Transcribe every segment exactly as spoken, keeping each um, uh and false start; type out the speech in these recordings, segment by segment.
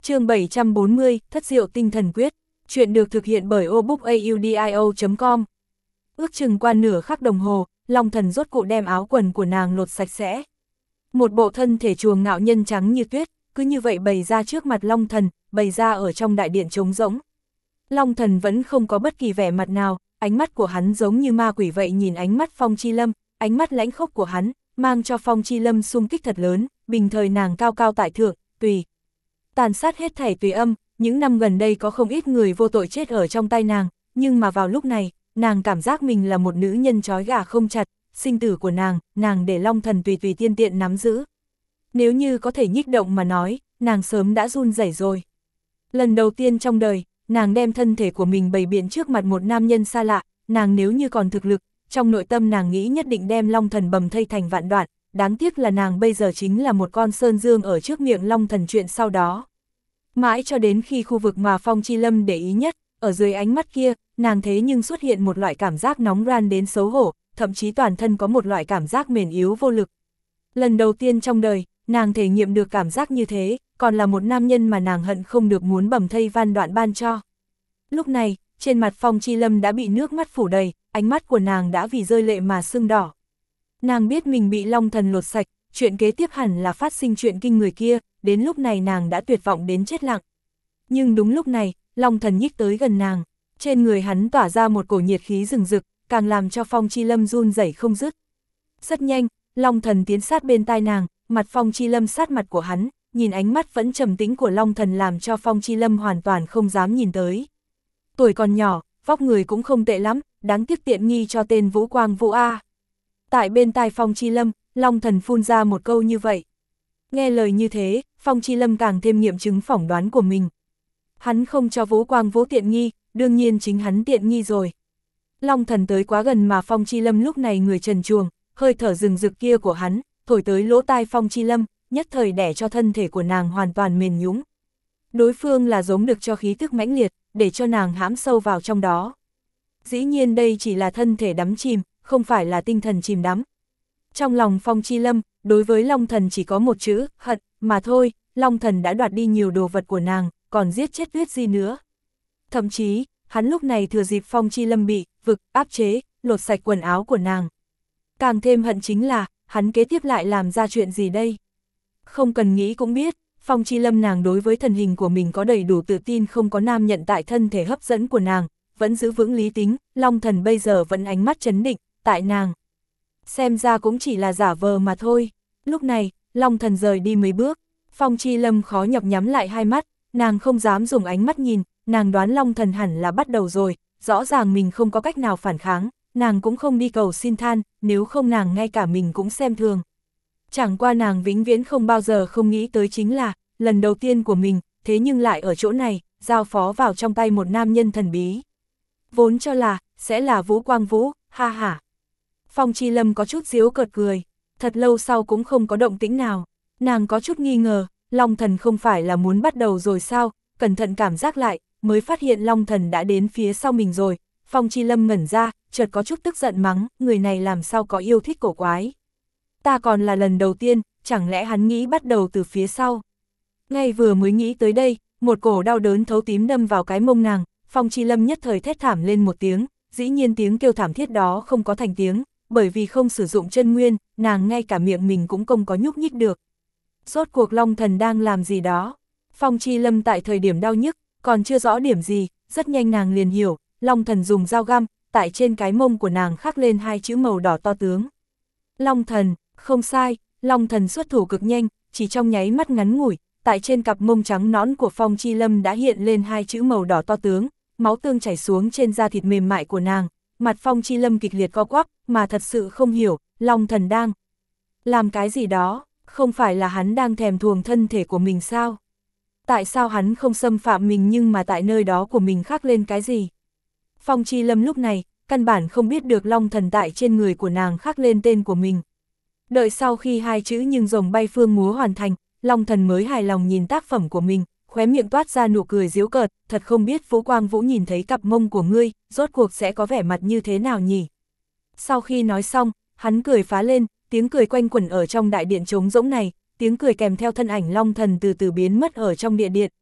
Chương bảy trăm bốn mươi, Thất diệu tinh thần quyết. Chuyện được thực hiện bởi obookaudio chấm com. Ước chừng qua nửa khắc đồng hồ, Long Thần rốt cụ đem áo quần của nàng lột sạch sẽ. Một bộ thân thể chuồng ngạo nhân trắng như tuyết, cứ như vậy bày ra trước mặt Long Thần, bày ra ở trong đại điện trống rỗng. Long Thần vẫn không có bất kỳ vẻ mặt nào, ánh mắt của hắn giống như ma quỷ vậy nhìn ánh mắt Phong Chi Lâm, ánh mắt lãnh khốc của hắn, mang cho Phong Chi Lâm xung kích thật lớn, bình thời nàng cao cao tại thượng, tùy. Tàn sát hết thảy tùy âm, những năm gần đây có không ít người vô tội chết ở trong tay nàng, nhưng mà vào lúc này, nàng cảm giác mình là một nữ nhân trói gà không chặt, sinh tử của nàng, nàng để Long Thần tùy tùy tiên tiện nắm giữ. Nếu như có thể nhích động mà nói, nàng sớm đã run rẩy rồi. Lần đầu tiên trong đời, nàng đem thân thể của mình bày biện trước mặt một nam nhân xa lạ, nàng nếu như còn thực lực, trong nội tâm nàng nghĩ nhất định đem Long Thần bầm thây thành vạn đoạn, đáng tiếc là nàng bây giờ chính là một con sơn dương ở trước miệng Long Thần chuyện sau đó. Mãi cho đến khi khu vực mà Phong Chi Lâm để ý nhất, ở dưới ánh mắt kia, nàng thế nhưng xuất hiện một loại cảm giác nóng ran đến xấu hổ, thậm chí toàn thân có một loại cảm giác mềm yếu vô lực. Lần đầu tiên trong đời, nàng thể nghiệm được cảm giác như thế, còn là một nam nhân mà nàng hận không được muốn bầm thây van đoạn ban cho. Lúc này, trên mặt Phong Chi Lâm đã bị nước mắt phủ đầy, ánh mắt của nàng đã vì rơi lệ mà sưng đỏ. Nàng biết mình bị Long Thần lột sạch, chuyện kế tiếp hẳn là phát sinh chuyện kinh người kia, đến lúc này nàng đã tuyệt vọng đến chết lặng. Nhưng đúng lúc này, Long Thần nhích tới gần nàng, trên người hắn tỏa ra một cổ nhiệt khí rừng rực, càng làm cho Phong Chi Lâm run rẩy không dứt. Rất nhanh, Long Thần tiến sát bên tai nàng, mặt Phong Chi Lâm sát mặt của hắn, nhìn ánh mắt vẫn trầm tĩnh của Long Thần làm cho Phong Chi Lâm hoàn toàn không dám nhìn tới. Tuổi còn nhỏ, vóc người cũng không tệ lắm, đáng tiếc tiện nghi cho tên Vũ Quang Vũ A. Tại bên tai Phong Chi Lâm, Long Thần phun ra một câu như vậy. Nghe lời như thế, Phong Chi Lâm càng thêm nghiệm chứng phỏng đoán của mình. Hắn không cho Vũ Quang Vũ tiện nghi, đương nhiên chính hắn tiện nghi rồi. Long Thần tới quá gần mà Phong Chi Lâm lúc này người trần truồng, hơi thở rừng rực kia của hắn, thổi tới lỗ tai Phong Chi Lâm, nhất thời đẻ cho thân thể của nàng hoàn toàn mềm nhũn. Đối phương là giống được cho khí tức mãnh liệt, để cho nàng hãm sâu vào trong đó. Dĩ nhiên đây chỉ là thân thể đắm chìm, không phải là tinh thần chìm đắm. Trong lòng Phong Chi Lâm, đối với Long Thần chỉ có một chữ, hận, mà thôi, Long Thần đã đoạt đi nhiều đồ vật của nàng, còn giết chết Tuyết Di nữa. Thậm chí, hắn lúc này thừa dịp Phong Chi Lâm bị, vực, áp chế, lột sạch quần áo của nàng. Càng thêm hận chính là, hắn kế tiếp lại làm ra chuyện gì đây? Không cần nghĩ cũng biết, Phong Chi Lâm nàng đối với thần hình của mình có đầy đủ tự tin không có nam nhận tại thân thể hấp dẫn của nàng, vẫn giữ vững lý tính, Long Thần bây giờ vẫn ánh mắt trấn định, tại nàng. Xem ra cũng chỉ là giả vờ mà thôi. Lúc này, Long Thần rời đi mấy bước, Phong Chi Lâm khó nhọc nhắm lại hai mắt, nàng không dám dùng ánh mắt nhìn, nàng đoán Long Thần hẳn là bắt đầu rồi, rõ ràng mình không có cách nào phản kháng, nàng cũng không đi cầu xin than, nếu không nàng ngay cả mình cũng xem thường. Chẳng qua nàng vĩnh viễn không bao giờ không nghĩ tới chính là, lần đầu tiên của mình, thế nhưng lại ở chỗ này, giao phó vào trong tay một nam nhân thần bí. Vốn cho là, sẽ là Vũ Quang Vũ, ha ha. Phong Chi Lâm có chút giễu cợt cười, thật lâu sau cũng không có động tĩnh nào, nàng có chút nghi ngờ, Long Thần không phải là muốn bắt đầu rồi sao, cẩn thận cảm giác lại, mới phát hiện Long Thần đã đến phía sau mình rồi. Phong Chi Lâm ngẩn ra, chợt có chút tức giận mắng, người này làm sao có yêu thích cổ quái. Ta còn là lần đầu tiên, chẳng lẽ hắn nghĩ bắt đầu từ phía sau. Ngay vừa mới nghĩ tới đây, một cổ đau đớn thấu tím đâm vào cái mông nàng, Phong Chi Lâm nhất thời thét thảm lên một tiếng, dĩ nhiên tiếng kêu thảm thiết đó không có thành tiếng, bởi vì không sử dụng chân nguyên, nàng ngay cả miệng mình cũng không có nhúc nhích được. Rốt cuộc Long Thần đang làm gì đó? Phong Chi Lâm tại thời điểm đau nhức, còn chưa rõ điểm gì, rất nhanh nàng liền hiểu, Long Thần dùng dao găm, tại trên cái mông của nàng khắc lên hai chữ màu đỏ to tướng. Long Thần, không sai, Long Thần xuất thủ cực nhanh, chỉ trong nháy mắt ngắn ngủi, tại trên cặp mông trắng nõn của Phong Chi Lâm đã hiện lên hai chữ màu đỏ to tướng, máu tương chảy xuống trên da thịt mềm mại của nàng, mặt Phong Chi Lâm kịch liệt co quắp, mà thật sự không hiểu, Long Thần đang làm cái gì đó, không phải là hắn đang thèm thuồng thân thể của mình sao? Tại sao hắn không xâm phạm mình nhưng mà tại nơi đó của mình khắc lên cái gì? Phong Chi Lâm lúc này, căn bản không biết được Long Thần tại trên người của nàng khắc lên tên của mình. Đợi sau khi hai chữ nhưng rồng bay phương múa hoàn thành, Long Thần mới hài lòng nhìn tác phẩm của mình, khóe miệng toát ra nụ cười giễu cợt, thật không biết Vũ Quang Vũ nhìn thấy cặp mông của ngươi, rốt cuộc sẽ có vẻ mặt như thế nào nhỉ? Sau khi nói xong, hắn cười phá lên, tiếng cười quanh quẩn ở trong đại điện trống rỗng này, tiếng cười kèm theo thân ảnh Long Thần từ từ biến mất ở trong địa điện,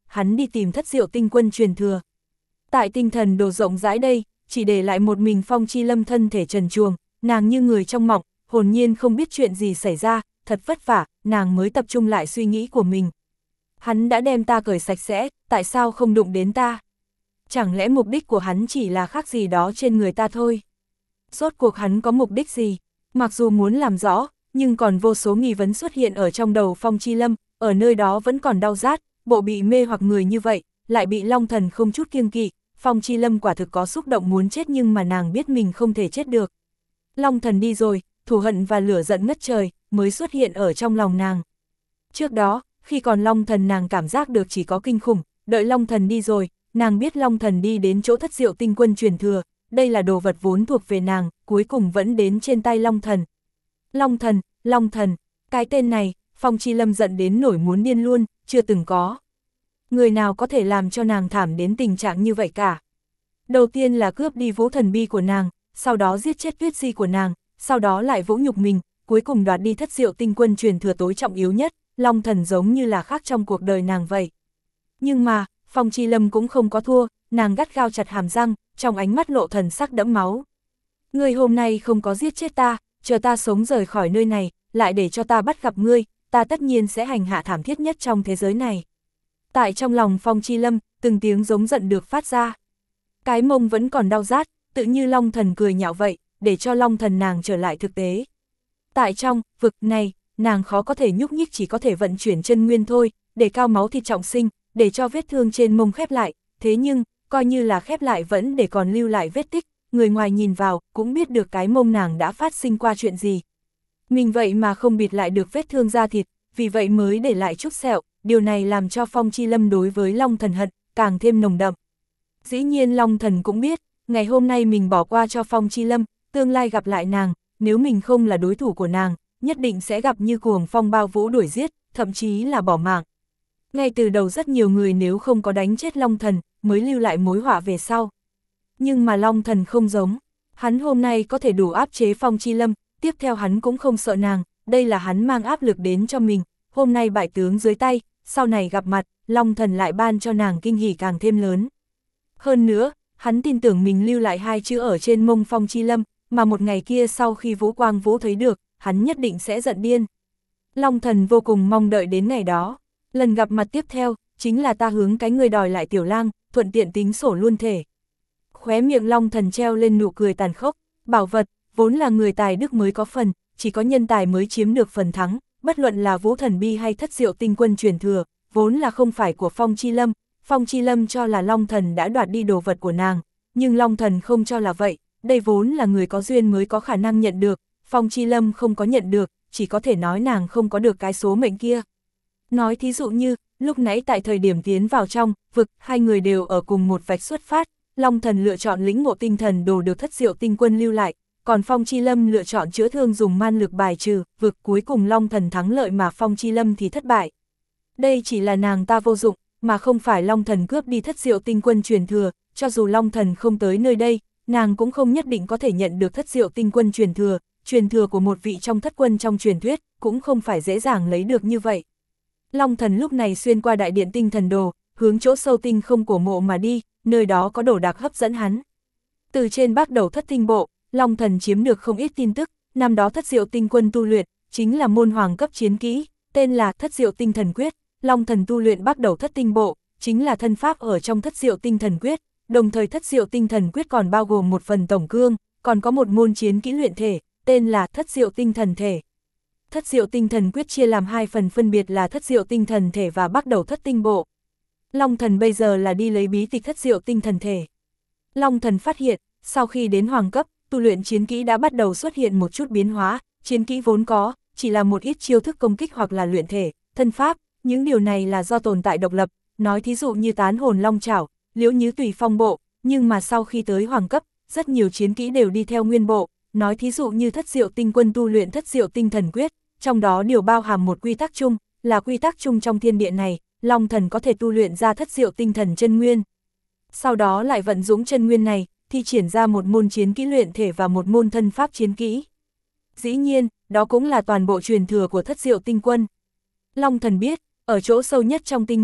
hắn đi tìm thất diệu tinh quân truyền thừa. Tại tinh thần đồ rộng rãi đây, chỉ để lại một mình Phong Chi Lâm thân thể trần truồng, nàng như người trong mộng, hồn nhiên không biết chuyện gì xảy ra, thật vất vả, nàng mới tập trung lại suy nghĩ của mình. Hắn đã đem ta cởi sạch sẽ, tại sao không đụng đến ta? Chẳng lẽ mục đích của hắn chỉ là khác gì đó trên người ta thôi? Rốt cuộc hắn có mục đích gì? Mặc dù muốn làm rõ, nhưng còn vô số nghi vấn xuất hiện ở trong đầu Phong Chi Lâm, ở nơi đó vẫn còn đau rát, bộ bị mê hoặc người như vậy, lại bị Long Thần không chút kiêng kỵ. Phong Chi Lâm quả thực có xúc động muốn chết nhưng mà nàng biết mình không thể chết được. Long Thần đi rồi, thù hận và lửa giận ngất trời, mới xuất hiện ở trong lòng nàng. Trước đó, khi còn Long Thần nàng cảm giác được chỉ có kinh khủng, đợi Long Thần đi rồi, nàng biết Long Thần đi đến chỗ thất diệu tinh quân truyền thừa, đây là đồ vật vốn thuộc về nàng, cuối cùng vẫn đến trên tay Long Thần. Long Thần, Long Thần, cái tên này, Phong Chi Lâm giận đến nổi muốn điên luôn, chưa từng có. Người nào có thể làm cho nàng thảm đến tình trạng như vậy cả. Đầu tiên là cướp đi vũ thần bi của nàng, sau đó giết chết Tuyết Di của nàng, sau đó lại vũ nhục mình, cuối cùng đoạt đi thất diệu tinh quân truyền thừa tối trọng yếu nhất, Long Thần giống như là khác trong cuộc đời nàng vậy. Nhưng mà, Phong Chi Lâm cũng không có thua, nàng gắt gao chặt hàm răng, trong ánh mắt lộ thần sắc đẫm máu. Ngươi hôm nay không có giết chết ta, chờ ta sống rời khỏi nơi này, lại để cho ta bắt gặp ngươi, ta tất nhiên sẽ hành hạ thảm thiết nhất trong thế giới này. Tại trong lòng Phong Chi Lâm, từng tiếng giống giận được phát ra. Cái mông vẫn còn đau rát, tự như Long Thần cười nhạo vậy, để cho Long Thần nàng trở lại thực tế. Tại trong vực này, nàng khó có thể nhúc nhích, chỉ có thể vận chuyển chân nguyên thôi, để cao máu thịt trọng sinh, để cho vết thương trên mông khép lại, thế nhưng, coi như là khép lại vẫn để còn lưu lại vết tích, người ngoài nhìn vào, cũng biết được cái mông nàng đã phát sinh qua chuyện gì. Mình vậy mà không bịt lại được vết thương da thịt, vì vậy mới để lại chút sẹo, điều này làm cho Phong Chi Lâm đối với Long Thần hận, càng thêm nồng đậm. Dĩ nhiên Long Thần cũng biết, ngày hôm nay mình bỏ qua cho Phong Chi Lâm, tương lai gặp lại nàng, nếu mình không là đối thủ của nàng, nhất định sẽ gặp như cuồng phong bao vũ đuổi giết, thậm chí là bỏ mạng. Ngay từ đầu rất nhiều người nếu không có đánh chết Long Thần, mới lưu lại mối họa về sau. Nhưng mà Long Thần không giống, hắn hôm nay có thể đủ áp chế Phong Chi Lâm, tiếp theo hắn cũng không sợ nàng, đây là hắn mang áp lực đến cho mình, hôm nay bại tướng dưới tay, sau này gặp mặt, Long Thần lại ban cho nàng kinh hỉ càng thêm lớn. Hơn nữa, hắn tin tưởng mình lưu lại hai chữ ở trên mông Phong Chi Lâm, mà một ngày kia sau khi Vũ Quang Vũ thấy được, hắn nhất định sẽ giận điên. Long Thần vô cùng mong đợi đến ngày đó. Lần gặp mặt tiếp theo, chính là ta hướng cái người đòi lại Tiểu Lang, thuận tiện tính sổ luôn thể. Khóe miệng Long Thần treo lên nụ cười tàn khốc, bảo vật, vốn là người tài đức mới có phần, chỉ có nhân tài mới chiếm được phần thắng, bất luận là Vũ Thần Bi hay thất diệu tinh quân truyền thừa, vốn là không phải của Phong Chi Lâm. Phong Chi Lâm cho là Long Thần đã đoạt đi đồ vật của nàng, nhưng Long Thần không cho là vậy, đây vốn là người có duyên mới có khả năng nhận được, Phong Chi Lâm không có nhận được, chỉ có thể nói nàng không có được cái số mệnh kia. Nói thí dụ như, lúc nãy tại thời điểm tiến vào trong vực, hai người đều ở cùng một vạch xuất phát, Long Thần lựa chọn lĩnh ngộ tinh thần đồ được thất diệu tinh quân lưu lại, còn Phong Chi Lâm lựa chọn chữa thương dùng man lực bài trừ, vực cuối cùng Long Thần thắng lợi mà Phong Chi Lâm thì thất bại. Đây chỉ là nàng ta vô dụng, mà không phải Long Thần cướp đi thất diệu tinh quân truyền thừa, cho dù Long Thần không tới nơi đây, nàng cũng không nhất định có thể nhận được thất diệu tinh quân truyền thừa, truyền thừa của một vị trong thất quân trong truyền thuyết, cũng không phải dễ dàng lấy được như vậy. Long Thần lúc này xuyên qua đại điện tinh thần đồ, hướng chỗ sâu tinh không cổ mộ mà đi, nơi đó có đồ đạc hấp dẫn hắn. Từ trên bắt đầu thất tinh bộ, Long Thần chiếm được không ít tin tức, năm đó thất diệu tinh quân tu luyện, chính là môn hoàng cấp chiến kỹ, tên là thất diệu tinh thần quyết. Long Thần tu luyện bắt đầu thất tinh bộ, chính là thân pháp ở trong thất diệu tinh thần quyết, đồng thời thất diệu tinh thần quyết còn bao gồm một phần tổng cương, còn có một môn chiến kỹ luyện thể, tên là thất diệu tinh thần thể. Thất diệu tinh thần quyết chia làm hai phần phân biệt là thất diệu tinh thần thể và bắt đầu thất tinh bộ. Long Thần bây giờ là đi lấy bí tịch thất diệu tinh thần thể. Long Thần phát hiện, sau khi đến hoàng cấp, tu luyện chiến kỹ đã bắt đầu xuất hiện một chút biến hóa, chiến kỹ vốn có, chỉ là một ít chiêu thức công kích hoặc là luyện thể, thân pháp, những điều này là do tồn tại độc lập, nói thí dụ như tán hồn long chảo, liễu nhứ tùy phong bộ, nhưng mà sau khi tới hoàng cấp, rất nhiều chiến kỹ đều đi theo nguyên bộ, nói thí dụ như thất diệu tinh quân tu luyện thất diệu tinh thần quyết, trong đó đều bao hàm một quy tắc chung, là quy tắc chung trong thiên địa này, Long Thần có thể tu luyện ra thất diệu tinh thần chân nguyên. Sau đó lại vận dụng chân nguyên này, thi triển ra một môn chiến kỹ luyện thể và một môn thân pháp chiến kỹ. Dĩ nhiên, đó cũng là toàn bộ truyền thừa của thất diệu tinh quân. Long Thần biết, ở chỗ sâu nhất trong tinh mộ,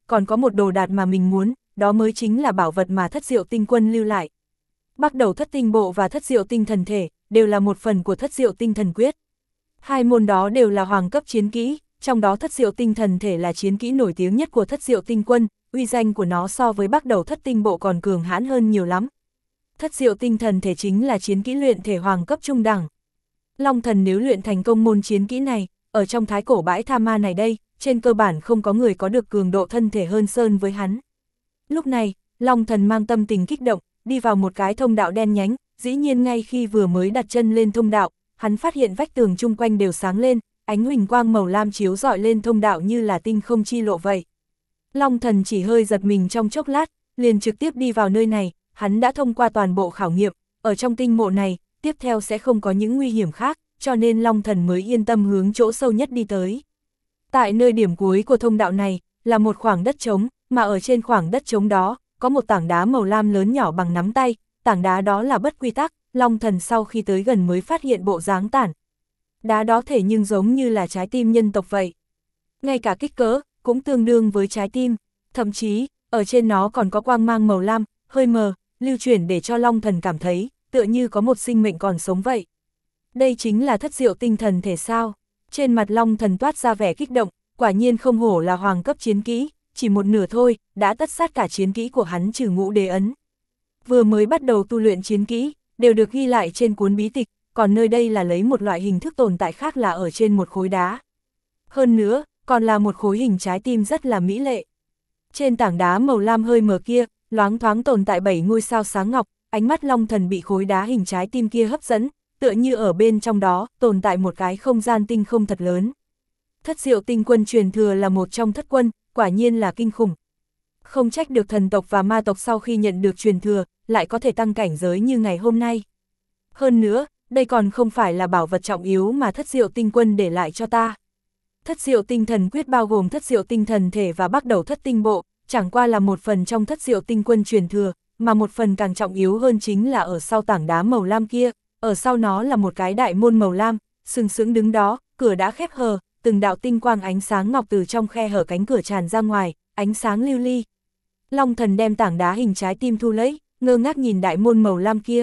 còn có một đồ đạc mà mình muốn, đó mới chính là bảo vật mà Thất Diệu Tinh Quân lưu lại. Bắt đầu Thất Tinh Bộ và Thất Diệu Tinh Thần Thể, đều là một phần của Thất Diệu Tinh Thần Quyết. Hai môn đó đều là hoàng cấp chiến kỹ, trong đó Thất Diệu Tinh Thần Thể là chiến kỹ nổi tiếng nhất của Thất Diệu Tinh Quân, uy danh của nó so với bắt đầu Thất Tinh Bộ còn cường hãn hơn nhiều lắm. Thất Diệu Tinh Thần Thể chính là chiến kỹ luyện thể hoàng cấp trung đẳng. Long Thần nếu luyện thành công môn chiến kỹ này, ở trong thái cổ bãi tha ma này đây, trên cơ bản không có người có được cường độ thân thể hơn sơn với hắn. Lúc này, Long Thần mang tâm tình kích động, đi vào một cái thông đạo đen nhánh, dĩ nhiên ngay khi vừa mới đặt chân lên thông đạo, hắn phát hiện vách tường chung quanh đều sáng lên, ánh huỳnh quang màu lam chiếu rọi lên thông đạo như là tinh không chi lộ vậy. Long Thần chỉ hơi giật mình trong chốc lát, liền trực tiếp đi vào nơi này, hắn đã thông qua toàn bộ khảo nghiệm, ở trong tinh mộ này, tiếp theo sẽ không có những nguy hiểm khác, cho nên Long Thần mới yên tâm hướng chỗ sâu nhất đi tới. Tại nơi điểm cuối của thông đạo này, là một khoảng đất trống, mà ở trên khoảng đất trống đó, có một tảng đá màu lam lớn nhỏ bằng nắm tay, tảng đá đó là bất quy tắc, Long Thần sau khi tới gần mới phát hiện bộ dáng tảng đá đó thể nhưng giống như là trái tim nhân tộc vậy. Ngay cả kích cỡ, cũng tương đương với trái tim, thậm chí, ở trên nó còn có quang mang màu lam, hơi mờ, lưu chuyển để cho Long Thần cảm thấy, tựa như có một sinh mệnh còn sống vậy. Đây chính là Thất Diệu Tinh Thần Thể sao? Trên mặt Long Thần toát ra vẻ kích động, quả nhiên không hổ là hoàng cấp chiến kỹ, chỉ một nửa thôi, đã tất sát cả chiến kỹ của hắn trừ Ngũ Đế Ấn. Vừa mới bắt đầu tu luyện chiến kỹ, đều được ghi lại trên cuốn bí tịch, còn nơi đây là lấy một loại hình thức tồn tại khác là ở trên một khối đá. Hơn nữa, còn là một khối hình trái tim rất là mỹ lệ. Trên tảng đá màu lam hơi mờ kia, loáng thoáng tồn tại bảy ngôi sao sáng ngọc, ánh mắt Long Thần bị khối đá hình trái tim kia hấp dẫn, tựa như ở bên trong đó tồn tại một cái không gian tinh không thật lớn. Thất Diệu Tinh Quân truyền thừa là một trong thất quân, quả nhiên là kinh khủng. Không trách được thần tộc và ma tộc sau khi nhận được truyền thừa, lại có thể tăng cảnh giới như ngày hôm nay. Hơn nữa, đây còn không phải là bảo vật trọng yếu mà Thất Diệu Tinh Quân để lại cho ta. Thất Diệu Tinh Thần Quyết bao gồm Thất Diệu Tinh Thần Thể và bắt đầu Thất Tinh Bộ, chẳng qua là một phần trong Thất Diệu Tinh Quân truyền thừa, mà một phần càng trọng yếu hơn chính là ở sau tảng đá màu lam kia, ở sau nó là một cái đại môn màu lam, sừng sững đứng đó, cửa đã khép hờ, từng đạo tinh quang ánh sáng ngọc từ trong khe hở cánh cửa tràn ra ngoài, ánh sáng lưu ly. Long Thần đem tảng đá hình trái tim thu lấy, ngơ ngác nhìn đại môn màu lam kia.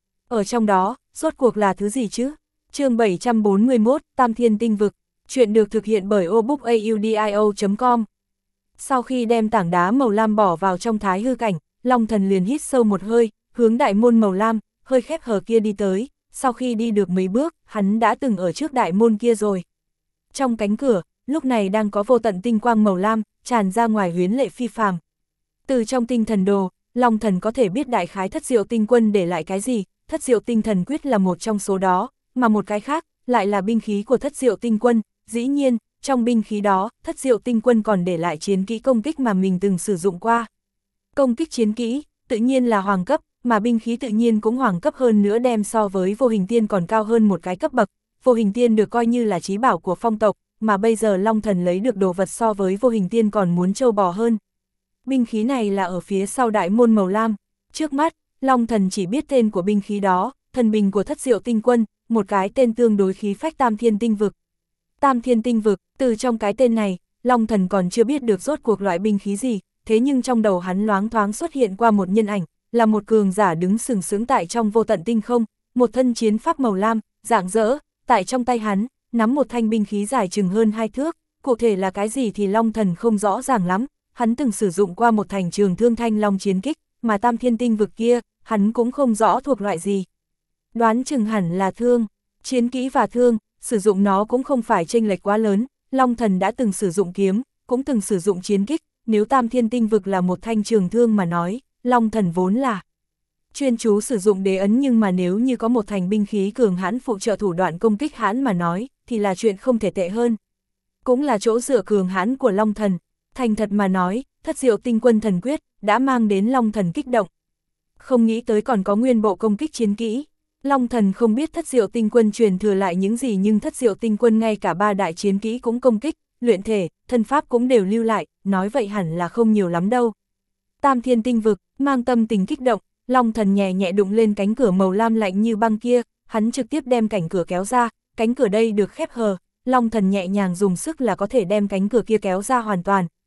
Ở trong đó, rốt cuộc là thứ gì chứ? Chương bảy trăm bốn mươi mốt, Tam Thiên Tinh Vực. Chuyện được thực hiện bởi obookaudio chấm com. Sau khi đem tảng đá màu lam bỏ vào trong thái hư cảnh, Long Thần liền hít sâu một hơi, hướng đại môn màu lam, hơi khép hờ kia đi tới. Sau khi đi được mấy bước, hắn đã từng ở trước đại môn kia rồi. Trong cánh cửa, lúc này đang có vô tận tinh quang màu lam, tràn ra ngoài huyến lệ phi phàm. Từ trong tinh thần đồ, Long Thần có thể biết đại khái Thất Diệu Tinh Quân để lại cái gì, Thất Diệu Tinh Thần Quyết là một trong số đó, mà một cái khác, lại là binh khí của Thất Diệu Tinh Quân. Dĩ nhiên, trong binh khí đó, Thất Diệu Tinh Quân còn để lại chiến kỹ công kích mà mình từng sử dụng qua. Công kích chiến kỹ, tự nhiên là hoàng cấp, mà binh khí tự nhiên cũng hoàng cấp hơn nữa, đem so với Vô Hình Tiên còn cao hơn một cái cấp bậc. Vô Hình Tiên được coi như là chí bảo của phong tộc, mà bây giờ Long Thần lấy được đồ vật so với Vô Hình Tiên còn muốn trâu bò hơn. Binh khí này là ở phía sau đại môn màu lam. Trước mắt, Long Thần chỉ biết tên của binh khí đó, thần binh của Thất Diệu Tinh Quân, một cái tên tương đối khí phách Tam Thiên Tinh Vực. Tam Thiên Tinh Vực, từ trong cái tên này, Long Thần còn chưa biết được rốt cuộc loại binh khí gì, thế nhưng trong đầu hắn loáng thoáng xuất hiện qua một nhân ảnh, là một cường giả đứng sừng sững tại trong vô tận tinh không, một thân chiến pháp màu lam, rạng rỡ, tại trong tay hắn, nắm một thanh binh khí dài chừng hơn hai thước, cụ thể là cái gì thì Long Thần không rõ ràng lắm, hắn từng sử dụng qua một thành trường thương thanh long chiến kích, mà Tam Thiên Tinh Vực kia, hắn cũng không rõ thuộc loại gì. Đoán chừng hẳn là thương, chiến kỹ và thương, sử dụng nó cũng không phải chênh lệch quá lớn, Long Thần đã từng sử dụng kiếm, cũng từng sử dụng chiến kích, nếu Tam Thiên Tinh Vực là một thanh trường thương mà nói, Long Thần vốn là chuyên chú sử dụng đế ấn, nhưng mà nếu như có một thành binh khí cường hãn phụ trợ thủ đoạn công kích hãn mà nói, thì là chuyện không thể tệ hơn. Cũng là chỗ dựa cường hãn của Long Thần. Thành thật mà nói, Thất Diệu Tinh Quân Thần Quyết đã mang đến Long Thần kích động. Không nghĩ tới còn có nguyên bộ công kích chiến kỹ. Long Thần không biết Thất Diệu Tinh Quân truyền thừa lại những gì, nhưng Thất Diệu Tinh Quân ngay cả ba đại chiến kỹ cũng công kích, luyện thể, thân pháp cũng đều lưu lại, nói vậy hẳn là không nhiều lắm đâu. Tam Thiên Tinh Vực, mang tâm tình kích động, Long Thần nhẹ nhẹ đụng lên cánh cửa màu lam lạnh như băng kia, hắn trực tiếp đem cánh cửa kéo ra, cánh cửa đây được khép hờ, Long Thần nhẹ nhàng dùng sức là có thể đem cánh cửa kia kéo ra hoàn toàn,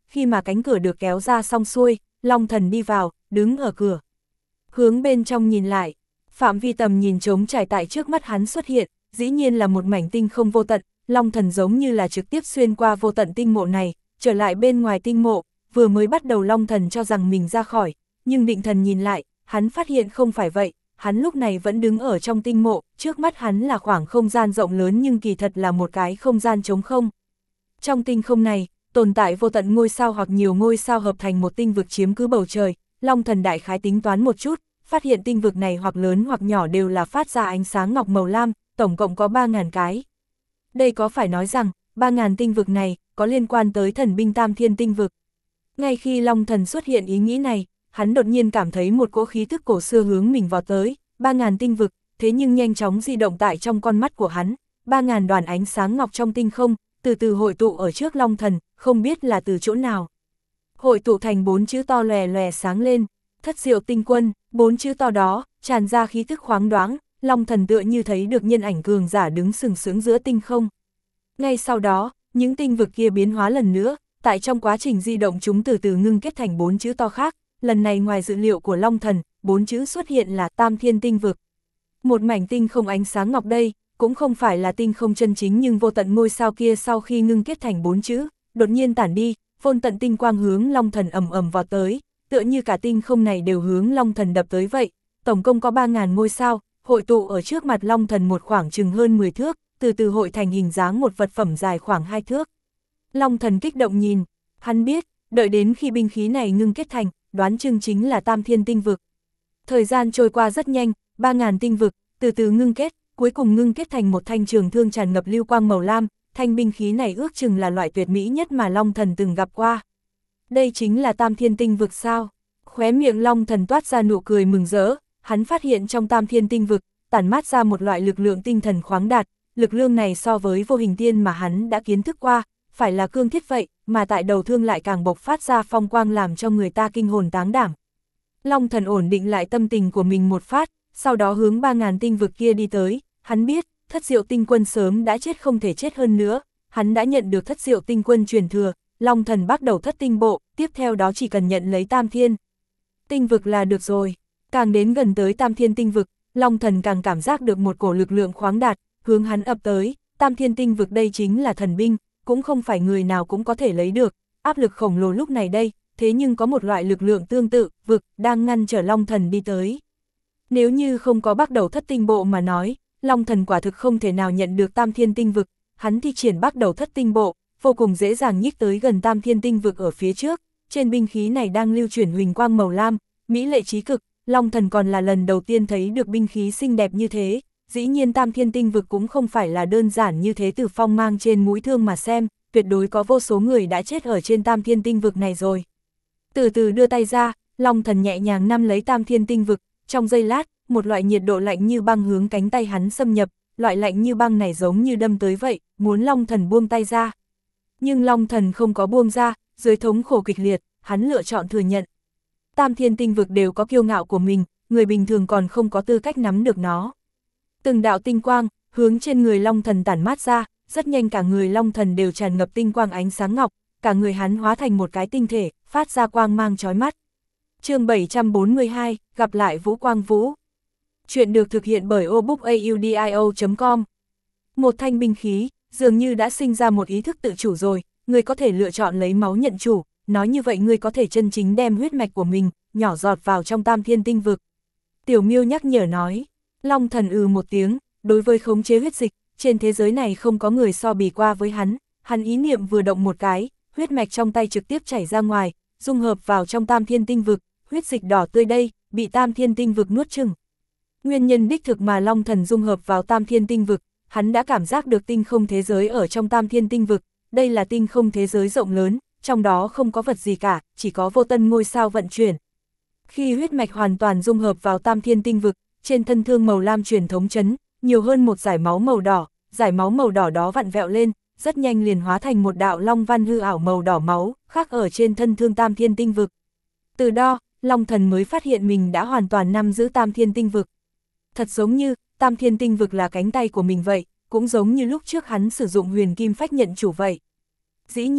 khi mà cánh cửa được kéo ra xong xuôi, Long Thần đi vào, đứng ở cửa. Hướng bên trong nhìn lại, phạm vi tầm nhìn trống trải tại trước mắt hắn xuất hiện, dĩ nhiên là một mảnh tinh không vô tận, Long Thần giống như là trực tiếp xuyên qua vô tận tinh mộ này, trở lại bên ngoài tinh mộ, vừa mới bắt đầu Long Thần cho rằng mình ra khỏi, nhưng định thần nhìn lại, hắn phát hiện không phải vậy, hắn lúc này vẫn đứng ở trong tinh mộ, trước mắt hắn là khoảng không gian rộng lớn nhưng kỳ thật là một cái không gian trống không. Trong tinh không này, tồn tại vô tận ngôi sao hoặc nhiều ngôi sao hợp thành một tinh vực chiếm cứ bầu trời, Long Thần đại khái tính toán một chút, phát hiện tinh vực này hoặc lớn hoặc nhỏ đều là phát ra ánh sáng ngọc màu lam, tổng cộng có ba ngàn cái. Đây có phải nói rằng, ba ngàn tinh vực này có liên quan tới thần binh Tam Thiên tinh vực. Ngay khi Long Thần xuất hiện ý nghĩ này, hắn đột nhiên cảm thấy một cỗ khí thức cổ xưa hướng mình vọt tới, ba ngàn tinh vực, thế nhưng nhanh chóng di động tại trong con mắt của hắn, ba ngàn đoàn ánh sáng ngọc trong tinh không, từ từ hội tụ ở trước Long Thần, không biết là từ chỗ nào. Hội tụ thành bốn chữ to lòe lòe sáng lên, Thất Diệu Tinh Quân, bốn chữ to đó, tràn ra khí thức khoáng đoáng, Long Thần tựa như thấy được nhân ảnh cường giả đứng sừng sững giữa tinh không. Ngay sau đó, những tinh vực kia biến hóa lần nữa, tại trong quá trình di động chúng từ từ ngưng kết thành bốn chữ to khác, lần này ngoài dự liệu của Long Thần, bốn chữ xuất hiện là Tam Thiên tinh vực. Một mảnh tinh không ánh sáng ngọc đây, cũng không phải là tinh không chân chính nhưng vô tận ngôi sao kia sau khi ngưng kết thành bốn chữ, đột nhiên tản đi, vô tận tinh quang hướng Long Thần ầm ầm vào tới, tựa như cả tinh không này đều hướng Long Thần đập tới vậy, tổng cộng có ba ngàn ngôi sao, hội tụ ở trước mặt Long Thần một khoảng chừng hơn mười thước, từ từ hội thành hình dáng một vật phẩm dài khoảng hai thước. Long Thần kích động nhìn, hắn biết, đợi đến khi binh khí này ngưng kết thành, đoán chừng chính là Tam Thiên tinh vực. Thời gian trôi qua rất nhanh, ba ngàn tinh vực, từ từ ngưng kết, cuối cùng ngưng kết thành một thanh trường thương tràn ngập lưu quang màu lam, thanh binh khí này ước chừng là loại tuyệt mỹ nhất mà Long Thần từng gặp qua. Đây chính là Tam Thiên tinh vực sao? Khóe miệng Long Thần toát ra nụ cười mừng rỡ, hắn phát hiện trong Tam Thiên tinh vực, tản mát ra một loại lực lượng tinh thần khoáng đạt, lực lượng này so với vô hình tiên mà hắn đã kiến thức qua, phải là cương thiết vậy, mà tại đầu thương lại càng bộc phát ra phong quang làm cho người ta kinh hồn táng đảm. Long Thần ổn định lại tâm tình của mình một phát, sau đó hướng ba ngàn tinh vực kia đi tới, hắn biết, Thất Diệu Tinh Quân sớm đã chết không thể chết hơn nữa, hắn đã nhận được Thất Diệu Tinh Quân truyền thừa, Long Thần bắt đầu thất tinh bộ, tiếp theo đó chỉ cần nhận lấy Tam Thiên tinh vực là được rồi. Càng đến gần tới Tam Thiên tinh vực, Long Thần càng cảm giác được một cổ lực lượng khoáng đạt, hướng hắn ập tới, Tam Thiên tinh vực đây chính là thần binh, cũng không phải người nào cũng có thể lấy được, áp lực khổng lồ lúc này đây, thế nhưng có một loại lực lượng tương tự, vực, đang ngăn trở Long Thần đi tới. Nếu như không có bắt đầu thất tinh bộ mà nói, Long Thần quả thực không thể nào nhận được Tam Thiên tinh vực, hắn thi triển bắt đầu thất tinh bộ, vô cùng dễ dàng nhích tới gần Tam Thiên tinh vực ở phía trước, trên binh khí này đang lưu chuyển huỳnh quang màu lam, mỹ lệ trí cực, Long Thần còn là lần đầu tiên thấy được binh khí xinh đẹp như thế, dĩ nhiên Tam Thiên tinh vực cũng không phải là đơn giản như thế từ phong mang trên mũi thương mà xem, tuyệt đối có vô số người đã chết ở trên Tam Thiên tinh vực này rồi. Từ từ đưa tay ra, Long Thần nhẹ nhàng nắm lấy Tam Thiên tinh vực, trong giây lát, một loại nhiệt độ lạnh như băng hướng cánh tay hắn xâm nhập, loại lạnh như băng này giống như đâm tới vậy, muốn Long Thần buông tay ra. Nhưng Long Thần không có buông ra, dưới thống khổ kịch liệt, hắn lựa chọn thừa nhận. Tam Thiên tinh vực đều có kiêu ngạo của mình, người bình thường còn không có tư cách nắm được nó. Từng đạo tinh quang, hướng trên người Long Thần tản mát ra, rất nhanh cả người Long Thần đều tràn ngập tinh quang ánh sáng ngọc, cả người hắn hóa thành một cái tinh thể, phát ra quang mang chói mắt. Chương bảy trăm bốn mươi hai, gặp lại Vũ Quang Vũ. Chuyện được thực hiện bởi obookaudio chấm com. Một thanh binh khí, dường như đã sinh ra một ý thức tự chủ rồi, người có thể lựa chọn lấy máu nhận chủ, nói như vậy người có thể chân chính đem huyết mạch của mình, nhỏ giọt vào trong Tam Thiên tinh vực. Tiểu Miêu nhắc nhở nói, Long Thần ừ một tiếng, đối với khống chế huyết dịch, trên thế giới này không có người so bì qua với hắn, hắn ý niệm vừa động một cái, huyết mạch trong tay trực tiếp chảy ra ngoài, dung hợp vào trong Tam Thiên tinh vực, huyết dịch đỏ tươi đây, bị Tam Thiên tinh vực nuốt chửng. Nguyên nhân đích thực mà Long Thần dung hợp vào Tam Thiên tinh vực, hắn đã cảm giác được tinh không thế giới ở trong Tam Thiên tinh vực, đây là tinh không thế giới rộng lớn, trong đó không có vật gì cả, chỉ có vô tận ngôi sao vận chuyển. Khi huyết mạch hoàn toàn dung hợp vào Tam Thiên tinh vực, trên thân thương màu lam truyền thống chấn, nhiều hơn một dải máu màu đỏ, dải máu màu đỏ đó vặn vẹo lên, rất nhanh liền hóa thành một đạo long văn hư ảo màu đỏ máu, khắc ở trên thân thương Tam Thiên tinh vực. Từ đó, Long Thần mới phát hiện mình đã hoàn toàn nắm giữ Tam Thiên tinh vực. Thật giống như, Tam Thiên tinh vực là cánh tay của mình vậy, cũng giống như lúc trước hắn sử dụng huyền kim phách nhận chủ vậy. Dĩ nhiên,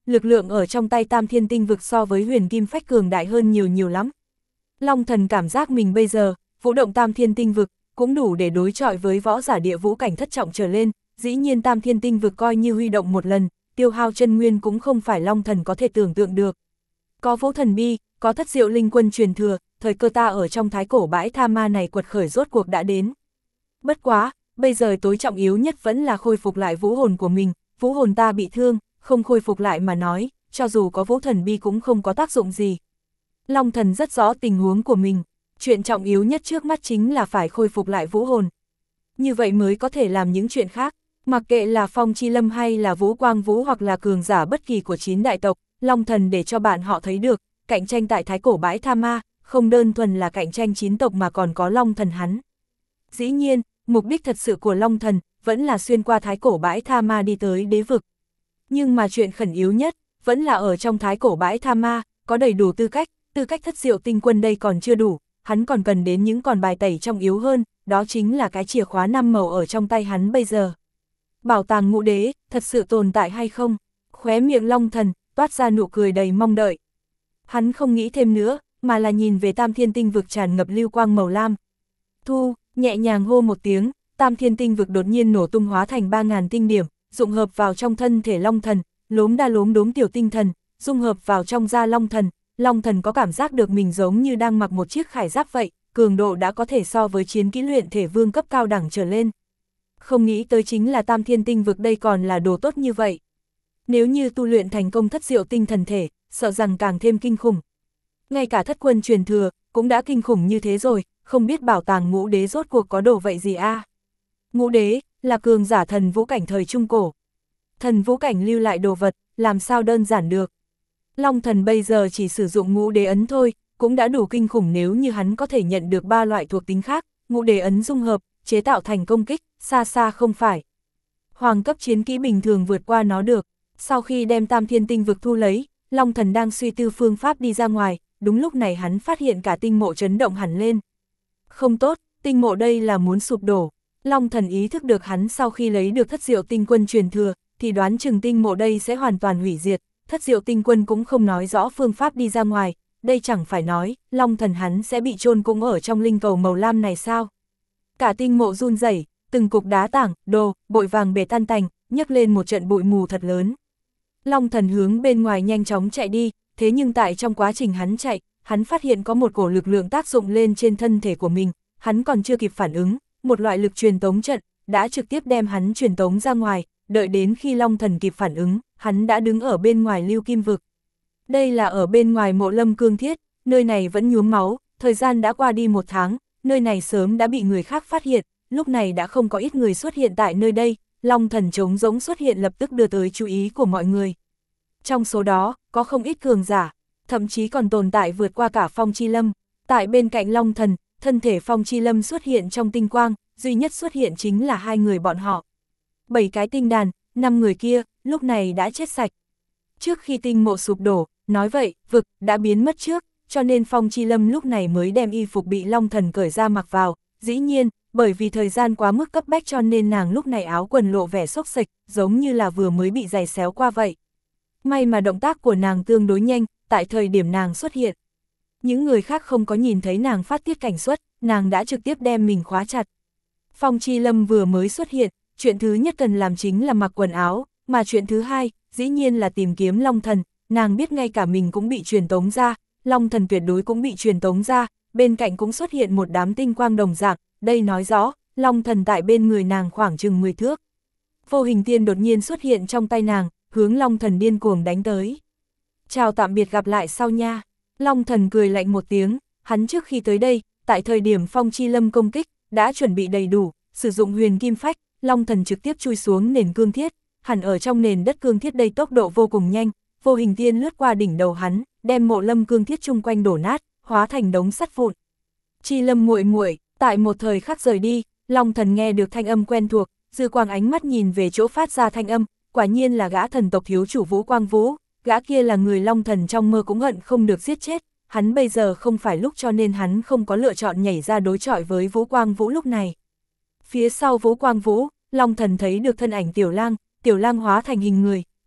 lực lượng ở trong tay Tam Thiên Tinh Vực so với Huyền Kim Phách cường đại hơn nhiều nhiều lắm. Long Thần cảm giác mình bây giờ, vũ động Tam Thiên Tinh Vực, cũng đủ để đối chọi với võ giả địa vũ cảnh thất trọng trở lên, dĩ nhiên Tam Thiên Tinh Vực coi như huy động một lần, tiêu hao chân nguyên cũng không phải Long Thần có thể tưởng tượng được. Có Vũ Thần Bi, có Thất Diệu Linh Quân truyền thừa, thời cơ ta ở trong thái cổ bãi tha ma này quật khởi rốt cuộc đã đến. Bất quá, bây giờ tối trọng yếu nhất vẫn là khôi phục lại vũ hồn của mình, vũ hồn ta bị thương, không khôi phục lại mà nói, cho dù có Vũ Thần Bi cũng không có tác dụng gì. Long Thần rất rõ tình huống của mình, chuyện trọng yếu nhất trước mắt chính là phải khôi phục lại vũ hồn. Như vậy mới có thể làm những chuyện khác, mặc kệ là Phong Chi Lâm hay là Vũ Quang Vũ hoặc là cường giả bất kỳ của chín đại tộc, Long Thần để cho bạn họ thấy được, cạnh tranh tại thái cổ bãi tha ma, không đơn thuần là cạnh tranh chín tộc mà còn có Long Thần hắn. Dĩ nhiên, mục đích thật sự của Long Thần vẫn là xuyên qua thái cổ bãi tha ma đi tới đế vực. Nhưng mà chuyện khẩn yếu nhất, vẫn là ở trong thái cổ bãi tha ma, có đầy đủ tư cách, tư cách Thất Diệu Tinh Quân đây còn chưa đủ, hắn còn cần đến những con bài tẩy trong yếu hơn, đó chính là cái chìa khóa năm màu ở trong tay hắn bây giờ. Bảo tàng ngũ đế, thật sự tồn tại hay không? Khóe miệng Long Thần, toát ra nụ cười đầy mong đợi. Hắn không nghĩ thêm nữa, mà là nhìn về Tam Thiên Tinh Vực tràn ngập lưu quang màu lam. Thu, nhẹ nhàng hô một tiếng, Tam Thiên Tinh Vực đột nhiên nổ tung hóa thành ba ngàn tinh điểm, dụng hợp vào trong thân thể Long Thần, lốm đa lốm đốm tiểu tinh thần, dung hợp vào trong da Long Thần. Long Thần có cảm giác được mình giống như đang mặc một chiếc khải giáp vậy, cường độ đã có thể so với chiến kỹ luyện thể vương cấp cao đẳng trở lên. Không nghĩ tới chính là Tam Thiên Tinh Vực đây còn là đồ tốt như vậy. Nếu như tu luyện thành công Thất Diệu Tinh Thần Thể, sợ rằng càng thêm kinh khủng. Ngay cả Thất Quân truyền thừa, cũng đã kinh khủng như thế rồi, không biết bảo tàng ngũ đế rốt cuộc có đồ vậy gì a? À? Ngũ đế, là cường giả thần vũ cảnh thời trung cổ. Thần vũ cảnh lưu lại đồ vật, làm sao đơn giản được. Long Thần bây giờ chỉ sử dụng ngũ đế ấn thôi, cũng đã đủ kinh khủng nếu như hắn có thể nhận được ba loại thuộc tính khác, ngũ đế ấn dung hợp, chế tạo thành công kích, xa xa không phải. Hoàng cấp chiến kỹ bình thường vượt qua nó được. Sau khi đem Tam Thiên Tinh Vực thu lấy, Long Thần đang suy tư phương pháp đi ra ngoài, đúng lúc này hắn phát hiện cả tinh mộ chấn động hẳn lên. Không tốt, tinh mộ đây là muốn sụp đổ. Long Thần ý thức được hắn sau khi lấy được Thất Diệu Tinh Quân truyền thừa, thì đoán chừng tinh mộ đây sẽ hoàn toàn hủy diệt. Thất Diệu Tinh Quân cũng không nói rõ phương pháp đi ra ngoài, đây chẳng phải nói, Long Thần hắn sẽ bị chôn cũng ở trong linh cầu màu lam này sao? Cả tinh mộ run rẩy, từng cục đá tảng, đồ, bội vàng bể tan tành, nhấc lên một trận bụi mù thật lớn. Long Thần hướng bên ngoài nhanh chóng chạy đi, thế nhưng tại trong quá trình hắn chạy, hắn phát hiện có một cổ lực lượng tác dụng lên trên thân thể của mình, hắn còn chưa kịp phản ứng, một loại lực truyền tống trận, đã trực tiếp đem hắn truyền tống ra ngoài, đợi đến khi Long Thần kịp phản ứng, hắn đã đứng ở bên ngoài lưu kim vực. Đây là ở bên ngoài mộ Lâm Cương Thiết, nơi này vẫn nhuốm máu, thời gian đã qua đi một tháng, nơi này sớm đã bị người khác phát hiện, lúc này đã không có ít người xuất hiện tại nơi đây, Long Thần trống rỗng xuất hiện lập tức đưa tới chú ý của mọi người. Trong số đó, có không ít cường giả, thậm chí còn tồn tại vượt qua cả Phong Chi Lâm. Tại bên cạnh Long Thần, thân thể Phong Chi Lâm xuất hiện trong tinh quang, duy nhất xuất hiện chính là hai người bọn họ. Bảy cái tinh đàn, năm người kia, lúc này đã chết sạch. Trước khi tinh mộ sụp đổ, nói vậy, vực đã biến mất trước, cho nên Phong Chi Lâm lúc này mới đem y phục bị Long Thần cởi ra mặc vào. Dĩ nhiên, bởi vì thời gian quá mức cấp bách cho nên nàng lúc này áo quần lộ vẻ xốc xệch, giống như là vừa mới bị giày xéo qua vậy. May mà động tác của nàng tương đối nhanh, tại thời điểm nàng xuất hiện. Những người khác không có nhìn thấy nàng phát tiết cảnh xuất, nàng đã trực tiếp đem mình khóa chặt. Phong Chi Lâm vừa mới xuất hiện, chuyện thứ nhất cần làm chính là mặc quần áo, mà chuyện thứ hai, dĩ nhiên là tìm kiếm Long Thần, nàng biết ngay cả mình cũng bị truyền tống ra, Long Thần tuyệt đối cũng bị truyền tống ra, bên cạnh cũng xuất hiện một đám tinh quang đồng dạng, đây nói rõ, Long Thần tại bên người nàng khoảng chừng mười thước. Vô hình tiên đột nhiên xuất hiện trong tay nàng, hướng Long Thần điên cuồng đánh tới. Chào tạm biệt gặp lại sau nha. Long Thần cười lạnh một tiếng, hắn trước khi tới đây, tại thời điểm Phong Chi Lâm công kích, đã chuẩn bị đầy đủ, sử dụng huyền kim phách, Long Thần trực tiếp chui xuống nền cương thiết, hẳn ở trong nền đất cương thiết đây tốc độ vô cùng nhanh, vô hình tiên lướt qua đỉnh đầu hắn, đem mộ Lâm cương thiết chung quanh đổ nát, hóa thành đống sắt vụn. Chi Lâm muội muội, tại một thời khắc rời đi, Long Thần nghe được thanh âm quen thuộc, dư quang ánh mắt nhìn về chỗ phát ra thanh âm, quả nhiên là gã thần tộc thiếu chủ Vũ Quang Vũ, gã kia là người Long Thần trong mơ cũng hận không được giết chết, hắn bây giờ không phải lúc cho nên hắn không có lựa chọn nhảy ra đối chọi với Vũ Quang Vũ lúc này. Phía sau Vũ Quang Vũ, Long Thần thấy được thân ảnh Tiểu Lang, Tiểu Lang hóa thành hình người,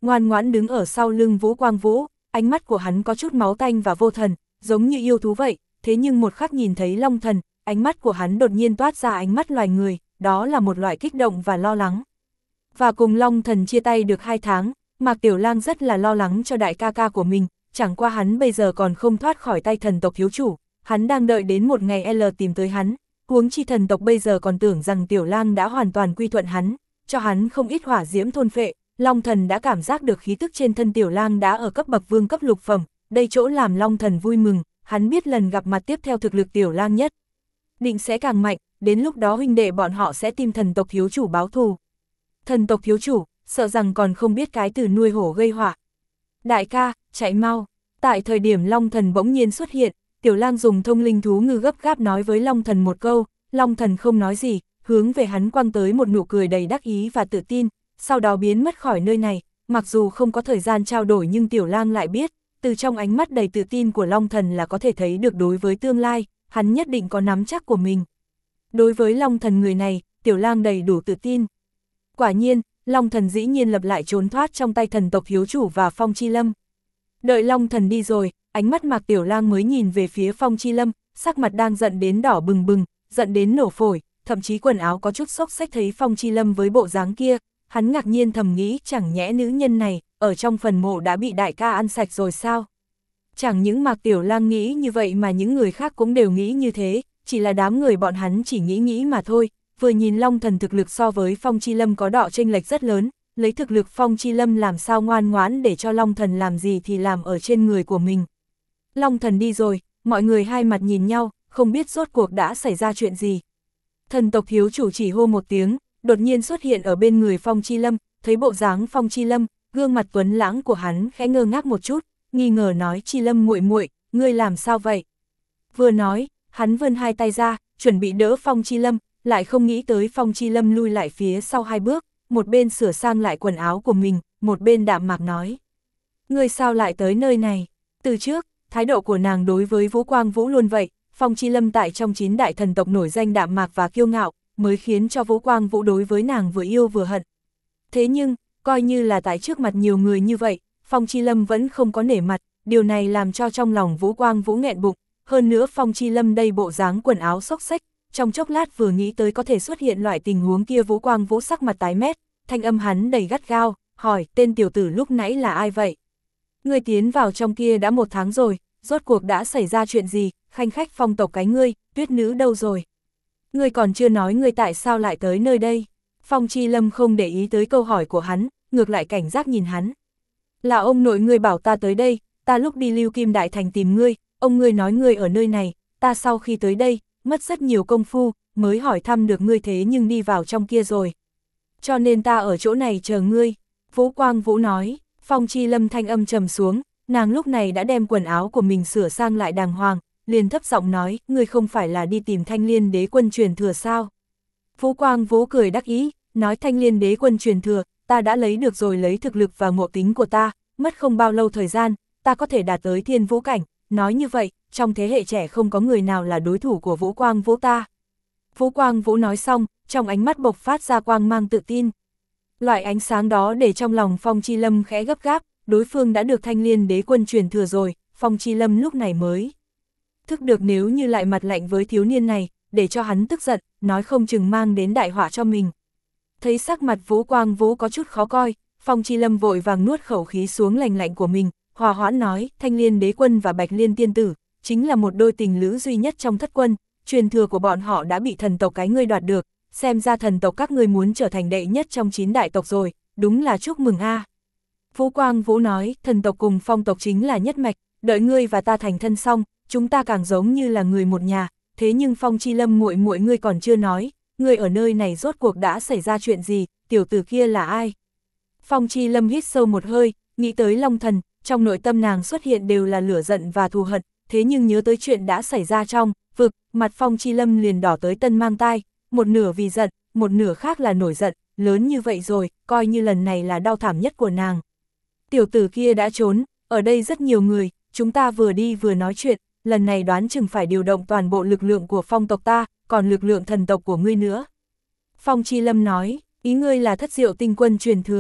ngoan ngoãn đứng ở sau lưng Vũ Quang Vũ, ánh mắt của hắn có chút máu tanh và vô thần, giống như yêu thú vậy, thế nhưng một khắc nhìn thấy Long Thần, ánh mắt của hắn đột nhiên toát ra ánh mắt loài người, đó là một loại kích động và lo lắng. Và cùng Long Thần chia tay được hai tháng, Mạc Tiểu Lang rất là lo lắng cho đại ca ca của mình, chẳng qua hắn bây giờ còn không thoát khỏi tay thần tộc thiếu chủ, hắn đang đợi đến một ngày L tìm tới hắn, huống chi thần tộc bây giờ còn tưởng rằng Tiểu Lang đã hoàn toàn quy thuận hắn, cho hắn không ít hỏa diễm thôn phệ. Long Thần đã cảm giác được khí tức trên thân Tiểu Lang đã ở cấp bậc vương cấp lục phẩm, đây chỗ làm Long Thần vui mừng, hắn biết lần gặp mặt tiếp theo thực lực Tiểu Lang nhất định sẽ càng mạnh, đến lúc đó huynh đệ bọn họ sẽ tìm thần tộc thiếu chủ báo thù. Thần tộc thiếu chủ, sợ rằng còn không biết cái từ nuôi hổ gây họa. Đại ca, chạy mau. Tại thời điểm Long Thần bỗng nhiên xuất hiện, Tiểu Lang dùng thông linh thú ngư gấp gáp nói với Long Thần một câu, Long Thần không nói gì, hướng về hắn quăng tới một nụ cười đầy đắc ý và tự tin, sau đó biến mất khỏi nơi này, mặc dù không có thời gian trao đổi nhưng Tiểu Lang lại biết, từ trong ánh mắt đầy tự tin của Long Thần là có thể thấy được đối với tương lai, hắn nhất định có nắm chắc của mình. Đối với Long Thần người này, Tiểu Lang đầy đủ tự tin. Quả nhiên, Long Thần dĩ nhiên lập lại trốn thoát trong tay thần tộc thiếu chủ và Phong Chi Lâm. Đợi Long Thần đi rồi, ánh mắt Mạc Tiểu Lang mới nhìn về phía Phong Chi Lâm, sắc mặt đang giận đến đỏ bừng bừng, giận đến nổ phổi, thậm chí quần áo có chút xốc xếch thấy Phong Chi Lâm với bộ dáng kia, hắn ngạc nhiên thầm nghĩ chẳng nhẽ nữ nhân này, ở trong phần mộ đã bị đại ca ăn sạch rồi sao? Chẳng những Mạc Tiểu Lang nghĩ như vậy mà những người khác cũng đều nghĩ như thế, chỉ là đám người bọn hắn chỉ nghĩ nghĩ mà thôi, vừa nhìn Long Thần thực lực so với Phong Chi Lâm có độ chênh lệch rất lớn, lấy thực lực Phong Chi Lâm làm sao ngoan ngoãn để cho Long Thần làm gì thì làm ở trên người của mình. Long Thần đi rồi, mọi người hai mặt nhìn nhau, không biết rốt cuộc đã xảy ra chuyện gì. Thần tộc thiếu chủ chỉ hô một tiếng, đột nhiên xuất hiện ở bên người Phong Chi Lâm, thấy bộ dáng Phong Chi Lâm, gương mặt tuấn lãng của hắn khẽ ngơ ngác một chút, nghi ngờ nói Chi Lâm muội muội, ngươi làm sao vậy? Vừa nói, hắn vươn hai tay ra, chuẩn bị đỡ Phong Chi Lâm, lại không nghĩ tới Phong Chi Lâm lui lại phía sau hai bước, một bên sửa sang lại quần áo của mình, một bên đạm mạc nói. Ngươi sao lại tới nơi này? Từ trước, thái độ của nàng đối với Vũ Quang Vũ luôn vậy, Phong Chi Lâm tại trong chín đại thần tộc nổi danh đạm mạc và kiêu ngạo, mới khiến cho Vũ Quang Vũ đối với nàng vừa yêu vừa hận. Thế nhưng, coi như là tại trước mặt nhiều người như vậy, Phong Chi Lâm vẫn không có nể mặt, điều này làm cho trong lòng Vũ Quang Vũ nghẹn bụng, hơn nữa Phong Chi Lâm đây bộ dáng quần áo xốc xếch, trong chốc lát vừa nghĩ tới có thể xuất hiện loại tình huống kia Vũ Quang Vũ sắc mặt tái mét, thanh âm hắn đầy gắt gao, hỏi tên tiểu tử lúc nãy là ai vậy? Ngươi tiến vào trong kia đã một tháng rồi, rốt cuộc đã xảy ra chuyện gì, khanh khách Phong tộc cái ngươi, Tuyết nữ đâu rồi? Ngươi còn chưa nói ngươi tại sao lại tới nơi đây? Phong Chi Lâm không để ý tới câu hỏi của hắn, ngược lại cảnh giác nhìn hắn. Là ông nội ngươi bảo ta tới đây, ta lúc đi Lưu Kim Đại Thành tìm ngươi, ông ngươi nói ngươi ở nơi này, ta sau khi tới đây, mất rất nhiều công phu, mới hỏi thăm được ngươi thế nhưng đi vào trong kia rồi. Cho nên ta ở chỗ này chờ ngươi. Vũ Quang Vũ nói. Phong Chi Lâm thanh âm trầm xuống, nàng lúc này đã đem quần áo của mình sửa sang lại đàng hoàng, liền thấp giọng nói, ngươi không phải là đi tìm Thanh Liên đế quân truyền thừa sao? Vũ Quang Vũ cười đắc ý, nói Thanh Liên đế quân truyền thừa, ta đã lấy được rồi, lấy thực lực và ngộ tính của ta, mất không bao lâu thời gian, ta có thể đạt tới thiên vũ cảnh, nói như vậy, trong thế hệ trẻ không có người nào là đối thủ của Vũ Quang Vũ ta. Vũ Quang Vũ nói xong, trong ánh mắt bộc phát ra quang mang tự tin. Loại ánh sáng đó để trong lòng Phong Chi Lâm khẽ gấp gáp, đối phương đã được Thanh Liên đế quân truyền thừa rồi, Phong Chi Lâm lúc này mới thức được nếu như lại mặt lạnh với thiếu niên này, để cho hắn tức giận, nói không chừng mang đến đại họa cho mình. Thấy sắc mặt Vũ Quang Vũ có chút khó coi, Phong Chi Lâm vội vàng nuốt khẩu khí xuống lành lạnh của mình, hòa hoãn nói, Thanh Liên đế quân và Bạch Liên tiên tử, chính là một đôi tình lữ duy nhất trong thất quân, truyền thừa của bọn họ đã bị thần tộc cái ngươi đoạt được, xem ra thần tộc các ngươi muốn trở thành đệ nhất trong chín đại tộc rồi, đúng là chúc mừng a. À. Vũ Quang Vũ nói, thần tộc cùng Phong tộc chính là nhất mạch, đợi ngươi và ta thành thân xong, chúng ta càng giống như là người một nhà, thế nhưng Phong Chi Lâm muội muội ngươi còn chưa nói, ngươi ở nơi này rốt cuộc đã xảy ra chuyện gì, tiểu tử kia là ai? Phong Chi Lâm hít sâu một hơi, nghĩ tới Long Thần, trong nội tâm nàng xuất hiện đều là lửa giận và thù hận, thế nhưng nhớ tới chuyện đã xảy ra trong vực, mặt Phong Chi Lâm liền đỏ tới tân mang tai, một nửa vì giận, một nửa khác là nổi giận, lớn như vậy rồi, coi như lần này là đau thảm nhất của nàng. Tiểu tử kia đã trốn, ở đây rất nhiều người, chúng ta vừa đi vừa nói chuyện, lần này đoán chừng phải điều động toàn bộ lực lượng của Phong tộc ta, còn lực lượng thần tộc của ngươi nữa. Phong Chi Lâm nói, ý ngươi là thất diệu tinh quân truyền thừa.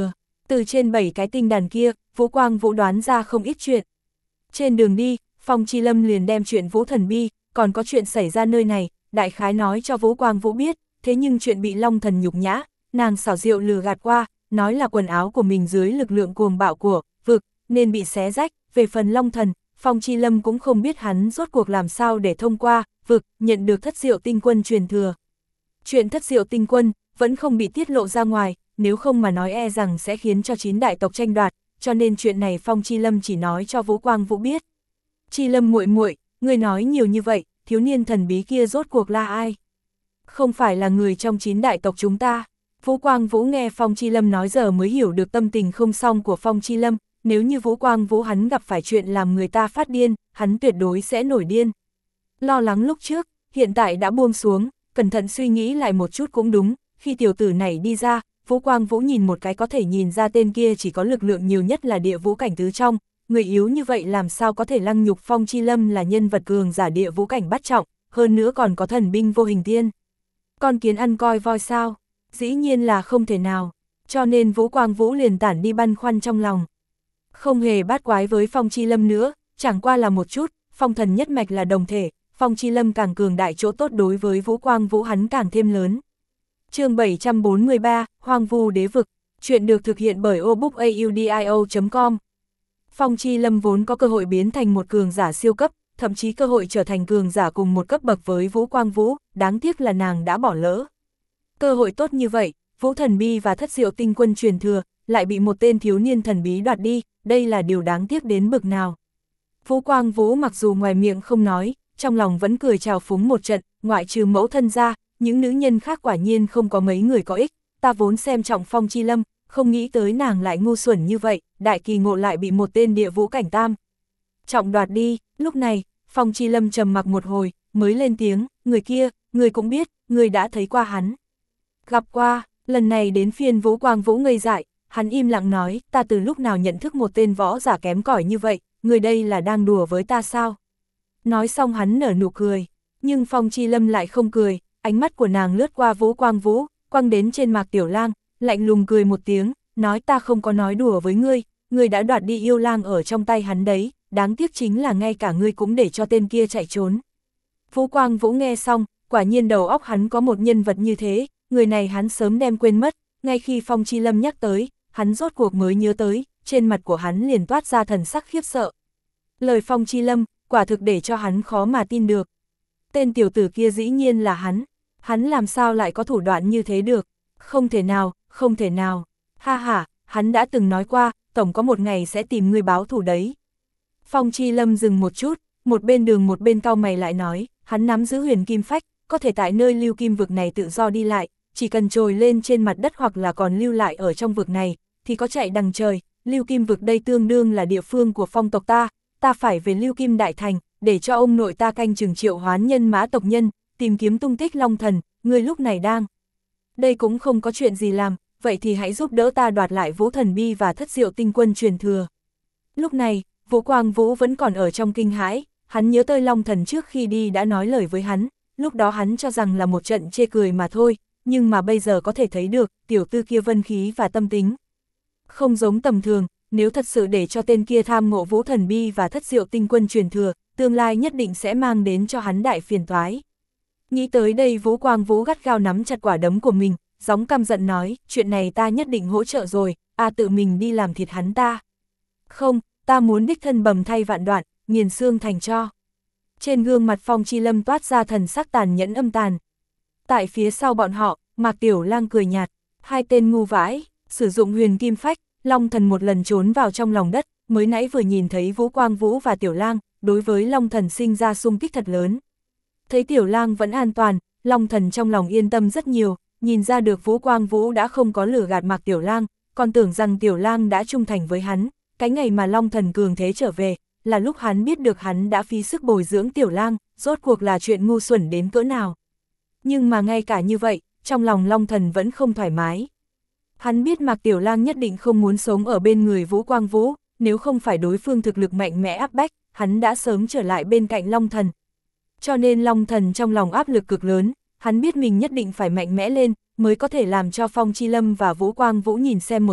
Từ trên bảy cái tinh đàn kia, Vũ Quang Vũ đoán ra không ít chuyện. Trên đường đi, Phong Chi Lâm liền đem chuyện Vũ Thần Bi, còn có chuyện xảy ra nơi này, đại khái nói cho Vũ Quang Vũ biết, thế nhưng chuyện bị Long Thần nhục nhã, nàng xảo diệu lừa gạt qua, nói là quần áo của mình dưới lực lượng cuồng bạo của vực, nên bị xé rách, về phần Long Thần, Phong Chi Lâm cũng không biết hắn rốt cuộc làm sao để thông qua vực, nhận được thất diệu tinh quân truyền thừa. Chuyện thất diệu tinh quân vẫn không bị tiết lộ ra ngoài, nếu không mà nói e rằng sẽ khiến cho chín đại tộc tranh đoạt, cho nên chuyện này Phong Chi Lâm chỉ nói cho Vũ Quang Vũ biết. Chi Lâm muội muội, ngươi nói nhiều như vậy, thiếu niên thần bí kia rốt cuộc là ai? Không phải là người trong chín đại tộc chúng ta. Vũ Quang Vũ nghe Phong Chi Lâm nói giờ mới hiểu được tâm tình không xong của Phong Chi Lâm, nếu như Vũ Quang Vũ hắn gặp phải chuyện làm người ta phát điên, hắn tuyệt đối sẽ nổi điên. Lo lắng lúc trước, hiện tại đã buông xuống, cẩn thận suy nghĩ lại một chút cũng đúng, khi tiểu tử này đi ra, Vũ Quang Vũ nhìn một cái có thể nhìn ra tên kia chỉ có lực lượng nhiều nhất là địa vũ cảnh tứ trong, người yếu như vậy làm sao có thể lăng nhục Phong Chi Lâm là nhân vật cường giả địa vũ cảnh bắt trọng, hơn nữa còn có thần binh vô hình tiên. Con kiến ăn coi voi sao? Dĩ nhiên là không thể nào, cho nên Vũ Quang Vũ liền tản đi băn khoăn trong lòng. Không hề bát quái với Phong Chi Lâm nữa, chẳng qua là một chút, phong thần nhất mạch là đồng thể, Phong Chi Lâm càng cường đại chỗ tốt đối với Vũ Quang Vũ hắn càng thêm lớn. Chương bảy trăm bốn mươi ba, Hoang Vu Đế Vực, chuyện được thực hiện bởi obookaudio chấm com. Phong Chi Lâm vốn có cơ hội biến thành một cường giả siêu cấp, thậm chí cơ hội trở thành cường giả cùng một cấp bậc với Vũ Quang Vũ, đáng tiếc là nàng đã bỏ lỡ. Cơ hội tốt như vậy, Vũ Thần Bi và thất diệu tinh quân truyền thừa, lại bị một tên thiếu niên thần bí đoạt đi, đây là điều đáng tiếc đến bực nào. Vũ Quang Vũ mặc dù ngoài miệng không nói, trong lòng vẫn cười trào phúng một trận, ngoại trừ mẫu thân ra, những nữ nhân khác quả nhiên không có mấy người có ích, ta vốn xem trọng Phong Chi Lâm, không nghĩ tới nàng lại ngu xuẩn như vậy, đại kỳ ngộ lại bị một tên địa vũ cảnh tam trọng đoạt đi. Lúc này, Phong Chi Lâm trầm mặc một hồi, mới lên tiếng, người kia, người cũng biết, người đã thấy qua hắn. Gặp qua, lần này đến phiên Vũ Quang Vũ ngây dại, hắn im lặng nói, ta từ lúc nào nhận thức một tên võ giả kém cỏi như vậy, người đây là đang đùa với ta sao? Nói xong hắn nở nụ cười, nhưng Phong Chi Lâm lại không cười, ánh mắt của nàng lướt qua Vũ Quang Vũ, quăng đến trên Mạc Tiểu Lang, lạnh lùng cười một tiếng, nói ta không có nói đùa với ngươi, ngươi đã đoạt đi yêu lang ở trong tay hắn đấy, đáng tiếc chính là ngay cả ngươi cũng để cho tên kia chạy trốn. Vũ Quang Vũ nghe xong, quả nhiên đầu óc hắn có một nhân vật như thế, người này hắn sớm đem quên mất, ngay khi Phong Chi Lâm nhắc tới, hắn rốt cuộc mới nhớ tới, trên mặt của hắn liền toát ra thần sắc khiếp sợ. Lời Phong Chi Lâm, quả thực để cho hắn khó mà tin được. Tên tiểu tử kia dĩ nhiên là hắn, hắn làm sao lại có thủ đoạn như thế được, không thể nào, không thể nào, ha ha, hắn đã từng nói qua, tổng có một ngày sẽ tìm người báo thù đấy. Phong Chi Lâm dừng một chút, một bên đường một bên cau mày lại nói, hắn nắm giữ huyền kim phách, có thể tại nơi lưu kim vực này tự do đi lại, chỉ cần trồi lên trên mặt đất hoặc là còn lưu lại ở trong vực này, thì có chạy đằng trời, lưu kim vực đây tương đương là địa phương của phong tộc ta, ta phải về lưu kim đại thành, để cho ông nội ta canh chừng triệu hoán nhân mã tộc nhân, tìm kiếm tung tích Long Thần, người lúc này đang. Đây cũng không có chuyện gì làm, vậy thì hãy giúp đỡ ta đoạt lại Vũ Thần Bi và thất diệu tinh quân truyền thừa. Lúc này, Vũ Quang Vũ vẫn còn ở trong kinh hãi, hắn nhớ tới Long Thần trước khi đi đã nói lời với hắn, lúc đó hắn cho rằng là một trận chê cười mà thôi, nhưng mà bây giờ có thể thấy được, tiểu tư kia vân khí và tâm tính. Không giống tầm thường, nếu thật sự để cho tên kia tham ngộ Vũ Thần Bi và thất diệu tinh quân truyền thừa, tương lai nhất định sẽ mang đến cho hắn đại phiền toái. Nghĩ tới đây Vũ Quang Vũ gắt gao nắm chặt quả đấm của mình, gióng căm giận nói, chuyện này ta nhất định hỗ trợ rồi, a tự mình đi làm thịt hắn ta. Không, ta muốn đích thân bầm thay vạn đoạn, nghiền xương thành tro. Trên gương mặt Phong Chi Lâm toát ra thần sắc tàn nhẫn âm tàn. Tại phía sau bọn họ, Mạc Tiểu Lang cười nhạt, hai tên ngu vãi, sử dụng huyền kim phách, Long Thần một lần trốn vào trong lòng đất, mới nãy vừa nhìn thấy Vũ Quang Vũ và Tiểu Lang, đối với Long Thần sinh ra xung kích thật lớn. Thấy Tiểu Lang vẫn an toàn, Long Thần trong lòng yên tâm rất nhiều, nhìn ra được Vũ Quang Vũ đã không có lừa gạt Mạc Tiểu Lang, còn tưởng rằng Tiểu Lang đã trung thành với hắn, cái ngày mà Long Thần cường thế trở về, là lúc hắn biết được hắn đã phí sức bồi dưỡng Tiểu Lang, rốt cuộc là chuyện ngu xuẩn đến cỡ nào. Nhưng mà ngay cả như vậy, trong lòng Long Thần vẫn không thoải mái. Hắn biết Mạc Tiểu Lang nhất định không muốn sống ở bên người Vũ Quang Vũ, nếu không phải đối phương thực lực mạnh mẽ áp bách, hắn đã sớm trở lại bên cạnh Long Thần. Cho nên Long Thần trong lòng áp lực cực lớn, hắn biết mình nhất định phải mạnh mẽ lên, mới có thể làm cho Phong Chi Lâm và Vũ Quang Vũ nhìn xem một chút,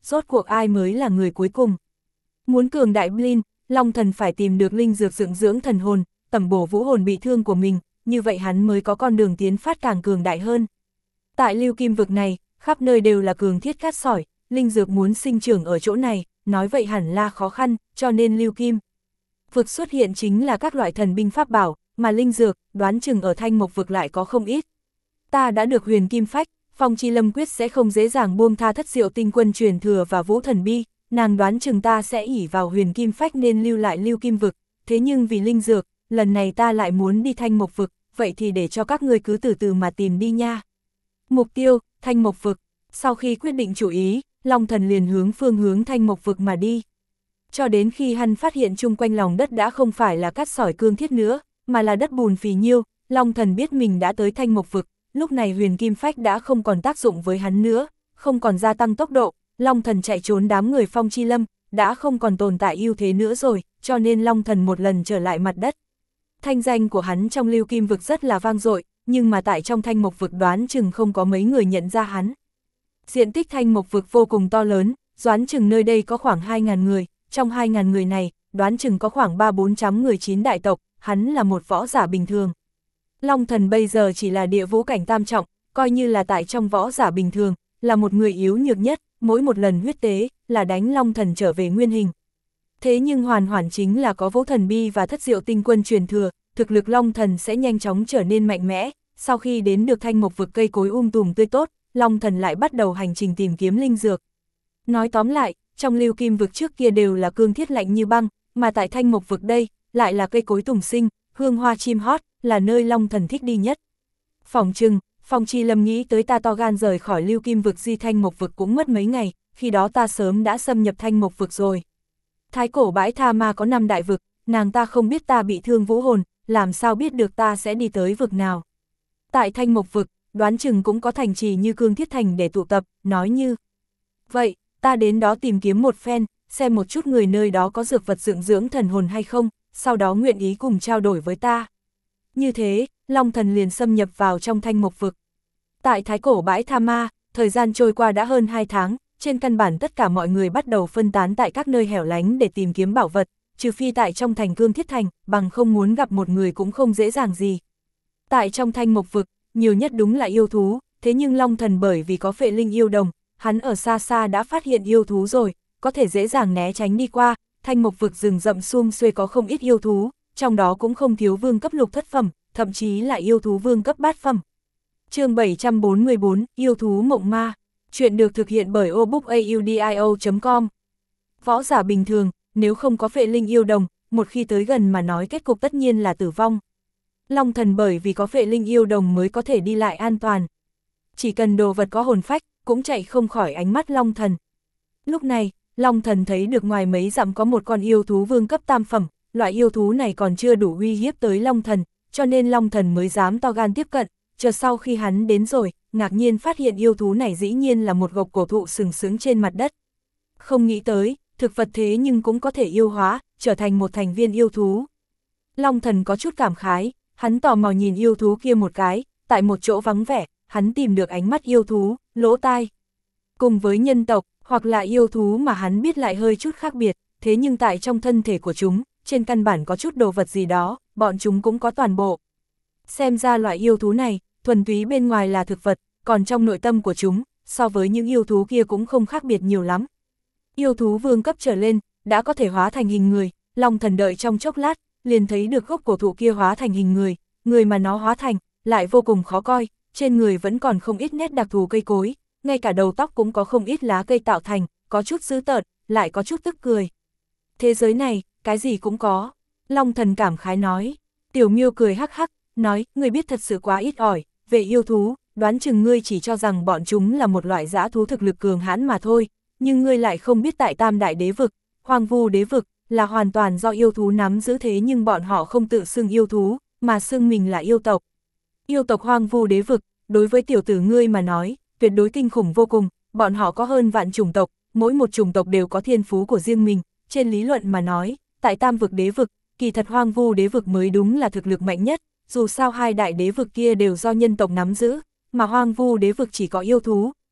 rốt cuộc ai mới là người cuối cùng. Muốn cường đại Blin, Long Thần phải tìm được linh dược dưỡng dưỡng thần hồn, tẩm bổ vũ hồn bị thương của mình, như vậy hắn mới có con đường tiến phát càng cường đại hơn. Tại lưu kim vực này, khắp nơi đều là cường thiết cát sỏi, linh dược muốn sinh trưởng ở chỗ này, nói vậy hẳn là khó khăn, cho nên lưu kim vực xuất hiện chính là các loại thần binh pháp bảo, mà linh dược, đoán chừng ở Thanh Mộc vực lại có không ít. Ta đã được huyền kim phách, Phong Chi Lâm quyết sẽ không dễ dàng buông tha Thất Diệu tinh quân truyền thừa và vũ thần bi, nàng đoán chừng ta sẽ ỷ vào huyền kim phách nên lưu lại lưu kim vực, thế nhưng vì linh dược, lần này ta lại muốn đi Thanh Mộc vực, vậy thì để cho các ngươi cứ từ từ mà tìm đi nha. Mục tiêu, Thanh Mộc vực. Sau khi quyết định chủ ý, Long Thần liền hướng phương hướng Thanh Mộc vực mà đi. Cho đến khi hắn phát hiện chung quanh lòng đất đã không phải là cát sỏi cương thiết nữa, mà là đất bùn phì nhiêu, Long Thần biết mình đã tới Thanh Mộc vực, lúc này huyền kim phách đã không còn tác dụng với hắn nữa, không còn gia tăng tốc độ, Long Thần chạy trốn đám người Phong Chi Lâm, đã không còn tồn tại ưu thế nữa rồi, cho nên Long Thần một lần trở lại mặt đất. Thanh danh của hắn trong lưu kim vực rất là vang dội, nhưng mà tại trong Thanh Mộc vực đoán chừng không có mấy người nhận ra hắn. Diện tích Thanh Mộc vực vô cùng to lớn, đoán chừng nơi đây có khoảng hai nghìn người, trong hai nghìn người này, đoán chừng có khoảng ba bốn trăm người chín đại tộc, hắn là một võ giả bình thường. Long Thần bây giờ chỉ là địa vũ cảnh tam trọng, coi như là tại trong võ giả bình thường, là một người yếu nhược nhất, mỗi một lần huyết tế, là đánh Long Thần trở về nguyên hình. Thế nhưng hoàn hoàn chính là có vũ thần bi và Thất Diệu tinh quân truyền thừa, thực lực Long Thần sẽ nhanh chóng trở nên mạnh mẽ, sau khi đến được Thanh Mộc vực cây cối um tùm tươi tốt, Long Thần lại bắt đầu hành trình tìm kiếm linh dược. Nói tóm lại, trong lưu kim vực trước kia đều là cương thiết lạnh như băng, mà tại Thanh Mộc vực đây, lại là cây cối tùng sinh, hương hoa chim hót, là nơi Long Thần thích đi nhất. Phỏng chừng, Phong Chi Lâm nghĩ tới ta to gan rời khỏi lưu kim vực di Thanh Mộc vực cũng mất mấy ngày, khi đó ta sớm đã xâm nhập Thanh Mộc vực rồi. Thái cổ bãi tha ma có năm đại vực, nàng ta không biết ta bị thương vũ hồn, làm sao biết được ta sẽ đi tới vực nào. Tại Thanh Mộc vực, đoán chừng cũng có thành trì như Cương Thiết Thành để tụ tập, nói như vậy, ta đến đó tìm kiếm một phen, xem một chút người nơi đó có dược vật dưỡng dưỡng thần hồn hay không, sau đó nguyện ý cùng trao đổi với ta. Như thế, Long Thần liền xâm nhập vào trong Thanh Mộc vực. Tại Thái cổ bãi tha ma, thời gian trôi qua đã hơn hai tháng, trên căn bản tất cả mọi người bắt đầu phân tán tại các nơi hẻo lánh để tìm kiếm bảo vật, trừ phi tại trong thành Cương Thiết Thành, bằng không muốn gặp một người cũng không dễ dàng gì. Tại trong Thanh Mộc vực, nhiều nhất đúng là yêu thú, thế nhưng Long Thần bởi vì có phệ linh yêu đồng, hắn ở xa xa đã phát hiện yêu thú rồi, có thể dễ dàng né tránh đi qua. Thanh Mộc vực rừng rậm sum xuê có không ít yêu thú, trong đó cũng không thiếu vương cấp lục thất phẩm, thậm chí là yêu thú vương cấp bát phẩm. Chương bảy trăm bốn mươi bốn, yêu thú mộng ma. Chuyện được thực hiện bởi obookaudio chấm com. Võ giả bình thường, nếu không có phệ linh yêu đồng, một khi tới gần mà nói kết cục tất nhiên là tử vong. Long Thần bởi vì có phệ linh yêu đồng mới có thể đi lại an toàn. Chỉ cần đồ vật có hồn phách, cũng chạy không khỏi ánh mắt Long Thần. Lúc này, Long Thần thấy được ngoài mấy dặm có một con yêu thú vương cấp tam phẩm, loại yêu thú này còn chưa đủ uy hiếp tới Long Thần, cho nên Long Thần mới dám to gan tiếp cận, chờ sau khi hắn đến rồi, ngạc nhiên phát hiện yêu thú này dĩ nhiên là một gốc cổ thụ sừng sững trên mặt đất. Không nghĩ tới, thực vật thế nhưng cũng có thể yêu hóa, trở thành một thành viên yêu thú. Long Thần có chút cảm khái, hắn tò mò nhìn yêu thú kia một cái, tại một chỗ vắng vẻ, hắn tìm được ánh mắt yêu thú, lỗ tai. Cùng với nhân tộc, hoặc là yêu thú mà hắn biết lại hơi chút khác biệt, thế nhưng tại trong thân thể của chúng, trên căn bản có chút đồ vật gì đó, bọn chúng cũng có toàn bộ. Xem ra loại yêu thú này, thuần túy bên ngoài là thực vật, còn trong nội tâm của chúng, so với những yêu thú kia cũng không khác biệt nhiều lắm. Yêu thú vương cấp trở lên, đã có thể hóa thành hình người, Long Thần đợi trong chốc lát, liền thấy được gốc cổ thụ kia hóa thành hình người, người mà nó hóa thành, lại vô cùng khó coi, trên người vẫn còn không ít nét đặc thù cây cối, ngay cả đầu tóc cũng có không ít lá cây tạo thành, có chút dữ tợn, lại có chút tức cười. Thế giới này, cái gì cũng có. Long Thần cảm khái nói. Tiểu Miêu cười hắc hắc, nói, ngươi biết thật sự quá ít ỏi, về yêu thú, đoán chừng ngươi chỉ cho rằng bọn chúng là một loại dã thú thực lực cường hãn mà thôi, nhưng ngươi lại không biết tại Tam Đại Đế Vực, Hoang Vu Đế Vực, là hoàn toàn do yêu thú nắm giữ, thế nhưng bọn họ không tự xưng yêu thú, mà xưng mình là yêu tộc. Yêu tộc Hoang Vu Đế Vực, đối với tiểu tử ngươi mà nói, tuyệt đối kinh khủng vô cùng, bọn họ có hơn vạn chủng tộc, mỗi một chủng tộc đều có thiên phú của riêng mình, trên lý luận mà nói, tại Tam Vực Đế Vực, kỳ thật Hoang Vu Đế Vực mới đúng là thực lực mạnh nhất, dù sao hai đại đế vực kia đều do nhân tộc nắm giữ, mà Hoang Vu Đế Vực chỉ có yêu thú,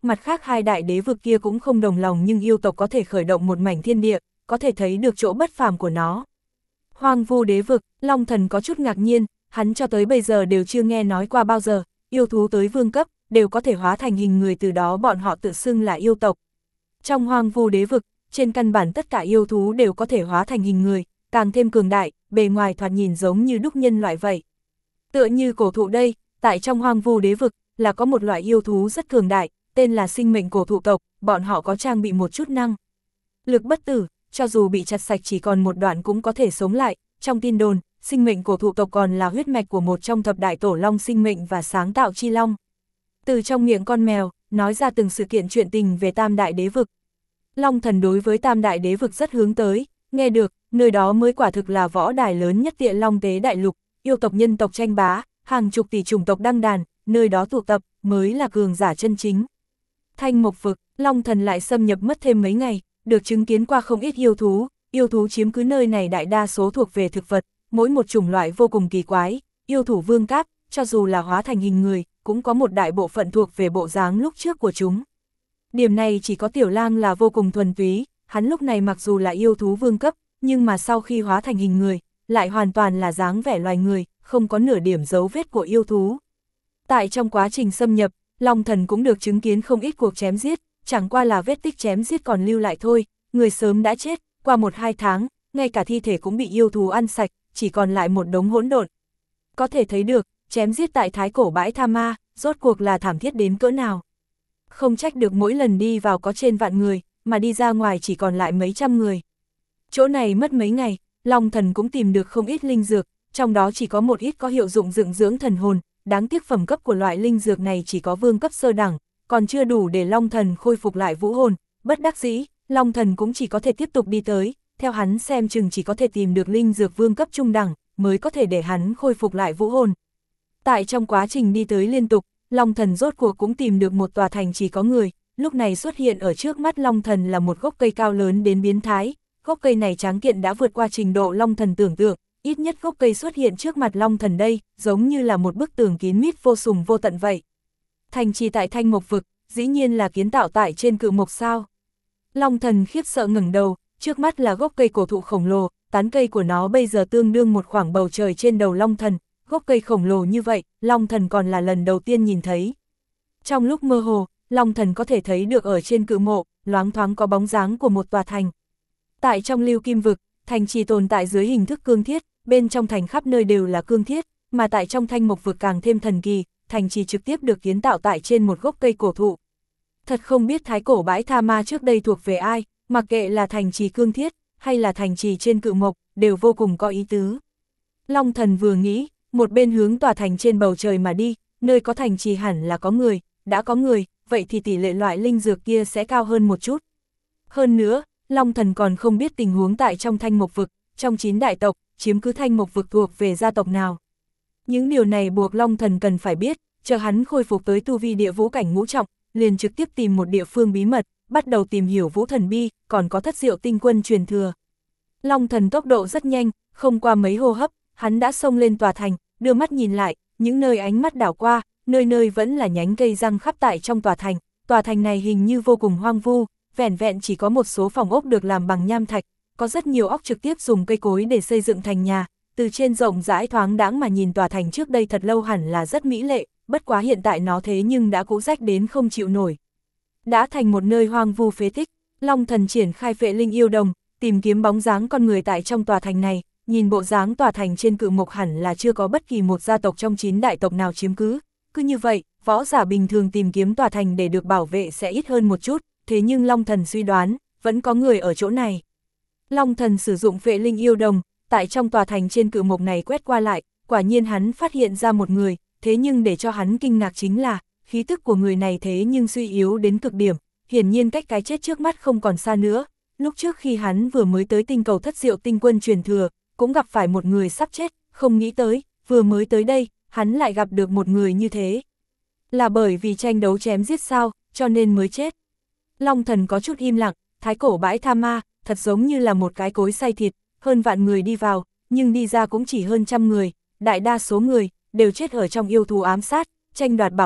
mặt khác hai đại đế vực kia cũng không đồng lòng nhưng yêu tộc có thể khởi động một mảnh thiên địa, có thể thấy được chỗ bất phàm của nó. Hoang vu đế vực, Long Thần có chút ngạc nhiên, hắn cho tới bây giờ đều chưa nghe nói qua bao giờ, yêu thú tới vương cấp, đều có thể hóa thành hình người, từ đó bọn họ tự xưng là yêu tộc. Trong hoang vu đế vực, trên căn bản tất cả yêu thú đều có thể hóa thành hình người, càng thêm cường đại, bề ngoài thoạt nhìn giống như đúc nhân loại vậy. Tựa như cổ thụ đây, tại trong hoang vu đế vực, là có một loại yêu thú rất cường đại, tên là sinh mệnh cổ thụ tộc, bọn họ có trang bị một chút năng lực bất tử, cho dù bị chặt sạch chỉ còn một đoạn cũng có thể sống lại. Trong tin đồn, sinh mệnh cổ thụ tộc còn là huyết mạch của một trong thập đại tổ long sinh mệnh và sáng tạo chi long. Từ trong miệng con mèo, nói ra từng sự kiện chuyện tình về tam đại đế vực. Long Thần đối với tam đại đế vực rất hướng tới, nghe được, nơi đó mới quả thực là võ đài lớn nhất Tiện Long Tế đại lục, yêu tộc nhân tộc tranh bá, hàng chục tỷ chủng tộc đăng đàn, nơi đó tụ tập, mới là cường giả chân chính. Thanh Mộc vực, Long Thần lại xâm nhập mất thêm mấy ngày, được chứng kiến qua không ít yêu thú, yêu thú chiếm cứ nơi này đại đa số thuộc về thực vật, mỗi một chủng loại vô cùng kỳ quái, yêu thủ vương cáp, cho dù là hóa thành hình người, cũng có một đại bộ phận thuộc về bộ dáng lúc trước của chúng. Điểm này chỉ có Tiểu Lang là vô cùng thuần túy, hắn lúc này mặc dù là yêu thú vương cấp, nhưng mà sau khi hóa thành hình người, lại hoàn toàn là dáng vẻ loài người, không có nửa điểm dấu vết của yêu thú. Tại trong quá trình xâm nhập, Long Thần cũng được chứng kiến không ít cuộc chém giết, chẳng qua là vết tích chém giết còn lưu lại thôi, người sớm đã chết, qua một hai tháng, ngay cả thi thể cũng bị yêu thú ăn sạch, chỉ còn lại một đống hỗn độn. Có thể thấy được, chém giết tại thái cổ bãi Tha Ma, rốt cuộc là thảm thiết đến cỡ nào. Không trách được mỗi lần đi vào có trên vạn người, mà đi ra ngoài chỉ còn lại mấy trăm người. Chỗ này mất mấy ngày, Long Thần cũng tìm được không ít linh dược, trong đó chỉ có một ít có hiệu dụng dựng dưỡng thần hồn, đáng tiếc phẩm cấp của loại linh dược này chỉ có vương cấp sơ đẳng, còn chưa đủ để Long Thần khôi phục lại vũ hồn, bất đắc dĩ, Long Thần cũng chỉ có thể tiếp tục đi tới, theo hắn xem chừng chỉ có thể tìm được linh dược vương cấp trung đẳng, mới có thể để hắn khôi phục lại vũ hồn. Tại trong quá trình đi tới liên tục, Long Thần rốt cuộc cũng tìm được một tòa thành chỉ có người, lúc này xuất hiện ở trước mắt Long Thần là một gốc cây cao lớn đến biến thái, gốc cây này tráng kiện đã vượt qua trình độ Long Thần tưởng tượng, ít nhất gốc cây xuất hiện trước mặt Long Thần đây, giống như là một bức tường kín mít vô sùng vô tận vậy. Thành trì tại Thanh Mộc vực, dĩ nhiên là kiến tạo tại trên cự mộc sao. Long Thần khiếp sợ ngẩng đầu, trước mắt là gốc cây cổ thụ khổng lồ, tán cây của nó bây giờ tương đương một khoảng bầu trời trên đầu Long Thần, gốc cây khổng lồ như vậy, Long Thần còn là lần đầu tiên nhìn thấy. Trong lúc mơ hồ, Long Thần có thể thấy được ở trên cự mộ, loáng thoáng có bóng dáng của một tòa thành. Tại trong Lưu Kim vực, thành trì tồn tại dưới hình thức cương thiết, bên trong thành khắp nơi đều là cương thiết, mà tại trong Thanh Mộc vực càng thêm thần kỳ, thành trì trực tiếp được kiến tạo tại trên một gốc cây cổ thụ. Thật không biết thái cổ bãi Tha Ma trước đây thuộc về ai, mặc kệ là thành trì cương thiết, hay là thành trì trên cự mộc, đều vô cùng có ý tứ. Long Thần vừa nghĩ, một bên hướng tòa thành trên bầu trời mà đi, nơi có thành trì hẳn là có người, đã có người, vậy thì tỷ lệ loại linh dược kia sẽ cao hơn một chút. Hơn nữa, Long Thần còn không biết tình huống tại trong Thanh Mộc vực, trong chín đại tộc, chiếm cứ Thanh Mộc vực thuộc về gia tộc nào. Những điều này buộc Long Thần cần phải biết, chờ hắn khôi phục tới tu vi địa vũ cảnh ngũ trọng, liền trực tiếp tìm một địa phương bí mật, bắt đầu tìm hiểu vũ thần bi, còn có thất diệu tinh quân truyền thừa. Long Thần tốc độ rất nhanh, không qua mấy hô hấp, hắn đã xông lên tòa thành, đưa mắt nhìn lại, những nơi ánh mắt đảo qua, nơi nơi vẫn là nhánh cây răng khắp tại trong tòa thành. Tòa thành này hình như vô cùng hoang vu, vẻn vẹn chỉ có một số phòng ốc được làm bằng nham thạch, có rất nhiều ốc trực tiếp dùng cây cối để xây dựng thành nhà. Từ trên rộng rãi thoáng đãng mà nhìn tòa thành trước đây thật lâu hẳn là rất mỹ lệ, bất quá hiện tại nó thế nhưng đã cũ rách đến không chịu nổi. Đã thành một nơi hoang vu phế tích, Long Thần triển khai Phệ Linh Yêu Đồng, tìm kiếm bóng dáng con người tại trong tòa thành này, nhìn bộ dáng tòa thành trên cự mộc hẳn là chưa có bất kỳ một gia tộc trong chín đại tộc nào chiếm cứ. Cứ như vậy, võ giả bình thường tìm kiếm tòa thành để được bảo vệ sẽ ít hơn một chút, thế nhưng Long Thần suy đoán, vẫn có người ở chỗ này. Long Thần sử dụng Phệ Linh Yêu Đồng, tại trong tòa thành trên cự mộc này quét qua lại, quả nhiên hắn phát hiện ra một người, thế nhưng để cho hắn kinh ngạc chính là, khí tức của người này thế nhưng suy yếu đến cực điểm, hiển nhiên cách cái chết trước mắt không còn xa nữa. Lúc trước khi hắn vừa mới tới tinh cầu thất diệu tinh quân truyền thừa, cũng gặp phải một người sắp chết, không nghĩ tới, vừa mới tới đây, hắn lại gặp được một người như thế. Là bởi vì tranh đấu chém giết sao, cho nên mới chết. Long Thần có chút im lặng, thái cổ bãi Tha Ma, thật giống như là một cái cối xay thịt, hơn vạn người đi vào, nhưng đi ra cũng chỉ hơn trăm người, đại đa số người, đều chết ở trong yêu thú ám sát, tranh đoạt bảo vật,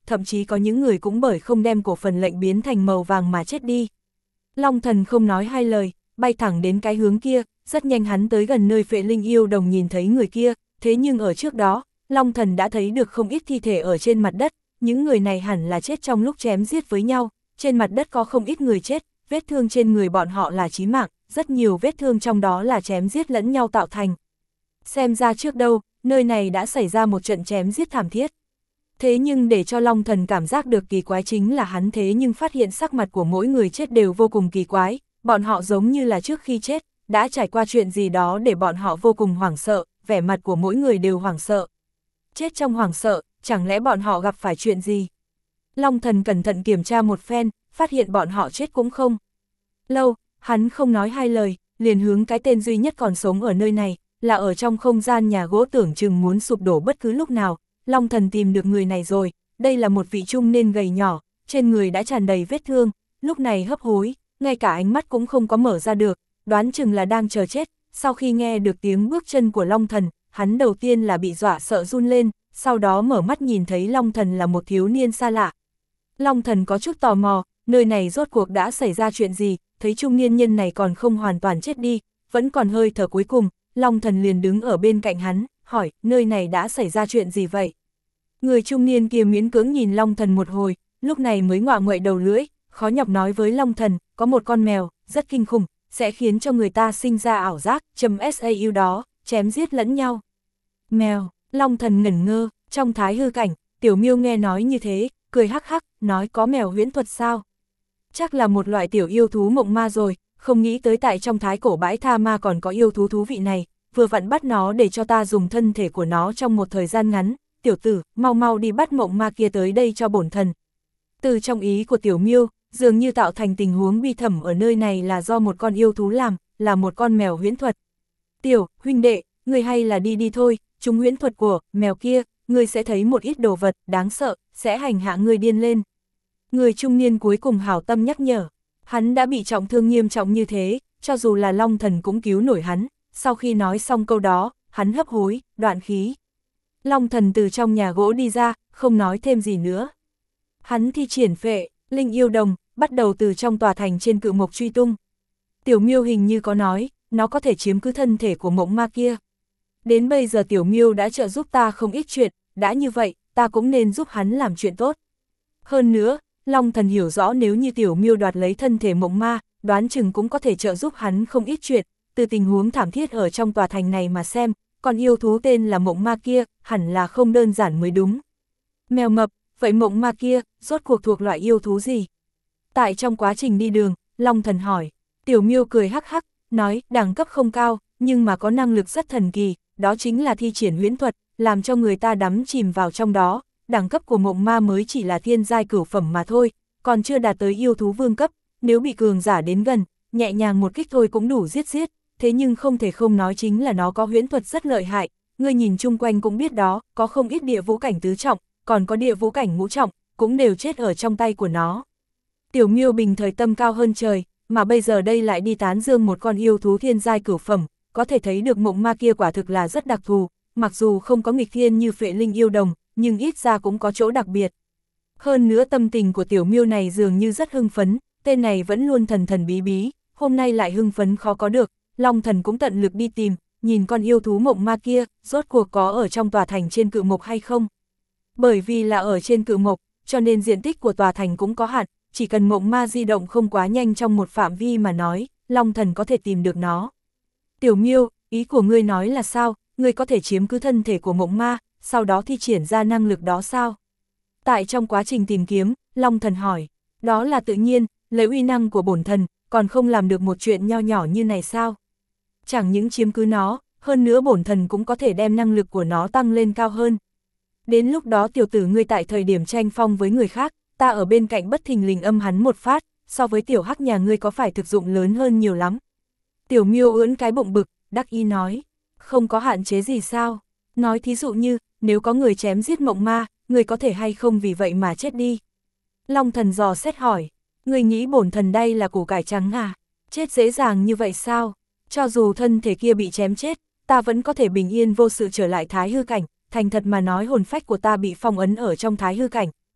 thậm chí có những người cũng bởi không đem cổ phần lệnh biến thành màu vàng mà chết đi. Long thần không nói hai lời, bay thẳng đến cái hướng kia, rất nhanh hắn tới gần nơi Phệ Linh yêu đồng nhìn thấy người kia, thế nhưng ở trước đó, Long thần đã thấy được không ít thi thể ở trên mặt đất, những người này hẳn là chết trong lúc chém giết với nhau, trên mặt đất có không ít người chết, vết thương trên người bọn họ là chí mạng, rất nhiều vết thương trong đó là chém giết lẫn nhau tạo thành. Xem ra trước đâu, nơi này đã xảy ra một trận chém giết thảm thiết. Thế nhưng để cho Long thần cảm giác được kỳ quái chính là hắn thế nhưng phát hiện sắc mặt của mỗi người chết đều vô cùng kỳ quái, bọn họ giống như là trước khi chết, đã trải qua chuyện gì đó để bọn họ vô cùng hoảng sợ, vẻ mặt của mỗi người đều hoảng sợ. Chết trong hoảng sợ, chẳng lẽ bọn họ gặp phải chuyện gì? Long thần cẩn thận kiểm tra một phen, phát hiện bọn họ chết cũng không lâu, hắn không nói hai lời, liền hướng cái tên duy nhất còn sống ở nơi này, là ở trong không gian nhà gỗ tưởng chừng muốn sụp đổ bất cứ lúc nào. Long thần tìm được người này rồi, đây là một vị trung niên gầy nhỏ, trên người đã tràn đầy vết thương, lúc này hấp hối, ngay cả ánh mắt cũng không có mở ra được, đoán chừng là đang chờ chết. Sau khi nghe được tiếng bước chân của Long thần, hắn đầu tiên là bị dọa sợ run lên, sau đó mở mắt nhìn thấy Long thần là một thiếu niên xa lạ. Long thần có chút tò mò, nơi này rốt cuộc đã xảy ra chuyện gì, thấy trung niên nhân này còn không hoàn toàn chết đi, vẫn còn hơi thở cuối cùng, Long thần liền đứng ở bên cạnh hắn, hỏi, nơi này đã xảy ra chuyện gì vậy? Người trung niên kia miễn cưỡng nhìn Long thần một hồi, lúc này mới ngoạ nguậy đầu lưỡi, khó nhọc nói với Long thần, có một con mèo, rất kinh khủng, sẽ khiến cho người ta sinh ra ảo giác, chấm sau đó, chém giết lẫn nhau. Mèo, Long thần ngẩn ngơ, trong thái hư cảnh, Tiểu Miêu nghe nói như thế, cười hắc hắc, nói có mèo huyễn thuật sao? Chắc là một loại tiểu yêu thú mộng ma rồi, không nghĩ tới tại trong thái cổ bãi tha ma còn có yêu thú thú vị này, vừa vặn bắt nó để cho ta dùng thân thể của nó trong một thời gian ngắn, tiểu tử, mau mau đi bắt mộng ma kia tới đây cho bổn thần. Từ trong ý của Tiểu Miêu, dường như tạo thành tình huống bi thảm ở nơi này là do một con yêu thú làm, là một con mèo huyễn thuật. Tiểu, huynh đệ, ngươi hay là đi đi thôi, chúng huyễn thuật của mèo kia, ngươi sẽ thấy một ít đồ vật đáng sợ, sẽ hành hạ ngươi điên lên. Người trung niên cuối cùng hảo tâm nhắc nhở, hắn đã bị trọng thương nghiêm trọng như thế, cho dù là Long thần cũng cứu nổi hắn. Sau khi nói xong câu đó, hắn hấp hối, đoạn khí. Long thần từ trong nhà gỗ đi ra, không nói thêm gì nữa. Hắn thi triển Phệ Linh yêu đồng, bắt đầu từ trong tòa thành trên cự mộc truy tung. Tiểu Miêu hình như có nói, nó có thể chiếm cứ thân thể của mộng ma kia. Đến bây giờ Tiểu Miêu đã trợ giúp ta không ít chuyện, đã như vậy, ta cũng nên giúp hắn làm chuyện tốt. Hơn nữa, Long thần hiểu rõ nếu như Tiểu Miêu đoạt lấy thân thể mộng ma, đoán chừng cũng có thể trợ giúp hắn không ít chuyện. Từ tình huống thảm thiết ở trong tòa thành này mà xem, còn yêu thú tên là mộng ma kia, hẳn là không đơn giản mới đúng. Mèo mập, vậy mộng ma kia, rốt cuộc thuộc loại yêu thú gì? Tại trong quá trình đi đường, Long thần hỏi, Tiểu Miêu cười hắc hắc, nói, đẳng cấp không cao, nhưng mà có năng lực rất thần kỳ, đó chính là thi triển huyễn thuật, làm cho người ta đắm chìm vào trong đó. Đẳng cấp của mộng ma mới chỉ là thiên giai cửu phẩm mà thôi, còn chưa đạt tới yêu thú vương cấp, nếu bị cường giả đến gần, nhẹ nhàng một kích thôi cũng đủ giết giết, thế nhưng không thể không nói chính là nó có huyễn thuật rất lợi hại, ngươi nhìn chung quanh cũng biết đó, có không ít địa vũ cảnh tứ trọng, còn có địa vũ cảnh ngũ trọng, cũng đều chết ở trong tay của nó. Tiểu Miêu bình thời tâm cao hơn trời, mà bây giờ đây lại đi tán dương một con yêu thú thiên giai cửu phẩm, có thể thấy được mộng ma kia quả thực là rất đặc thù, mặc dù không có nghịch thiên như Phệ Linh yêu đồng, nhưng ít ra cũng có chỗ đặc biệt. Hơn nữa tâm tình của Tiểu Miêu này dường như rất hưng phấn, tên này vẫn luôn thần thần bí bí, hôm nay lại hưng phấn khó có được, Long thần cũng tận lực đi tìm, nhìn con yêu thú mộng ma kia, rốt cuộc có ở trong tòa thành trên cự mộc hay không. Bởi vì là ở trên cự mộc, cho nên diện tích của tòa thành cũng có hạn, chỉ cần mộng ma di động không quá nhanh trong một phạm vi mà nói, Long thần có thể tìm được nó. Tiểu Miêu, ý của ngươi nói là sao, ngươi có thể chiếm cứ thân thể của mộng ma, sau đó thi triển ra năng lực đó sao? Tại trong quá trình tìm kiếm, Long thần hỏi, đó là tự nhiên, lấy uy năng của bổn thần, còn không làm được một chuyện nho nhỏ như này sao? Chẳng những chiếm cứ nó, hơn nữa bổn thần cũng có thể đem năng lực của nó tăng lên cao hơn. Đến lúc đó tiểu tử ngươi tại thời điểm tranh phong với người khác, ta ở bên cạnh bất thình lình âm hắn một phát, so với tiểu hắc nhà ngươi có phải thực dụng lớn hơn nhiều lắm. Tiểu Miêu ưỡn cái bụng bực, đắc ý nói, không có hạn chế gì sao? Nói thí dụ như, nếu có người chém giết mộng ma, người có thể hay không vì vậy mà chết đi? Long thần dò xét hỏi, người nghĩ bổn thần đây là củ cải trắng à? Chết dễ dàng như vậy sao? Cho dù thân thể kia bị chém chết, ta vẫn có thể bình yên vô sự trở lại thái hư cảnh, thành thật mà nói hồn phách của ta bị phong ấn ở trong thái hư cảnh,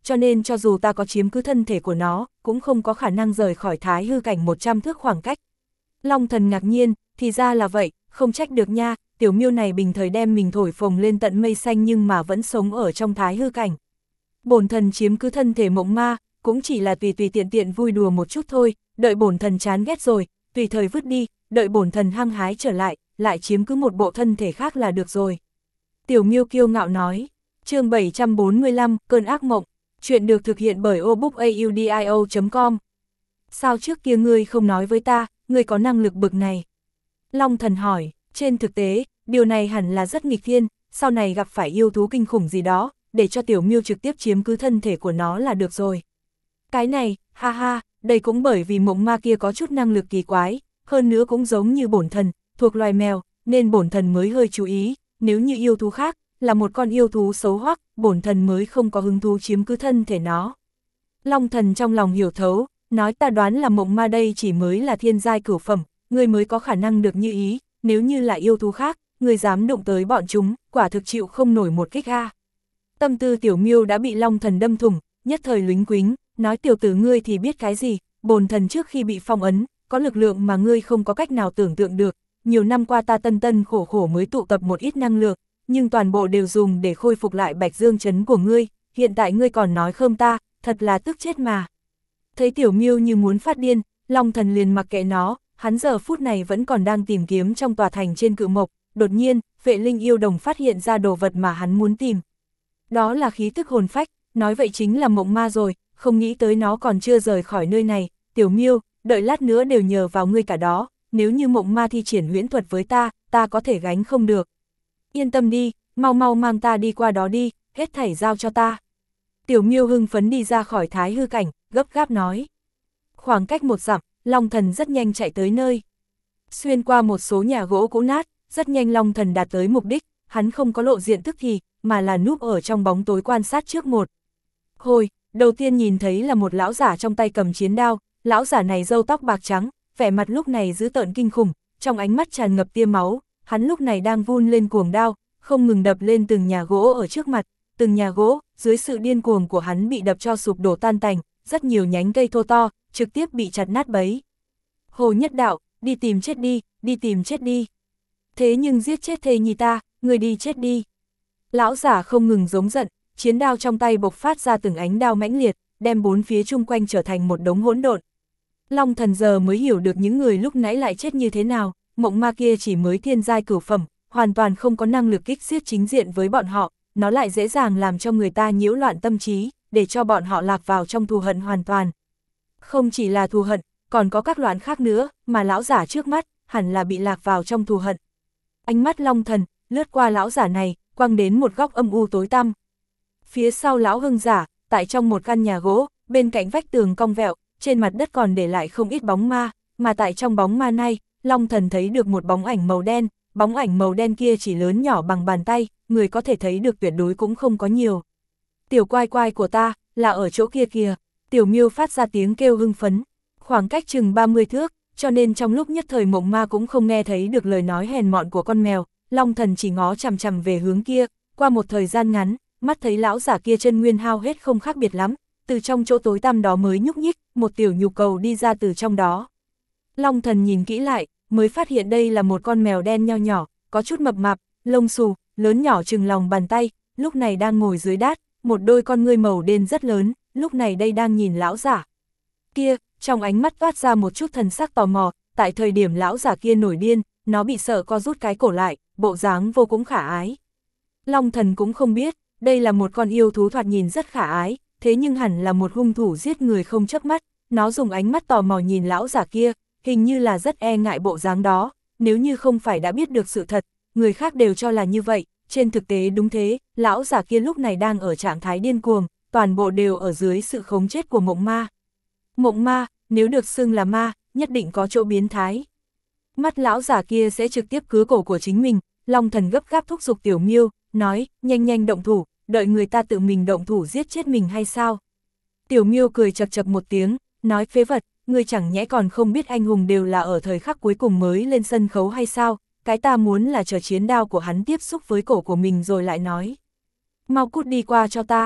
cho nên cho dù ta có chiếm cứ thân thể của nó, cũng không có khả năng rời khỏi thái hư cảnh một trăm thước khoảng cách. Long Thần ngạc nhiên, thì ra là vậy, không trách được nha, tiểu miêu này bình thời đem mình thổi phồng lên tận mây xanh nhưng mà vẫn sống ở trong thái hư cảnh. Bổn thần chiếm cứ thân thể mộng ma, cũng chỉ là tùy tùy tiện tiện vui đùa một chút thôi, đợi bổn thần chán ghét rồi, tùy thời vứt đi, đợi bổn thần hăng hái trở lại, lại chiếm cứ một bộ thân thể khác là được rồi. Tiểu miêu kiêu ngạo nói. Chương bảy trăm bốn mươi lăm, cơn ác mộng. Chuyện được thực hiện bởi obookaudio chấm com. Sao trước kia ngươi không nói với ta, ngươi có năng lực bực này? Long Thần hỏi, trên thực tế, điều này hẳn là rất nghịch thiên, sau này gặp phải yêu thú kinh khủng gì đó, để cho tiểu miêu trực tiếp chiếm cứ thân thể của nó là được rồi. Cái này, ha ha, đây cũng bởi vì mộng ma kia có chút năng lực kỳ quái, hơn nữa cũng giống như bổn thần, thuộc loài mèo, nên bổn thần mới hơi chú ý, nếu như yêu thú khác, là một con yêu thú xấu hoắc, bổn thần mới không có hứng thú chiếm cứ thân thể nó. Long Thần trong lòng hiểu thấu, nói ta đoán là mộng ma đây chỉ mới là thiên giai cửu phẩm, ngươi mới có khả năng được như ý, nếu như là yêu thú khác, ngươi dám đụng tới bọn chúng, quả thực chịu không nổi một kích a. Tâm tư tiểu miêu đã bị Long Thần đâm thủng, nhất thời lính quính, nói tiểu tử ngươi thì biết cái gì, bổn thần trước khi bị phong ấn, có lực lượng mà ngươi không có cách nào tưởng tượng được, nhiều năm qua ta tân tân khổ khổ mới tụ tập một ít năng lượng, nhưng toàn bộ đều dùng để khôi phục lại Bạch Dương Trấn của ngươi, hiện tại ngươi còn nói khơm ta, thật là tức chết mà. Thấy tiểu miêu như muốn phát điên, Long Thần liền mặc kệ nó, hắn giờ phút này vẫn còn đang tìm kiếm trong tòa thành trên cự mộc, đột nhiên, vệ linh yêu đồng phát hiện ra đồ vật mà hắn muốn tìm. Đó là khí tức hồn phách, nói vậy chính là mộng ma rồi, không nghĩ tới nó còn chưa rời khỏi nơi này, tiểu miêu, đợi lát nữa đều nhờ vào ngươi cả đó, nếu như mộng ma thi triển huyễn thuật với ta, ta có thể gánh không được. Yên tâm đi, mau mau mang ta đi qua đó đi, hết thảy giao cho ta. Tiểu miêu hưng phấn đi ra khỏi thái hư cảnh, gấp gáp nói. Khoảng cách một dặm, Long Thần rất nhanh chạy tới nơi. Xuyên qua một số nhà gỗ cũ nát, rất nhanh Long Thần đạt tới mục đích, hắn không có lộ diện tức thì, mà là núp ở trong bóng tối quan sát trước một. Hồi, đầu tiên nhìn thấy là một lão giả trong tay cầm chiến đao, lão giả này râu tóc bạc trắng, vẻ mặt lúc này dữ tợn kinh khủng, trong ánh mắt tràn ngập tia máu, hắn lúc này đang vun lên cuồng đao, không ngừng đập lên từng nhà gỗ ở trước mặt, từng nhà gỗ, dưới sự điên cuồng của hắn bị đập cho sụp đổ tan tành, rất nhiều nhánh cây thô to, trực tiếp bị chặt nát bấy. Hồ Nhất Đạo, đi tìm chết đi, đi tìm chết đi. Thế nhưng giết chết thê nhi ta, người đi chết đi. Lão giả không ngừng giống giận, chiến đao trong tay bộc phát ra từng ánh đao mãnh liệt, đem bốn phía chung quanh trở thành một đống hỗn độn. Long Thần giờ mới hiểu được những người lúc nãy lại chết như thế nào, mộng ma kia chỉ mới thiên giai cửu phẩm, hoàn toàn không có năng lực kích giết chính diện với bọn họ, nó lại dễ dàng làm cho người ta nhiễu loạn tâm trí, để cho bọn họ lạc vào trong thù hận hoàn toàn. Không chỉ là thù hận, còn có các loạn khác nữa, mà lão giả trước mắt, hẳn là bị lạc vào trong thù hận. Ánh mắt Long Thần, lướt qua lão giả này, quăng đến một góc âm u tối tăm. Phía sau lão hưng giả, tại trong một căn nhà gỗ, bên cạnh vách tường cong vẹo, trên mặt đất còn để lại không ít bóng ma, mà tại trong bóng ma này, Long Thần thấy được một bóng ảnh màu đen, bóng ảnh màu đen kia chỉ lớn nhỏ bằng bàn tay, người có thể thấy được tuyệt đối cũng không có nhiều. Tiểu quai quai của ta, là ở chỗ kia kìa, tiểu miêu phát ra tiếng kêu hưng phấn, khoảng cách chừng ba mươi thước, cho nên trong lúc nhất thời mộng ma cũng không nghe thấy được lời nói hèn mọn của con mèo, Long Thần chỉ ngó chằm chằm về hướng kia, qua một thời gian ngắn, mắt thấy lão giả kia chân nguyên hao hết không khác biệt lắm, từ trong chỗ tối tăm đó mới nhúc nhích, một tiểu nhục cầu đi ra từ trong đó. Long Thần nhìn kỹ lại, mới phát hiện đây là một con mèo đen nho nhỏ, có chút mập mạp, lông xù, lớn nhỏ chừng lòng bàn tay, lúc này đang ngồi dưới đát, một đôi con ngươi màu đen rất lớn, lúc này đây đang nhìn lão giả. Kia, trong ánh mắt toát ra một chút thần sắc tò mò, tại thời điểm lão giả kia nổi điên, nó bị sợ co rút cái cổ lại, bộ dáng vô cùng khả ái. Long Thần cũng không biết, đây là một con yêu thú thoạt nhìn rất khả ái, thế nhưng hẳn là một hung thủ giết người không chớp mắt, nó dùng ánh mắt tò mò nhìn lão giả kia, hình như là rất e ngại bộ dáng đó, nếu như không phải đã biết được sự thật, người khác đều cho là như vậy, trên thực tế đúng thế, lão giả kia lúc này đang ở trạng thái điên cuồng, toàn bộ đều ở dưới sự khống chết của mộng ma. Mộng ma, nếu được xưng là ma, nhất định có chỗ biến thái. Mắt lão giả kia sẽ trực tiếp cứa cổ của chính mình, Long Thần gấp gáp thúc giục tiểu miêu, nói, nhanh nhanh động thủ, đợi người ta tự mình động thủ giết chết mình hay sao? Tiểu miêu cười chật chật một tiếng, nói phế vật, ngươi chẳng nhẽ còn không biết anh hùng đều là ở thời khắc cuối cùng mới lên sân khấu hay sao? Cái ta muốn là chờ chiến đao của hắn tiếp xúc với cổ của mình rồi lại nói. Mau cút đi qua cho ta.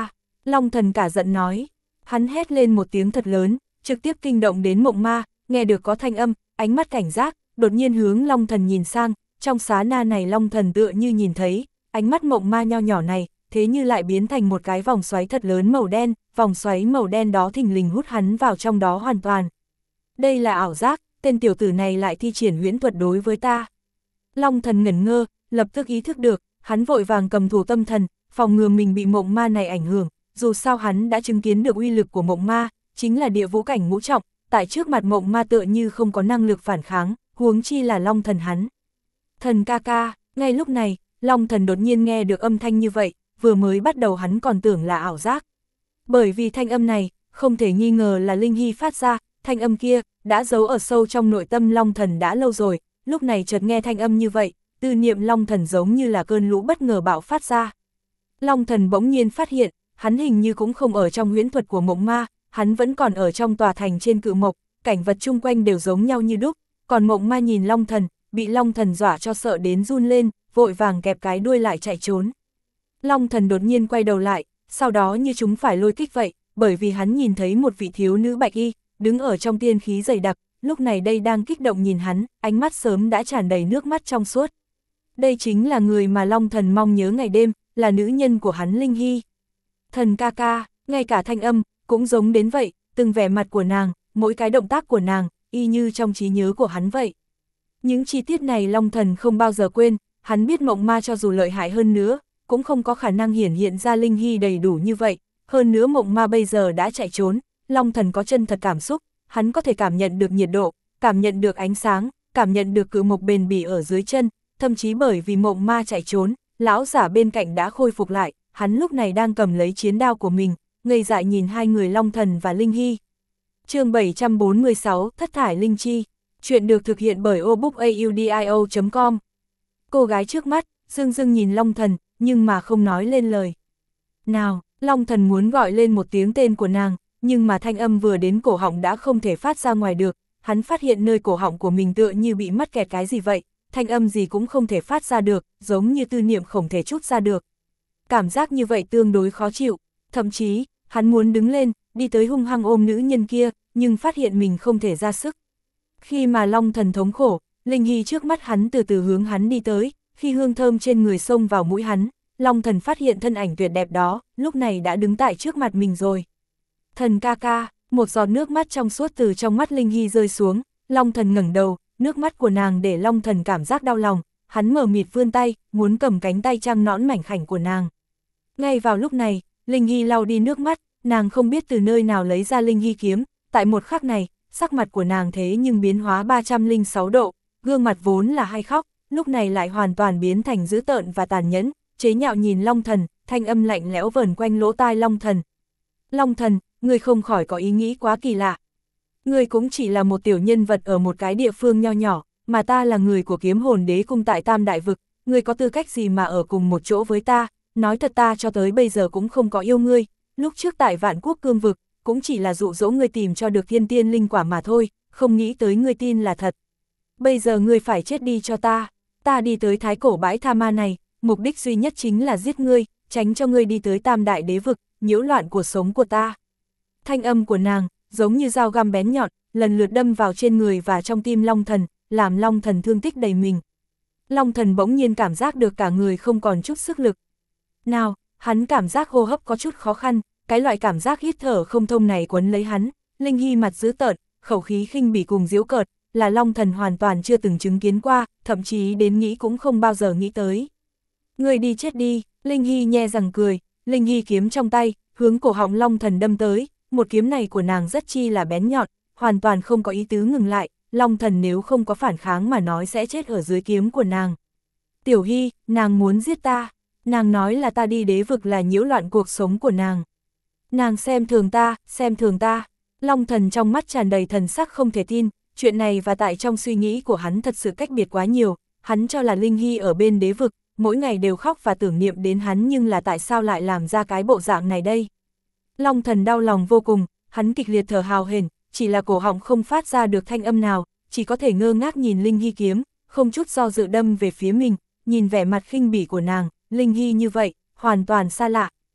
Long thần cả giận nói. Hắn hét lên một tiếng thật lớn, trực tiếp kinh động đến Mộng Ma, nghe được có thanh âm, ánh mắt cảnh giác, đột nhiên hướng Long thần nhìn sang, trong xá na này Long thần tựa như nhìn thấy, ánh mắt Mộng Ma nho nhỏ này, thế như lại biến thành một cái vòng xoáy thật lớn màu đen, vòng xoáy màu đen đó thình lình hút hắn vào trong đó hoàn toàn. Đây là ảo giác, tên tiểu tử này lại thi triển huyễn thuật đối với ta. Long thần ngẩn ngơ, lập tức ý thức được, hắn vội vàng cầm thủ tâm thần, phòng ngừa mình bị Mộng Ma này ảnh hưởng, dù sao hắn đã chứng kiến được uy lực của Mộng Ma, chính là địa vũ cảnh ngũ trọng, tại trước mặt Mộng Ma tựa như không có năng lực phản kháng, huống chi là Long thần hắn. Thần ca ca, ngay lúc này, Long thần đột nhiên nghe được âm thanh như vậy, vừa mới bắt đầu hắn còn tưởng là ảo giác. Bởi vì thanh âm này, không thể nghi ngờ là Linh Hy phát ra, thanh âm kia, đã giấu ở sâu trong nội tâm Long thần đã lâu rồi, lúc này chợt nghe thanh âm như vậy, tư niệm Long thần giống như là cơn lũ bất ngờ bạo phát ra. Long thần bỗng nhiên phát hiện, hắn hình như cũng không ở trong huyễn thuật của Mộng Ma, hắn vẫn còn ở trong tòa thành trên cự mộc, cảnh vật chung quanh đều giống nhau như đúc, còn Mộng Ma nhìn Long thần, bị Long thần dọa cho sợ đến run lên, vội vàng kẹp cái đuôi lại chạy trốn. Long thần đột nhiên quay đầu lại, sau đó như chúng phải lôi kích vậy, bởi vì hắn nhìn thấy một vị thiếu nữ bạch y, đứng ở trong tiên khí dày đặc, lúc này đây đang kích động nhìn hắn, ánh mắt sớm đã tràn đầy nước mắt trong suốt. Đây chính là người mà Long thần mong nhớ ngày đêm, là nữ nhân của hắn Linh Hy. Thần ca ca, ngay cả thanh âm, cũng giống đến vậy, từng vẻ mặt của nàng, mỗi cái động tác của nàng, y như trong trí nhớ của hắn vậy. Những chi tiết này Long thần không bao giờ quên, hắn biết Mộng Ma cho dù lợi hại hơn nữa, cũng không có khả năng hiển hiện ra Linh Hy đầy đủ như vậy, hơn nữa Mộng Ma bây giờ đã chạy trốn, Long thần có chân thật cảm xúc, hắn có thể cảm nhận được nhiệt độ, cảm nhận được ánh sáng, cảm nhận được cự mộc bền bỉ ở dưới chân, thậm chí bởi vì Mộng Ma chạy trốn, lão giả bên cạnh đã khôi phục lại, hắn lúc này đang cầm lấy chiến đao của mình, ngây dại nhìn hai người Long thần và Linh Hy. Chương bảy trăm bốn mươi sáu, Thất thải linh chi. Chuyện được thực hiện bởi obookaudio chấm com. Cô gái trước mắt, dưng dưng nhìn Long thần, nhưng mà không nói lên lời. Nào, Long thần muốn gọi lên một tiếng tên của nàng, nhưng mà thanh âm vừa đến cổ họng đã không thể phát ra ngoài được, hắn phát hiện nơi cổ họng của mình tựa như bị mắc kẹt cái gì vậy, thanh âm gì cũng không thể phát ra được, giống như tư niệm không thể trút ra được. Cảm giác như vậy tương đối khó chịu, thậm chí, hắn muốn đứng lên, đi tới hung hăng ôm nữ nhân kia, nhưng phát hiện mình không thể ra sức. Khi mà Long thần thống khổ, Linh Hy trước mắt hắn từ từ hướng hắn đi tới, khi hương thơm trên người xông vào mũi hắn, Long thần phát hiện thân ảnh tuyệt đẹp đó, lúc này đã đứng tại trước mặt mình rồi. Thần ca ca, một giọt nước mắt trong suốt từ trong mắt Linh Hy rơi xuống, Long thần ngẩng đầu, nước mắt của nàng để Long thần cảm giác đau lòng, hắn mở mịt vươn tay, muốn cầm cánh tay trăng nõn mảnh khảnh của nàng. Ngay vào lúc này, Linh Hy lau đi nước mắt, nàng không biết từ nơi nào lấy ra Linh Hy kiếm, tại một khắc này, sắc mặt của nàng thế nhưng biến hóa ba trăm lẻ sáu độ, gương mặt vốn là hay khóc, lúc này lại hoàn toàn biến thành dữ tợn và tàn nhẫn, chế nhạo nhìn Long thần, thanh âm lạnh lẽo vờn quanh lỗ tai Long thần. Long thần, ngươi không khỏi có ý nghĩ quá kỳ lạ. Ngươi cũng chỉ là một tiểu nhân vật ở một cái địa phương nho nhỏ, mà ta là người của Kiếm Hồn Đế cung tại Tam Đại Vực, ngươi có tư cách gì mà ở cùng một chỗ với ta, nói thật ta cho tới bây giờ cũng không có yêu ngươi, lúc trước tại Vạn Quốc Cương Vực, cũng chỉ là dụ dỗ ngươi tìm cho được thiên tiên linh quả mà thôi, không nghĩ tới ngươi tin là thật. Bây giờ ngươi phải chết đi cho ta, ta đi tới Thái Cổ Bãi Tha Ma này, mục đích duy nhất chính là giết ngươi, tránh cho ngươi đi tới Tam Đại Đế Vực, nhiễu loạn cuộc sống của ta. Thanh âm của nàng, giống như dao găm bén nhọn, lần lượt đâm vào trên người và trong tim Long thần, làm Long thần thương tích đầy mình. Long thần bỗng nhiên cảm giác được cả người không còn chút sức lực. Nào, hắn cảm giác hô hấp có chút khó khăn, cái loại cảm giác hít thở không thông này quấn lấy hắn, Linh Hy mặt dữ tợn, khẩu khí khinh bỉ cùng giễu cợt, là Long thần hoàn toàn chưa từng chứng kiến qua, thậm chí đến nghĩ cũng không bao giờ nghĩ tới. Ngươi đi chết đi, Linh Hy nhe răng cười, Linh Hy kiếm trong tay, hướng cổ họng Long thần đâm tới, một kiếm này của nàng rất chi là bén nhọn, hoàn toàn không có ý tứ ngừng lại, Long thần nếu không có phản kháng mà nói sẽ chết ở dưới kiếm của nàng. Tiểu Hy, nàng muốn giết ta, nàng nói là ta đi đế vực là nhiễu loạn cuộc sống của nàng. Nàng xem thường ta, xem thường ta, Long thần trong mắt tràn đầy thần sắc không thể tin, chuyện này và tại trong suy nghĩ của hắn thật sự cách biệt quá nhiều, hắn cho là Linh Hy ở bên đế vực, mỗi ngày đều khóc và tưởng niệm đến hắn nhưng là tại sao lại làm ra cái bộ dạng này đây. Long thần đau lòng vô cùng, hắn kịch liệt thở hào hển, chỉ là cổ họng không phát ra được thanh âm nào, chỉ có thể ngơ ngác nhìn Linh Hy kiếm, không chút do dự đâm về phía mình, nhìn vẻ mặt khinh bỉ của nàng, Linh Hy như vậy, hoàn toàn xa lạ.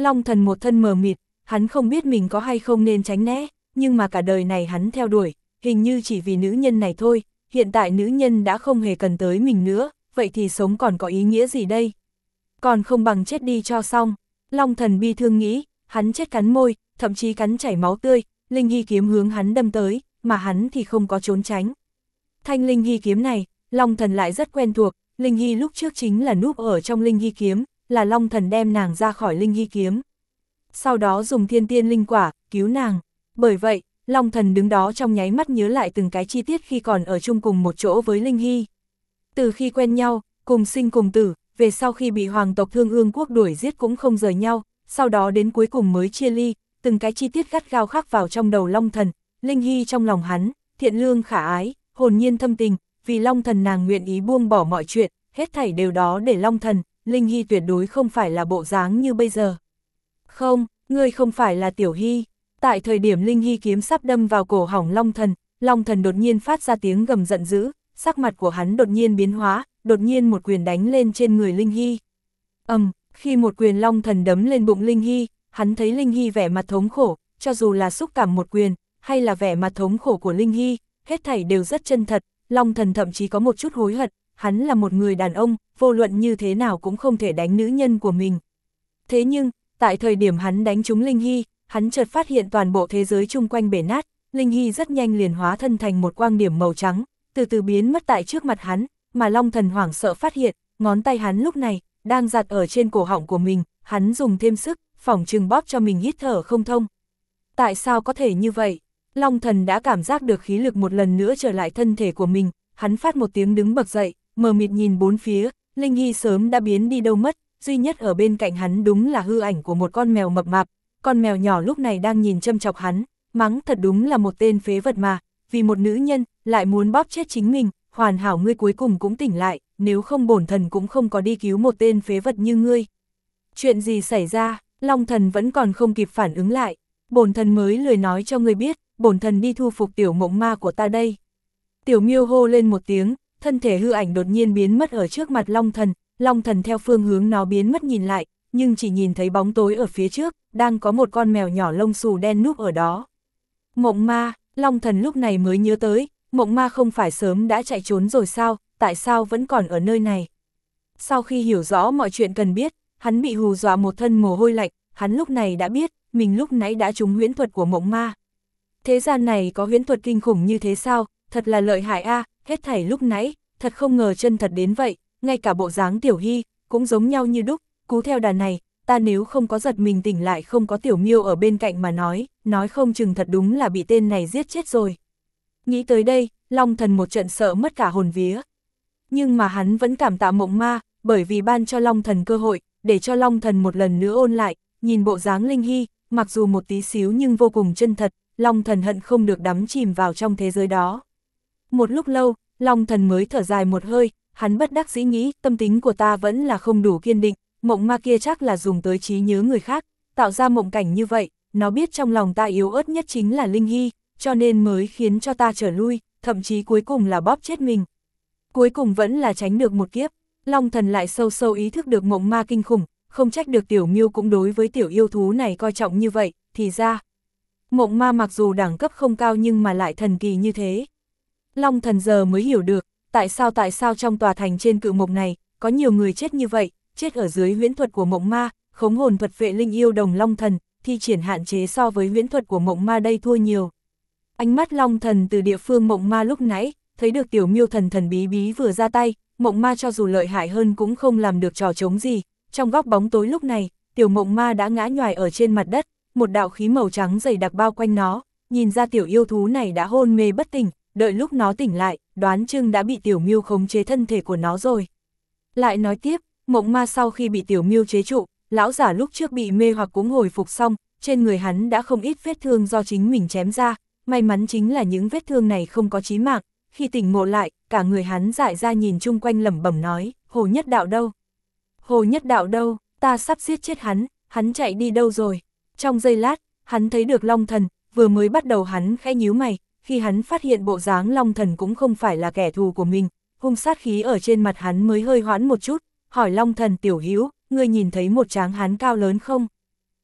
Long Thần một thân mờ mịt, hắn không biết mình có hay không nên tránh né, nhưng mà cả đời này hắn theo đuổi, hình như chỉ vì nữ nhân này thôi, hiện tại nữ nhân đã không hề cần tới mình nữa, vậy thì sống còn có ý nghĩa gì đây? Còn không bằng chết đi cho xong. Long Thần bi thương nghĩ, hắn chết cắn môi, thậm chí cắn chảy máu tươi, Linh Hy kiếm hướng hắn đâm tới, mà hắn thì không có trốn tránh. Thanh Linh Hy kiếm này, Long Thần lại rất quen thuộc, Linh Hy lúc trước chính là núp ở trong Linh Hy kiếm, là Long Thần đem nàng ra khỏi Linh Hy kiếm. Sau đó dùng thiên tiên linh quả, cứu nàng. Bởi vậy, Long Thần đứng đó trong nháy mắt nhớ lại từng cái chi tiết khi còn ở chung cùng một chỗ với Linh Hy. Từ khi quen nhau, cùng sinh cùng tử, về sau khi bị hoàng tộc Thương Ương quốc đuổi giết cũng không rời nhau, sau đó đến cuối cùng mới chia ly, từng cái chi tiết gắt gao khắc vào trong đầu Long Thần, Linh Hy trong lòng hắn, thiện lương khả ái, hồn nhiên thâm tình, vì Long Thần nàng nguyện ý buông bỏ mọi chuyện, hết thảy đều đó để Long Thần, Linh Hy tuyệt đối không phải là bộ dáng như bây giờ. Không, ngươi không phải là Tiểu Hy. Tại thời điểm Linh Hy kiếm sắp đâm vào cổ họng Long Thần, Long Thần đột nhiên phát ra tiếng gầm giận dữ, sắc mặt của hắn đột nhiên biến hóa, đột nhiên một quyền đánh lên trên người Linh Hy. Ầm, um, khi một quyền Long Thần đấm lên bụng Linh Hy, hắn thấy Linh Hy vẻ mặt thống khổ, cho dù là xúc cảm một quyền, hay là vẻ mặt thống khổ của Linh Hy, hết thảy đều rất chân thật, Long Thần thậm chí có một chút hối hận, hắn là một người đàn ông, vô luận như thế nào cũng không thể đánh nữ nhân của mình. Thế nhưng, tại thời điểm hắn đánh trúng Linh Hy, hắn chợt phát hiện toàn bộ thế giới chung quanh bể nát, Linh Hy rất nhanh liền hóa thân thành một quang điểm màu trắng, từ từ biến mất tại trước mặt hắn, mà Long Thần hoảng sợ phát hiện, ngón tay hắn lúc này, đang giặt ở trên cổ họng của mình, hắn dùng thêm sức, phỏng chừng bóp cho mình hít thở không thông. Tại sao có thể như vậy? Long Thần đã cảm giác được khí lực một lần nữa trở lại thân thể của mình, hắn phát một tiếng đứng bật dậy, mờ mịt nhìn bốn phía, Linh Hy sớm đã biến đi đâu mất, duy nhất ở bên cạnh hắn đúng là hư ảnh của một con mèo mập mạp, con mèo nhỏ lúc này đang nhìn châm chọc hắn, mắng thật đúng là một tên phế vật mà, vì một nữ nhân, lại muốn bóp chết chính mình, hoàn hảo ngươi cuối cùng cũng tỉnh lại, nếu không bổn thần cũng không có đi cứu một tên phế vật như ngươi. Chuyện gì xảy ra? Long Thần vẫn còn không kịp phản ứng lại, bổn thần mới lười nói cho ngươi biết, bổn thần đi thu phục tiểu mộng ma của ta đây. Tiểu Miêu hô lên một tiếng, thân thể hư ảnh đột nhiên biến mất ở trước mặt Long Thần, Long Thần theo phương hướng nó biến mất nhìn lại, nhưng chỉ nhìn thấy bóng tối ở phía trước, đang có một con mèo nhỏ lông xù đen núp ở đó. Mộng ma, Long Thần lúc này mới nhớ tới, mộng ma không phải sớm đã chạy trốn rồi sao, tại sao vẫn còn ở nơi này? Sau khi hiểu rõ mọi chuyện cần biết, hắn bị hù dọa một thân mồ hôi lạnh, hắn lúc này đã biết, mình lúc nãy đã trúng huyễn thuật của mộng ma. Thế gian này có huyễn thuật kinh khủng như thế sao, thật là lợi hại a, à, hết thảy lúc nãy, thật không ngờ chân thật đến vậy, ngay cả bộ dáng Tiểu Hy, cũng giống nhau như đúc, cú theo đà này, ta nếu không có giật mình tỉnh lại không có Tiểu Miêu ở bên cạnh mà nói, nói không chừng thật đúng là bị tên này giết chết rồi. Nghĩ tới đây, Long Thần một trận sợ mất cả hồn vía. Nhưng mà hắn vẫn cảm tạ mộng ma, bởi vì ban cho Long Thần cơ hội, để cho Long Thần một lần nữa ôn lại, nhìn bộ dáng Linh Hy, mặc dù một tí xíu nhưng vô cùng chân thật, Long Thần hận không được đắm chìm vào trong thế giới đó. Một lúc lâu, Long Thần mới thở dài một hơi, hắn bất đắc dĩ nghĩ, tâm tính của ta vẫn là không đủ kiên định, mộng ma kia chắc là dùng tới trí nhớ người khác, tạo ra mộng cảnh như vậy, nó biết trong lòng ta yếu ớt nhất chính là Linh Hy, cho nên mới khiến cho ta trở lui, thậm chí cuối cùng là bóp chết mình. Cuối cùng vẫn là tránh được một kiếp, Long Thần lại sâu sâu ý thức được mộng ma kinh khủng, không trách được Tiểu Miêu cũng đối với tiểu yêu thú này coi trọng như vậy, thì ra. Mộng ma mặc dù đẳng cấp không cao nhưng mà lại thần kỳ như thế. Long Thần giờ mới hiểu được, tại sao tại sao trong tòa thành trên cự mộc này, có nhiều người chết như vậy, chết ở dưới huyễn thuật của mộng ma, khống hồn thuật vệ linh yêu đồng Long Thần, thi triển hạn chế so với huyễn thuật của mộng ma đây thua nhiều. Ánh mắt Long Thần từ địa phương mộng ma lúc nãy, thấy được Tiểu Miêu thần thần bí bí vừa ra tay, mộng ma cho dù lợi hại hơn cũng không làm được trò trống gì, trong góc bóng tối lúc này, tiểu mộng ma đã ngã nhoài ở trên mặt đất, một đạo khí màu trắng dày đặc bao quanh nó, nhìn ra tiểu yêu thú này đã hôn mê bất tỉnh, đợi lúc nó tỉnh lại, đoán chừng đã bị Tiểu Miêu khống chế thân thể của nó rồi. Lại nói tiếp, mộng ma sau khi bị Tiểu Miêu chế trụ, lão giả lúc trước bị mê hoặc cũng hồi phục xong, trên người hắn đã không ít vết thương do chính mình chém ra, may mắn chính là những vết thương này không có chí mạng, khi tỉnh ngộ lại, cả người hắn dại ra nhìn chung quanh lẩm bẩm nói, Hồ Nhất Đạo đâu? Hồ Nhất Đạo đâu? Ta sắp giết chết hắn, hắn chạy đi đâu rồi? Trong giây lát, hắn thấy được Long Thần, vừa mới bắt đầu hắn khẽ nhíu mày, khi hắn phát hiện bộ dáng Long Thần cũng không phải là kẻ thù của mình, hung sát khí ở trên mặt hắn mới hơi hoãn một chút, hỏi Long Thần Tiểu Hữu, ngươi nhìn thấy một tráng hán cao lớn không?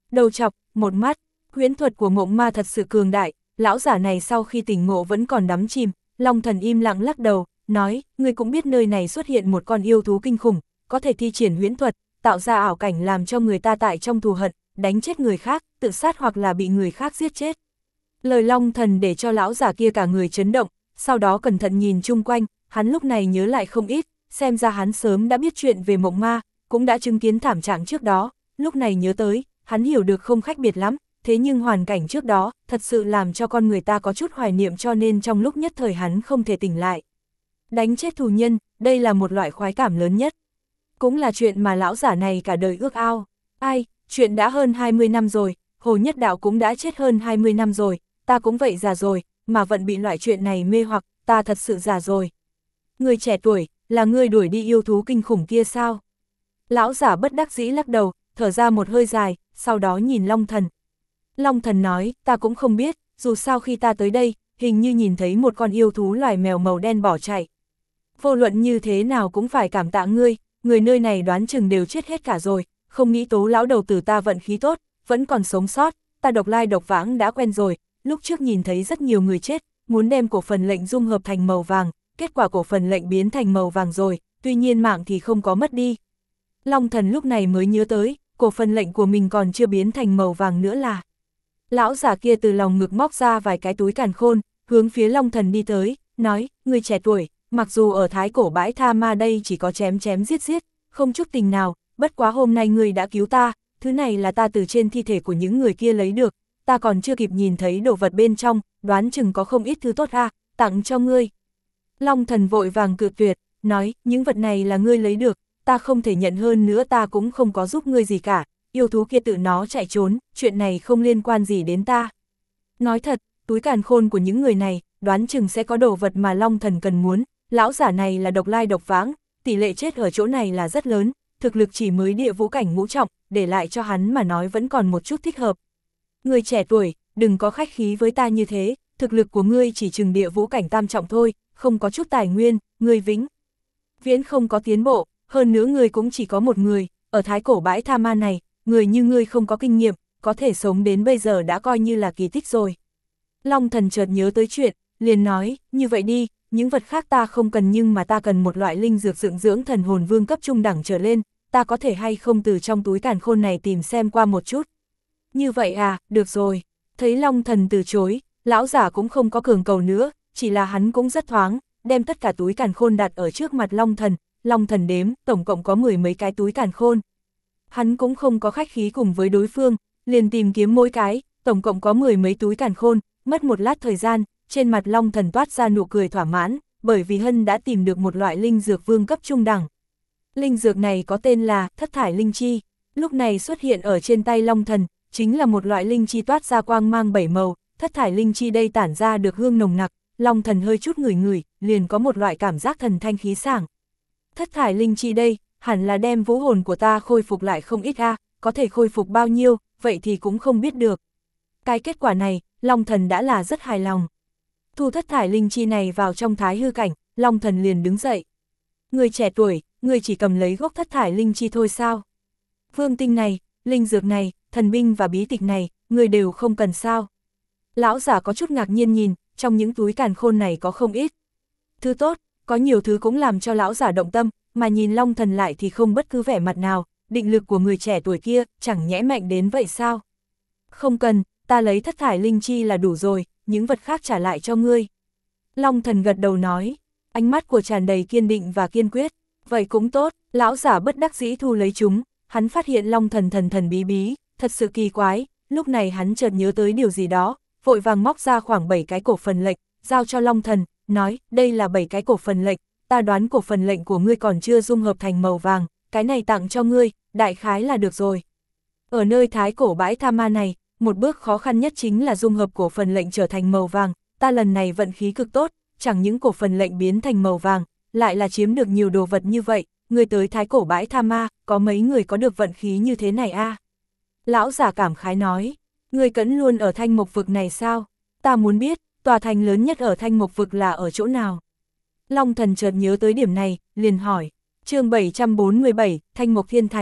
đầu chọc, một mắt. Huyễn thuật của Mộng Ma thật sự cường đại, lão giả này sau khi tỉnh ngộ vẫn còn đắm chìm. Long Thần im lặng lắc đầu, nói, ngươi cũng biết nơi này xuất hiện một con yêu thú kinh khủng, có thể thi triển huyễn thuật, tạo ra ảo cảnh làm cho người ta tại trong thù hận, đánh chết người khác, tự sát hoặc là bị người khác giết chết. Lời Long Thần để cho lão giả kia cả người chấn động, sau đó cẩn thận nhìn chung quanh, hắn lúc này nhớ lại không ít, xem ra hắn sớm đã biết chuyện về Mộng Ma, cũng đã chứng kiến thảm trạng trước đó, lúc này nhớ tới, hắn hiểu được không khác biệt lắm, thế nhưng hoàn cảnh trước đó, thật sự làm cho con người ta có chút hoài niệm cho nên trong lúc nhất thời hắn không thể tỉnh lại. Đánh chết thù nhân, đây là một loại khoái cảm lớn nhất. Cũng là chuyện mà lão giả này cả đời ước ao. Ai, chuyện đã hơn hai mươi năm rồi, Hồ Nhất Đạo cũng đã chết hơn hai mươi năm rồi, ta cũng vậy già rồi, mà vẫn bị loại chuyện này mê hoặc, ta thật sự già rồi. Người trẻ tuổi, là người đuổi đi yêu thú kinh khủng kia sao? Lão giả bất đắc dĩ lắc đầu, thở ra một hơi dài, sau đó nhìn Long Thần. Long Thần nói, ta cũng không biết, dù sao khi ta tới đây, hình như nhìn thấy một con yêu thú loài mèo màu đen bỏ chạy. Vô luận như thế nào cũng phải cảm tạ ngươi, người nơi này đoán chừng đều chết hết cả rồi, không nghĩ Tố lão đầu tử ta vận khí tốt, vẫn còn sống sót, ta độc lai độc vãng đã quen rồi, lúc trước nhìn thấy rất nhiều người chết, muốn đem cổ phần lệnh dung hợp thành màu vàng, kết quả cổ phần lệnh biến thành màu vàng rồi, tuy nhiên mạng thì không có mất đi. Long Thần lúc này mới nhớ tới, cổ phần lệnh của mình còn chưa biến thành màu vàng nữa là. Lão giả kia từ lòng ngực móc ra vài cái túi càn khôn, hướng phía Long Thần đi tới, nói, người trẻ tuổi, mặc dù ở thái cổ bãi tha ma đây chỉ có chém chém giết giết, không chút tình nào, bất quá hôm nay người đã cứu ta, thứ này là ta từ trên thi thể của những người kia lấy được, ta còn chưa kịp nhìn thấy đồ vật bên trong, đoán chừng có không ít thứ tốt à, tặng cho ngươi. Long Thần vội vàng cự tuyệt, nói, những vật này là ngươi lấy được, ta không thể nhận hơn nữa, ta cũng không có giúp ngươi gì cả, yêu thú kia tự nó chạy trốn, chuyện này không liên quan gì đến ta. Nói thật, túi càn khôn của những người này, đoán chừng sẽ có đồ vật mà Long Thần cần muốn, lão giả này là độc lai độc vãng, tỷ lệ chết ở chỗ này là rất lớn, thực lực chỉ mới địa vũ cảnh ngũ trọng, để lại cho hắn mà nói vẫn còn một chút thích hợp. Người trẻ tuổi, đừng có khách khí với ta như thế, thực lực của ngươi chỉ chừng địa vũ cảnh tam trọng thôi, không có chút tài nguyên, ngươi vĩnh viễn không có tiến bộ, hơn nữa ngươi cũng chỉ có một người, ở thái cổ bãi tha ma này, người như ngươi không có kinh nghiệm, có thể sống đến bây giờ đã coi như là kỳ tích rồi. Long Thần chợt nhớ tới chuyện, liền nói, như vậy đi, những vật khác ta không cần nhưng mà ta cần một loại linh dược dưỡng dưỡng thần hồn vương cấp trung đẳng trở lên, ta có thể hay không từ trong túi càn khôn này tìm xem qua một chút. Như vậy à, được rồi. Thấy Long Thần từ chối, lão giả cũng không có cường cầu nữa, chỉ là hắn cũng rất thoáng, đem tất cả túi càn khôn đặt ở trước mặt Long Thần, Long Thần đếm, tổng cộng có mười mấy cái túi càn khôn. Hắn cũng không có khách khí cùng với đối phương, liền tìm kiếm mỗi cái, tổng cộng có mười mấy túi càn khôn, mất một lát thời gian, trên mặt Long Thần toát ra nụ cười thỏa mãn, bởi vì Hân đã tìm được một loại linh dược vương cấp trung đẳng. Linh dược này có tên là Thất Thải Linh Chi, lúc này xuất hiện ở trên tay Long Thần, chính là một loại linh chi toát ra quang mang bảy màu, Thất Thải Linh Chi đây tản ra được hương nồng nặc, Long Thần hơi chút ngửi ngửi, liền có một loại cảm giác thần thanh khí sảng. Thất Thải Linh Chi đây, hẳn là đem vũ hồn của ta khôi phục lại không ít a, có thể khôi phục bao nhiêu, vậy thì cũng không biết được. Cái kết quả này, Long Thần đã là rất hài lòng. Thu Thất Thải Linh Chi này vào trong thái hư cảnh, Long Thần liền đứng dậy. Người trẻ tuổi, người chỉ cầm lấy gốc Thất Thải Linh Chi thôi sao? Vương tinh này, linh dược này, thần binh và bí tịch này, người đều không cần sao? Lão giả có chút ngạc nhiên nhìn, trong những túi càn khôn này có không ít thứ tốt, có nhiều thứ cũng làm cho lão giả động tâm, mà nhìn Long Thần lại thì không bất cứ vẻ mặt nào, định lực của người trẻ tuổi kia chẳng nhẽ mạnh đến vậy sao? Không cần, ta lấy Thất Thải Linh Chi là đủ rồi, những vật khác trả lại cho ngươi. Long Thần gật đầu nói, ánh mắt của tràn đầy kiên định và kiên quyết, vậy cũng tốt, lão giả bất đắc dĩ thu lấy chúng, hắn phát hiện Long Thần thần thần bí bí, thật sự kỳ quái, lúc này hắn chợt nhớ tới điều gì đó, vội vàng móc ra khoảng bảy cái cổ phần lệnh, giao cho Long Thần, nói, đây là bảy cái cổ phần lệnh, ta đoán cổ phần lệnh của ngươi còn chưa dung hợp thành màu vàng, cái này tặng cho ngươi, đại khái là được rồi. Ở nơi thái cổ bãi tha ma này, một bước khó khăn nhất chính là dung hợp cổ phần lệnh trở thành màu vàng, ta lần này vận khí cực tốt, chẳng những cổ phần lệnh biến thành màu vàng, lại là chiếm được nhiều đồ vật như vậy, ngươi tới thái cổ bãi tha ma, có mấy người có được vận khí như thế này a? À? Lão giả cảm khái nói, ngươi cẫn luôn ở Thanh Mộc Vực này sao? Ta muốn biết, tòa thành lớn nhất ở Thanh Mộc Vực là ở chỗ nào? Long Thần chợt nhớ tới điểm này, liền hỏi, chương bảy trăm bốn mươi bảy, Thanh Mộc Thiên Thành.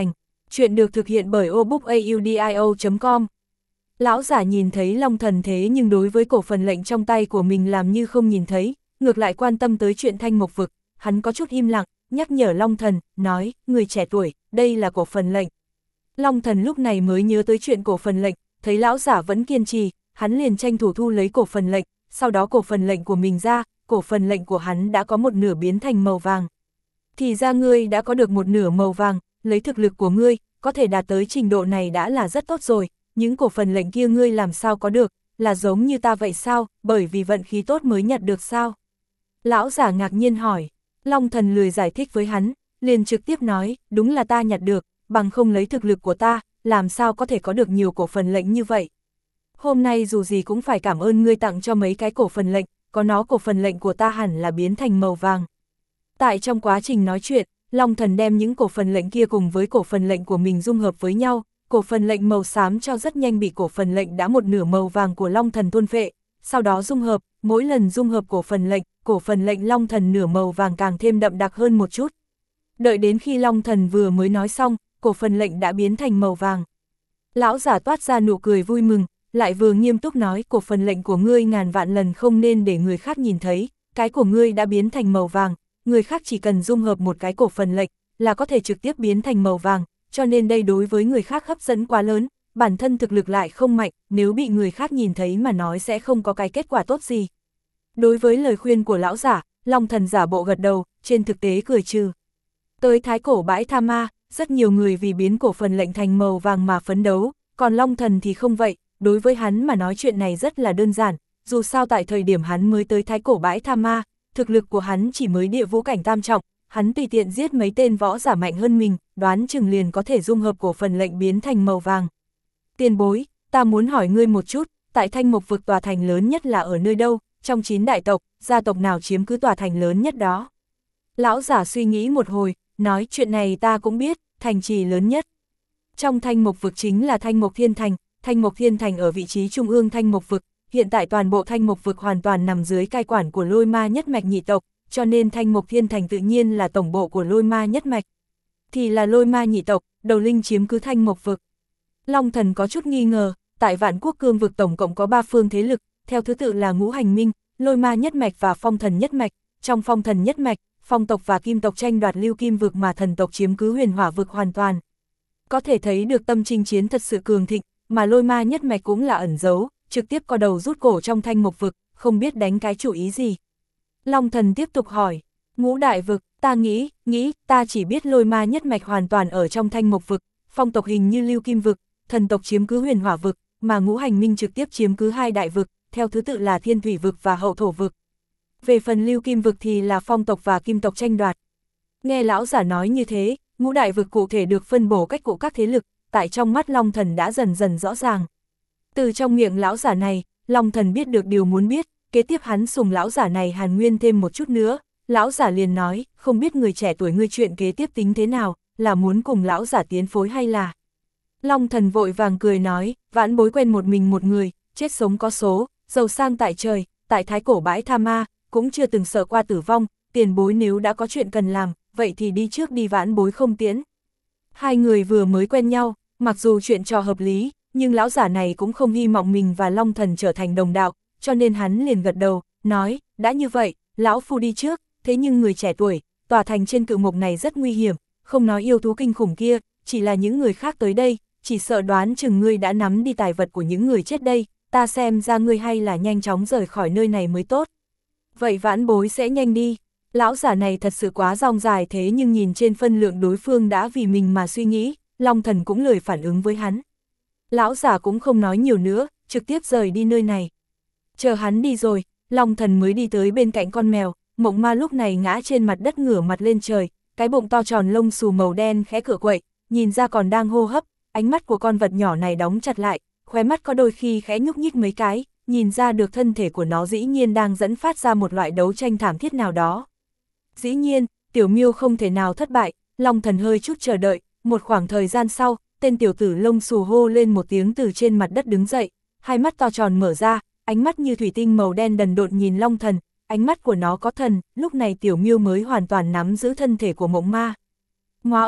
Chuyện được thực hiện bởi obookaudio chấm com. Lão giả nhìn thấy Long Thần thế nhưng đối với cổ phần lệnh trong tay của mình làm như không nhìn thấy, ngược lại quan tâm tới chuyện Thanh Mộc Vực, hắn có chút im lặng, nhắc nhở Long Thần, nói, người trẻ tuổi, đây là cổ phần lệnh. Long Thần lúc này mới nhớ tới chuyện cổ phần lệnh, thấy lão giả vẫn kiên trì, hắn liền tranh thủ thu lấy cổ phần lệnh, sau đó cổ phần lệnh của mình ra, cổ phần lệnh của hắn đã có một nửa biến thành màu vàng. Thì ra ngươi đã có được một nửa màu vàng, lấy thực lực của ngươi, có thể đạt tới trình độ này đã là rất tốt rồi, những cổ phần lệnh kia ngươi làm sao có được, là giống như ta vậy sao, bởi vì vận khí tốt mới nhặt được sao? Lão giả ngạc nhiên hỏi, Long Thần lười giải thích với hắn, liền trực tiếp nói, đúng là ta nhặt được, bằng không lấy thực lực của ta, làm sao có thể có được nhiều cổ phần lệnh như vậy. Hôm nay dù gì cũng phải cảm ơn ngươi tặng cho mấy cái cổ phần lệnh, có nó cổ phần lệnh của ta hẳn là biến thành màu vàng. Tại trong quá trình nói chuyện, Long Thần đem những cổ phần lệnh kia cùng với cổ phần lệnh của mình dung hợp với nhau, cổ phần lệnh màu xám cho rất nhanh bị cổ phần lệnh đã một nửa màu vàng của Long Thần thôn phệ, sau đó dung hợp, mỗi lần dung hợp cổ phần lệnh, cổ phần lệnh Long Thần nửa màu vàng càng thêm đậm đặc hơn một chút. Đợi đến khi Long Thần vừa mới nói xong, cổ phần lệnh đã biến thành màu vàng. Lão giả toát ra nụ cười vui mừng, lại vừa nghiêm túc nói, cổ phần lệnh của ngươi ngàn vạn lần không nên để người khác nhìn thấy, cái của ngươi đã biến thành màu vàng, người khác chỉ cần dung hợp một cái cổ phần lệnh là có thể trực tiếp biến thành màu vàng, cho nên đây đối với người khác hấp dẫn quá lớn, bản thân thực lực lại không mạnh, nếu bị người khác nhìn thấy mà nói sẽ không có cái kết quả tốt gì. Đối với lời khuyên của lão giả, Long Thần giả bộ gật đầu, trên thực tế cười trừ. Tới thái cổ bãi Tha Ma, rất nhiều người vì biến cổ phần lệnh thành màu vàng mà phấn đấu, còn Long Thần thì không vậy, đối với hắn mà nói chuyện này rất là đơn giản, dù sao tại thời điểm hắn mới tới thái cổ bãi Tha Ma, thực lực của hắn chỉ mới địa vũ cảnh tam trọng, hắn tùy tiện giết mấy tên võ giả mạnh hơn mình, đoán chừng liền có thể dung hợp cổ phần lệnh biến thành màu vàng. Tiền bối, ta muốn hỏi ngươi một chút, tại Thanh Mộc Vực tòa thành lớn nhất là ở nơi đâu, trong chín đại tộc, gia tộc nào chiếm cứ tòa thành lớn nhất đó? Lão giả suy nghĩ một hồi, nói chuyện này ta cũng biết, thành trì lớn nhất. Trong Thanh Mộc Vực chính là Thanh Mộc Thiên Thành, Thanh Mộc Thiên Thành ở vị trí trung ương Thanh Mộc Vực, hiện tại toàn bộ Thanh Mộc Vực hoàn toàn nằm dưới cai quản của Lôi Ma nhất mạch nhị tộc, cho nên Thanh Mộc Thiên Thành tự nhiên là tổng bộ của Lôi Ma nhất mạch. Thì là Lôi Ma nhị tộc, đầu linh chiếm cứ Thanh Mộc Vực. Long Thần có chút nghi ngờ, tại Vạn Quốc Cương Vực tổng cộng có ba phương thế lực, theo thứ tự là Ngũ Hành Minh, Lôi Ma nhất mạch và Phong Thần nhất mạch. Trong Phong Thần nhất mạch, Phong tộc và Kim tộc tranh đoạt Lưu Kim Vực mà Thần tộc chiếm cứ Huyền Hỏa Vực hoàn toàn. Có thể thấy được tâm chinh chiến thật sự cường thịnh, mà Lôi Ma nhất mạch cũng là ẩn giấu, trực tiếp co đầu rút cổ trong Thanh Mộc Vực, không biết đánh cái chủ ý gì. Long Thần tiếp tục hỏi, Ngũ Đại Vực, ta nghĩ, nghĩ, ta chỉ biết Lôi Ma nhất mạch hoàn toàn ở trong Thanh Mộc Vực, Phong tộc hình như Lưu Kim Vực, Thần tộc chiếm cứ Huyền Hỏa Vực, mà Ngũ Hành Minh trực tiếp chiếm cứ hai đại vực, theo thứ tự là Thiên Thủy Vực và Hậu Thổ Vực. Về phần Lưu Kim Vực thì là Phong tộc và Kim tộc tranh đoạt. Nghe lão giả nói như thế, Ngũ Đại Vực cụ thể được phân bổ cách cụ các thế lực, tại trong mắt Long Thần đã dần dần rõ ràng. Từ trong miệng lão giả này, Long Thần biết được điều muốn biết, kế tiếp hắn sùng lão giả này hàn nguyên thêm một chút nữa, lão giả liền nói, không biết người trẻ tuổi ngươi chuyện kế tiếp tính thế nào, là muốn cùng lão giả tiến phối hay là... Long Thần vội vàng cười nói, vãn bối quen một mình một người, chết sống có số, giàu sang tại trời, tại thái cổ bãi Tha Ma, cũng chưa từng sợ qua tử vong, tiền bối nếu đã có chuyện cần làm, vậy thì đi trước đi, vãn bối không tiễn. Hai người vừa mới quen nhau, mặc dù chuyện trò hợp lý, nhưng lão giả này cũng không hy vọng mình và Long Thần trở thành đồng đạo, cho nên hắn liền gật đầu, nói, đã như vậy, lão phu đi trước, thế nhưng người trẻ tuổi, tòa thành trên cự mục này rất nguy hiểm, không nói yêu thú kinh khủng kia, chỉ là những người khác tới đây, chỉ sợ đoán chừng ngươi đã nắm đi tài vật của những người chết đây, ta xem ra ngươi hay là nhanh chóng rời khỏi nơi này mới tốt. Vậy vãn bối sẽ nhanh đi. Lão giả này thật sự quá rong dài, thế nhưng nhìn trên phân lượng đối phương đã vì mình mà suy nghĩ, Long Thần cũng lười phản ứng với hắn. Lão giả cũng không nói nhiều nữa, trực tiếp rời đi nơi này. Chờ hắn đi rồi, Long Thần mới đi tới bên cạnh con mèo, Mộng Ma lúc này ngã trên mặt đất ngửa mặt lên trời, cái bụng to tròn lông xù màu đen khẽ cựa quậy, nhìn ra còn đang hô hấp, ánh mắt của con vật nhỏ này đóng chặt lại, khóe mắt có đôi khi khẽ nhúc nhích mấy cái, nhìn ra được thân thể của nó dĩ nhiên đang dẫn phát ra một loại đấu tranh thảm thiết nào đó. Dĩ nhiên, tiểu miêu không thể nào thất bại, Long Thần hơi chút chờ đợi, một khoảng thời gian sau, tên tiểu tử lông xù hô lên một tiếng từ trên mặt đất đứng dậy, hai mắt to tròn mở ra, ánh mắt như thủy tinh màu đen đần độn nhìn Long Thần, ánh mắt của nó có thần, lúc này tiểu miêu mới hoàn toàn nắm giữ thân thể của Mộng Ma. Ngoá ơi,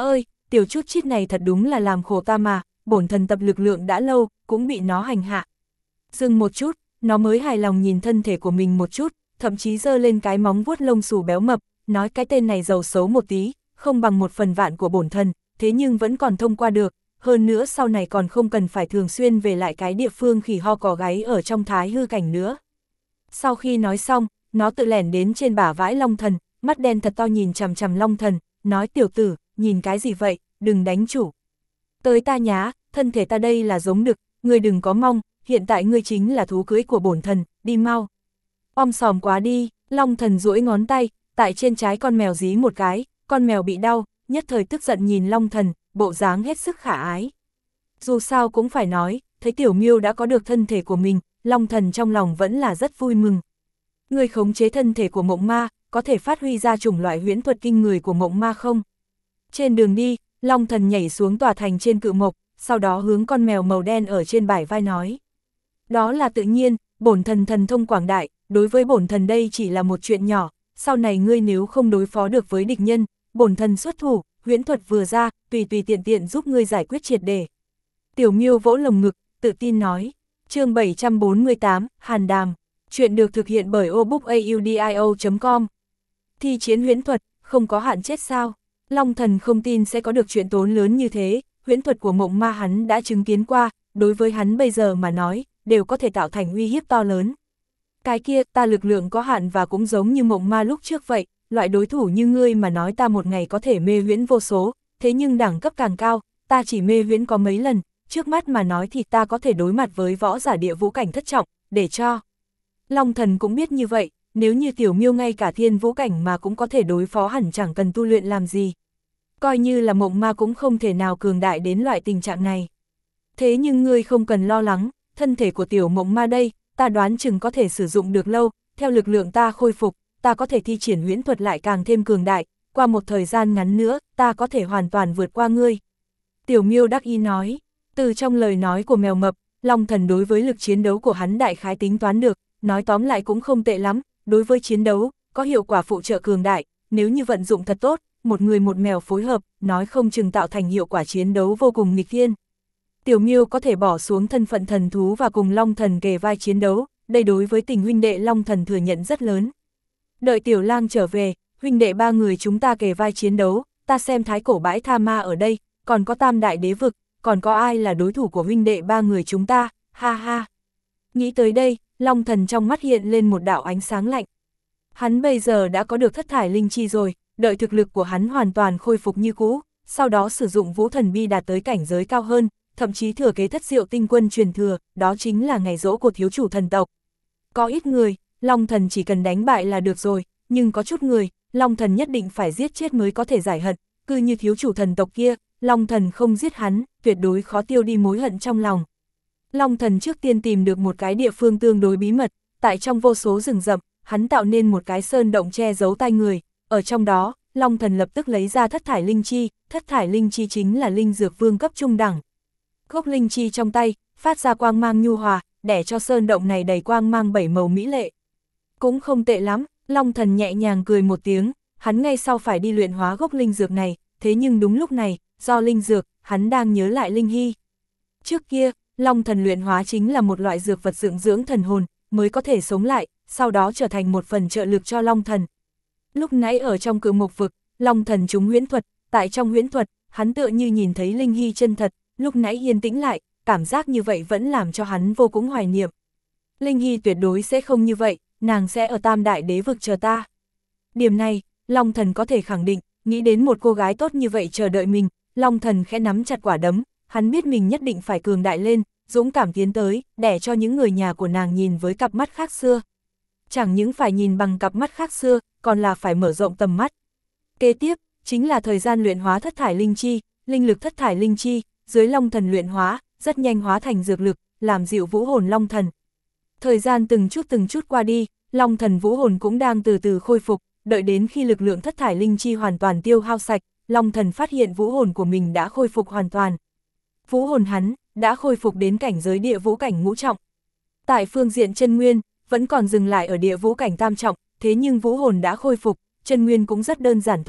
tiểu chút chít này thật đúng là làm khổ ta mà, bổn thần tập lực lượng đã lâu, cũng bị nó hành hạ. Dừng một chút, nó mới hài lòng nhìn thân thể của mình một chút, thậm chí giơ lên cái móng vuốt lông xù béo mập, nói cái tên này giàu xấu một tí, không bằng một phần vạn của bổn thần, thế nhưng vẫn còn thông qua được, hơn nữa sau này còn không cần phải thường xuyên về lại cái địa phương khỉ ho cò gáy ở trong thái hư cảnh nữa. Sau khi nói xong, nó tự lẻn đến trên bả vãi Long Thần, mắt đen thật to nhìn chằm chằm Long Thần, nói tiểu tử, nhìn cái gì vậy, đừng đánh chủ. Tới ta nhá, thân thể ta đây là giống đực, ngươi đừng có mong, hiện tại ngươi chính là thú cưới của bổn thần, đi mau. Om sòm quá đi, Long Thần duỗi ngón tay, tại trên trái con mèo dí một cái, con mèo bị đau, nhất thời tức giận nhìn Long Thần, bộ dáng hết sức khả ái. Dù sao cũng phải nói, thấy tiểu miêu đã có được thân thể của mình, Long Thần trong lòng vẫn là rất vui mừng. Người khống chế thân thể của mộng ma, có thể phát huy ra chủng loại huyễn thuật kinh người của mộng ma không? Trên đường đi, Long Thần nhảy xuống tòa thành trên cự mộc, sau đó hướng con mèo màu đen ở trên bải vai nói. Đó là tự nhiên, bổn thần thần thông quảng đại, đối với bổn thần đây chỉ là một chuyện nhỏ, sau này ngươi nếu không đối phó được với địch nhân, bổn thần xuất thủ, huyễn thuật vừa ra, tùy tùy tiện tiện giúp ngươi giải quyết triệt đề. Tiểu miêu vỗ lồng ngực, tự tin nói. Chương bảy trăm bốn mươi tám, Hàn Đàm. Chuyện được thực hiện bởi obookaudio chấm com. Thi chiến huyễn thuật, không có hạn chết sao? Long Thần không tin sẽ có được chuyện tốn lớn như thế, huyễn thuật của mộng ma hắn đã chứng kiến qua, đối với hắn bây giờ mà nói, đều có thể tạo thành uy hiếp to lớn. Cái kia, ta lực lượng có hạn và cũng giống như mộng ma lúc trước vậy, loại đối thủ như ngươi mà nói ta một ngày có thể mê huyễn vô số, thế nhưng đẳng cấp càng cao, ta chỉ mê huyễn có mấy lần, trước mắt mà nói thì ta có thể đối mặt với võ giả địa vũ cảnh thất trọng, để cho. Long Thần cũng biết như vậy, nếu như tiểu miêu ngay cả thiên vũ cảnh mà cũng có thể đối phó hẳn chẳng cần tu luyện làm gì. Coi như là mộng ma cũng không thể nào cường đại đến loại tình trạng này. Thế nhưng ngươi không cần lo lắng, thân thể của tiểu mộng ma đây, ta đoán chừng có thể sử dụng được lâu, theo lực lượng ta khôi phục, ta có thể thi triển huyễn thuật lại càng thêm cường đại, qua một thời gian ngắn nữa, ta có thể hoàn toàn vượt qua ngươi. Tiểu miêu đắc ý nói, từ trong lời nói của mèo mập, Long Thần đối với lực chiến đấu của hắn đại khái tính toán được, nói tóm lại cũng không tệ lắm, đối với chiến đấu, có hiệu quả phụ trợ cường đại, nếu như vận dụng thật tốt, một người một mèo phối hợp, nói không chừng tạo thành hiệu quả chiến đấu vô cùng nghịch thiên. Tiểu miêu có thể bỏ xuống thân phận thần thú và cùng Long Thần kề vai chiến đấu, đây đối với tình huynh đệ Long Thần thừa nhận rất lớn. Đợi tiểu lang trở về, huynh đệ ba người chúng ta kề vai chiến đấu, ta xem thái cổ bãi tha ma ở đây, còn có tam đại đế vực, còn có ai là đối thủ của huynh đệ ba người chúng ta, ha ha. Nghĩ tới đây, Long Thần trong mắt hiện lên một đạo ánh sáng lạnh. Hắn bây giờ đã có được thất thải linh chi rồi, đợi thực lực của hắn hoàn toàn khôi phục như cũ, sau đó sử dụng vũ thần bi đạt tới cảnh giới cao hơn, thậm chí thừa kế thất diệu tinh quân truyền thừa, đó chính là ngày giỗ của thiếu chủ thần tộc. Có ít người, Long Thần chỉ cần đánh bại là được rồi, nhưng có chút người, Long Thần nhất định phải giết chết mới có thể giải hận, cứ như thiếu chủ thần tộc kia, Long Thần không giết hắn, tuyệt đối khó tiêu đi mối hận trong lòng. Long Thần trước tiên tìm được một cái địa phương tương đối bí mật, tại trong vô số rừng rậm, hắn tạo nên một cái sơn động che giấu tai người, ở trong đó, Long Thần lập tức lấy ra thất thải linh chi, thất thải linh chi chính là linh dược vương cấp trung đẳng. Gốc linh chi trong tay, phát ra quang mang nhu hòa, để cho sơn động này đầy quang mang bảy màu mỹ lệ. Cũng không tệ lắm, Long Thần nhẹ nhàng cười một tiếng, hắn ngay sau phải đi luyện hóa gốc linh dược này, thế nhưng đúng lúc này, do linh dược, hắn đang nhớ lại Linh Hy. Trước kia, Long Thần luyện hóa chính là một loại dược vật dưỡng dưỡng thần hồn, mới có thể sống lại, sau đó trở thành một phần trợ lực cho Long Thần. Lúc nãy ở trong cự mộc vực, Long Thần trúng huyễn thuật, tại trong huyễn thuật, hắn tựa như nhìn thấy Linh Hy chân thật, lúc nãy yên tĩnh lại, cảm giác như vậy vẫn làm cho hắn vô cùng hoài niệm. Linh Hy tuyệt đối sẽ không như vậy, nàng sẽ ở tam đại đế vực chờ ta. Điểm này, Long Thần có thể khẳng định, nghĩ đến một cô gái tốt như vậy chờ đợi mình, Long Thần khẽ nắm chặt quả đấm, hắn biết mình nhất định phải cường đại lên, dũng cảm tiến tới, để cho những người nhà của nàng nhìn với cặp mắt khác xưa. Chẳng những phải nhìn bằng cặp mắt khác xưa, còn là phải mở rộng tầm mắt. Kế tiếp, chính là thời gian luyện hóa thất thải linh chi, linh lực thất thải linh chi, dưới Long Thần luyện hóa, rất nhanh hóa thành dược lực, làm dịu vũ hồn Long Thần. Thời gian từng chút từng chút qua đi, Long Thần vũ hồn cũng đang từ từ khôi phục, đợi đến khi lực lượng thất thải linh chi hoàn toàn tiêu hao sạch, Long Thần phát hiện vũ hồn của mình đã khôi phục hoàn toàn. Vũ hồn hắn đã khôi phục đến cảnh giới địa vũ cảnh ngũ trọng. Tại phương diện chân nguyên, vẫn còn dừng lại ở địa vũ cảnh tam trọng, thế nhưng vũ hồn đã khôi phục, chân nguyên cũng rất đơn giản thôi,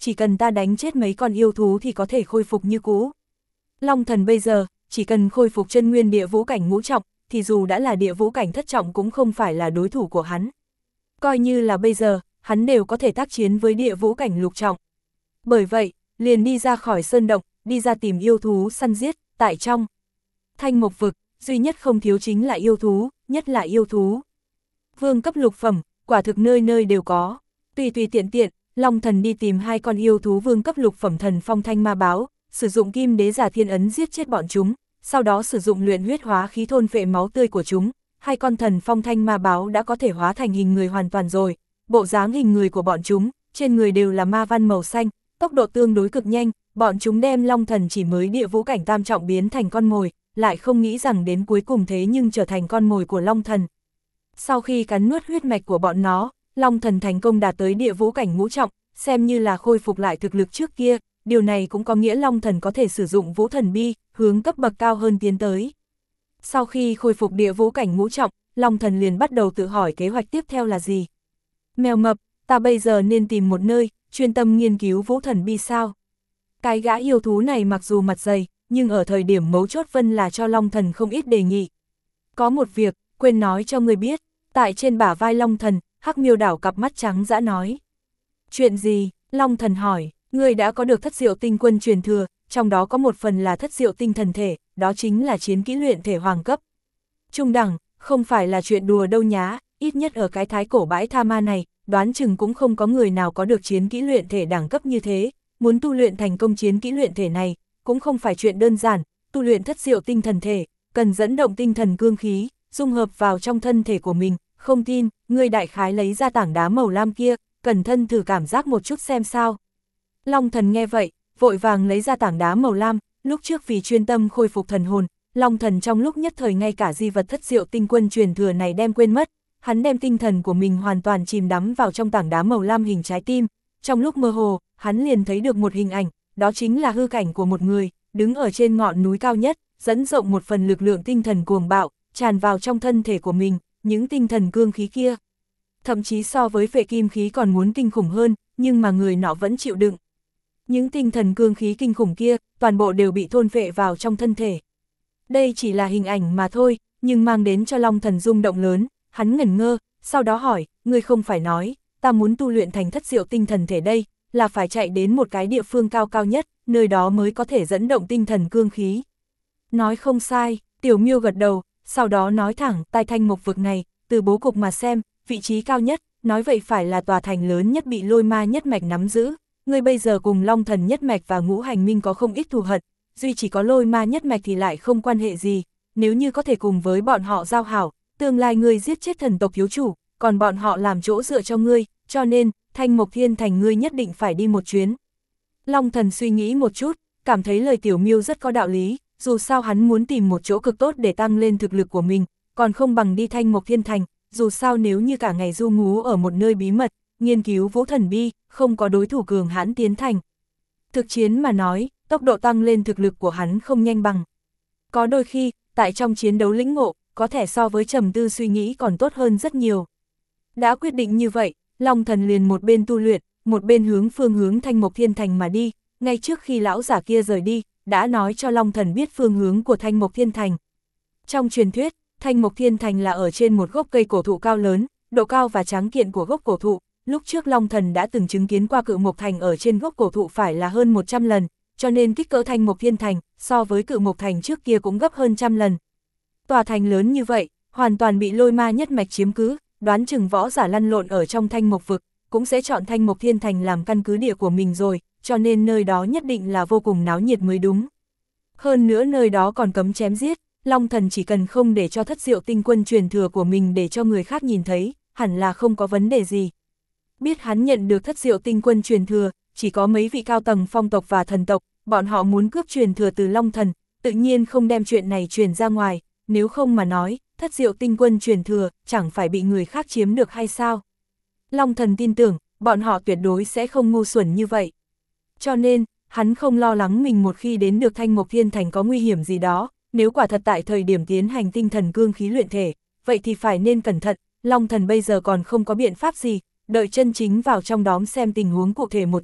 chỉ cần ta đánh chết mấy con yêu thú thì có thể khôi phục như cũ. Long thần bây giờ, chỉ cần khôi phục chân nguyên địa vũ cảnh ngũ trọng, thì dù đã là địa vũ cảnh thất trọng cũng không phải là đối thủ của hắn. Coi như là bây giờ, hắn đều có thể tác chiến với địa vũ cảnh lục trọng. Bởi vậy, liền đi ra khỏi sơn động, đi ra tìm yêu thú săn giết, tại trong Thanh Mộc vực, duy nhất không thiếu chính là yêu thú, nhất là yêu thú vương cấp lục phẩm, quả thực nơi nơi đều có. Tùy tùy tiện tiện, Long thần đi tìm hai con yêu thú vương cấp lục phẩm thần phong thanh ma báo, sử dụng kim đế giả thiên ấn giết chết bọn chúng, sau đó sử dụng luyện huyết hóa khí thôn phệ máu tươi của chúng. Hai con thần phong thanh ma báo đã có thể hóa thành hình người hoàn toàn rồi, bộ dáng hình người của bọn chúng, trên người đều là ma văn màu xanh, tốc độ tương đối cực nhanh, bọn chúng đem Long thần chỉ mới địa vũ cảnh tam trọng biến thành con mồi, lại không nghĩ rằng đến cuối cùng thế nhưng trở thành con mồi của Long thần. Sau khi cắn nuốt huyết mạch của bọn nó, Long thần thành công đạt tới địa vũ cảnh ngũ trọng, xem như là khôi phục lại thực lực trước kia, điều này cũng có nghĩa Long thần có thể sử dụng vũ thần bi, hướng cấp bậc cao hơn tiến tới. Sau khi khôi phục địa vũ cảnh ngũ trọng, Long thần liền bắt đầu tự hỏi kế hoạch tiếp theo là gì. Mèo mập, ta bây giờ nên tìm một nơi, chuyên tâm nghiên cứu vũ thần bi sao? Cái gã yêu thú này mặc dù mặt dày, nhưng ở thời điểm mấu chốt Vân là cho Long thần không ít đề nghị. Có một việc, quên nói cho người biết, tại trên bả vai Long thần, Hắc Miêu đảo cặp mắt trắng dã nói. Chuyện gì? Long thần hỏi, người đã có được thất diệu tinh quân truyền thừa, trong đó có một phần là thất diệu tinh thần thể, đó chính là chiến kỹ luyện thể hoàng cấp. Trung đẳng, không phải là chuyện đùa đâu nhá, ít nhất ở cái thái cổ bãi tha ma này, đoán chừng cũng không có người nào có được chiến kỹ luyện thể đẳng cấp như thế, muốn tu luyện thành công chiến kỹ luyện thể này, cũng không phải chuyện đơn giản, tu luyện thất diệu tinh thần thể, cần dẫn động tinh thần cương khí, dung hợp vào trong thân thể của mình, không tin, người đại khái lấy ra tảng đá màu lam kia, cẩn thân thử cảm giác một chút xem sao. Long thần nghe vậy, vội vàng lấy ra tảng đá màu lam, lúc trước vì chuyên tâm khôi phục thần hồn, Long thần trong lúc nhất thời ngay cả di vật thất diệu tinh quân truyền thừa này đem quên mất, hắn đem tinh thần của mình hoàn toàn chìm đắm vào trong tảng đá màu lam hình trái tim, trong lúc mơ hồ, hắn liền thấy được một hình ảnh, đó chính là hư cảnh của một người, đứng ở trên ngọn núi cao nhất, dẫn rộng một phần lực lượng tinh thần cuồng bạo, tràn vào trong thân thể của mình, những tinh thần cương khí kia. Thậm chí so với phệ kim khí còn muốn kinh khủng hơn, nhưng mà người nọ vẫn chịu đựng. Những tinh thần cương khí kinh khủng kia, toàn bộ đều bị thôn phệ vào trong thân thể. Đây chỉ là hình ảnh mà thôi, nhưng mang đến cho Long thần rung động lớn, hắn ngẩn ngơ, sau đó hỏi, ngươi không phải nói, ta muốn tu luyện thành thất diệu tinh thần thể đây, là phải chạy đến một cái địa phương cao cao nhất, nơi đó mới có thể dẫn động tinh thần cương khí. Nói không sai, Tiểu Miêu gật đầu, sau đó nói thẳng, tại Thanh Mộc vực này, từ bố cục mà xem, vị trí cao nhất, nói vậy phải là tòa thành lớn nhất bị lôi ma nhất mạch nắm giữ. Ngươi bây giờ cùng Long thần nhất mạch và Ngũ Hành Minh có không ít thù hận, duy chỉ có lôi ma nhất mạch thì lại không quan hệ gì, nếu như có thể cùng với bọn họ giao hảo, tương lai ngươi giết chết thần tộc thiếu chủ, còn bọn họ làm chỗ dựa cho ngươi, cho nên, Thanh Mộc Thiên thành ngươi nhất định phải đi một chuyến. Long thần suy nghĩ một chút, cảm thấy lời Tiểu Miêu rất có đạo lý, dù sao hắn muốn tìm một chỗ cực tốt để tăng lên thực lực của mình, còn không bằng đi Thanh Mộc Thiên thành, dù sao nếu như cả ngày du ngú ở một nơi bí mật, nghiên cứu vũ thần bi, không có đối thủ cường hãn tiến thành. Thực chiến mà nói, tốc độ tăng lên thực lực của hắn không nhanh bằng. Có đôi khi, tại trong chiến đấu lĩnh ngộ, có thể so với trầm tư suy nghĩ còn tốt hơn rất nhiều. Đã quyết định như vậy, Long thần liền một bên tu luyện, một bên hướng phương hướng Thanh Mộc Thiên thành mà đi, ngay trước khi lão giả kia rời đi, đã nói cho Long thần biết phương hướng của Thanh Mộc Thiên thành. Trong truyền thuyết, Thanh Mộc Thiên thành là ở trên một gốc cây cổ thụ cao lớn, độ cao và tráng kiện của gốc cổ thụ, lúc trước Long thần đã từng chứng kiến qua Cự Mộc thành ở trên gốc cổ thụ phải là hơn một trăm lần, cho nên kích cỡ Thanh Mộc Thiên thành so với Cự Mộc thành trước kia cũng gấp hơn trăm lần. Tòa thành lớn như vậy, hoàn toàn bị lôi ma nhất mạch chiếm cứ, đoán chừng võ giả lăn lộn ở trong Thanh Mộc vực, cũng sẽ chọn Thanh Mộc Thiên thành làm căn cứ địa của mình rồi, cho nên nơi đó nhất định là vô cùng náo nhiệt mới đúng. Hơn nữa nơi đó còn cấm chém giết, Long thần chỉ cần không để cho thất diệu tinh quân truyền thừa của mình để cho người khác nhìn thấy, hẳn là không có vấn đề gì. Biết hắn nhận được thất diệu tinh quân truyền thừa, chỉ có mấy vị cao tầng phong tộc và thần tộc, bọn họ muốn cướp truyền thừa từ Long thần, tự nhiên không đem chuyện này truyền ra ngoài, nếu không mà nói, thất diệu tinh quân truyền thừa, chẳng phải bị người khác chiếm được hay sao? Long thần tin tưởng, bọn họ tuyệt đối sẽ không ngu xuẩn như vậy. Cho nên, hắn không lo lắng mình một khi đến được Thanh Mộc Thiên thành có nguy hiểm gì đó, nếu quả thật tại thời điểm tiến hành tinh thần cương khí luyện thể, vậy thì phải nên cẩn thận, Long thần bây giờ còn không có biện pháp gì, đợi chân chính vào trong đóm xem tình huống cụ thể một chút,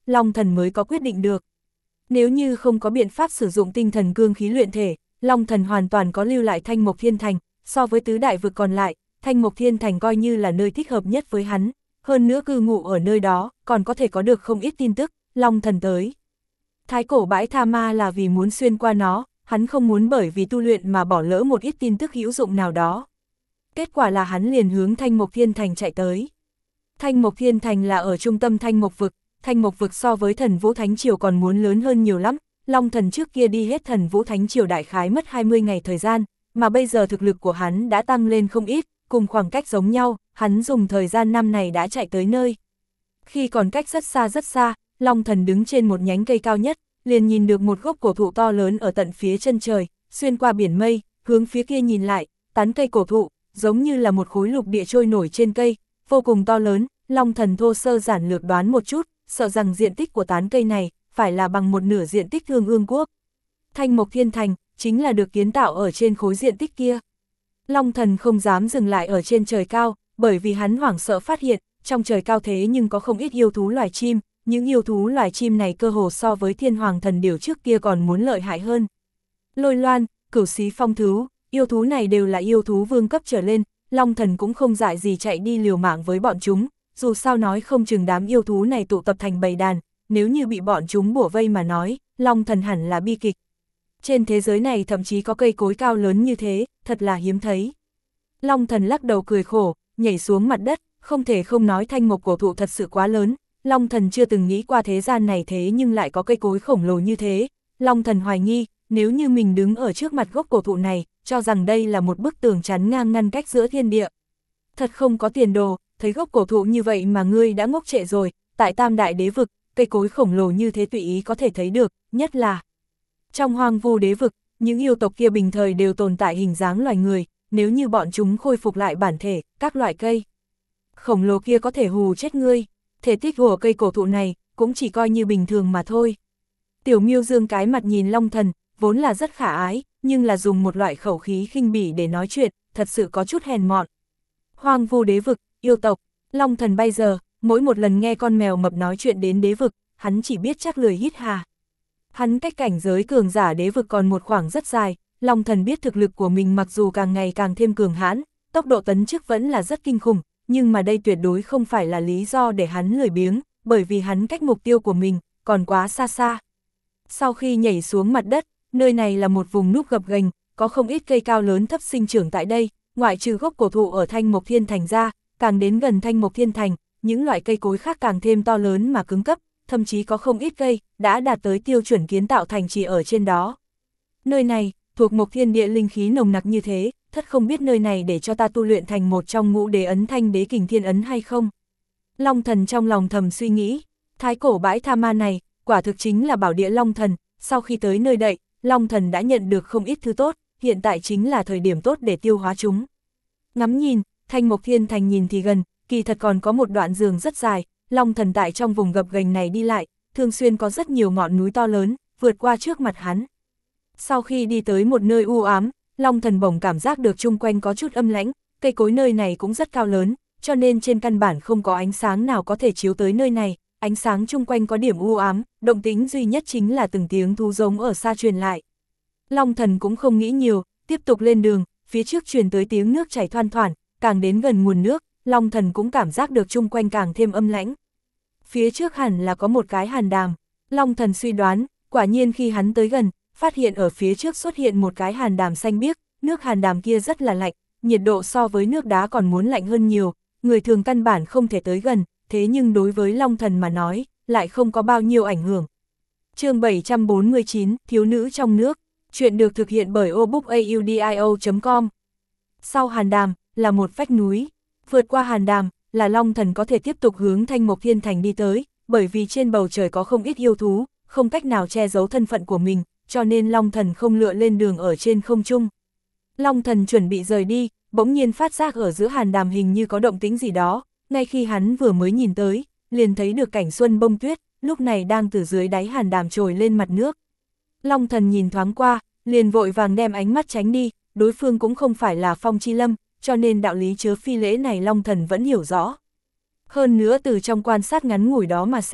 Long Thần mới có quyết định được. Nếu như không có biện pháp sử dụng tinh thần cương khí luyện thể, Long Thần hoàn toàn có lưu lại Thanh Mộc Thiên Thành, so với tứ đại vực còn lại, Thanh Mộc Thiên Thành coi như là nơi thích hợp nhất với hắn, hơn nữa cư ngụ ở nơi đó, còn có thể có được không ít tin tức, Long Thần tới. Thái cổ bãi tha ma là vì muốn xuyên qua nó, hắn không muốn bởi vì tu luyện mà bỏ lỡ một ít tin tức hữu dụng nào đó. Kết quả là hắn liền hướng Thanh Mộc Thiên Thành chạy tới. Thanh Mộc Thiên Thành là ở trung tâm Thanh Mộc Vực, Thanh Mộc Vực so với Thần Vũ Thánh Triều còn muốn lớn hơn nhiều lắm, Long Thần trước kia đi hết Thần Vũ Thánh Triều đại khái mất hai mươi ngày thời gian, mà bây giờ thực lực của hắn đã tăng lên không ít, cùng khoảng cách giống nhau, hắn dùng thời gian năm này đã chạy tới nơi. Khi còn cách rất xa rất xa, Long Thần đứng trên một nhánh cây cao nhất, liền nhìn được một gốc cổ thụ to lớn ở tận phía chân trời, xuyên qua biển mây, hướng phía kia nhìn lại, tán cây cổ thụ, giống như là một khối lục địa trôi nổi trên cây, vô cùng to lớn, Long Thần thô sơ giản lược đoán một chút, sợ rằng diện tích của tán cây này, phải là bằng một nửa diện tích Thương Ương Quốc. Thanh Mộc Thiên Thành, chính là được kiến tạo ở trên khối diện tích kia. Long Thần không dám dừng lại ở trên trời cao, bởi vì hắn hoảng sợ phát hiện, trong trời cao thế nhưng có không ít yêu thú loài chim, những yêu thú loài chim này cơ hồ so với Thiên Hoàng Thần Điểu trước kia còn muốn lợi hại hơn. Lôi Loan, Cửu Xí Phong Thú, yêu thú này đều là yêu thú vương cấp trở lên, Long Thần cũng không dại gì chạy đi liều mạng với bọn chúng, dù sao nói không chừng đám yêu thú này tụ tập thành bầy đàn, nếu như bị bọn chúng bủa vây mà nói, Long Thần hẳn là bi kịch. Trên thế giới này thậm chí có cây cối cao lớn như thế, thật là hiếm thấy. Long Thần lắc đầu cười khổ, nhảy xuống mặt đất, không thể không nói thanh mộc cổ thụ thật sự quá lớn, Long Thần chưa từng nghĩ qua thế gian này thế nhưng lại có cây cối khổng lồ như thế. Long Thần hoài nghi, nếu như mình đứng ở trước mặt gốc cổ thụ này, cho rằng đây là một bức tường chắn ngang ngăn cách giữa thiên địa. Thật không có tiền đồ, thấy gốc cổ thụ như vậy mà ngươi đã ngốc trệ rồi, tại Tam Đại Đế Vực, cây cối khổng lồ như thế tùy ý có thể thấy được, nhất là trong Hoang Vu Đế Vực, những yêu tộc kia bình thời đều tồn tại hình dáng loài người, nếu như bọn chúng khôi phục lại bản thể, các loại cây khổng lồ kia có thể hù chết ngươi, thể tích của cây cổ thụ này cũng chỉ coi như bình thường mà thôi. Tiểu Miêu dương cái mặt nhìn Long Thần, vốn là rất khả ái, nhưng là dùng một loại khẩu khí khinh bỉ để nói chuyện, thật sự có chút hèn mọn. Hoang Vu Đế Vực, yêu tộc, Long Thần bây giờ, mỗi một lần nghe con mèo mập nói chuyện đến đế vực, hắn chỉ biết chắc lười hít hà. Hắn cách cảnh giới cường giả đế vực còn một khoảng rất dài, Long Thần biết thực lực của mình mặc dù càng ngày càng thêm cường hãn, tốc độ tấn chức vẫn là rất kinh khủng, nhưng mà đây tuyệt đối không phải là lý do để hắn lười biếng, bởi vì hắn cách mục tiêu của mình còn quá xa xa. Sau khi nhảy xuống mặt đất, nơi này là một vùng núp gập ghềnh, có không ít cây cao lớn thấp sinh trưởng tại đây, ngoại trừ gốc cổ thụ ở Thanh Mộc Thiên Thành ra, càng đến gần Thanh Mộc Thiên Thành, những loại cây cối khác càng thêm to lớn mà cứng cấp, thậm chí có không ít cây đã đạt tới tiêu chuẩn kiến tạo thành trì ở trên đó. Nơi này, thuộc Mộc Thiên Địa linh khí nồng nặc như thế, thất không biết nơi này để cho ta tu luyện thành một trong ngũ đế ấn Thanh Đế Kình Thiên ấn hay không. Long Thần trong lòng thầm suy nghĩ, thái cổ bãi tha ma này, quả thực chính là bảo địa Long Thần, sau khi tới nơi đậy, Long Thần đã nhận được không ít thứ tốt, hiện tại chính là thời điểm tốt để tiêu hóa chúng. Ngắm nhìn, Thanh Mộc Thiên Thành nhìn thì gần, kỳ thật còn có một đoạn đường rất dài, Long Thần tại trong vùng gập ghềnh này đi lại, thường xuyên có rất nhiều ngọn núi to lớn, vượt qua trước mặt hắn. Sau khi đi tới một nơi u ám, Long Thần bỗng cảm giác được chung quanh có chút âm lãnh, cây cối nơi này cũng rất cao lớn, cho nên trên căn bản không có ánh sáng nào có thể chiếu tới nơi này, ánh sáng chung quanh có điểm u ám, động tĩnh duy nhất chính là từng tiếng thú giống ở xa truyền lại. Long Thần cũng không nghĩ nhiều, tiếp tục lên đường, phía trước truyền tới tiếng nước chảy thoăn thoảng, càng đến gần nguồn nước, Long Thần cũng cảm giác được chung quanh càng thêm âm lãnh. Phía trước hẳn là có một cái hàn đàm, Long Thần suy đoán, quả nhiên khi hắn tới gần, phát hiện ở phía trước xuất hiện một cái hàn đàm xanh biếc, nước hàn đàm kia rất là lạnh, nhiệt độ so với nước đá còn muốn lạnh hơn nhiều, người thường căn bản không thể tới gần, thế nhưng đối với Long Thần mà nói, lại không có bao nhiêu ảnh hưởng. Chương bảy trăm bốn mươi chín, Thiếu nữ trong nước, chuyện được thực hiện bởi obookaudio chấm com. Sau hàn đàm, là một vách núi, vượt qua hàn đàm, là Long Thần có thể tiếp tục hướng Thanh Mộc Thiên Thành đi tới, bởi vì trên bầu trời có không ít yêu thú, không cách nào che giấu thân phận của mình, cho nên Long Thần không lựa lên đường ở trên không trung. Long Thần chuẩn bị rời đi, bỗng nhiên phát giác ở giữa hàn đàm hình như có động tĩnh gì đó, ngay khi hắn vừa mới nhìn tới, liền thấy được cảnh xuân bông tuyết, lúc này đang từ dưới đáy hàn đàm trồi lên mặt nước. Long Thần nhìn thoáng qua, liền vội vàng đem ánh mắt tránh đi, đối phương cũng không phải là Phong Chi Lâm, cho nên đạo lý chớ phi lễ này Long Thần vẫn hiểu rõ. Hơn nữa từ trong quan sát ngắn ngủi đó mà xem,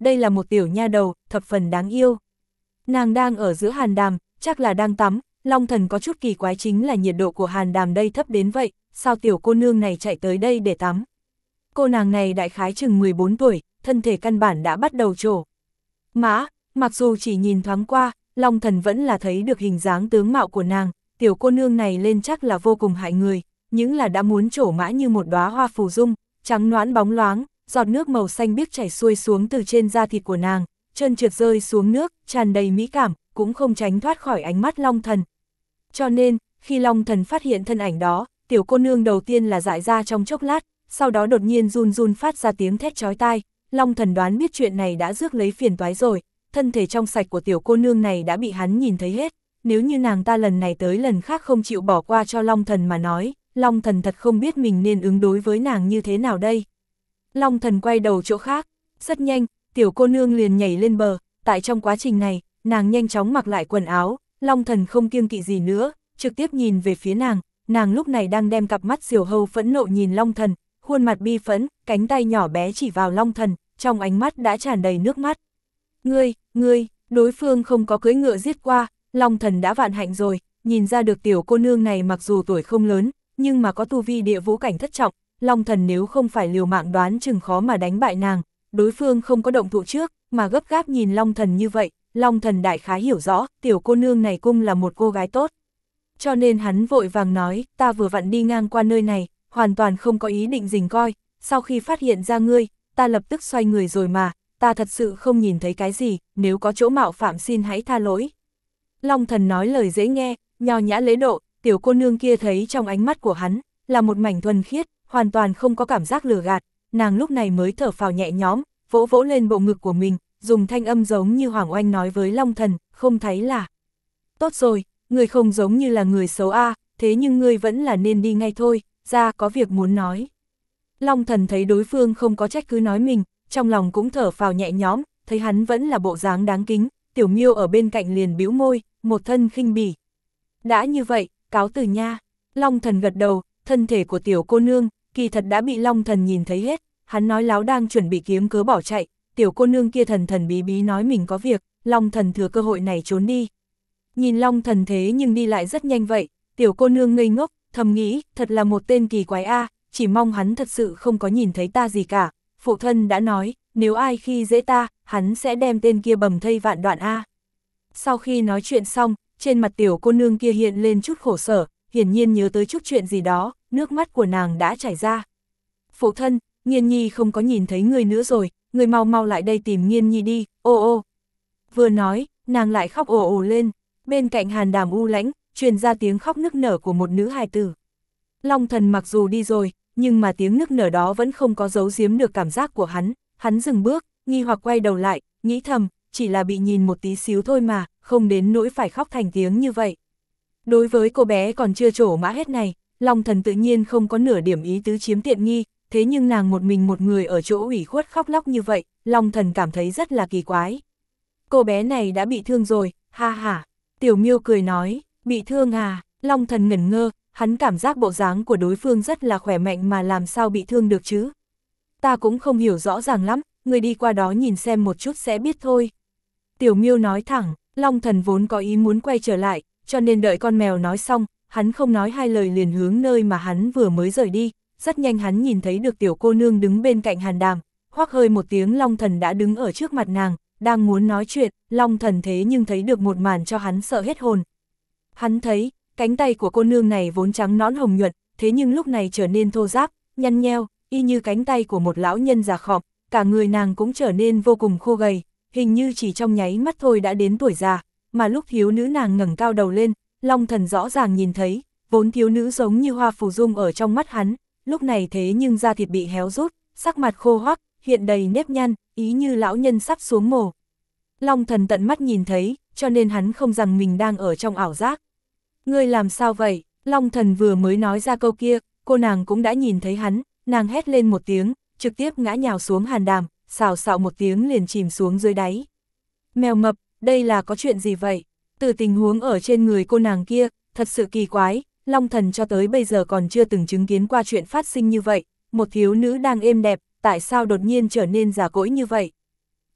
đây là một tiểu nha đầu, thập phần đáng yêu. Nàng đang ở giữa hàn đàm, chắc là đang tắm, Long Thần có chút kỳ quái chính là nhiệt độ của hàn đàm đây thấp đến vậy, sao tiểu cô nương này chạy tới đây để tắm. Cô nàng này đại khái chừng mười bốn tuổi, thân thể căn bản đã bắt đầu trổ mã, mặc dù chỉ nhìn thoáng qua, Long Thần vẫn là thấy được hình dáng tướng mạo của nàng, tiểu cô nương này lên chắc là vô cùng hại người, những là đã muốn trổ mã như một đóa hoa phù dung, trắng nõn bóng loáng, giọt nước màu xanh biếc chảy xuôi xuống từ trên da thịt của nàng, chân trượt rơi xuống nước, tràn đầy mỹ cảm, cũng không tránh thoát khỏi ánh mắt Long Thần. Cho nên, khi Long Thần phát hiện thân ảnh đó, tiểu cô nương đầu tiên là dại ra trong chốc lát, sau đó đột nhiên run run phát ra tiếng thét chói tai, Long Thần đoán biết chuyện này đã rước lấy phiền toái rồi, thân thể trong sạch của tiểu cô nương này đã bị hắn nhìn thấy hết, nếu như nàng ta lần này tới lần khác không chịu bỏ qua cho Long Thần mà nói, Long Thần thật không biết mình nên ứng đối với nàng như thế nào đây. Long Thần quay đầu chỗ khác, rất nhanh, tiểu cô nương liền nhảy lên bờ, tại trong quá trình này, nàng nhanh chóng mặc lại quần áo, Long Thần không kiêng kỵ gì nữa, trực tiếp nhìn về phía nàng, nàng lúc này đang đem cặp mắt diều hâu phẫn nộ nhìn Long Thần, khuôn mặt bi phẫn, cánh tay nhỏ bé chỉ vào Long Thần, trong ánh mắt đã tràn đầy nước mắt. Ngươi, ngươi, đối phương không có cưỡi ngựa giết qua, Long Thần đã vạn hạnh rồi, nhìn ra được tiểu cô nương này mặc dù tuổi không lớn, nhưng mà có tu vi địa vũ cảnh thất trọng, Long Thần nếu không phải liều mạng đoán chừng khó mà đánh bại nàng, đối phương không có động thủ trước, mà gấp gáp nhìn Long Thần như vậy, Long Thần đại khái hiểu rõ, tiểu cô nương này cung là một cô gái tốt. Cho nên hắn vội vàng nói, ta vừa vặn đi ngang qua nơi này, hoàn toàn không có ý định rình coi, sau khi phát hiện ra ngươi, ta lập tức xoay người rồi mà, ta thật sự không nhìn thấy cái gì, nếu có chỗ mạo phạm xin hãy tha lỗi. Long Thần nói lời dễ nghe, nho nhã lễ độ, tiểu cô nương kia thấy trong ánh mắt của hắn, là một mảnh thuần khiết, hoàn toàn không có cảm giác lừa gạt, nàng lúc này mới thở phào nhẹ nhõm, vỗ vỗ lên bộ ngực của mình, dùng thanh âm giống như Hoàng Oanh nói với Long Thần, không thấy là. Tốt rồi, người không giống như là người xấu a, à, thế nhưng ngươi vẫn là nên đi ngay thôi, ra có việc muốn nói. Long Thần thấy đối phương không có trách cứ nói mình, trong lòng cũng thở phào nhẹ nhõm, thấy hắn vẫn là bộ dáng đáng kính, tiểu miêu ở bên cạnh liền bĩu môi, một thân khinh bỉ. Đã như vậy, cáo từ nha. Long Thần gật đầu, thân thể của tiểu cô nương, kỳ thật đã bị Long Thần nhìn thấy hết, hắn nói láo đang chuẩn bị kiếm cớ bỏ chạy, tiểu cô nương kia thần thần bí bí nói mình có việc, Long Thần thừa cơ hội này trốn đi. Nhìn Long Thần thế nhưng đi lại rất nhanh vậy, tiểu cô nương ngây ngốc, thầm nghĩ, thật là một tên kỳ quái a, chỉ mong hắn thật sự không có nhìn thấy ta gì cả. Phụ thân đã nói, nếu ai khi dễ ta, hắn sẽ đem tên kia bầm thây vạn đoạn a. Sau khi nói chuyện xong, trên mặt tiểu cô nương kia hiện lên chút khổ sở, hiển nhiên nhớ tới chút chuyện gì đó, nước mắt của nàng đã chảy ra. Phụ thân, Nghiên Nhi không có nhìn thấy người nữa rồi, người mau mau lại đây tìm Nghiên Nhi đi, ô ô. Vừa nói, nàng lại khóc ồ ồ lên, bên cạnh hàn đàm u lãnh, truyền ra tiếng khóc nức nở của một nữ hài tử. Long Thần mặc dù đi rồi, nhưng mà tiếng nức nở đó vẫn không có giấu giếm được cảm giác của hắn, hắn dừng bước, nghi hoặc quay đầu lại, nghĩ thầm, chỉ là bị nhìn một tí xíu thôi mà, không đến nỗi phải khóc thành tiếng như vậy. Đối với cô bé còn chưa trổ mã hết này, Long Thần tự nhiên không có nửa điểm ý tứ chiếm tiện nghi, thế nhưng nàng một mình một người ở chỗ ủy khuất khóc lóc như vậy, Long Thần cảm thấy rất là kỳ quái. Cô bé này đã bị thương rồi, ha ha, tiểu miêu cười nói, bị thương à, Long Thần ngẩn ngơ, hắn cảm giác bộ dáng của đối phương rất là khỏe mạnh mà làm sao bị thương được chứ. Ta cũng không hiểu rõ ràng lắm, người đi qua đó nhìn xem một chút sẽ biết thôi. Tiểu miêu nói thẳng, Long Thần vốn có ý muốn quay trở lại, cho nên đợi con mèo nói xong, hắn không nói hai lời liền hướng nơi mà hắn vừa mới rời đi, rất nhanh hắn nhìn thấy được tiểu cô nương đứng bên cạnh hàn đàm, hoắc hơi một tiếng Long Thần đã đứng ở trước mặt nàng, đang muốn nói chuyện, Long Thần thế nhưng thấy được một màn cho hắn sợ hết hồn. Hắn thấy, cánh tay của cô nương này vốn trắng nõn hồng nhuận, thế nhưng lúc này trở nên thô ráp, nhăn nheo, y như cánh tay của một lão nhân già khọm, cả người nàng cũng trở nên vô cùng khô gầy, hình như chỉ trong nháy mắt thôi đã đến tuổi già, mà lúc thiếu nữ nàng ngẩng cao đầu lên, Long Thần rõ ràng nhìn thấy, vốn thiếu nữ giống như hoa phù dung ở trong mắt hắn, lúc này thế nhưng da thịt bị héo rút, sắc mặt khô hoắc, hiện đầy nếp nhăn, ý như lão nhân sắp xuống mồ. Long Thần tận mắt nhìn thấy, cho nên hắn không rằng mình đang ở trong ảo giác. Ngươi làm sao vậy? Long Thần vừa mới nói ra câu kia, cô nàng cũng đã nhìn thấy hắn, nàng hét lên một tiếng, trực tiếp ngã nhào xuống hàn đàm, xào xạo một tiếng liền chìm xuống dưới đáy. Mèo mập, đây là có chuyện gì vậy? Từ tình huống ở trên người cô nàng kia, thật sự kỳ quái, Long Thần cho tới bây giờ còn chưa từng chứng kiến qua chuyện phát sinh như vậy, một thiếu nữ đang êm đẹp, tại sao đột nhiên trở nên già cỗi như vậy?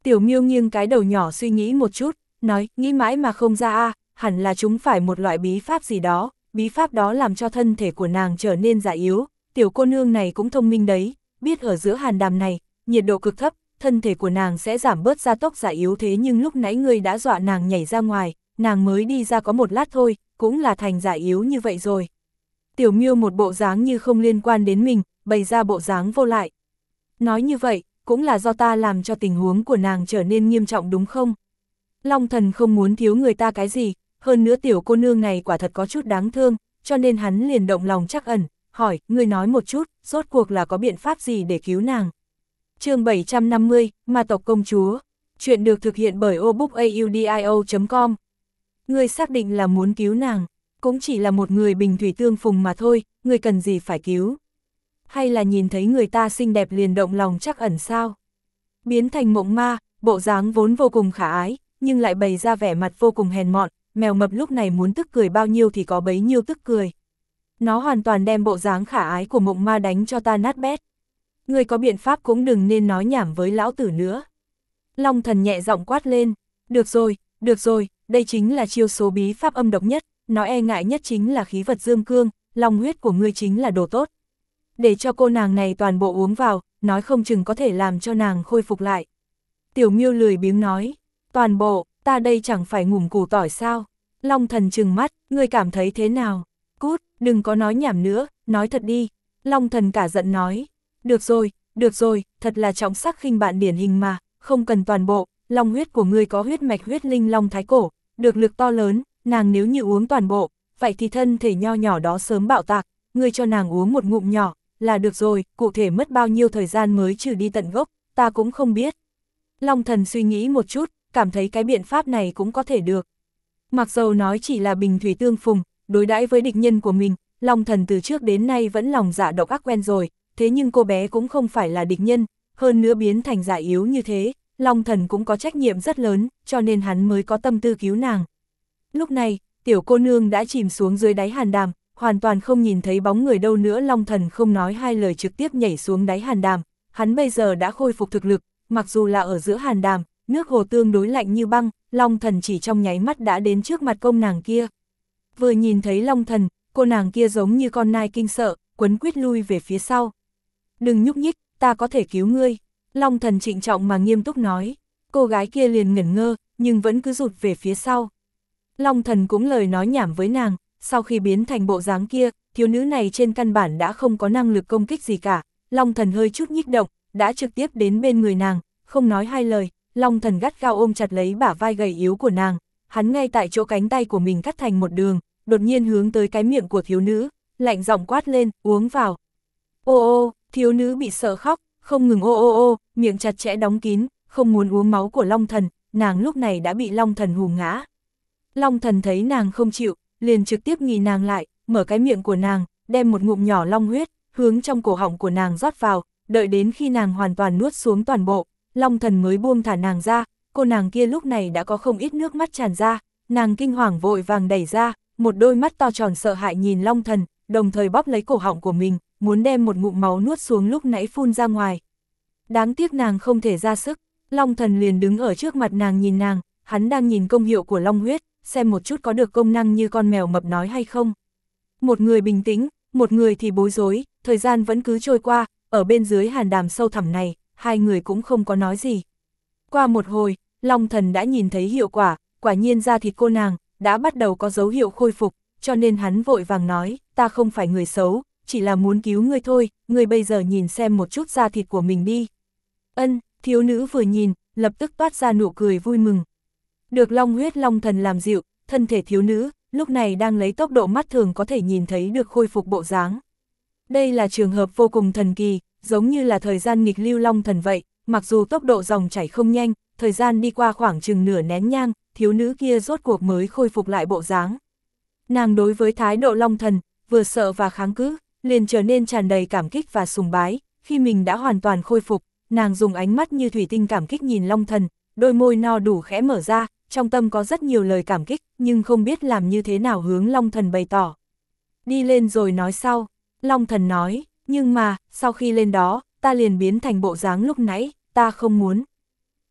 Tiểu Miêu nghiêng cái đầu nhỏ suy nghĩ một chút, nói, nghĩ mãi mà không ra a, hẳn là chúng phải một loại bí pháp gì đó, bí pháp đó làm cho thân thể của nàng trở nên già yếu. Tiểu cô nương này cũng thông minh đấy, biết ở giữa hàn đàm này, nhiệt độ cực thấp, thân thể của nàng sẽ giảm bớt gia tốc già yếu, thế nhưng lúc nãy ngươi đã dọa nàng nhảy ra ngoài, nàng mới đi ra có một lát thôi, cũng là thành già yếu như vậy rồi. Tiểu Miêu một bộ dáng như không liên quan đến mình, bày ra bộ dáng vô lại. Nói như vậy, cũng là do ta làm cho tình huống của nàng trở nên nghiêm trọng đúng không? Long Thần không muốn thiếu người ta cái gì, hơn nữa tiểu cô nương này quả thật có chút đáng thương, cho nên hắn liền động lòng trắc ẩn, hỏi, ngươi nói một chút, rốt cuộc là có biện pháp gì để cứu nàng? Chương bảy trăm năm mươi, Ma tộc công chúa. Chuyện được thực hiện bởi obookaudio chấm com. Ngươi xác định là muốn cứu nàng, cũng chỉ là một người bình thủy tương phùng mà thôi, ngươi cần gì phải cứu? Hay là nhìn thấy người ta xinh đẹp liền động lòng trắc ẩn sao? Biến thành mộng ma, bộ dáng vốn vô cùng khả ái, nhưng lại bày ra vẻ mặt vô cùng hèn mọn, mèo mập lúc này muốn tức cười bao nhiêu thì có bấy nhiêu tức cười. Nó hoàn toàn đem bộ dáng khả ái của mộng ma đánh cho ta nát bét. Người có biện pháp cũng đừng nên nói nhảm với lão tử nữa. Long Thần nhẹ giọng quát lên, được rồi, được rồi, đây chính là chiêu số bí pháp âm độc nhất, nó e ngại nhất chính là khí vật dương cương, long huyết của ngươi chính là đồ tốt. Để cho cô nàng này toàn bộ uống vào, nói không chừng có thể làm cho nàng khôi phục lại. Tiểu Miêu lười biếng nói, toàn bộ, ta đây chẳng phải ngủm củ tỏi sao? Long Thần trừng mắt, ngươi cảm thấy thế nào? Cút, đừng có nói nhảm nữa, nói thật đi. Long Thần cả giận nói, được rồi, được rồi, thật là trọng sắc khinh bạn điển hình mà, không cần toàn bộ, long huyết của ngươi có huyết mạch huyết linh long thái cổ, được lực to lớn, nàng nếu như uống toàn bộ, vậy thì thân thể nho nhỏ đó sớm bạo tạc, ngươi cho nàng uống một ngụm nhỏ, là được rồi, cụ thể mất bao nhiêu thời gian mới trừ đi tận gốc, ta cũng không biết. Long Thần suy nghĩ một chút, cảm thấy cái biện pháp này cũng có thể được. Mặc dầu nói chỉ là bình thủy tương phùng, đối đãi với địch nhân của mình, Long Thần từ trước đến nay vẫn lòng dạ độc ác quen rồi, thế nhưng cô bé cũng không phải là địch nhân, hơn nữa biến thành giả yếu như thế, Long Thần cũng có trách nhiệm rất lớn, cho nên hắn mới có tâm tư cứu nàng. Lúc này, tiểu cô nương đã chìm xuống dưới đáy hàn đàm, hoàn toàn không nhìn thấy bóng người đâu nữa. Long Thần không nói hai lời trực tiếp nhảy xuống đáy hàn đàm, hắn bây giờ đã khôi phục thực lực, mặc dù là ở giữa hàn đàm, nước hồ tương đối lạnh như băng, Long Thần chỉ trong nháy mắt đã đến trước mặt công nàng kia. Vừa nhìn thấy Long Thần, cô nàng kia giống như con nai kinh sợ, quấn quýt lui về phía sau. Đừng nhúc nhích, ta có thể cứu ngươi. Long Thần trịnh trọng mà nghiêm túc nói. Cô gái kia liền ngẩn ngơ, nhưng vẫn cứ rụt về phía sau. Long Thần cũng lời nói nhảm với nàng, sau khi biến thành bộ dáng kia, thiếu nữ này trên căn bản đã không có năng lực công kích gì cả. Long Thần hơi chút nhích động, đã trực tiếp đến bên người nàng, không nói hai lời, Long Thần gắt gao ôm chặt lấy bả vai gầy yếu của nàng, hắn ngay tại chỗ cánh tay của mình cắt thành một đường, đột nhiên hướng tới cái miệng của thiếu nữ, lạnh giọng quát lên, uống vào. Ô ô, thiếu nữ bị sợ khóc, không ngừng ô ô ô, miệng chặt chẽ đóng kín, không muốn uống máu của Long Thần, nàng lúc này đã bị Long Thần hù ngã. Long Thần thấy nàng không chịu, liền trực tiếp nghì nàng lại, mở cái miệng của nàng, đem một ngụm nhỏ long huyết, hướng trong cổ họng của nàng rót vào, đợi đến khi nàng hoàn toàn nuốt xuống toàn bộ, Long Thần mới buông thả nàng ra, cô nàng kia lúc này đã có không ít nước mắt tràn ra, nàng kinh hoàng vội vàng đẩy ra, một đôi mắt to tròn sợ hãi nhìn Long Thần, đồng thời bóp lấy cổ họng của mình, muốn đem một ngụm máu nuốt xuống lúc nãy phun ra ngoài. Đáng tiếc nàng không thể ra sức, Long Thần liền đứng ở trước mặt nàng nhìn nàng, hắn đang nhìn công hiệu của long huyết, xem một chút có được công năng như con mèo mập nói hay không. Một người bình tĩnh, một người thì bối rối, thời gian vẫn cứ trôi qua, ở bên dưới hàn đàm sâu thẳm này, hai người cũng không có nói gì. Qua một hồi, Long Thần đã nhìn thấy hiệu quả, quả nhiên da thịt cô nàng đã bắt đầu có dấu hiệu khôi phục, cho nên hắn vội vàng nói, ta không phải người xấu, chỉ là muốn cứu ngươi thôi, ngươi bây giờ nhìn xem một chút da thịt của mình đi. Ân, thiếu nữ vừa nhìn, lập tức toát ra nụ cười vui mừng. Được long huyết Long Thần làm dịu, thân thể thiếu nữ, lúc này đang lấy tốc độ mắt thường có thể nhìn thấy được khôi phục bộ dáng. Đây là trường hợp vô cùng thần kỳ, giống như là thời gian nghịch lưu Long Thần vậy, mặc dù tốc độ dòng chảy không nhanh, thời gian đi qua khoảng chừng nửa nén nhang, thiếu nữ kia rốt cuộc mới khôi phục lại bộ dáng. Nàng đối với thái độ Long Thần, vừa sợ và kháng cự, liền trở nên tràn đầy cảm kích và sùng bái, khi mình đã hoàn toàn khôi phục, nàng dùng ánh mắt như thủy tinh cảm kích nhìn Long Thần, đôi môi no đủ khẽ mở ra, trong tâm có rất nhiều lời cảm kích, nhưng không biết làm như thế nào hướng Long Thần bày tỏ. Đi lên rồi nói sau, Long Thần nói, nhưng mà, sau khi lên đó, ta liền biến thành bộ dáng lúc nãy, ta không muốn.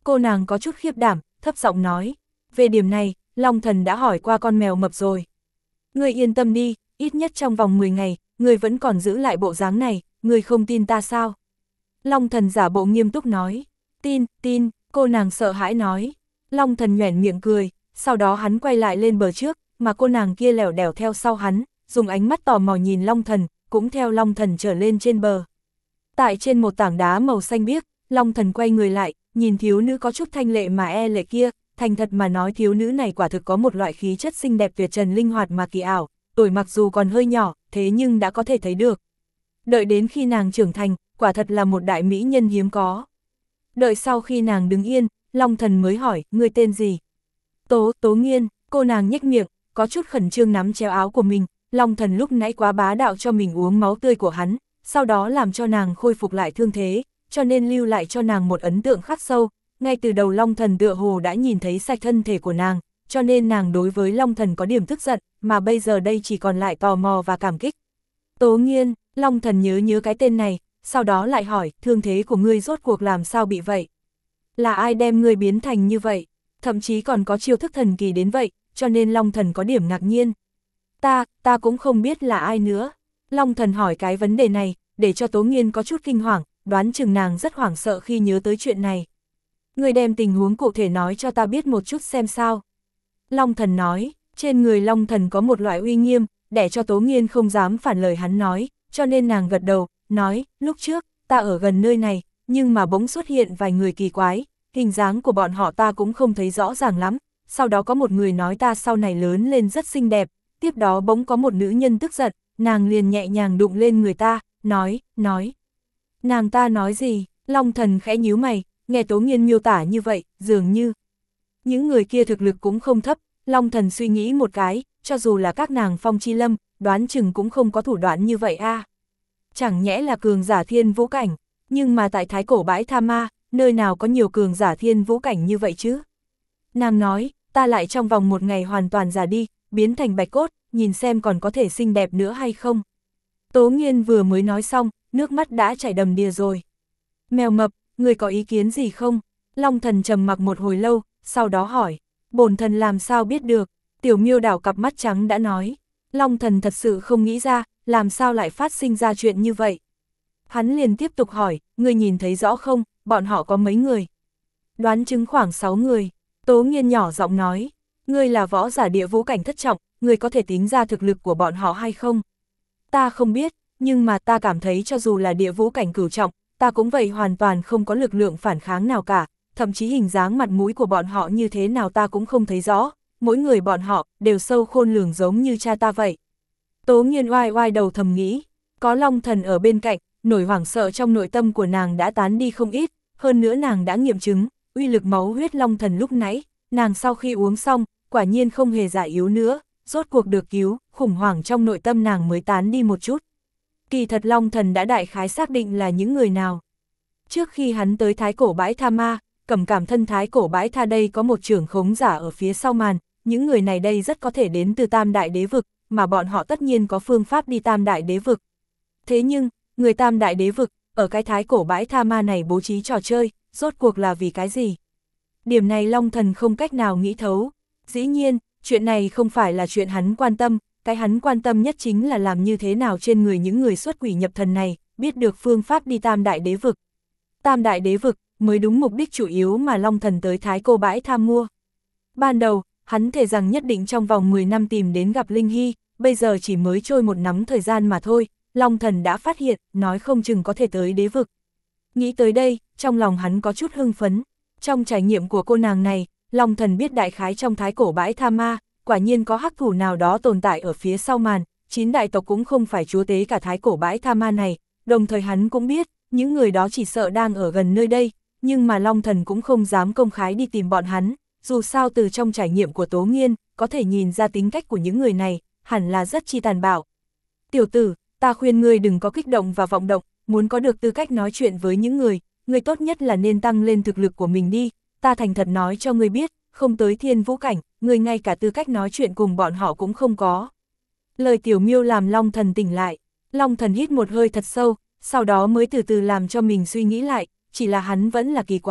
Cô nàng có chút khiếp đảm, thấp giọng nói, về điểm này, Long Thần đã hỏi qua con mèo mập rồi. Ngươi yên tâm đi, ít nhất trong vòng mười ngày, ngươi vẫn còn giữ lại bộ dáng này, ngươi không tin ta sao? Long Thần giả bộ nghiêm túc nói, tin, tin, cô nàng sợ hãi nói. Long Thần nhoẻn miệng cười, sau đó hắn quay lại lên bờ trước, mà cô nàng kia lẻo đẻo theo sau hắn, dùng ánh mắt tò mò nhìn Long Thần, cũng theo Long Thần trở lên trên bờ. Tại trên một tảng đá màu xanh biếc, Long Thần quay người lại, nhìn thiếu nữ có chút thanh lệ mà e lệ kia, thành thật mà nói thiếu nữ này quả thực có một loại khí chất xinh đẹp tuyệt trần linh hoạt mà kỳ ảo, tuổi mặc dù còn hơi nhỏ, thế nhưng đã có thể thấy được. Đợi đến khi nàng trưởng thành, quả thật là một đại mỹ nhân hiếm có. Đợi sau khi nàng đứng yên, Long Thần mới hỏi, ngươi tên gì? Tố, Tố Nghiên, cô nàng nhếch miệng, có chút khẩn trương nắm chéo áo của mình, Long Thần lúc nãy quá bá đạo cho mình uống máu tươi của hắn, sau đó làm cho nàng khôi phục lại thương thế, cho nên lưu lại cho nàng một ấn tượng khắc sâu, ngay từ đầu Long Thần tựa hồ đã nhìn thấy sạch thân thể của nàng, cho nên nàng đối với Long Thần có điểm tức giận, mà bây giờ đây chỉ còn lại tò mò và cảm kích. Tố Nghiên, Long Thần nhớ nhớ cái tên này, sau đó lại hỏi, thương thế của ngươi rốt cuộc làm sao bị vậy? Là ai đem ngươi biến thành như vậy? Thậm chí còn có chiêu thức thần kỳ đến vậy, cho nên Long Thần có điểm ngạc nhiên. Ta, ta cũng không biết là ai nữa. Long Thần hỏi cái vấn đề này, để cho Tố Nghiên có chút kinh hoàng, đoán chừng nàng rất hoảng sợ khi nhớ tới chuyện này. Ngươi đem tình huống cụ thể nói cho ta biết một chút xem sao. Long Thần nói, trên người Long Thần có một loại uy nghiêm, để cho Tố Nghiên không dám phản lời hắn nói, cho nên nàng gật đầu, nói, lúc trước, ta ở gần nơi này, nhưng mà bỗng xuất hiện vài người kỳ quái, hình dáng của bọn họ ta cũng không thấy rõ ràng lắm, sau đó có một người nói ta sau này lớn lên rất xinh đẹp, tiếp đó bỗng có một nữ nhân tức giận, nàng liền nhẹ nhàng đụng lên người ta, nói, nói. Nàng ta nói gì? Long Thần khẽ nhíu mày, nghe Tố Nghiên miêu tả như vậy, dường như những người kia thực lực cũng không thấp, Long Thần suy nghĩ một cái, cho dù là các nàng Phong Chi Lâm, đoán chừng cũng không có thủ đoạn như vậy a. À. Chẳng nhẽ là cường giả thiên vũ cảnh, nhưng mà tại Thái Cổ Bãi Tha Ma, nơi nào có nhiều cường giả thiên vũ cảnh như vậy chứ? Nàng nói, ta lại trong vòng một ngày hoàn toàn già đi, biến thành bạch cốt, nhìn xem còn có thể xinh đẹp nữa hay không. Tố Nghiên vừa mới nói xong, nước mắt đã chảy đầm đìa rồi. Mèo mập, người có ý kiến gì không? Long Thần trầm mặc một hồi lâu, sau đó hỏi, bổn thần làm sao biết được? Tiểu Miêu đảo cặp mắt trắng đã nói, Long Thần thật sự không nghĩ ra, làm sao lại phát sinh ra chuyện như vậy. Hắn liền tiếp tục hỏi, ngươi nhìn thấy rõ không, bọn họ có mấy người? Đoán chứng khoảng sáu người. Tố Nghiên nhỏ giọng nói, ngươi là võ giả địa vũ cảnh thất trọng, ngươi có thể tính ra thực lực của bọn họ hay không? Ta không biết, nhưng mà ta cảm thấy cho dù là địa vũ cảnh cửu trọng, ta cũng vậy hoàn toàn không có lực lượng phản kháng nào cả, thậm chí hình dáng mặt mũi của bọn họ như thế nào ta cũng không thấy rõ, mỗi người bọn họ đều sâu khôn lường giống như cha ta vậy. Tố Nghiên oai oai đầu thầm nghĩ, có Long Thần ở bên cạnh, nỗi hoảng sợ trong nội tâm của nàng đã tán đi không ít, hơn nữa nàng đã nghiệm chứng, uy lực máu huyết Long Thần lúc nãy, nàng sau khi uống xong, quả nhiên không hề giả yếu nữa, rốt cuộc được cứu, khủng hoảng trong nội tâm nàng mới tán đi một chút. Kỳ thật Long Thần đã đại khái xác định là những người nào. Trước khi hắn tới Thái Cổ Bãi Tha Ma, cầm cảm thân Thái Cổ Bãi Tha đây có một trưởng khống giả ở phía sau màn, những người này đây rất có thể đến từ Tam Đại Đế Vực, mà bọn họ tất nhiên có phương pháp đi Tam Đại Đế Vực. Thế nhưng, người Tam Đại Đế Vực, ở cái Thái Cổ Bãi Tha Ma này bố trí trò chơi, rốt cuộc là vì cái gì? Điểm này Long Thần không cách nào nghĩ thấu. Dĩ nhiên, chuyện này không phải là chuyện hắn quan tâm, cái hắn quan tâm nhất chính là làm như thế nào trên người những người xuất quỷ nhập thần này, biết được phương pháp đi Tam Đại Đế Vực. Tam Đại Đế Vực mới đúng mục đích chủ yếu mà Long Thần tới Thái Cổ Bãi Tha mua. Ban đầu, hắn thề rằng nhất định trong vòng mười năm tìm đến gặp Linh Hy, bây giờ chỉ mới trôi một nắm thời gian mà thôi, Long Thần đã phát hiện, nói không chừng có thể tới đế vực. Nghĩ tới đây, trong lòng hắn có chút hưng phấn. Trong trải nghiệm của cô nàng này, Long Thần biết đại khái trong Thái Cổ Bãi Tha Ma, quả nhiên có hắc thủ nào đó tồn tại ở phía sau màn, chín đại tộc cũng không phải chúa tế cả Thái Cổ Bãi Tha Ma này, đồng thời hắn cũng biết, những người đó chỉ sợ đang ở gần nơi đây, nhưng mà Long Thần cũng không dám công khai đi tìm bọn hắn, dù sao từ trong trải nghiệm của Tố Nghiên, có thể nhìn ra tính cách của những người này, hẳn là rất chi tàn bạo. Tiểu tử, ta khuyên ngươi đừng có kích động và vọng động, muốn có được tư cách nói chuyện với những người, ngươi tốt nhất là nên tăng lên thực lực của mình đi, ta thành thật nói cho ngươi biết, không tới thiên vũ cảnh, ngươi ngay cả tư cách nói chuyện cùng bọn họ cũng không có. Lời Tiểu Miêu làm Long Thần tỉnh lại, Long Thần hít một hơi thật sâu, sau đó mới từ từ làm cho mình suy nghĩ lại, chỉ là hắn vẫn là kỳ quái,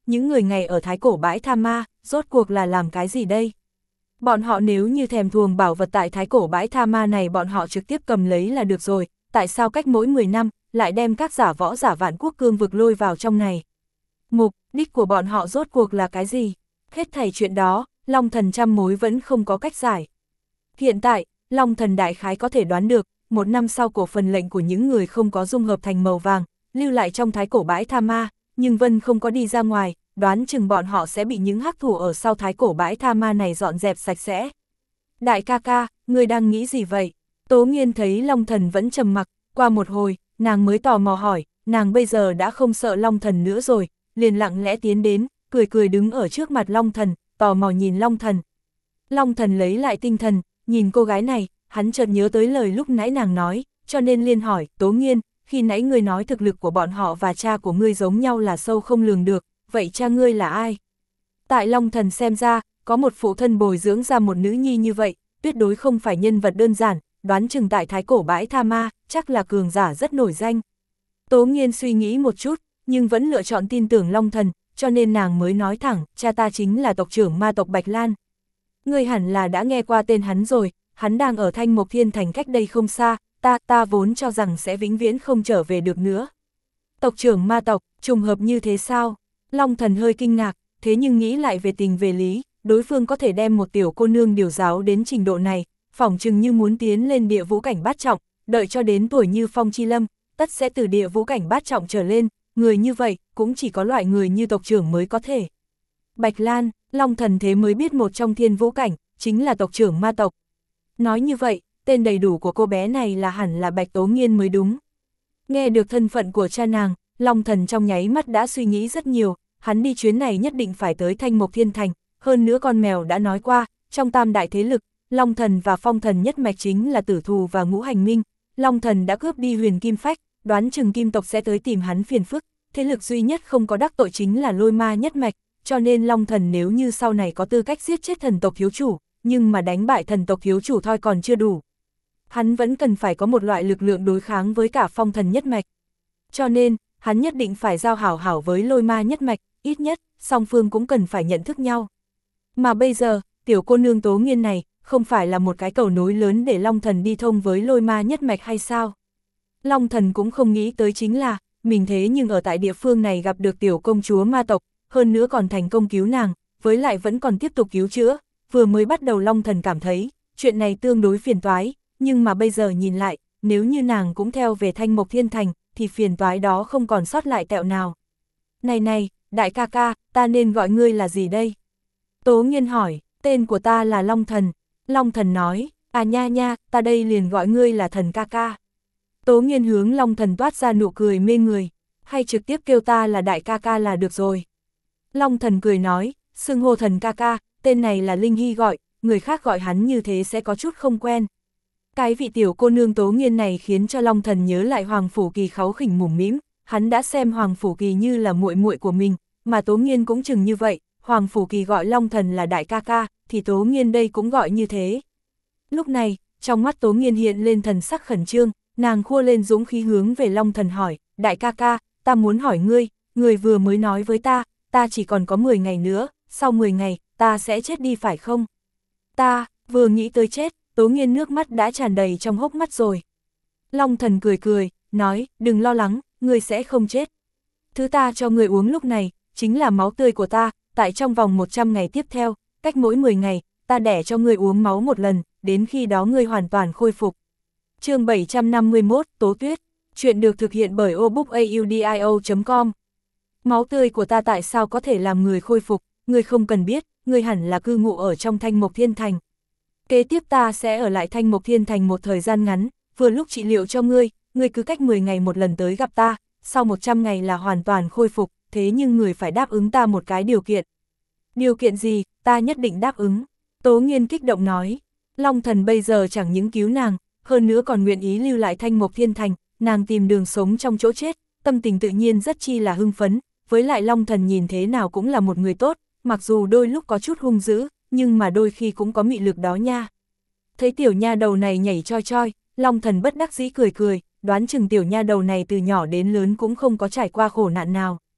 những người ngày ở thái cổ bãi tha ma, rốt cuộc là làm cái gì đây? Bọn họ nếu như thèm thuồng bảo vật tại thái cổ bãi tha ma này bọn họ trực tiếp cầm lấy là được rồi, tại sao cách mỗi mười năm, lại đem các giả võ giả vạn quốc cương vực lôi vào trong này? Mục đích của bọn họ rốt cuộc là cái gì? Hết thảy chuyện đó, Long Thần trăm mối vẫn không có cách giải. Hiện tại, Long Thần đại khái có thể đoán được, một năm sau cổ phần lệnh của những người không có dung hợp thành màu vàng, lưu lại trong thái cổ bãi tha ma, nhưng Vân không có đi ra ngoài, đoán chừng bọn họ sẽ bị những hắc thủ ở sau thái cổ bãi tha ma này dọn dẹp sạch sẽ. Đại ca ca, ngươi đang nghĩ gì vậy? Tố Nghiên thấy Long Thần vẫn trầm mặc, qua một hồi, nàng mới tò mò hỏi, nàng bây giờ đã không sợ Long Thần nữa rồi, liền lặng lẽ tiến đến, cười cười đứng ở trước mặt Long Thần, tò mò nhìn Long Thần. Long Thần lấy lại tinh thần, nhìn cô gái này, hắn chợt nhớ tới lời lúc nãy nàng nói, cho nên liền hỏi, Tố Nghiên, khi nãy ngươi nói thực lực của bọn họ và cha của ngươi giống nhau là sâu không lường được, vậy cha ngươi là ai? Tại Long Thần xem ra, có một phụ thân bồi dưỡng ra một nữ nhi như vậy, tuyệt đối không phải nhân vật đơn giản, đoán chừng tại thái cổ bãi tha ma, chắc là cường giả rất nổi danh. Tố Nghiên suy nghĩ một chút, nhưng vẫn lựa chọn tin tưởng Long Thần, cho nên nàng mới nói thẳng, cha ta chính là tộc trưởng ma tộc Bạch Lan. Ngươi hẳn là đã nghe qua tên hắn rồi, hắn đang ở Thanh Mộc Thiên Thành cách đây không xa, ta, ta vốn cho rằng sẽ vĩnh viễn không trở về được nữa. Tộc trưởng ma tộc, trùng hợp như thế sao? Long Thần hơi kinh ngạc, thế nhưng nghĩ lại về tình về lý, đối phương có thể đem một tiểu cô nương điều giáo đến trình độ này, phỏng chừng như muốn tiến lên địa vũ cảnh bát trọng, đợi cho đến tuổi như Phong Chi Lâm, tất sẽ từ địa vũ cảnh bát trọng trở lên, người như vậy, cũng chỉ có loại người như tộc trưởng mới có thể. Bạch Lan, Long Thần thế mới biết một trong thiên vũ cảnh, chính là tộc trưởng ma tộc. Nói như vậy, tên đầy đủ của cô bé này là hẳn là Bạch Tố Nghiên mới đúng. Nghe được thân phận của cha nàng, Long Thần trong nháy mắt đã suy nghĩ rất nhiều, hắn đi chuyến này nhất định phải tới Thanh Mộc Thiên Thành, hơn nữa con mèo đã nói qua, trong tam đại thế lực, Long Thần và Phong Thần nhất mạch chính là tử thù và ngũ hành minh, Long Thần đã cướp đi huyền kim phách, đoán chừng kim tộc sẽ tới tìm hắn phiền phức, thế lực duy nhất không có đắc tội chính là lôi ma nhất mạch, cho nên Long Thần nếu như sau này có tư cách giết chết thần tộc thiếu chủ, nhưng mà đánh bại thần tộc thiếu chủ thôi còn chưa đủ. Hắn vẫn cần phải có một loại lực lượng đối kháng với cả Phong Thần nhất mạch. Cho nên, hắn nhất định phải giao hảo hảo với lôi ma nhất mạch, ít nhất, song phương cũng cần phải nhận thức nhau. Mà bây giờ, tiểu cô nương Tố Nghiên này, không phải là một cái cầu nối lớn để Long Thần đi thông với lôi ma nhất mạch hay sao? Long Thần cũng không nghĩ tới chính là, mình thế nhưng ở tại địa phương này gặp được tiểu công chúa ma tộc, hơn nữa còn thành công cứu nàng, với lại vẫn còn tiếp tục cứu chữa, vừa mới bắt đầu Long Thần cảm thấy, chuyện này tương đối phiền toái, nhưng mà bây giờ nhìn lại, nếu như nàng cũng theo về Thanh Mộc Thiên Thành, thì phiền toái đó không còn sót lại tẹo nào. Này này, đại ca ca, ta nên gọi ngươi là gì đây? Tố Nghiên hỏi, tên của ta là Long Thần. Long Thần nói, à nha nha, ta đây liền gọi ngươi là Thần ca ca. Tố Nghiên hướng Long Thần toát ra nụ cười mê người, hay trực tiếp kêu ta là đại ca ca là được rồi. Long Thần cười nói, xưng hô Thần ca ca, tên này là Linh Hy gọi, người khác gọi hắn như thế sẽ có chút không quen. Cái vị tiểu cô nương Tố Nghiên này khiến cho Long Thần nhớ lại Hoàng Phủ Kỳ kháu khỉnh mủm mĩm, hắn đã xem Hoàng Phủ Kỳ như là muội muội của mình, mà Tố Nghiên cũng chừng như vậy, Hoàng Phủ Kỳ gọi Long Thần là đại ca ca, thì Tố Nghiên đây cũng gọi như thế. Lúc này, trong mắt Tố Nghiên hiện lên thần sắc khẩn trương, nàng khua lên dũng khí hướng về Long Thần hỏi, đại ca ca, ta muốn hỏi ngươi, người vừa mới nói với ta, ta chỉ còn có mười ngày nữa, sau mười ngày, ta sẽ chết đi phải không? Ta, vừa nghĩ tới chết, Tố Nghiên nước mắt đã tràn đầy trong hốc mắt rồi. Long Thần cười cười, nói, đừng lo lắng, ngươi sẽ không chết. Thứ ta cho ngươi uống lúc này, chính là máu tươi của ta, tại trong vòng một trăm ngày tiếp theo, cách mỗi mười ngày, ta đẻ cho ngươi uống máu một lần, đến khi đó ngươi hoàn toàn khôi phục. Chương bảy trăm năm mươi mốt, Tố Tuyết, chuyện được thực hiện bởi obookaudio chấm com. Máu tươi của ta tại sao có thể làm người khôi phục, ngươi không cần biết, ngươi hẳn là cư ngụ ở trong Thanh Mộc Thiên Thành. Kế tiếp ta sẽ ở lại Thanh Mộc Thiên Thành một thời gian ngắn, vừa lúc trị liệu cho ngươi, ngươi cứ cách mười ngày một lần tới gặp ta, sau một trăm ngày là hoàn toàn khôi phục, thế nhưng người phải đáp ứng ta một cái điều kiện. Điều kiện gì, ta nhất định đáp ứng. Tố Nghiên kích động nói, Long Thần bây giờ chẳng những cứu nàng, hơn nữa còn nguyện ý lưu lại Thanh Mộc Thiên Thành, nàng tìm đường sống trong chỗ chết, tâm tình tự nhiên rất chi là hưng phấn, với lại Long Thần nhìn thế nào cũng là một người tốt, mặc dù đôi lúc có chút hung dữ, nhưng mà đôi khi cũng có mị lực đó nha. Thấy tiểu nha đầu này nhảy choi choi, Long Thần bất đắc dĩ cười cười, đoán chừng tiểu nha đầu này từ nhỏ đến lớn cũng không có trải qua khổ nạn nào.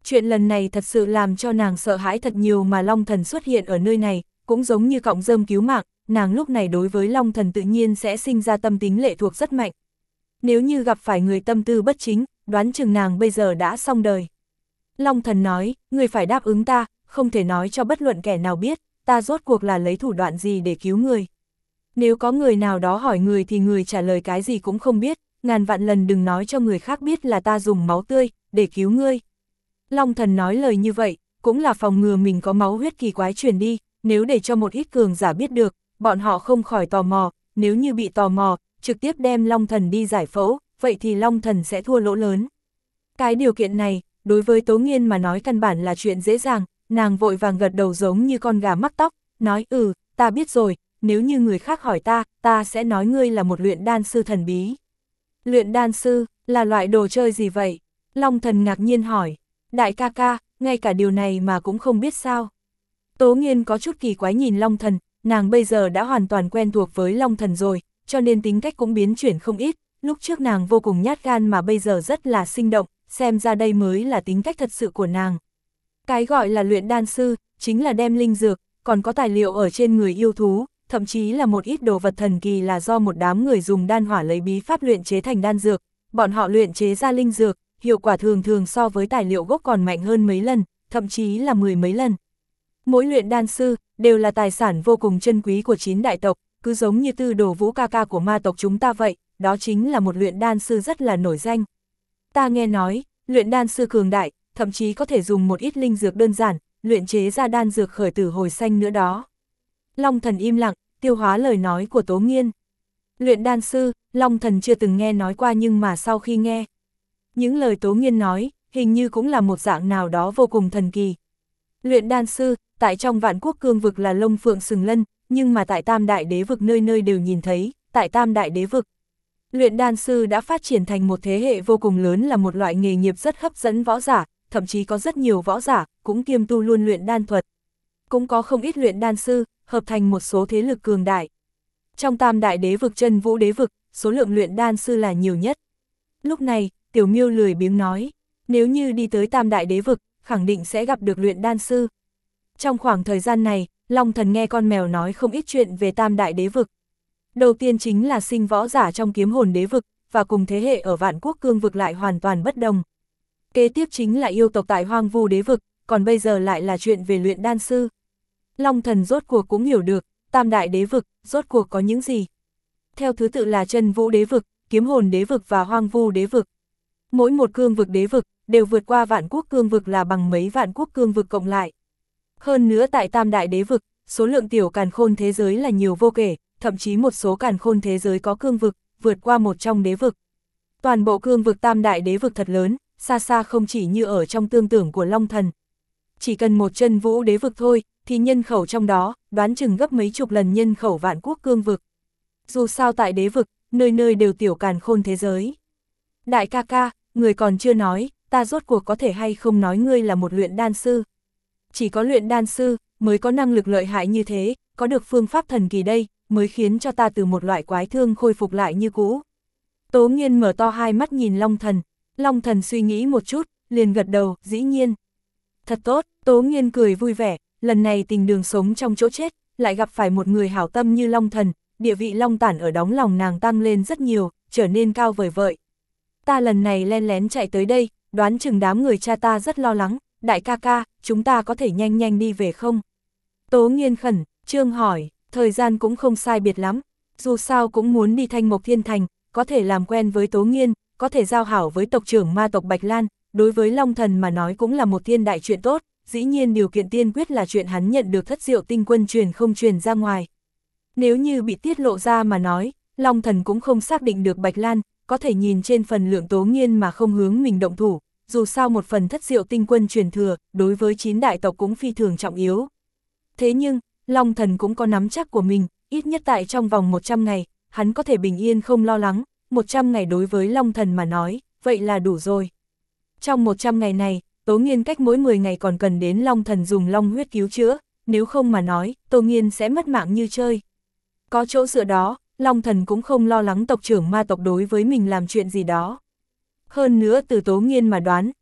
Chuyện lần này thật sự làm cho nàng sợ hãi thật nhiều, mà Long Thần xuất hiện ở nơi này, cũng giống như cọng rơm cứu mạng, nàng lúc này đối với Long Thần tự nhiên sẽ sinh ra tâm tính lệ thuộc rất mạnh. Nếu như gặp phải người tâm tư bất chính, đoán chừng nàng bây giờ đã xong đời. Long Thần nói, người phải đáp ứng ta, không thể nói cho bất luận kẻ nào biết, ta rốt cuộc là lấy thủ đoạn gì để cứu người. Nếu có người nào đó hỏi người thì người trả lời cái gì cũng không biết, ngàn vạn lần đừng nói cho người khác biết là ta dùng máu tươi để cứu ngươi. Long Thần nói lời như vậy, cũng là phòng ngừa mình có máu huyết kỳ quái truyền đi, nếu để cho một ít cường giả biết được, bọn họ không khỏi tò mò, nếu như bị tò mò, trực tiếp đem Long Thần đi giải phẫu, vậy thì Long Thần sẽ thua lỗ lớn. Cái điều kiện này, đối với Tố Nghiên mà nói căn bản là chuyện dễ dàng, nàng vội vàng gật đầu giống như con gà mắc tóc, nói ừ, ta biết rồi, nếu như người khác hỏi ta, ta sẽ nói ngươi là một luyện đan sư thần bí. Luyện đan sư, là loại đồ chơi gì vậy? Long Thần ngạc nhiên hỏi, đại ca ca, ngay cả điều này mà cũng không biết sao? Tố Nghiên có chút kỳ quái nhìn Long Thần, nàng bây giờ đã hoàn toàn quen thuộc với Long Thần rồi, cho nên tính cách cũng biến chuyển không ít, lúc trước nàng vô cùng nhát gan mà bây giờ rất là sinh động, xem ra đây mới là tính cách thật sự của nàng. Cái gọi là luyện đan sư, chính là đem linh dược, còn có tài liệu ở trên người yêu thú, thậm chí là một ít đồ vật thần kỳ là do một đám người dùng đan hỏa lấy bí pháp luyện chế thành đan dược, bọn họ luyện chế ra linh dược, hiệu quả thường thường so với tài liệu gốc còn mạnh hơn mấy lần, thậm chí là mười mấy lần. Mỗi luyện đan sư, đều là tài sản vô cùng chân quý của chín đại tộc, cứ giống như Tư Đồ Vũ ca ca của ma tộc chúng ta vậy, đó chính là một luyện đan sư rất là nổi danh. Ta nghe nói, luyện đan sư cường đại, thậm chí có thể dùng một ít linh dược đơn giản, luyện chế ra đan dược khởi tử hồi sanh nữa đó. Long Thần im lặng, tiêu hóa lời nói của Tố Nghiên. Luyện đan sư, Long Thần chưa từng nghe nói qua, nhưng mà sau khi nghe những lời Tố Nghiên nói, hình như cũng là một dạng nào đó vô cùng thần kỳ. Luyện đan sư, tại trong Vạn Quốc cương vực là lông phượng sừng lân, nhưng mà tại Tam Đại Đế vực nơi nơi đều nhìn thấy, tại Tam Đại Đế vực, luyện đan sư đã phát triển thành một thế hệ vô cùng lớn, là một loại nghề nghiệp rất hấp dẫn võ giả, thậm chí có rất nhiều võ giả cũng kiêm tu luôn luyện đan thuật. Cũng có không ít luyện đan sư hợp thành một số thế lực cường đại. Trong Tam Đại Đế vực Chân Vũ Đế vực, số lượng luyện đan sư là nhiều nhất. Lúc này, Tiểu Miêu lười biếng nói, nếu như đi tới Tam Đại Đế vực, khẳng định sẽ gặp được luyện đan sư. Trong khoảng thời gian này, Long Thần nghe con mèo nói không ít chuyện về Tam Đại Đế vực. Đầu tiên chính là sinh võ giả trong Kiếm Hồn Đế vực, và cùng thế hệ ở Vạn Quốc cương vực lại hoàn toàn bất đồng. Kế tiếp chính là yêu tộc tại Hoang Vu Đế vực, còn bây giờ lại là chuyện về luyện đan sư. Long Thần rốt cuộc cũng hiểu được, Tam Đại Đế vực, rốt cuộc có những gì. Theo thứ tự là Chân Vũ Đế vực, Kiếm Hồn Đế vực và Hoang Vu Đế vực. Mỗi một cương vực đế vực, đều vượt qua Vạn Quốc cương vực là bằng mấy Vạn Quốc cương vực cộng lại. Hơn nữa tại Tam Đại Đế vực, số lượng tiểu càn khôn thế giới là nhiều vô kể, thậm chí một số càn khôn thế giới có cương vực, vượt qua một trong đế vực. Toàn bộ cương vực Tam Đại Đế vực thật lớn, xa xa không chỉ như ở trong tương tưởng của Long Thần. Chỉ cần một Chân Vũ Đế vực thôi, thì nhân khẩu trong đó, đoán chừng gấp mấy chục lần nhân khẩu Vạn Quốc cương vực. Dù sao tại đế vực, nơi nơi đều tiểu càn khôn thế giới. Đại ca ca, người còn chưa nói, ta rốt cuộc có thể hay không nói ngươi là một luyện đan sư. Chỉ có luyện đan sư, mới có năng lực lợi hại như thế, có được phương pháp thần kỳ đây, mới khiến cho ta từ một loại quái thương khôi phục lại như cũ. Tố Nghiên mở to hai mắt nhìn Long Thần, Long Thần suy nghĩ một chút, liền gật đầu, dĩ nhiên. Thật tốt, Tố Nghiên cười vui vẻ, lần này tình đường sống trong chỗ chết, lại gặp phải một người hảo tâm như Long Thần, địa vị Long Tản ở đóng lòng nàng tăng lên rất nhiều, trở nên cao vời vợi. Ta lần này len lén chạy tới đây, đoán chừng đám người cha ta rất lo lắng, đại ca ca, chúng ta có thể nhanh nhanh đi về không? Tố Nghiên khẩn, trương hỏi, thời gian cũng không sai biệt lắm, dù sao cũng muốn đi Thanh Mộc Thiên Thành, có thể làm quen với Tố Nghiên, có thể giao hảo với tộc trưởng ma tộc Bạch Lan, đối với Long Thần mà nói cũng là một thiên đại chuyện tốt, dĩ nhiên điều kiện tiên quyết là chuyện hắn nhận được thất diệu tinh quân truyền không truyền ra ngoài. Nếu như bị tiết lộ ra mà nói, Long Thần cũng không xác định được Bạch Lan, có thể nhìn trên phần lượng Tố Nghiên mà không hướng mình động thủ, dù sao một phần thất diệu tinh quân truyền thừa, đối với chín đại tộc cũng phi thường trọng yếu. Thế nhưng, Long Thần cũng có nắm chắc của mình, ít nhất tại trong vòng một trăm ngày, hắn có thể bình yên không lo lắng, một trăm ngày đối với Long Thần mà nói, vậy là đủ rồi. Trong một trăm ngày này, Tố Nghiên cách mỗi mười ngày còn cần đến Long Thần dùng long huyết cứu chữa, nếu không mà nói, Tố Nghiên sẽ mất mạng như chơi. Có chỗ dựa đó, Long Thần cũng không lo lắng tộc trưởng ma tộc đối với mình làm chuyện gì đó. Hơn nữa từ Tố Nghiên mà đoán,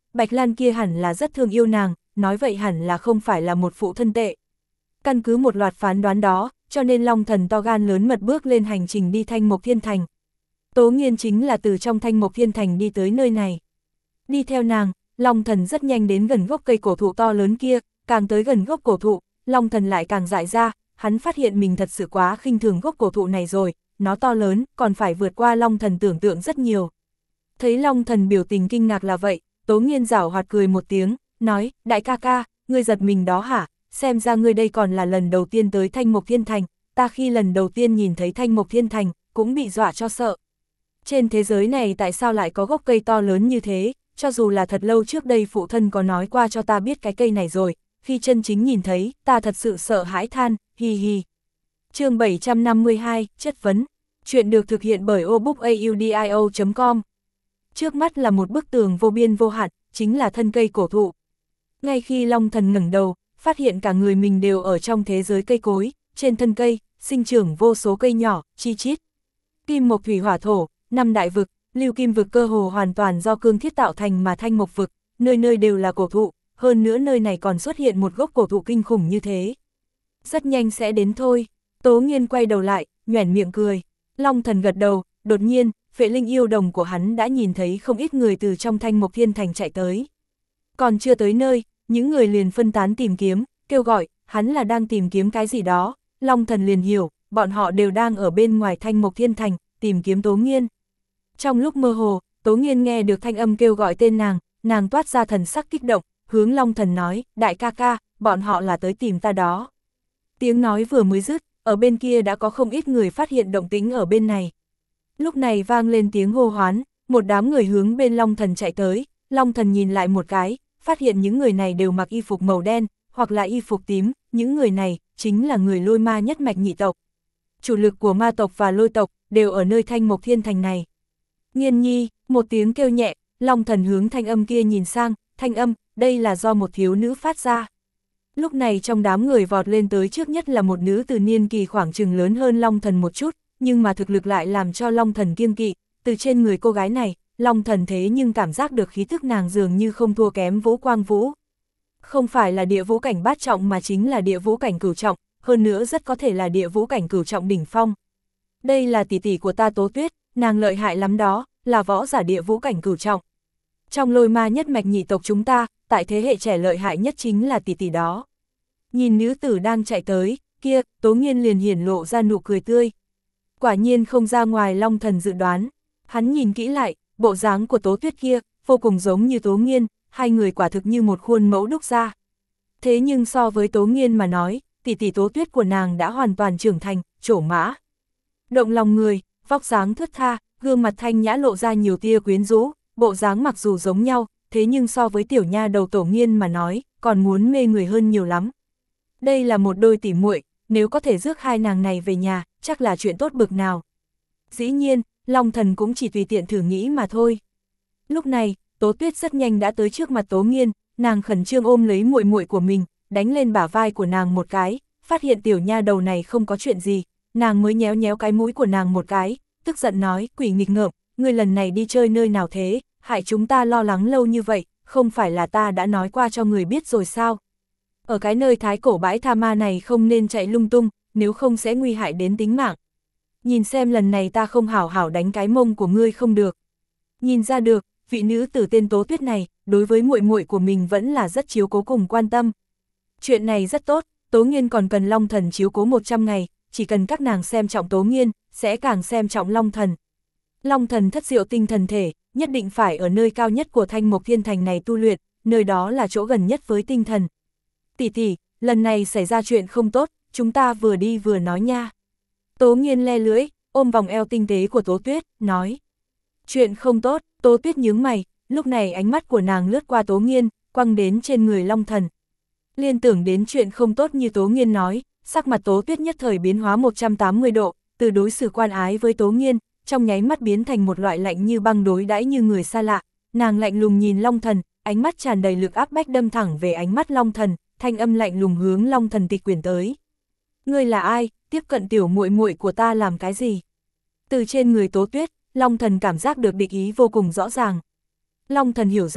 Bạch Lan kia hẳn là rất thương yêu nàng, nói vậy hẳn là không phải là một phụ thân tệ. Căn cứ một loạt phán đoán đó, cho nên Long Thần to gan lớn mật bước lên hành trình đi Thanh Mộc Thiên Thành. Tố Nghiên chính là từ trong Thanh Mộc Thiên Thành đi tới nơi này. Đi theo nàng, Long Thần rất nhanh đến gần gốc cây cổ thụ to lớn kia, càng tới gần gốc cổ thụ, Long Thần lại càng dại ra, hắn phát hiện mình thật sự quá khinh thường gốc cổ thụ này rồi, nó to lớn, còn phải vượt qua Long Thần tưởng tượng rất nhiều. Thấy Long Thần biểu tình kinh ngạc là vậy, Tố Nghiên giảo hoạt cười một tiếng, nói, đại ca ca, ngươi giật mình đó hả, xem ra ngươi đây còn là lần đầu tiên tới Thanh Mộc Thiên Thành, ta khi lần đầu tiên nhìn thấy Thanh Mộc Thiên Thành, cũng bị dọa cho sợ. Trên thế giới này tại sao lại có gốc cây to lớn như thế, cho dù là thật lâu trước đây phụ thân có nói qua cho ta biết cái cây này rồi, khi chân chính nhìn thấy, ta thật sự sợ hãi than, hi hi. Chương bảy trăm năm mươi hai, chất vấn. Chuyện được thực hiện bởi obookaudio chấm com. Trước mắt là một bức tường vô biên vô hạn, chính là thân cây cổ thụ. Ngay khi Long Thần ngẩng đầu, phát hiện cả người mình đều ở trong thế giới cây cối, trên thân cây, sinh trưởng vô số cây nhỏ, chi chít. Kim mộc thủy hỏa thổ, năm đại vực, lưu kim vực cơ hồ hoàn toàn do cương thiết tạo thành mà thanh mộc vực, nơi nơi đều là cổ thụ, hơn nữa nơi này còn xuất hiện một gốc cổ thụ kinh khủng như thế. Rất nhanh sẽ đến thôi. Tố Nghiên quay đầu lại, nhoẻn miệng cười. Long Thần gật đầu, đột nhiên, Phệ Linh yêu đồng của hắn đã nhìn thấy không ít người từ trong Thanh Mộc Thiên Thành chạy tới. Còn chưa tới nơi, những người liền phân tán tìm kiếm, kêu gọi, hắn là đang tìm kiếm cái gì đó. Long Thần liền hiểu, bọn họ đều đang ở bên ngoài Thanh Mộc Thiên Thành, tìm kiếm Tố Nghiên. Trong lúc mơ hồ, Tố Nghiên nghe được thanh âm kêu gọi tên nàng, nàng toát ra thần sắc kích động, hướng Long Thần nói, đại ca ca, bọn họ là tới tìm ta đó. Tiếng nói vừa mới dứt, ở bên kia đã có không ít người phát hiện động tĩnh ở bên này. Lúc này vang lên tiếng hô hoán, một đám người hướng bên Long Thần chạy tới, Long Thần nhìn lại một cái, phát hiện những người này đều mặc y phục màu đen, hoặc là y phục tím, những người này chính là người Lôi Ma nhất mạch nhị tộc. Chủ lực của ma tộc và Lôi tộc đều ở nơi Thanh Mộc Thiên Thành này. Nghiên nhi, một tiếng kêu nhẹ, Long Thần hướng thanh âm kia nhìn sang, thanh âm, đây là do một thiếu nữ phát ra. Lúc này trong đám người vọt lên tới trước nhất là một nữ từ niên kỳ khoảng chừng lớn hơn Long Thần một chút, nhưng mà thực lực lại làm cho Long Thần kiêng kỵ, từ trên người cô gái này, Long Thần thế nhưng cảm giác được khí thức nàng dường như không thua kém Vũ Quang Vũ. Không phải là địa vũ cảnh bát trọng mà chính là địa vũ cảnh cửu trọng, hơn nữa rất có thể là địa vũ cảnh cửu trọng đỉnh phong. Đây là tỷ tỷ của ta Tố Tuyết, nàng lợi hại lắm đó, là võ giả địa vũ cảnh cửu trọng. Trong Lôi Ma nhất mạch nhị tộc chúng ta, tại thế hệ trẻ lợi hại nhất chính là tỷ tỷ đó. Nhìn nữ tử đang chạy tới, kia, Tố Nghiên liền hiển lộ ra nụ cười tươi. Quả nhiên không ra ngoài Long Thần dự đoán. Hắn nhìn kỹ lại, bộ dáng của Tố Tuyết kia, vô cùng giống như Tố Nghiên, hai người quả thực như một khuôn mẫu đúc ra. Thế nhưng so với Tố Nghiên mà nói, tỷ tỷ Tố Tuyết của nàng đã hoàn toàn trưởng thành, trổ mã. Động lòng người, vóc dáng thướt tha, gương mặt thanh nhã lộ ra nhiều tia quyến rũ, bộ dáng mặc dù giống nhau, thế nhưng so với tiểu nha đầu Tổ Nghiên mà nói, còn muốn mê người hơn nhiều lắm. Đây là một đôi tỉ muội, nếu có thể rước hai nàng này về nhà, chắc là chuyện tốt bực nào. Dĩ nhiên, Long Thần cũng chỉ tùy tiện thử nghĩ mà thôi. Lúc này, Tố Tuyết rất nhanh đã tới trước mặt Tố Nghiên, nàng khẩn trương ôm lấy muội muội của mình, đánh lên bả vai của nàng một cái, phát hiện tiểu nha đầu này không có chuyện gì, nàng mới nhéo nhéo cái mũi của nàng một cái, tức giận nói, quỷ nghịch ngợm, ngươi lần này đi chơi nơi nào thế, hại chúng ta lo lắng lâu như vậy, không phải là ta đã nói qua cho người biết rồi sao? Ở cái nơi thái cổ bãi tha ma này không nên chạy lung tung, nếu không sẽ nguy hại đến tính mạng. Nhìn xem lần này ta không hảo hảo đánh cái mông của ngươi không được. Nhìn ra được, vị nữ tử tên Tố Tuyết này, đối với muội muội của mình vẫn là rất chiếu cố cùng quan tâm. Chuyện này rất tốt, Tố Nghiên còn cần Long Thần chiếu cố một trăm ngày, chỉ cần các nàng xem trọng Tố Nghiên, sẽ càng xem trọng Long Thần. Long Thần thất diệu tinh thần thể, nhất định phải ở nơi cao nhất của Thanh Mộc Thiên Thành này tu luyện, nơi đó là chỗ gần nhất với tinh thần. Tỷ tỷ, lần này xảy ra chuyện không tốt, chúng ta vừa đi vừa nói nha. Tố Nghiên le lưỡi, ôm vòng eo tinh tế của Tố Tuyết, nói. Chuyện không tốt, Tố Tuyết nhướng mày, lúc này ánh mắt của nàng lướt qua Tố Nghiên, quăng đến trên người Long Thần. Liên tưởng đến chuyện không tốt như Tố Nghiên nói, sắc mặt Tố Tuyết nhất thời biến hóa một trăm tám mươi độ, từ đối xử quan ái với Tố Nghiên, trong nháy mắt biến thành một loại lạnh như băng đối đãi như người xa lạ. Nàng lạnh lùng nhìn Long Thần, ánh mắt tràn đầy lực áp bách đâm thẳng về ánh mắt Long Thần, thanh âm lạnh lùng hướng Long Thần tịch quyển tới. Ngươi là ai, tiếp cận tiểu muội muội của ta làm cái gì? Từ trên người Tố Tuyết, Long Thần cảm giác được địch ý vô cùng rõ ràng. Long Thần hiểu rõ,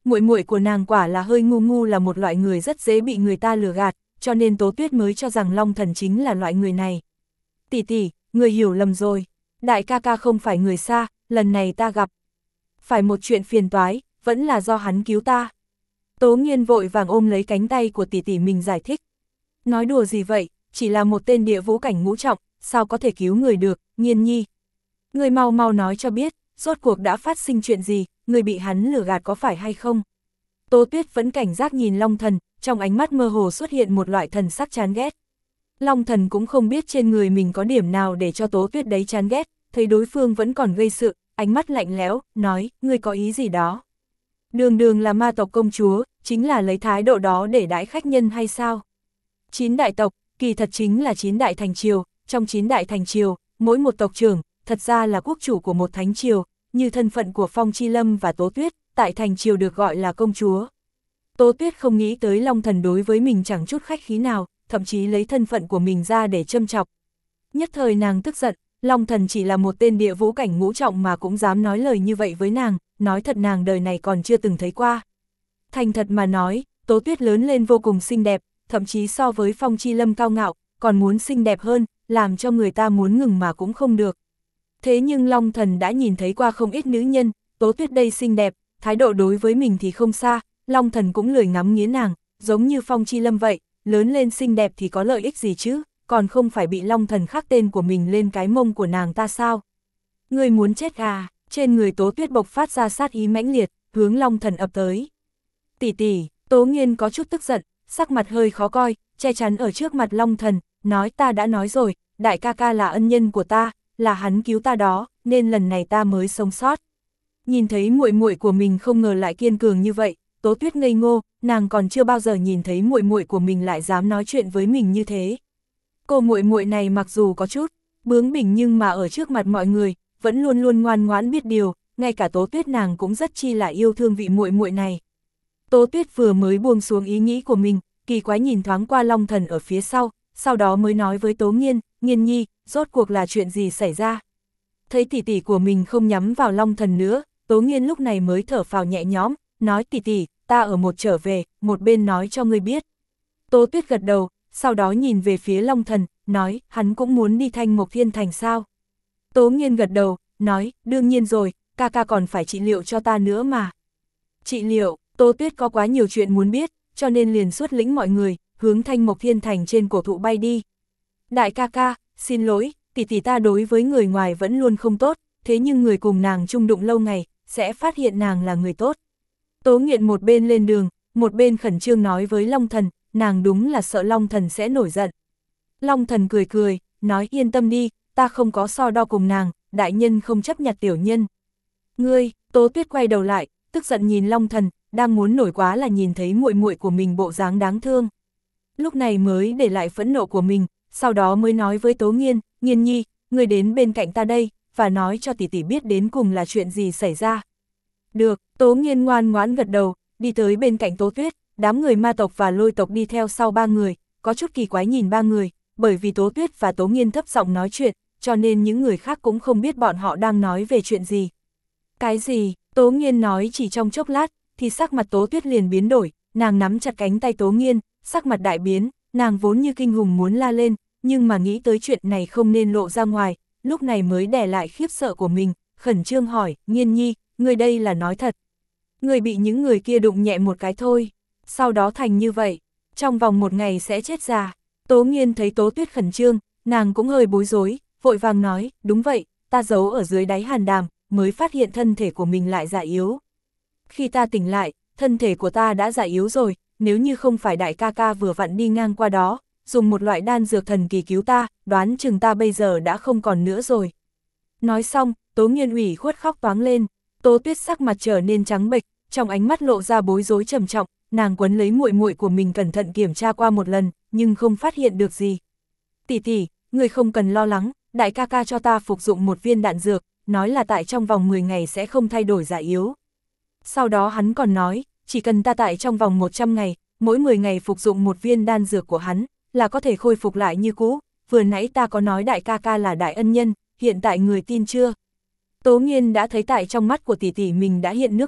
muội muội của nàng quả là hơi ngu ngu, là một loại người rất dễ bị người ta lừa gạt, cho nên Tố Tuyết mới cho rằng Long Thần chính là loại người này. Tỷ tỷ, người hiểu lầm rồi, đại ca ca không phải người xa, lần này ta gặp phải một chuyện phiền toái, vẫn là do hắn cứu ta. Tố Nghiên vội vàng ôm lấy cánh tay của tỷ tỷ mình giải thích. Nói đùa gì vậy, chỉ là một tên địa vũ cảnh ngũ trọng, sao có thể cứu người được, Nghiên nhi. Người mau mau nói cho biết, rốt cuộc đã phát sinh chuyện gì, người bị hắn lừa gạt có phải hay không? Tố Tuyết vẫn cảnh giác nhìn Long Thần, trong ánh mắt mơ hồ xuất hiện một loại thần sắc chán ghét. Long Thần cũng không biết trên người mình có điểm nào để cho Tố Tuyết đấy chán ghét, thấy đối phương vẫn còn gây sự, ánh mắt lạnh lẽo, nói, ngươi có ý gì đó? Đường đường là ma tộc công chúa, chính là lấy thái độ đó để đãi khách nhân hay sao? Chín đại tộc, kỳ thật chính là chín đại thành triều, trong chín đại thành triều, mỗi một tộc trưởng, thật ra là quốc chủ của một thánh triều, như thân phận của Phong Chi Lâm và Tố Tuyết, tại thành triều được gọi là công chúa. Tố Tuyết không nghĩ tới Long Thần đối với mình chẳng chút khách khí nào, thậm chí lấy thân phận của mình ra để châm chọc. Nhất thời nàng tức giận, Long Thần chỉ là một tên địa vũ cảnh ngũ trọng mà cũng dám nói lời như vậy với nàng, nói thật nàng đời này còn chưa từng thấy qua. Thành thật mà nói, Tố Tuyết lớn lên vô cùng xinh đẹp, thậm chí so với Phong Chi Lâm cao ngạo, còn muốn xinh đẹp hơn, làm cho người ta muốn ngừng mà cũng không được. Thế nhưng Long Thần đã nhìn thấy qua không ít nữ nhân, Tố Tuyết đây xinh đẹp, thái độ đối với mình thì không xa, Long Thần cũng lười ngắm nghía nàng, giống như Phong Chi Lâm vậy, lớn lên xinh đẹp thì có lợi ích gì chứ, còn không phải bị Long Thần khắc tên của mình lên cái mông của nàng ta sao? Người muốn chết à? Trên người Tố Tuyết bộc phát ra sát ý mãnh liệt, hướng Long Thần ập tới. Tỷ tỷ, Tố Nghiên có chút tức giận, sắc mặt hơi khó coi, che chắn ở trước mặt Long Thần, nói ta đã nói rồi, đại ca ca là ân nhân của ta, là hắn cứu ta đó, nên lần này ta mới sống sót. Nhìn thấy muội muội của mình không ngờ lại kiên cường như vậy, Tố Tuyết ngây ngô, nàng còn chưa bao giờ nhìn thấy muội muội của mình lại dám nói chuyện với mình như thế. Cô muội muội này mặc dù có chút bướng bỉnh nhưng mà ở trước mặt mọi người, vẫn luôn luôn ngoan ngoãn biết điều, ngay cả Tố Tuyết nàng cũng rất chi là yêu thương vị muội muội này. Tố Tuyết vừa mới buông xuống ý nghĩ của mình, kỳ quái nhìn thoáng qua Long Thần ở phía sau, sau đó mới nói với Tố Nghiên, Nghiên nhi, rốt cuộc là chuyện gì xảy ra? Thấy tỷ tỷ của mình không nhắm vào Long Thần nữa, Tố Nghiên lúc này mới thở phào nhẹ nhõm, nói tỷ tỷ, ta ở một trở về, một bên nói cho ngươi biết. Tố Tuyết gật đầu, sau đó nhìn về phía Long Thần, nói, hắn cũng muốn đi Thanh Mộc Thiên Thành sao? Tố Nghiên gật đầu, nói, đương nhiên rồi, ca ca còn phải trị liệu cho ta nữa mà. Trị liệu, Tố Tuyết có quá nhiều chuyện muốn biết, cho nên liền xuất lĩnh mọi người, hướng Thanh Mộc Thiên Thành trên cổ thụ bay đi. Đại ca ca, xin lỗi, tỷ tỷ ta đối với người ngoài vẫn luôn không tốt, thế nhưng người cùng nàng chung đụng lâu ngày, sẽ phát hiện nàng là người tốt. Tố Nghiện một bên lên đường, một bên khẩn trương nói với Long Thần, nàng đúng là sợ Long Thần sẽ nổi giận. Long Thần cười cười, nói yên tâm đi, ta không có so đo cùng nàng, đại nhân không chấp nhặt tiểu nhân. Ngươi, Tố Tuyết quay đầu lại, tức giận nhìn Long Thần, đang muốn nổi quá là nhìn thấy muội muội của mình bộ dáng đáng thương. Lúc này mới để lại phẫn nộ của mình, sau đó mới nói với Tố Nghiên, Nghiên nhi, ngươi đến bên cạnh ta đây, và nói cho tỷ tỷ biết đến cùng là chuyện gì xảy ra. Được, Tố Nghiên ngoan ngoãn gật đầu, đi tới bên cạnh Tố Tuyết, đám người ma tộc và lôi tộc đi theo sau ba người, có chút kỳ quái nhìn ba người, bởi vì Tố Tuyết và Tố Nghiên thấp giọng nói chuyện, cho nên những người khác cũng không biết bọn họ đang nói về chuyện gì. Cái gì? Tố Nghiên nói chỉ trong chốc lát, thì sắc mặt Tố Tuyết liền biến đổi, nàng nắm chặt cánh tay Tố Nghiên, sắc mặt đại biến, nàng vốn như kinh hùng muốn la lên, nhưng mà nghĩ tới chuyện này không nên lộ ra ngoài, lúc này mới đè lại khiếp sợ của mình, khẩn trương hỏi, Nghiên nhi, người đây là nói thật. Người bị những người kia đụng nhẹ một cái thôi, sau đó thành như vậy, trong vòng một ngày sẽ chết già. Tố Nghiên thấy Tố Tuyết khẩn trương, nàng cũng hơi bối rối, vội vàng nói, đúng vậy, ta giấu ở dưới đáy hàn đàm, mới phát hiện thân thể của mình lại già yếu. Khi ta tỉnh lại, thân thể của ta đã già yếu rồi, nếu như không phải đại ca ca vừa vặn đi ngang qua đó, dùng một loại đan dược thần kỳ cứu ta, đoán chừng ta bây giờ đã không còn nữa rồi. Nói xong, Tố Nghiên ủy khuất khóc toáng lên, Tố Tuyết sắc mặt trở nên trắng bệch, trong ánh mắt lộ ra bối rối trầm trọng, nàng quấn lấy muội muội của mình cẩn thận kiểm tra qua một lần, nhưng không phát hiện được gì. Tỷ tỷ, người không cần lo lắng, đại ca ca cho ta phục dụng một viên đạn dược, nói là tại trong vòng mười ngày sẽ không thay đổi già yếu. Sau đó hắn còn nói, chỉ cần ta tại trong vòng một trăm ngày, mỗi mười ngày phục dụng một viên đan dược của hắn, là có thể khôi phục lại như cũ, vừa nãy ta có nói đại ca ca là đại ân nhân, hiện tại người tin chưa? Tố Nghiên đã thấy tại trong mắt của tỷ tỷ mình đã hiện nước mắt,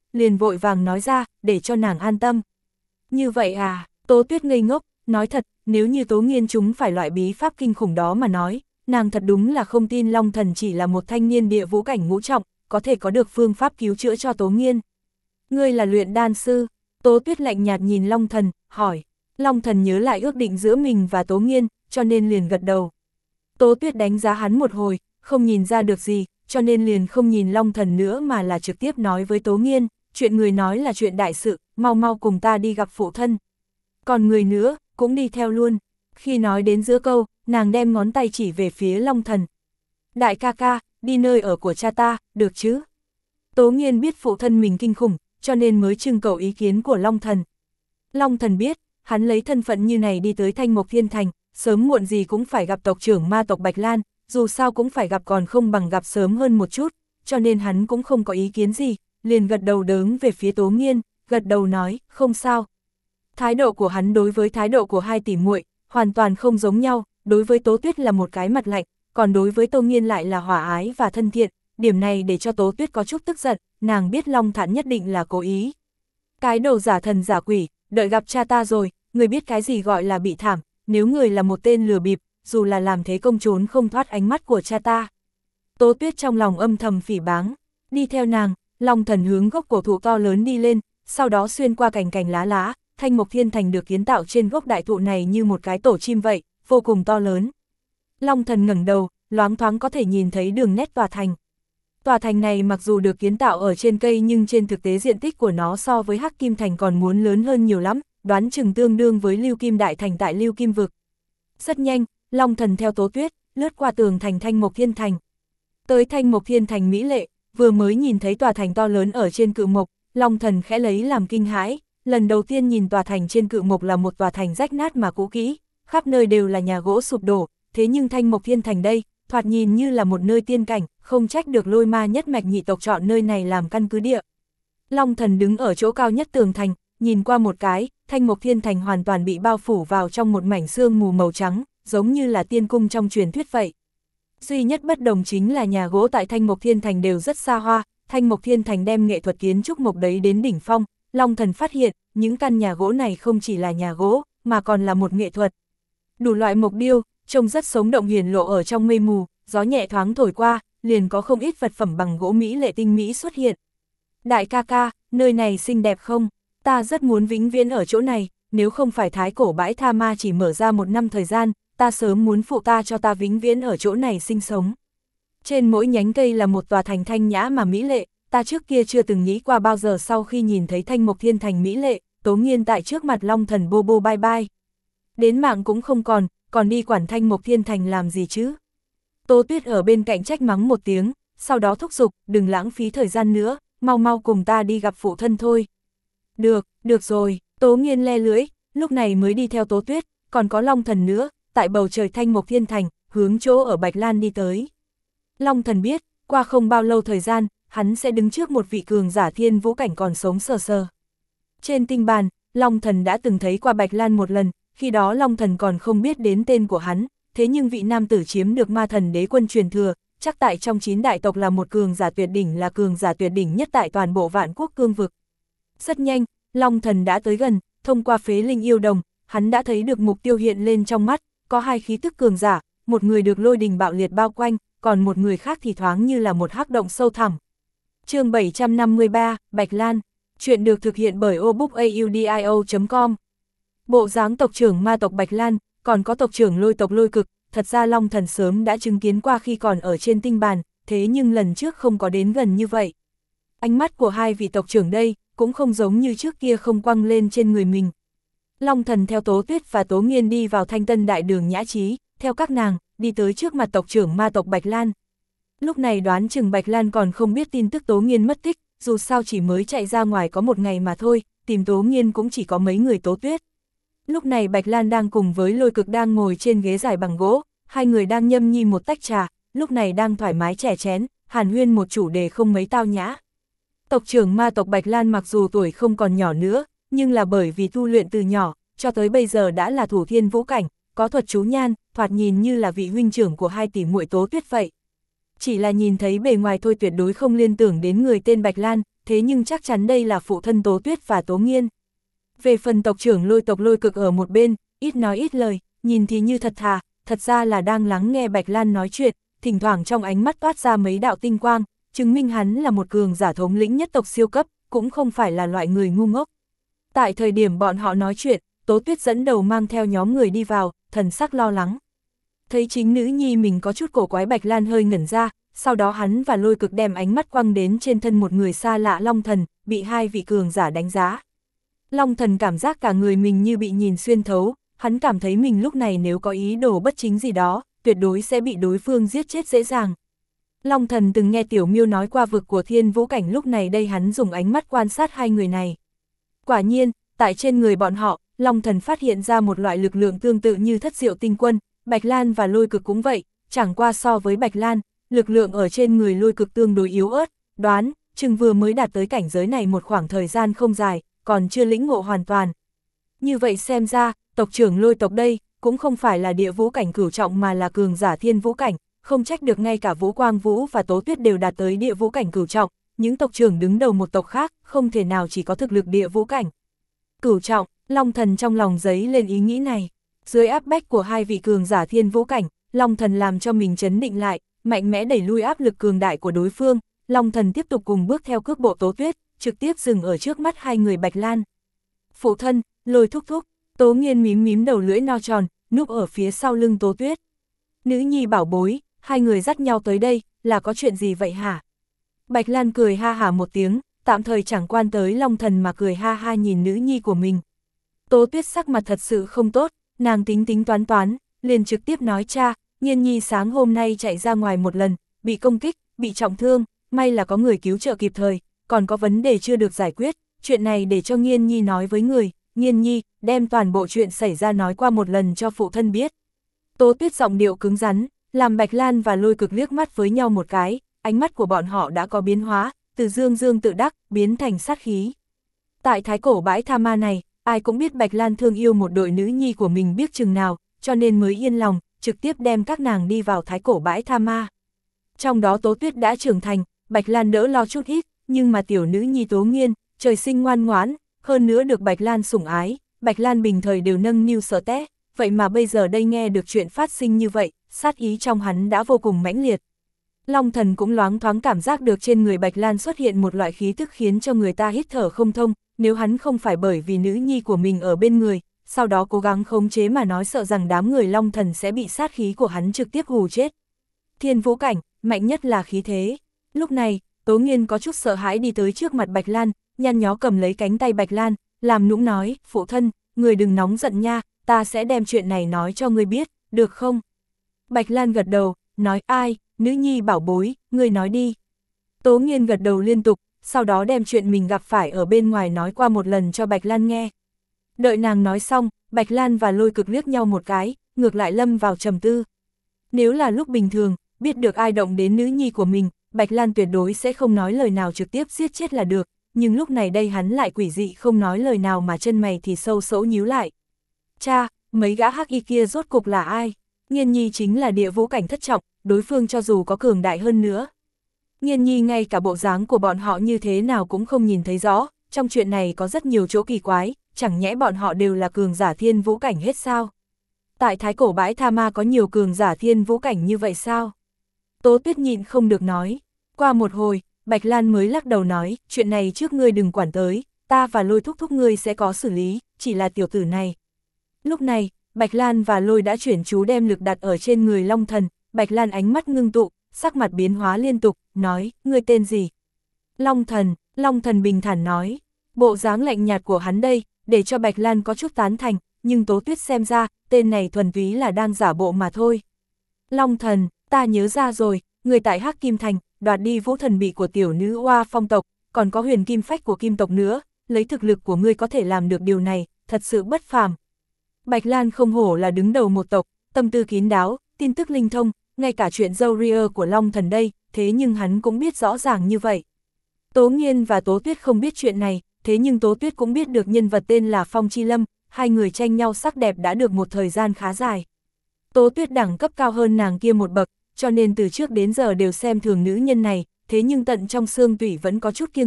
liền vội vàng nói ra, để cho nàng an tâm. Như vậy à, Tố Tuyết ngây ngốc, nói thật, nếu như Tố Nghiên chúng phải loại bí pháp kinh khủng đó mà nói, nàng thật đúng là không tin Long Thần chỉ là một thanh niên địa vũ cảnh ngũ trọng, có thể có được phương pháp cứu chữa cho Tố Nghiên. Ngươi là luyện đan sư? Tố Tuyết lạnh nhạt nhìn Long Thần, hỏi. Long Thần nhớ lại ước định giữa mình và Tố Nghiên, cho nên liền gật đầu. Tố Tuyết đánh giá hắn một hồi, không nhìn ra được gì, cho nên liền không nhìn Long Thần nữa mà là trực tiếp nói với Tố Nghiên, chuyện người nói là chuyện đại sự, mau mau cùng ta đi gặp phụ thân. Còn người nữa, cũng đi theo luôn. Khi nói đến giữa câu, nàng đem ngón tay chỉ về phía Long Thần. Đại ca ca, đi nơi ở của cha ta, được chứ? Tố Nghiên biết phụ thân mình kinh khủng, cho nên mới trưng cầu ý kiến của Long Thần. Long Thần biết, hắn lấy thân phận như này đi tới Thanh Mộc Thiên Thành, sớm muộn gì cũng phải gặp tộc trưởng ma tộc Bạch Lan, dù sao cũng phải gặp còn không bằng gặp sớm hơn một chút, cho nên hắn cũng không có ý kiến gì, liền gật đầu đớn về phía Tố Nghiên, gật đầu nói, không sao. Thái độ của hắn đối với thái độ của hai tỷ muội hoàn toàn không giống nhau, đối với Tố Tuyết là một cái mặt lạnh, còn đối với Tố Nghiên lại là hòa ái và thân thiện, điểm này để cho Tố Tuyết có chút tức giận, nàng biết Long Thản nhất định là cố ý. Cái đồ giả thần giả quỷ, đợi gặp cha ta rồi, người biết cái gì gọi là bị thảm, nếu người là một tên lừa bịp, dù là làm thế công trốn không thoát ánh mắt của cha ta. Tố Tuyết trong lòng âm thầm phỉ báng, đi theo nàng, Long Thần hướng gốc cổ thụ to lớn đi lên, sau đó xuyên qua cành cành lá lá, Thanh Mộc Thiên Thành được kiến tạo trên gốc đại thụ này như một cái tổ chim vậy, vô cùng to lớn. Long Thần ngẩng đầu, loáng thoáng có thể nhìn thấy đường nét tòa thành. Tòa thành này mặc dù được kiến tạo ở trên cây nhưng trên thực tế diện tích của nó so với Hắc Kim Thành còn muốn lớn hơn nhiều lắm, đoán chừng tương đương với Lưu Kim Đại Thành tại Lưu Kim Vực. Rất nhanh, Long Thần theo Tố Tuyết, lướt qua tường thành Thanh Mộc Thiên Thành. Tới Thanh Mộc Thiên Thành mỹ lệ, vừa mới nhìn thấy tòa thành to lớn ở trên cự mộc, Long Thần khẽ lấy làm kinh hãi, lần đầu tiên nhìn tòa thành trên cự mộc là một tòa thành rách nát mà cũ kỹ, khắp nơi đều là nhà gỗ sụp đổ, thế nhưng Thanh Mộc Thiên Thành đây, thoạt nhìn như là một nơi tiên cảnh, không trách được Lôi Ma nhất mạch nhị tộc chọn nơi này làm căn cứ địa. Long Thần đứng ở chỗ cao nhất tường thành, nhìn qua một cái, Thanh Mộc Thiên Thành hoàn toàn bị bao phủ vào trong một mảnh sương mù màu trắng, giống như là tiên cung trong truyền thuyết vậy. Duy nhất bất đồng chính là nhà gỗ tại Thanh Mộc Thiên Thành đều rất xa hoa, Thanh Mộc Thiên Thành đem nghệ thuật kiến trúc mộc đấy đến đỉnh phong, Long Thần phát hiện, những căn nhà gỗ này không chỉ là nhà gỗ, mà còn là một nghệ thuật. Đủ loại mộc điêu, trông rất sống động hiển lộ ở trong mây mù, gió nhẹ thoáng thổi qua, liền có không ít vật phẩm bằng gỗ mỹ lệ tinh mỹ xuất hiện. Đại ca ca, nơi này xinh đẹp không? Ta rất muốn vĩnh viễn ở chỗ này, nếu không phải thái cổ bãi tha ma chỉ mở ra một năm thời gian, ta sớm muốn phụ ta cho ta vĩnh viễn ở chỗ này sinh sống. Trên mỗi nhánh cây là một tòa thành thanh nhã mà mỹ lệ, ta trước kia chưa từng nghĩ qua bao giờ sau khi nhìn thấy Thanh Mộc Thiên Thành mỹ lệ, Tố Nghiên tại trước mặt Long Thần bô bô bye bye. Đến mạng cũng không còn, còn đi quản Thanh Mộc Thiên Thành làm gì chứ? Tố Tuyết ở bên cạnh trách mắng một tiếng, sau đó thúc giục, đừng lãng phí thời gian nữa, mau mau cùng ta đi gặp phụ thân thôi. Được, được rồi, Tố Nghiên le lưỡi, lúc này mới đi theo Tố Tuyết, còn có Long Thần nữa, tại bầu trời Thanh Mộc Thiên Thành, hướng chỗ ở Bạch Lan đi tới. Long Thần biết, qua không bao lâu thời gian, hắn sẽ đứng trước một vị cường giả thiên vũ cảnh còn sống sờ sờ. Trên tinh bàn, Long Thần đã từng thấy qua Bạch Lan một lần, khi đó Long Thần còn không biết đến tên của hắn, thế nhưng vị nam tử chiếm được ma thần đế quân truyền thừa, chắc tại trong chín đại tộc là một cường giả tuyệt đỉnh là cường giả tuyệt đỉnh nhất tại toàn bộ Vạn Quốc cương vực. Rất nhanh, Long Thần đã tới gần, thông qua phế linh yêu đồng, hắn đã thấy được mục tiêu hiện lên trong mắt, có hai khí tức cường giả, một người được lôi đình bạo liệt bao quanh, còn một người khác thì thoáng như là một hắc động sâu thẳm. Chương bảy trăm năm mươi ba, Bạch Lan. Chuyện được thực hiện bởi obookaudio chấm com. Bộ dáng tộc trưởng ma tộc Bạch Lan, còn có tộc trưởng lôi tộc Lôi Cực, thật ra Long Thần sớm đã chứng kiến qua khi còn ở trên tinh bàn, thế nhưng lần trước không có đến gần như vậy. Ánh mắt của hai vị tộc trưởng đây, cũng không giống như trước kia không quăng lên trên người mình. Long Thần theo Tố Tuyết và Tố Nghiên đi vào Thanh Tân Đại Đường Nhã Trí, theo các nàng, đi tới trước mặt tộc trưởng ma tộc Bạch Lan. Lúc này đoán chừng Bạch Lan còn không biết tin tức Tố Nghiên mất tích, dù sao chỉ mới chạy ra ngoài có một ngày mà thôi, tìm Tố Nghiên cũng chỉ có mấy người Tố Tuyết. Lúc này Bạch Lan đang cùng với Lôi Cực đang ngồi trên ghế dài bằng gỗ, hai người đang nhâm nhi một tách trà, lúc này đang thoải mái chè chén, hàn huyên một chủ đề không mấy tao nhã. Tộc trưởng ma tộc Bạch Lan mặc dù tuổi không còn nhỏ nữa, nhưng là bởi vì tu luyện từ nhỏ, cho tới bây giờ đã là thủ thiên vũ cảnh, có thuật chú nhan, thoạt nhìn như là vị huynh trưởng của hai tỷ muội Tố Tuyết vậy. Chỉ là nhìn thấy bề ngoài thôi tuyệt đối không liên tưởng đến người tên Bạch Lan, thế nhưng chắc chắn đây là phụ thân Tố Tuyết và Tố Nghiên. Về phần tộc trưởng Lôi tộc Lôi Cực ở một bên, ít nói ít lời, nhìn thì như thật thà, thật ra là đang lắng nghe Bạch Lan nói chuyện, thỉnh thoảng trong ánh mắt toát ra mấy đạo tinh quang, chứng minh hắn là một cường giả thống lĩnh nhất tộc siêu cấp, cũng không phải là loại người ngu ngốc. Tại thời điểm bọn họ nói chuyện, Tố Tuyết dẫn đầu mang theo nhóm người đi vào, thần sắc lo lắng. Thấy chính nữ nhi mình có chút cổ quái, Bạch Lan hơi ngẩn ra, sau đó hắn và Lôi Cực đem ánh mắt quăng đến trên thân một người xa lạ Long Thần, bị hai vị cường giả đánh giá. Long Thần cảm giác cả người mình như bị nhìn xuyên thấu, hắn cảm thấy mình lúc này nếu có ý đồ bất chính gì đó, tuyệt đối sẽ bị đối phương giết chết dễ dàng. Long Thần từng nghe Tiểu Miêu nói qua vực của Thiên Vũ Cảnh, lúc này đây hắn dùng ánh mắt quan sát hai người này. Quả nhiên, tại trên người bọn họ, Long Thần phát hiện ra một loại lực lượng tương tự như Thất Diệu Tinh Quân, Bạch Lan và Lôi Cực cũng vậy, chẳng qua so với Bạch Lan, lực lượng ở trên người Lôi Cực tương đối yếu ớt, đoán, chừng vừa mới đạt tới cảnh giới này một khoảng thời gian không dài, còn chưa lĩnh ngộ hoàn toàn. Như vậy xem ra, tộc trưởng Lôi tộc đây, cũng không phải là địa vũ cảnh cửu trọng mà là cường giả thiên vũ cảnh, không trách được ngay cả Vũ Quang Vũ và Tố Tuyết đều đạt tới địa vũ cảnh cửu trọng, những tộc trưởng đứng đầu một tộc khác, không thể nào chỉ có thực lực địa vũ cảnh cửu trọng. Long Thần trong lòng dấy lên ý nghĩ này. Dưới áp bách của hai vị cường giả thiên vũ cảnh, Long Thần làm cho mình trấn định lại, mạnh mẽ đẩy lui áp lực cường đại của đối phương. Long Thần tiếp tục cùng bước theo cước bộ Tố Tuyết, trực tiếp dừng ở trước mắt hai người Bạch Lan. Phụ thân, Lôi thúc thúc. Tố Nghiên mím mím đầu lưỡi no tròn, núp ở phía sau lưng Tố Tuyết. Nữ nhi bảo bối, hai người dắt nhau tới đây, là có chuyện gì vậy hả? Bạch Lan cười ha hả một tiếng, tạm thời chẳng quan tới Long Thần mà cười ha ha nhìn nữ nhi của mình. Tố Tuyết sắc mặt thật sự không tốt, nàng tính tính toán toán, liền trực tiếp nói: cha, Nghiên nhi sáng hôm nay chạy ra ngoài một lần, bị công kích, bị trọng thương, may là có người cứu trợ kịp thời, còn có vấn đề chưa được giải quyết, chuyện này để cho Nghiên nhi nói với người, Nghiên nhi, đem toàn bộ chuyện xảy ra nói qua một lần cho phụ thân biết. Tố Tuyết giọng điệu cứng rắn, làm Bạch Lan và Lôi Cực liếc mắt với nhau một cái, ánh mắt của bọn họ đã có biến hóa, từ dương dương tự đắc, biến thành sát khí. Tại thái cổ bãi tha ma này, ai cũng biết Bạch Lan thương yêu một đội nữ nhi của mình biết chừng nào, cho nên mới yên lòng, trực tiếp đem các nàng đi vào thái cổ bãi tha ma. Trong đó Tố Tuyết đã trưởng thành, Bạch Lan đỡ lo chút ít, nhưng mà tiểu nữ nhi Tố Nghiên, trời sinh ngoan ngoãn, hơn nữa được Bạch Lan sủng ái, Bạch Lan bình thời đều nâng niu sợ té, vậy mà bây giờ đây nghe được chuyện phát sinh như vậy, sát ý trong hắn đã vô cùng mãnh liệt. Long Thần cũng loáng thoáng cảm giác được trên người Bạch Lan xuất hiện một loại khí tức khiến cho người ta hít thở không thông, nếu hắn không phải bởi vì nữ nhi của mình ở bên người, sau đó cố gắng khống chế mà nói sợ rằng đám người Long Thần sẽ bị sát khí của hắn trực tiếp hù chết. Thiên vũ cảnh, mạnh nhất là khí thế. Lúc này, Tố Nghiên có chút sợ hãi đi tới trước mặt Bạch Lan, nhăn nhó cầm lấy cánh tay Bạch Lan, làm nũng nói: phụ thân, người đừng nóng giận nha, ta sẽ đem chuyện này nói cho ngươi biết, được không? Bạch Lan gật đầu, nói: ai, nữ nhi bảo bối, ngươi nói đi. Tố Nghiên gật đầu liên tục, sau đó đem chuyện mình gặp phải ở bên ngoài nói qua một lần cho Bạch Lan nghe. Đợi nàng nói xong, Bạch Lan và Lôi Cực liếc nhau một cái, ngược lại lâm vào trầm tư. Nếu là lúc bình thường, biết được ai động đến nữ nhi của mình, Bạch Lan tuyệt đối sẽ không nói lời nào trực tiếp giết chết là được, nhưng lúc này đây hắn lại quỷ dị không nói lời nào mà chân mày thì sâu sẫu nhíu lại. Cha, mấy gã hắc y kia rốt cục là ai? Nghiên nhi chính là địa vũ cảnh thất trọng, đối phương cho dù có cường đại hơn nữa. Nghiên nhi ngay cả bộ dáng của bọn họ như thế nào cũng không nhìn thấy rõ, trong chuyện này có rất nhiều chỗ kỳ quái, chẳng nhẽ bọn họ đều là cường giả thiên vũ cảnh hết sao? Tại thái cổ bãi tha ma có nhiều cường giả thiên vũ cảnh như vậy sao? Tố Tuyết nhịn không được nói. Qua một hồi, Bạch Lan mới lắc đầu nói, chuyện này trước ngươi đừng quản tới, ta và Lôi thúc thúc ngươi sẽ có xử lý, chỉ là tiểu tử này. Lúc này, Bạch Lan và Lôi đã chuyển chú đem lực đặt ở trên người Long Thần, Bạch Lan ánh mắt ngưng tụ, sắc mặt biến hóa liên tục, nói, ngươi tên gì? Long Thần, Long Thần bình thản nói, bộ dáng lạnh nhạt của hắn đây, để cho Bạch Lan có chút tán thành, nhưng Tố Tuyết xem ra, tên này thuần túy là đang giả bộ mà thôi. Long Thần, ta nhớ ra rồi, người tại Hắc Kim Thành, đoạt đi vũ thần bị của tiểu nữ Oa Phong tộc, còn có huyền kim phách của Kim tộc nữa, lấy thực lực của ngươi có thể làm được điều này, thật sự bất phàm. Bạch Lan không hổ là đứng đầu một tộc, tâm tư kín đáo, tin tức linh thông, ngay cả chuyện dâu ria của Long Thần đây, thế nhưng hắn cũng biết rõ ràng như vậy. Tố Nghiên và Tố Tuyết không biết chuyện này, thế nhưng Tố Tuyết cũng biết được nhân vật tên là Phong Chi Lâm, hai người tranh nhau sắc đẹp đã được một thời gian khá dài. Tố Tuyết đẳng cấp cao hơn nàng kia một bậc, cho nên từ trước đến giờ đều xem thường nữ nhân này, thế nhưng tận trong xương tủy vẫn có chút kiêng kỵ,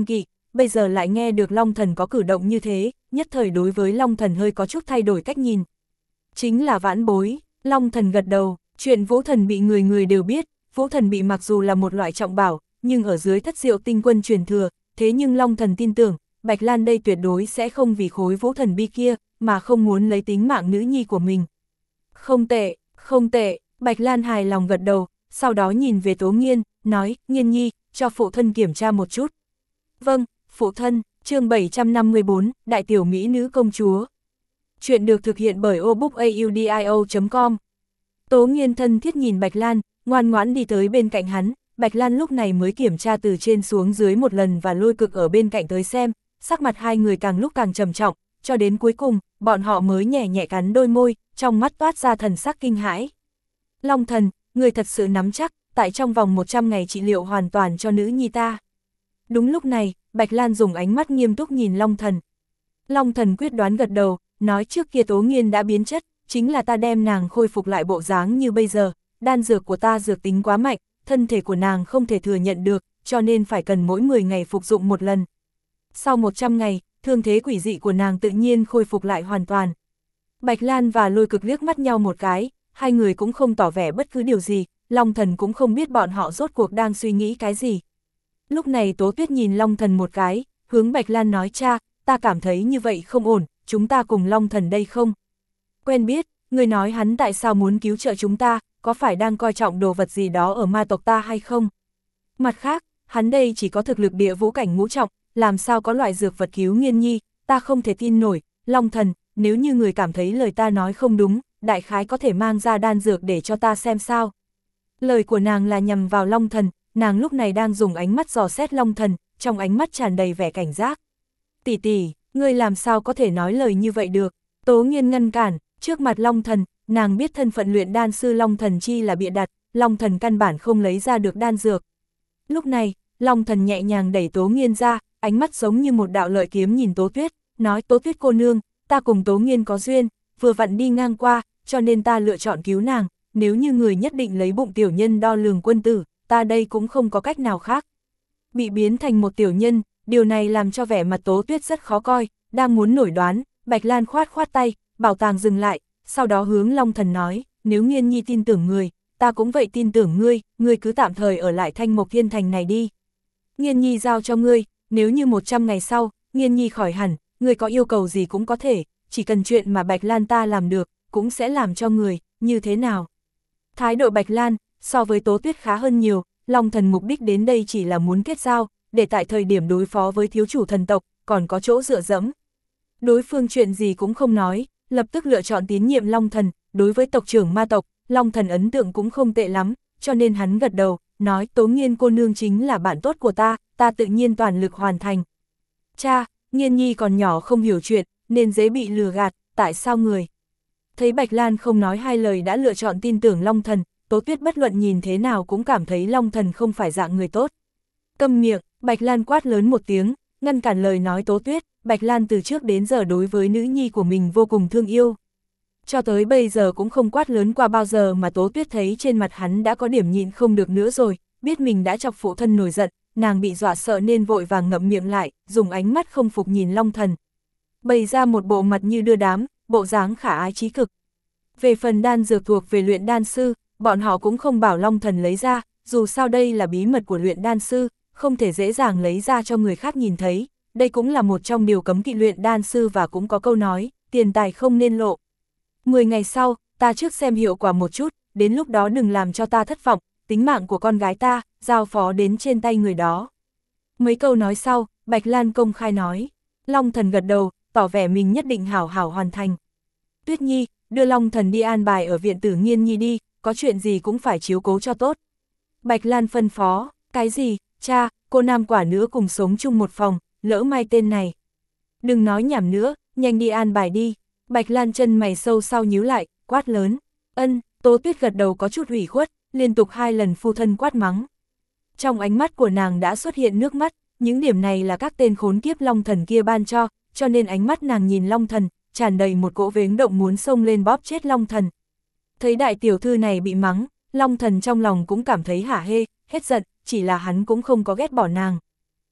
bây giờ lại nghe được Long Thần có cử động như thế, nhất thời đối với Long Thần hơi có chút thay đổi cách nhìn. Chính là vãn bối, Long Thần gật đầu, chuyện Vũ Thần bị người người đều biết, Vũ Thần bị mặc dù là một loại trọng bảo, nhưng ở dưới Thất Diệu Tinh Quân truyền thừa, thế nhưng Long Thần tin tưởng, Bạch Lan đây tuyệt đối sẽ không vì khối Vũ Thần bi kia, mà không muốn lấy tính mạng nữ nhi của mình. Không tệ, không tệ, Bạch Lan hài lòng gật đầu, sau đó nhìn về Tố Nghiên, nói, Nghiên nhi, cho phụ thân kiểm tra một chút. Vâng, phụ thân, chương bảy trăm năm mươi bốn, Đại tiểu Mỹ nữ công chúa. Chuyện được thực hiện bởi obookaudio chấm com. Tố Nghiên thân thiết nhìn Bạch Lan, ngoan ngoãn đi tới bên cạnh hắn, Bạch Lan lúc này mới kiểm tra từ trên xuống dưới một lần và Lôi Cực ở bên cạnh tới xem, sắc mặt hai người càng lúc càng trầm trọng, cho đến cuối cùng, bọn họ mới nhẹ nhẹ cắn đôi môi, trong mắt toát ra thần sắc kinh hãi. Long Thần, người thật sự nắm chắc, tại trong vòng một trăm ngày trị liệu hoàn toàn cho nữ nhi ta. Đúng lúc này, Bạch Lan dùng ánh mắt nghiêm túc nhìn Long Thần. Long Thần quyết đoán gật đầu, nói trước kia Tố Nghiên đã biến chất, chính là ta đem nàng khôi phục lại bộ dáng như bây giờ, đan dược của ta dược tính quá mạnh, thân thể của nàng không thể thừa nhận được, cho nên phải cần mỗi mười ngày phục dụng một lần. Sau một trăm ngày, thương thế quỷ dị của nàng tự nhiên khôi phục lại hoàn toàn. Bạch Lan và Lôi Cực liếc mắt nhau một cái, hai người cũng không tỏ vẻ bất cứ điều gì, Long Thần cũng không biết bọn họ rốt cuộc đang suy nghĩ cái gì. Lúc này Tố Tuyết nhìn Long Thần một cái, hướng Bạch Lan nói, cha, ta cảm thấy như vậy không ổn, chúng ta cùng Long Thần đây không? Quen biết, người nói hắn tại sao muốn cứu trợ chúng ta, có phải đang coi trọng đồ vật gì đó ở ma tộc ta hay không? Mặt khác, hắn đây chỉ có thực lực địa vũ cảnh ngũ trọng, làm sao có loại dược vật cứu Nghiên nhi, ta không thể tin nổi, Long Thần, nếu như người cảm thấy lời ta nói không đúng, đại khái có thể mang ra đan dược để cho ta xem sao. Lời của nàng là nhằm vào Long Thần, nàng lúc này đang dùng ánh mắt dò xét Long Thần, trong ánh mắt tràn đầy vẻ cảnh giác. Tỷ tỷ, ngươi làm sao có thể nói lời như vậy được? Tố Nghiên ngăn cản, trước mặt Long Thần, nàng biết thân phận luyện đan sư Long Thần chi là bịa đặt, Long Thần căn bản không lấy ra được đan dược. Lúc này, Long Thần nhẹ nhàng đẩy Tố Nghiên ra, ánh mắt giống như một đạo lợi kiếm nhìn Tố Tuyết, nói, Tố Tuyết cô nương, ta cùng Tố Nghiên có duyên, vừa vặn đi ngang qua, cho nên ta lựa chọn cứu nàng, nếu như người nhất định lấy bụng tiểu nhân đo lường quân tử, ta đây cũng không có cách nào khác. Bị biến thành một tiểu nhân, điều này làm cho vẻ mặt Tố Tuyết rất khó coi, đang muốn nổi đoán, Bạch Lan khoát khoát tay, bảo tàng dừng lại, sau đó hướng Long Thần nói, nếu Nghiên nhi tin tưởng người, ta cũng vậy tin tưởng ngươi, ngươi cứ tạm thời ở lại Thanh Mộc Thiên Thành này đi. Nghiên nhi giao cho ngươi, nếu như một trăm ngày sau, Nghiên nhi khỏi hẳn, ngươi có yêu cầu gì cũng có thể, chỉ cần chuyện mà Bạch Lan ta làm được, cũng sẽ làm cho người, như thế nào? Thái độ Bạch Lan, so với Tố Tuyết khá hơn nhiều, Long Thần mục đích đến đây chỉ là muốn kết giao, để tại thời điểm đối phó với thiếu chủ thần tộc, còn có chỗ dựa dẫm. Đối phương chuyện gì cũng không nói, lập tức lựa chọn tín nhiệm Long Thần, đối với tộc trưởng ma tộc, Long Thần ấn tượng cũng không tệ lắm, cho nên hắn gật đầu, nói Tố Nghiên cô nương chính là bạn tốt của ta, ta tự nhiên toàn lực hoàn thành. Cha, Nghiên nhi còn nhỏ không hiểu chuyện, nên dễ bị lừa gạt, tại sao người? Thấy Bạch Lan không nói hai lời đã lựa chọn tin tưởng Long Thần, Tố Tuyết bất luận nhìn thế nào cũng cảm thấy Long Thần không phải dạng người tốt. Câm miệng, Bạch Lan quát lớn một tiếng, ngăn cản lời nói Tố Tuyết, Bạch Lan từ trước đến giờ đối với nữ nhi của mình vô cùng thương yêu. Cho tới bây giờ cũng không quát lớn qua bao giờ mà Tố Tuyết thấy trên mặt hắn đã có điểm nhịn không được nữa rồi, biết mình đã chọc phụ thân nổi giận, nàng bị dọa sợ nên vội vàng ngậm miệng lại, dùng ánh mắt không phục nhìn Long Thần. Bày ra một bộ mặt như đưa đám, bộ dáng khả ái trí cực. Về phần đan dược thuộc về luyện đan sư, bọn họ cũng không bảo Long Thần lấy ra, dù sao đây là bí mật của luyện đan sư, không thể dễ dàng lấy ra cho người khác nhìn thấy, đây cũng là một trong điều cấm kỵ luyện đan sư và cũng có câu nói, tiền tài không nên lộ. Mười ngày sau, ta trước xem hiệu quả một chút, đến lúc đó đừng làm cho ta thất vọng, tính mạng của con gái ta, giao phó đến trên tay người đó. Mấy câu nói sau, Bạch Lan công khai nói, Long Thần gật đầu, tỏ vẻ mình nhất định hảo hảo hoàn thành. Tuyết Nhi, đưa Long Thần đi an bài ở viện tử Nghiên nhi đi, có chuyện gì cũng phải chiếu cố cho tốt. Bạch Lan phân phó, cái gì, cha, cô nam quả nữa cùng sống chung một phòng, lỡ may tên này. Đừng nói nhảm nữa, nhanh đi an bài đi. Bạch Lan chân mày sâu sau nhíu lại, quát lớn. Ân, Tố Tuyết gật đầu có chút ủy khuất, liên tục hai lần phu thân quát mắng. Trong ánh mắt của nàng đã xuất hiện nước mắt, những điểm này là các tên khốn kiếp Long Thần kia ban cho, cho nên ánh mắt nàng nhìn Long Thần, tràn đầy một cỗ vếnh động muốn xông lên bóp chết Long Thần. Thấy đại tiểu thư này bị mắng, Long Thần trong lòng cũng cảm thấy hả hê, hết giận, chỉ là hắn cũng không có ghét bỏ nàng.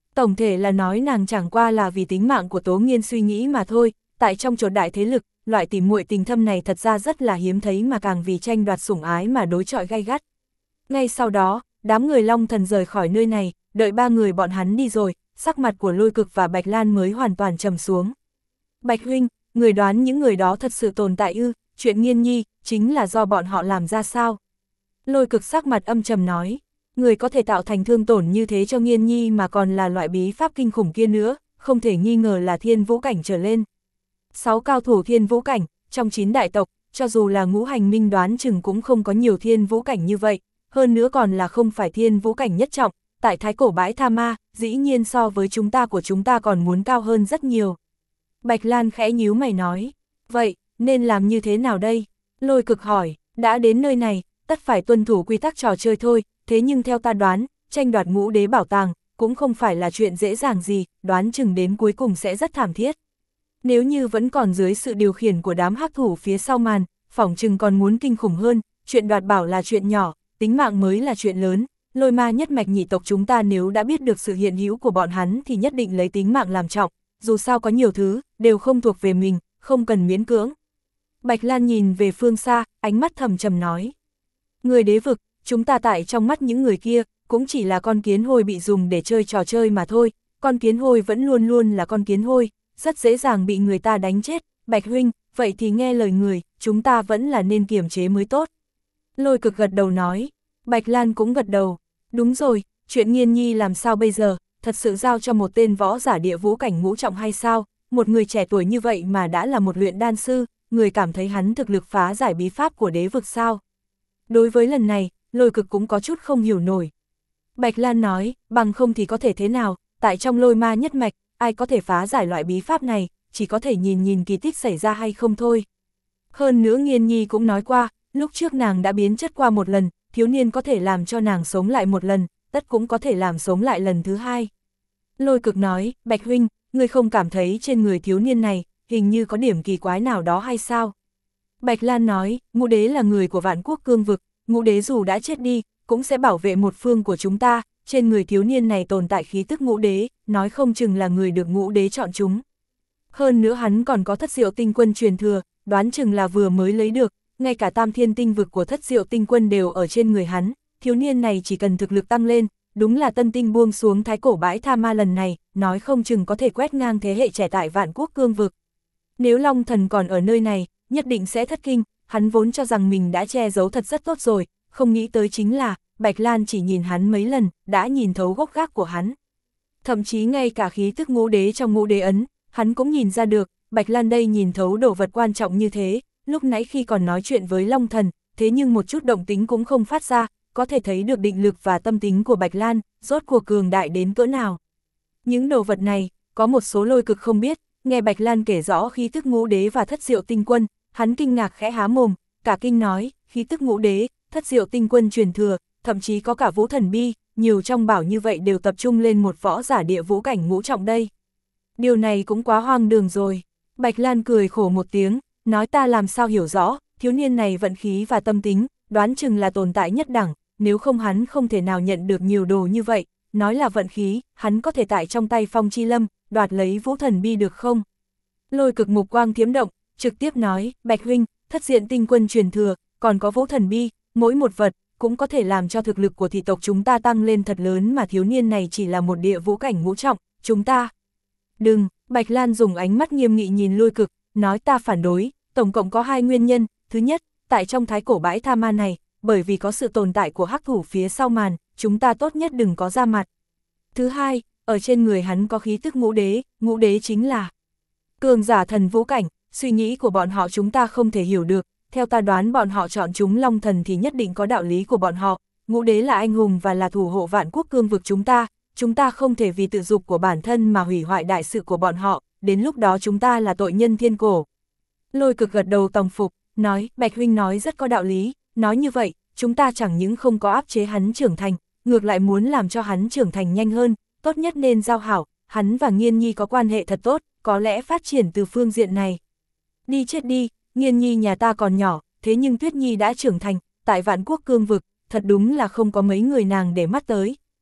Tổng thể là nói nàng chẳng qua là vì tính mạng của Tố Nghiên suy nghĩ mà thôi, tại trong chột đại thế lực, loại tỉ muội tình thâm này thật ra rất là hiếm thấy mà càng vì tranh đoạt sủng ái mà đối chọi gay gắt. Ngay sau đó, đám người Long Thần rời khỏi nơi này, đợi ba người bọn hắn đi rồi, sắc mặt của Lôi Cực và Bạch Lan mới hoàn toàn trầm xuống. Bạch huynh, người đoán những người đó thật sự tồn tại ư, chuyện Nghiên Nhi, chính là do bọn họ làm ra sao? Lôi Cực sắc mặt âm trầm nói, người có thể tạo thành thương tổn như thế cho Nghiên Nhi mà còn là loại bí pháp kinh khủng kia nữa, không thể nghi ngờ là thiên vũ cảnh trở lên. Sáu cao thủ thiên vũ cảnh, trong chín đại tộc, cho dù là Ngũ Hành Minh đoán chừng cũng không có nhiều thiên vũ cảnh như vậy, hơn nữa còn là không phải thiên vũ cảnh nhất trọng, tại Thái Cổ Bãi Tha Ma, dĩ nhiên so với chúng ta của chúng ta còn muốn cao hơn rất nhiều. Bạch Lan khẽ nhíu mày nói, vậy, nên làm như thế nào đây? Lôi Cực hỏi, đã đến nơi này, tất phải tuân thủ quy tắc trò chơi thôi, thế nhưng theo ta đoán, tranh đoạt ngũ đế bảo tàng, cũng không phải là chuyện dễ dàng gì, đoán chừng đến cuối cùng sẽ rất thảm thiết. Nếu như vẫn còn dưới sự điều khiển của đám hắc thủ phía sau màn, phỏng chừng còn muốn kinh khủng hơn, chuyện đoạt bảo là chuyện nhỏ, tính mạng mới là chuyện lớn. Lôi ma nhất mạch nhị tộc chúng ta nếu đã biết được sự hiện hữu của bọn hắn thì nhất định lấy tính mạng làm trọng, dù sao có nhiều thứ, đều không thuộc về mình, không cần miễn cưỡng. Bạch Lan nhìn về phương xa, ánh mắt thầm trầm nói. Người đế vực, chúng ta tại trong mắt những người kia, cũng chỉ là con kiến hôi bị dùng để chơi trò chơi mà thôi, con kiến hôi vẫn luôn luôn là con kiến hôi, rất dễ dàng bị người ta đánh chết. Bạch huynh, vậy thì nghe lời người, chúng ta vẫn là nên kiềm chế mới tốt. Lôi Cực gật đầu nói. Bạch Lan cũng gật đầu, đúng rồi, chuyện Nghiên Nhi làm sao bây giờ, thật sự giao cho một tên võ giả địa vũ cảnh ngũ trọng hay sao, một người trẻ tuổi như vậy mà đã là một luyện đan sư, người cảm thấy hắn thực lực phá giải bí pháp của đế vực sao? Đối với lần này, Lôi Cực cũng có chút không hiểu nổi. Bạch Lan nói, bằng không thì có thể thế nào, tại trong lôi ma nhất mạch, ai có thể phá giải loại bí pháp này, chỉ có thể nhìn nhìn kỳ tích xảy ra hay không thôi. Hơn nữa Nghiên Nhi cũng nói qua, lúc trước nàng đã biến chất qua một lần, thiếu niên có thể làm cho nàng sống lại một lần, tất cũng có thể làm sống lại lần thứ hai. Lôi Cực nói, Bạch huynh, ngươi không cảm thấy trên người thiếu niên này, hình như có điểm kỳ quái nào đó hay sao? Bạch Lan nói, ngũ đế là người của Vạn Quốc cương vực, ngũ đế dù đã chết đi, cũng sẽ bảo vệ một phương của chúng ta, trên người thiếu niên này tồn tại khí tức ngũ đế, nói không chừng là người được ngũ đế chọn chúng. Hơn nữa hắn còn có thất diệu tinh quân truyền thừa, đoán chừng là vừa mới lấy được, ngay cả tam thiên tinh vực của thất diệu tinh quân đều ở trên người hắn, thiếu niên này chỉ cần thực lực tăng lên, đúng là tân tinh buông xuống Thái Cổ Bãi Tha Ma lần này, nói không chừng có thể quét ngang thế hệ trẻ tại Vạn Quốc cương vực. Nếu Long Thần còn ở nơi này, nhất định sẽ thất kinh, hắn vốn cho rằng mình đã che giấu thật rất tốt rồi, không nghĩ tới chính là, Bạch Lan chỉ nhìn hắn mấy lần, đã nhìn thấu gốc gác của hắn. Thậm chí ngay cả khí tức ngũ đế trong ngũ đế ấn, hắn cũng nhìn ra được, Bạch Lan đây nhìn thấu đồ vật quan trọng như thế, lúc nãy khi còn nói chuyện với Long Thần, thế nhưng một chút động tính cũng không phát ra, có thể thấy được định lực và tâm tính của Bạch Lan, rốt cuộc cường đại đến cỡ nào. Những đồ vật này, có một số Lôi Cực không biết, nghe Bạch Lan kể rõ khí tức ngũ đế và thất diệu tinh quân, hắn kinh ngạc khẽ há mồm, cả kinh nói, khí tức ngũ đế, thất diệu tinh quân truyền thừa, thậm chí có cả vũ thần bi, nhiều trong bảo như vậy đều tập trung lên một võ giả địa vũ cảnh ngũ trọng đây. Điều này cũng quá hoang đường rồi. Bạch Lan cười khổ một tiếng, nói ta làm sao hiểu rõ, thiếu niên này vận khí và tâm tính, đoán chừng là tồn tại nhất đẳng, nếu không hắn không thể nào nhận được nhiều đồ như vậy, nói là vận khí, hắn có thể tại trong tay Phong Chi Lâm, đoạt lấy vũ thần bi được không? Lôi Cực mục quang thiếm động, trực tiếp nói, Bạch huynh, thất diện tinh quân truyền thừa, còn có vũ thần bi, mỗi một vật, cũng có thể làm cho thực lực của thị tộc chúng ta tăng lên thật lớn mà thiếu niên này chỉ là một địa vũ cảnh ngũ trọng, chúng ta. Đừng, Bạch Lan dùng ánh mắt nghiêm nghị nhìn Lôi Cực, nói ta phản đối, tổng cộng có hai nguyên nhân, thứ nhất, tại trong Thái Cổ Bãi Tha Ma này, bởi vì có sự tồn tại của hắc thủ phía sau màn, chúng ta tốt nhất đừng có ra mặt. Thứ hai, ở trên người hắn có khí tức ngũ đế, ngũ đế chính là cường giả thần vũ cảnh, suy nghĩ của bọn họ chúng ta không thể hiểu được, theo ta đoán bọn họ chọn chúng Long Thần thì nhất định có đạo lý của bọn họ, ngũ đế là anh hùng và là thủ hộ Vạn Quốc cương vực chúng ta, chúng ta không thể vì tự dục của bản thân mà hủy hoại đại sự của bọn họ, đến lúc đó chúng ta là tội nhân thiên cổ. Lôi Cực gật đầu tòng phục, nói, Bạch huynh nói rất có đạo lý, nói như vậy, chúng ta chẳng những không có áp chế hắn trưởng thành, ngược lại muốn làm cho hắn trưởng thành nhanh hơn, tốt nhất nên giao hảo, hắn và Nghiên Nhi có quan hệ thật tốt, có lẽ phát triển từ phương diện này. Đi chết đi, Nghiên Nhi nhà ta còn nhỏ, thế nhưng Tuyết Nhi đã trưởng thành, tại Vạn Quốc cương vực, thật đúng là không có mấy người nàng để mắt tới,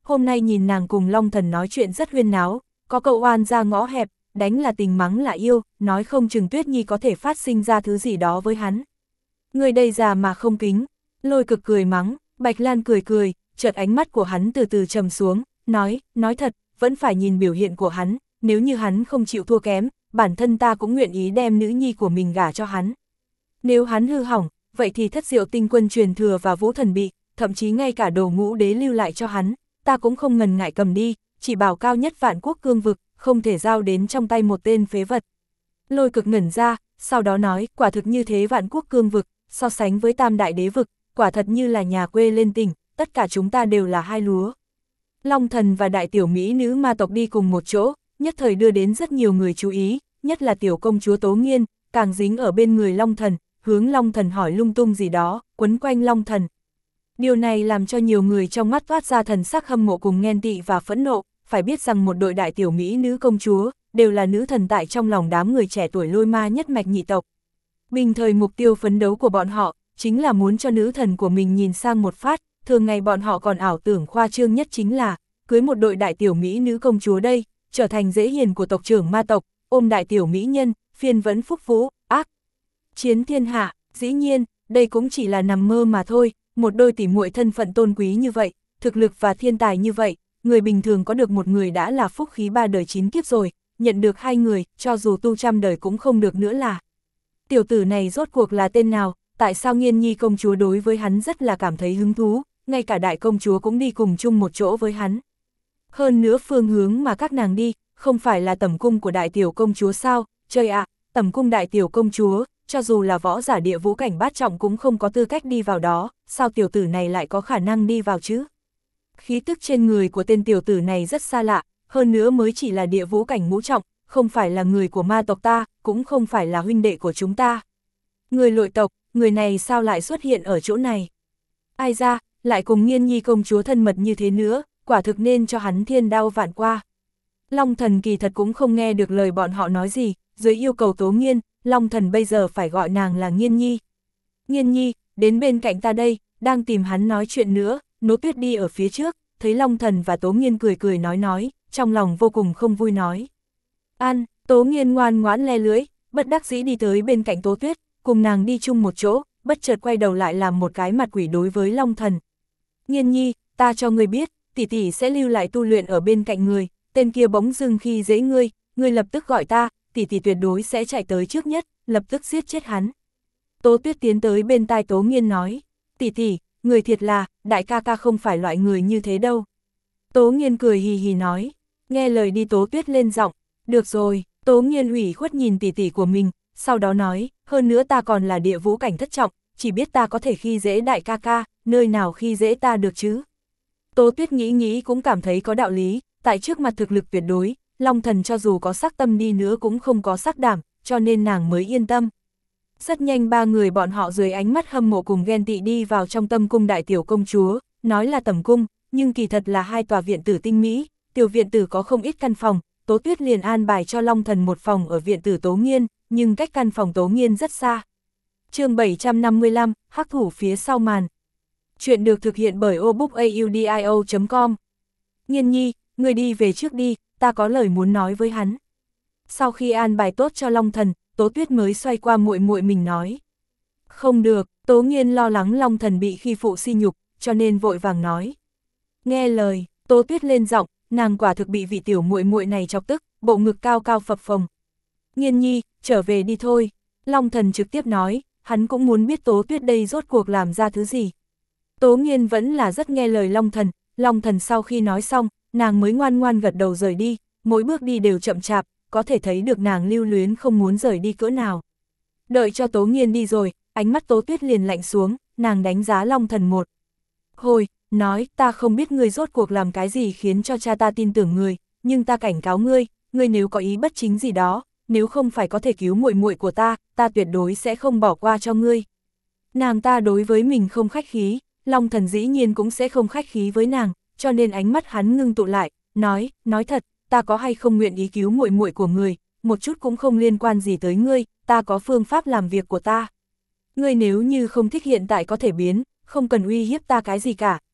hôm nay nhìn nàng cùng Long Thần nói chuyện rất huyên náo, có câu oan ra ngõ hẹp, đánh là tình mắng là yêu, nói không chừng Tuyết Nhi có thể phát sinh ra thứ gì đó với hắn. Người đây già mà không kính, Lôi Cực cười mắng, Bạch Lan cười cười, chợt ánh mắt của hắn từ từ trầm xuống, nói, nói thật, vẫn phải nhìn biểu hiện của hắn, nếu như hắn không chịu thua kém, bản thân ta cũng nguyện ý đem nữ nhi của mình gả cho hắn. Nếu hắn hư hỏng, vậy thì Thất Diệu Tinh Quân truyền thừa và Vũ Thần Bị, thậm chí ngay cả Đồ Ngũ Đế lưu lại cho hắn, ta cũng không ngần ngại cầm đi, chỉ bảo cao nhất Vạn Quốc cương vực, không thể giao đến trong tay một tên phế vật. Lôi Cực ngẩn ra, sau đó nói, quả thực như thế Vạn Quốc cương vực, so sánh với Tam Đại Đế vực, quả thật như là nhà quê lên tỉnh, tất cả chúng ta đều là hai lúa. Long Thần và đại tiểu mỹ nữ ma tộc đi cùng một chỗ, nhất thời đưa đến rất nhiều người chú ý, nhất là tiểu công chúa Tố Nghiên, càng dính ở bên người Long Thần, hướng Long Thần hỏi lung tung gì đó, quấn quanh Long Thần. Điều này làm cho nhiều người trong mắt toát ra thần sắc hâm mộ cùng ghen tị và phẫn nộ, phải biết rằng một đội đại tiểu mỹ nữ công chúa, đều là nữ thần tại trong lòng đám người trẻ tuổi Lôi Ma nhất mạch nhị tộc. Bình thời mục tiêu phấn đấu của bọn họ, chính là muốn cho nữ thần của mình nhìn sang một phát, thường ngày bọn họ còn ảo tưởng khoa trương nhất chính là, cưới một đội đại tiểu mỹ nữ công chúa đây, trở thành dễ hiền của tộc trưởng ma tộc, ôm đại tiểu mỹ nhân, phiên vấn phúc vũ, ác, chiến thiên hạ, dĩ nhiên, đây cũng chỉ là nằm mơ mà thôi, một đôi tỷ muội thân phận tôn quý như vậy, thực lực và thiên tài như vậy, người bình thường có được một người đã là phúc khí ba đời chín kiếp rồi, nhận được hai người, cho dù tu trăm đời cũng không được nữa là. Tiểu tử này rốt cuộc là tên nào, tại sao Nghiên Nhi công chúa đối với hắn rất là cảm thấy hứng thú, ngay cả đại công chúa cũng đi cùng chung một chỗ với hắn. Hơn nữa phương hướng mà các nàng đi, không phải là tẩm cung của đại tiểu công chúa sao, trời ạ, à, tẩm cung đại tiểu công chúa, cho dù là võ giả địa vũ cảnh bát trọng cũng không có tư cách đi vào đó, sao tiểu tử này lại có khả năng đi vào chứ? Khí tức trên người của tên tiểu tử này rất xa lạ, hơn nữa mới chỉ là địa vũ cảnh ngũ trọng, không phải là người của ma tộc ta, cũng không phải là huynh đệ của chúng ta. Người Lôi tộc, người này sao lại xuất hiện ở chỗ này? Ai ra, lại cùng Nghiên Nhi công chúa thân mật như thế nữa, quả thực nên cho hắn thiên đao vạn qua. Long Thần kỳ thật cũng không nghe được lời bọn họ nói gì, dưới yêu cầu Tố Nghiên, Long Thần bây giờ phải gọi nàng là Nghiên Nhi. Nghiên Nhi, đến bên cạnh ta đây, đang tìm hắn nói chuyện nữa, Nỗ Tuyết đi ở phía trước, thấy Long Thần và Tố Nghiên cười cười nói nói, trong lòng vô cùng không vui nói. An, Tố Nghiên ngoan ngoãn le lưới, bất đắc dĩ đi tới bên cạnh Tố Tuyết, cùng nàng đi chung một chỗ, bất chợt quay đầu lại làm một cái mặt quỷ đối với Long Thần. Nghiên Nhi, ta cho ngươi biết, tỷ tỷ sẽ lưu lại tu luyện ở bên cạnh người, tên kia bỗng dưng khi dễ ngươi, ngươi lập tức gọi ta, tỷ tỷ tuyệt đối sẽ chạy tới trước nhất, lập tức giết chết hắn. Tố Tuyết tiến tới bên tai Tố Nghiên nói, tỷ tỷ, người thiệt là, đại ca ca không phải loại người như thế đâu. Tố Nghiên cười hì hì nói, nghe lời đi. Tố Tuyết lên giọng, được rồi. Tố Nghiên ủy khuất nhìn tỷ tỷ của mình, sau đó nói, hơn nữa ta còn là địa vũ cảnh thất trọng, chỉ biết ta có thể khi dễ đại ca ca, nơi nào khi dễ ta được chứ. Tố Tuyết nghĩ nghĩ cũng cảm thấy có đạo lý, tại trước mặt thực lực tuyệt đối, Long Thần cho dù có sắc tâm đi nữa cũng không có sắc đảm, cho nên nàng mới yên tâm. Rất nhanh ba người bọn họ dưới ánh mắt hâm mộ cùng ghen tị đi vào trong tâm cung đại tiểu công chúa, nói là tẩm cung, nhưng kỳ thật là hai tòa viện tử tinh mỹ, tiểu viện tử có không ít căn phòng, Tố Tuyết liền an bài cho Long Thần một phòng ở viện tử Tố Nghiên, nhưng cách căn phòng Tố Nghiên rất xa. Chương bảy trăm năm mươi lăm, hắc thủ phía sau màn. Chuyện được thực hiện bởi obookaudio chấm com. Nghiên Nhi, người đi về trước đi, ta có lời muốn nói với hắn. Sau khi an bài tốt cho Long Thần, Tố Tuyết mới xoay qua muội muội mình nói. Không được, Tố Nghiên lo lắng Long Thần bị khi phụ si nhục, cho nên vội vàng nói. Nghe lời, Tố Tuyết lên giọng, nàng quả thực bị vị tiểu muội muội này chọc tức, bộ ngực cao cao phập phồng. Nghiên Nhi, trở về đi thôi. Long Thần trực tiếp nói, hắn cũng muốn biết Tố Tuyết đây rốt cuộc làm ra thứ gì. Tố Nghiên vẫn là rất nghe lời Long Thần, Long Thần sau khi nói xong, nàng mới ngoan ngoan gật đầu rời đi, mỗi bước đi đều chậm chạp, có thể thấy được nàng lưu luyến không muốn rời đi cỡ nào. Đợi cho Tố Nghiên đi rồi, ánh mắt Tố Tuyết liền lạnh xuống, nàng đánh giá Long Thần một hồi, nói, ta không biết ngươi rốt cuộc làm cái gì khiến cho cha ta tin tưởng ngươi, nhưng ta cảnh cáo ngươi, ngươi nếu có ý bất chính gì đó, nếu không phải có thể cứu muội muội của ta, ta tuyệt đối sẽ không bỏ qua cho ngươi. Nàng ta đối với mình không khách khí, Long Thần dĩ nhiên cũng sẽ không khách khí với nàng, cho nên ánh mắt hắn ngưng tụ lại, nói, nói thật, ta có hay không nguyện ý cứu muội muội của ngươi, một chút cũng không liên quan gì tới ngươi, ta có phương pháp làm việc của ta. Ngươi nếu như không thích hiện tại có thể biến, không cần uy hiếp ta cái gì cả,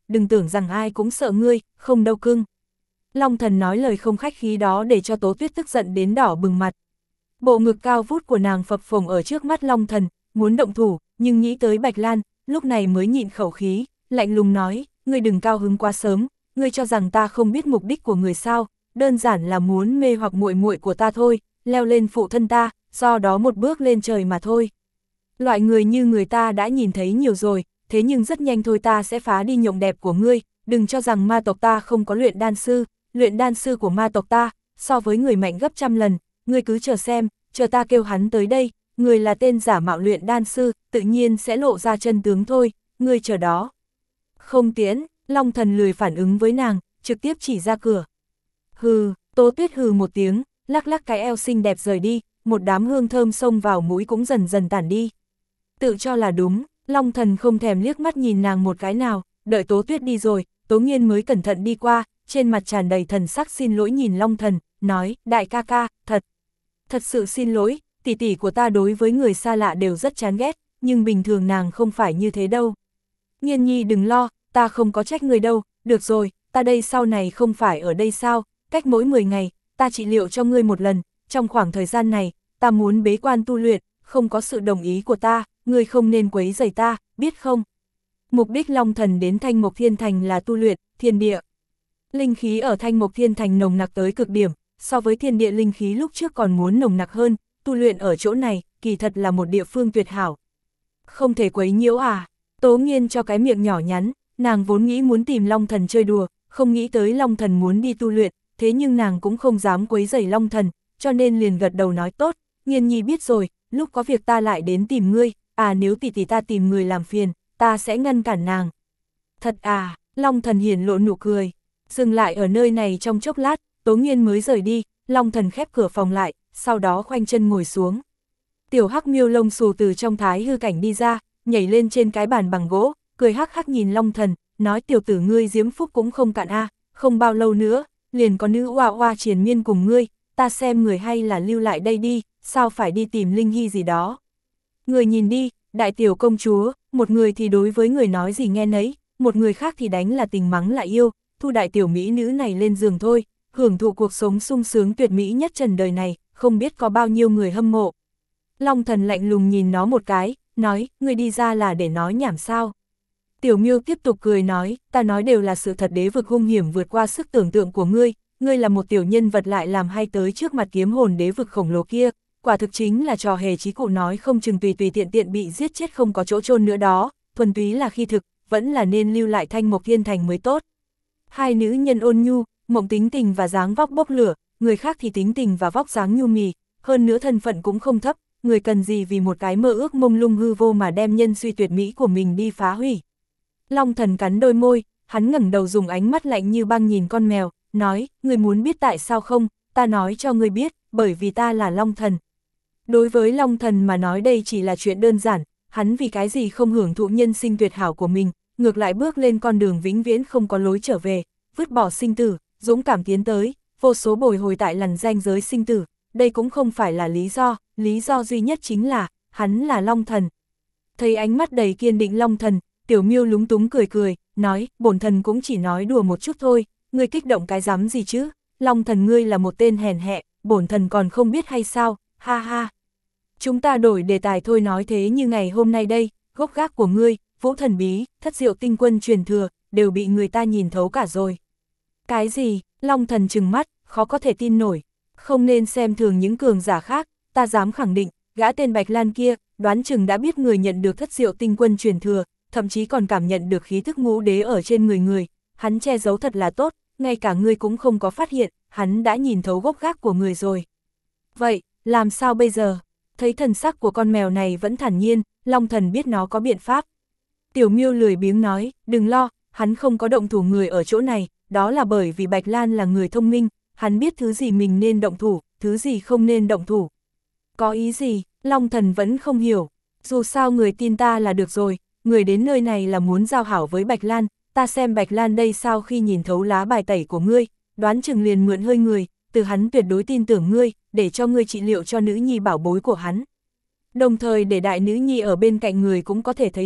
đừng tưởng rằng ai cũng sợ ngươi, không đâu cưng. Long Thần nói lời không khách khí đó để cho Tố Tuyết tức giận đến đỏ bừng mặt. Bộ ngực cao vút của nàng phập phồng ở trước mắt Long Thần, muốn động thủ, nhưng nghĩ tới Bạch Lan, lúc này mới nhịn khẩu khí, lạnh lùng nói, ngươi đừng cao hứng quá sớm, ngươi cho rằng ta không biết mục đích của người sao, đơn giản là muốn mê hoặc muội muội của ta thôi, leo lên phụ thân ta, do đó một bước lên trời mà thôi. Loại người như người ta đã nhìn thấy nhiều rồi, thế nhưng rất nhanh thôi ta sẽ phá đi nhộng đẹp của ngươi, đừng cho rằng ma tộc ta không có luyện đan sư, luyện đan sư của ma tộc ta, so với người mạnh gấp trăm lần, ngươi cứ chờ xem, chờ ta kêu hắn tới đây, người là tên giả mạo luyện đan sư, tự nhiên sẽ lộ ra chân tướng thôi, ngươi chờ đó. Không tiễn, Long Thần lười phản ứng với nàng, trực tiếp chỉ ra cửa. Hừ, Tố Tuyết hừ một tiếng, lắc lắc cái eo xinh đẹp rời đi, một đám hương thơm xông vào mũi cũng dần dần tản đi. Tự cho là đúng, Long Thần không thèm liếc mắt nhìn nàng một cái nào, đợi Tố Tuyết đi rồi, Tố Nghiên mới cẩn thận đi qua, trên mặt tràn đầy thần sắc xin lỗi nhìn Long Thần, nói, đại ca ca, thật, thật sự xin lỗi, tỷ tỷ của ta đối với người xa lạ đều rất chán ghét, nhưng bình thường nàng không phải như thế đâu. Nghiên nhi đừng lo, ta không có trách người đâu, được rồi, ta đây sau này không phải ở đây sao, cách mỗi mười ngày, ta trị liệu cho ngươi một lần, trong khoảng thời gian này, ta muốn bế quan tu luyện, không có sự đồng ý của ta, ngươi không nên quấy rầy ta, biết không? Mục đích Long Thần đến Thanh Mộc Thiên Thành là tu luyện, thiên địa. Linh khí ở Thanh Mộc Thiên Thành nồng nặc tới cực điểm, so với thiên địa linh khí lúc trước còn muốn nồng nặc hơn, tu luyện ở chỗ này, kỳ thật là một địa phương tuyệt hảo. Không thể quấy nhiễu à? Tố Nghiên cho cái miệng nhỏ nhắn, nàng vốn nghĩ muốn tìm Long Thần chơi đùa, không nghĩ tới Long Thần muốn đi tu luyện, thế nhưng nàng cũng không dám quấy rầy Long Thần, cho nên liền gật đầu nói tốt, Nghiên nhi biết rồi, lúc có việc ta lại đến tìm ngươi, à nếu tỷ tỷ ta tìm người làm phiền, ta sẽ ngăn cản nàng. Thật à, Long Thần hiển lộ nụ cười, dừng lại ở nơi này trong chốc lát, Tố Nghiên mới rời đi, Long Thần khép cửa phòng lại, sau đó khoanh chân ngồi xuống. Tiểu Hắc Miêu lông xù từ trong thái hư cảnh đi ra, nhảy lên trên cái bàn bằng gỗ, cười hắc hắc nhìn Long Thần, nói tiểu tử ngươi diễm phúc cũng không cạn a, à, không bao lâu nữa, liền có nữ oa oa triền miên cùng ngươi, ta xem người hay là lưu lại đây đi, sao phải đi tìm Linh Hy gì đó. Người nhìn đi, đại tiểu công chúa, một người thì đối với người nói gì nghe nấy, một người khác thì đánh là tình mắng lại yêu, thu đại tiểu mỹ nữ này lên giường thôi, hưởng thụ cuộc sống sung sướng tuyệt mỹ nhất trần đời này, không biết có bao nhiêu người hâm mộ. Long Thần lạnh lùng nhìn nó một cái, nói, ngươi đi ra là để nói nhảm sao. Tiểu Miêu tiếp tục cười nói, ta nói đều là sự thật, đế vực hung hiểm vượt qua sức tưởng tượng của ngươi, ngươi là một tiểu nhân vật lại làm hay tới trước mặt kiếm hồn đế vực khổng lồ kia, quả thực chính là trò hề chí cụ nói không chừng tùy tùy tiện tiện bị giết chết không có chỗ chôn nữa đó, thuần túy là khi thực, vẫn là nên lưu lại Thanh Mộc Thiên Thành mới tốt. Hai nữ nhân ôn nhu, mộng tính tình và dáng vóc bốc lửa, người khác thì tính tình và vóc dáng nhu mì, hơn nữa thân phận cũng không thấp, người cần gì vì một cái mơ ước mông lung hư vô mà đem nhân suy tuyệt mỹ của mình đi phá hủy. Long Thần cắn đôi môi, hắn ngẩng đầu dùng ánh mắt lạnh như băng nhìn con mèo, nói, ngươi muốn biết tại sao không, ta nói cho ngươi biết, bởi vì ta là Long Thần. Đối với Long Thần mà nói đây chỉ là chuyện đơn giản, hắn vì cái gì không hưởng thụ nhân sinh tuyệt hảo của mình, ngược lại bước lên con đường vĩnh viễn không có lối trở về, vứt bỏ sinh tử, dũng cảm tiến tới, vô số bồi hồi tại lằn ranh giới sinh tử, đây cũng không phải là lý do, lý do duy nhất chính là, hắn là Long Thần. Thấy ánh mắt đầy kiên định Long Thần, Tiểu Miêu lúng túng cười cười, nói, bổn thần cũng chỉ nói đùa một chút thôi, ngươi kích động cái dám gì chứ, Long Thần ngươi là một tên hèn hẹ, bổn thần còn không biết hay sao, ha ha. Chúng ta đổi đề tài thôi, nói thế như ngày hôm nay đây, gốc gác của ngươi, vũ thần bí, thất diệu tinh quân truyền thừa, đều bị người ta nhìn thấu cả rồi. Cái gì, Long Thần trừng mắt, khó có thể tin nổi, không nên xem thường những cường giả khác, ta dám khẳng định, gã tên Bạch Lan kia, đoán chừng đã biết người nhận được thất diệu tinh quân truyền thừa, thậm chí còn cảm nhận được khí thức ngũ đế ở trên người người, hắn che giấu thật là tốt, ngay cả ngươi cũng không có phát hiện, hắn đã nhìn thấu gốc gác của người rồi. Vậy, làm sao bây giờ? Thấy thần sắc của con mèo này vẫn thản nhiên, Long Thần biết nó có biện pháp. Tiểu Miêu lười biếng nói, đừng lo, hắn không có động thủ người ở chỗ này, đó là bởi vì Bạch Lan là người thông minh, hắn biết thứ gì mình nên động thủ, thứ gì không nên động thủ. Có ý gì? Long Thần vẫn không hiểu, dù sao người tin ta là được rồi, người đến nơi này là muốn giao hảo với Bạch Lan, ta xem Bạch Lan đây sau khi nhìn thấu lá bài tẩy của ngươi, đoán chừng liền mượn hơi người, từ hắn tuyệt đối tin tưởng ngươi, để cho ngươi trị liệu cho nữ nhi bảo bối của hắn. Đồng thời để đại nữ nhi ở bên cạnh người cũng có thể thấy được,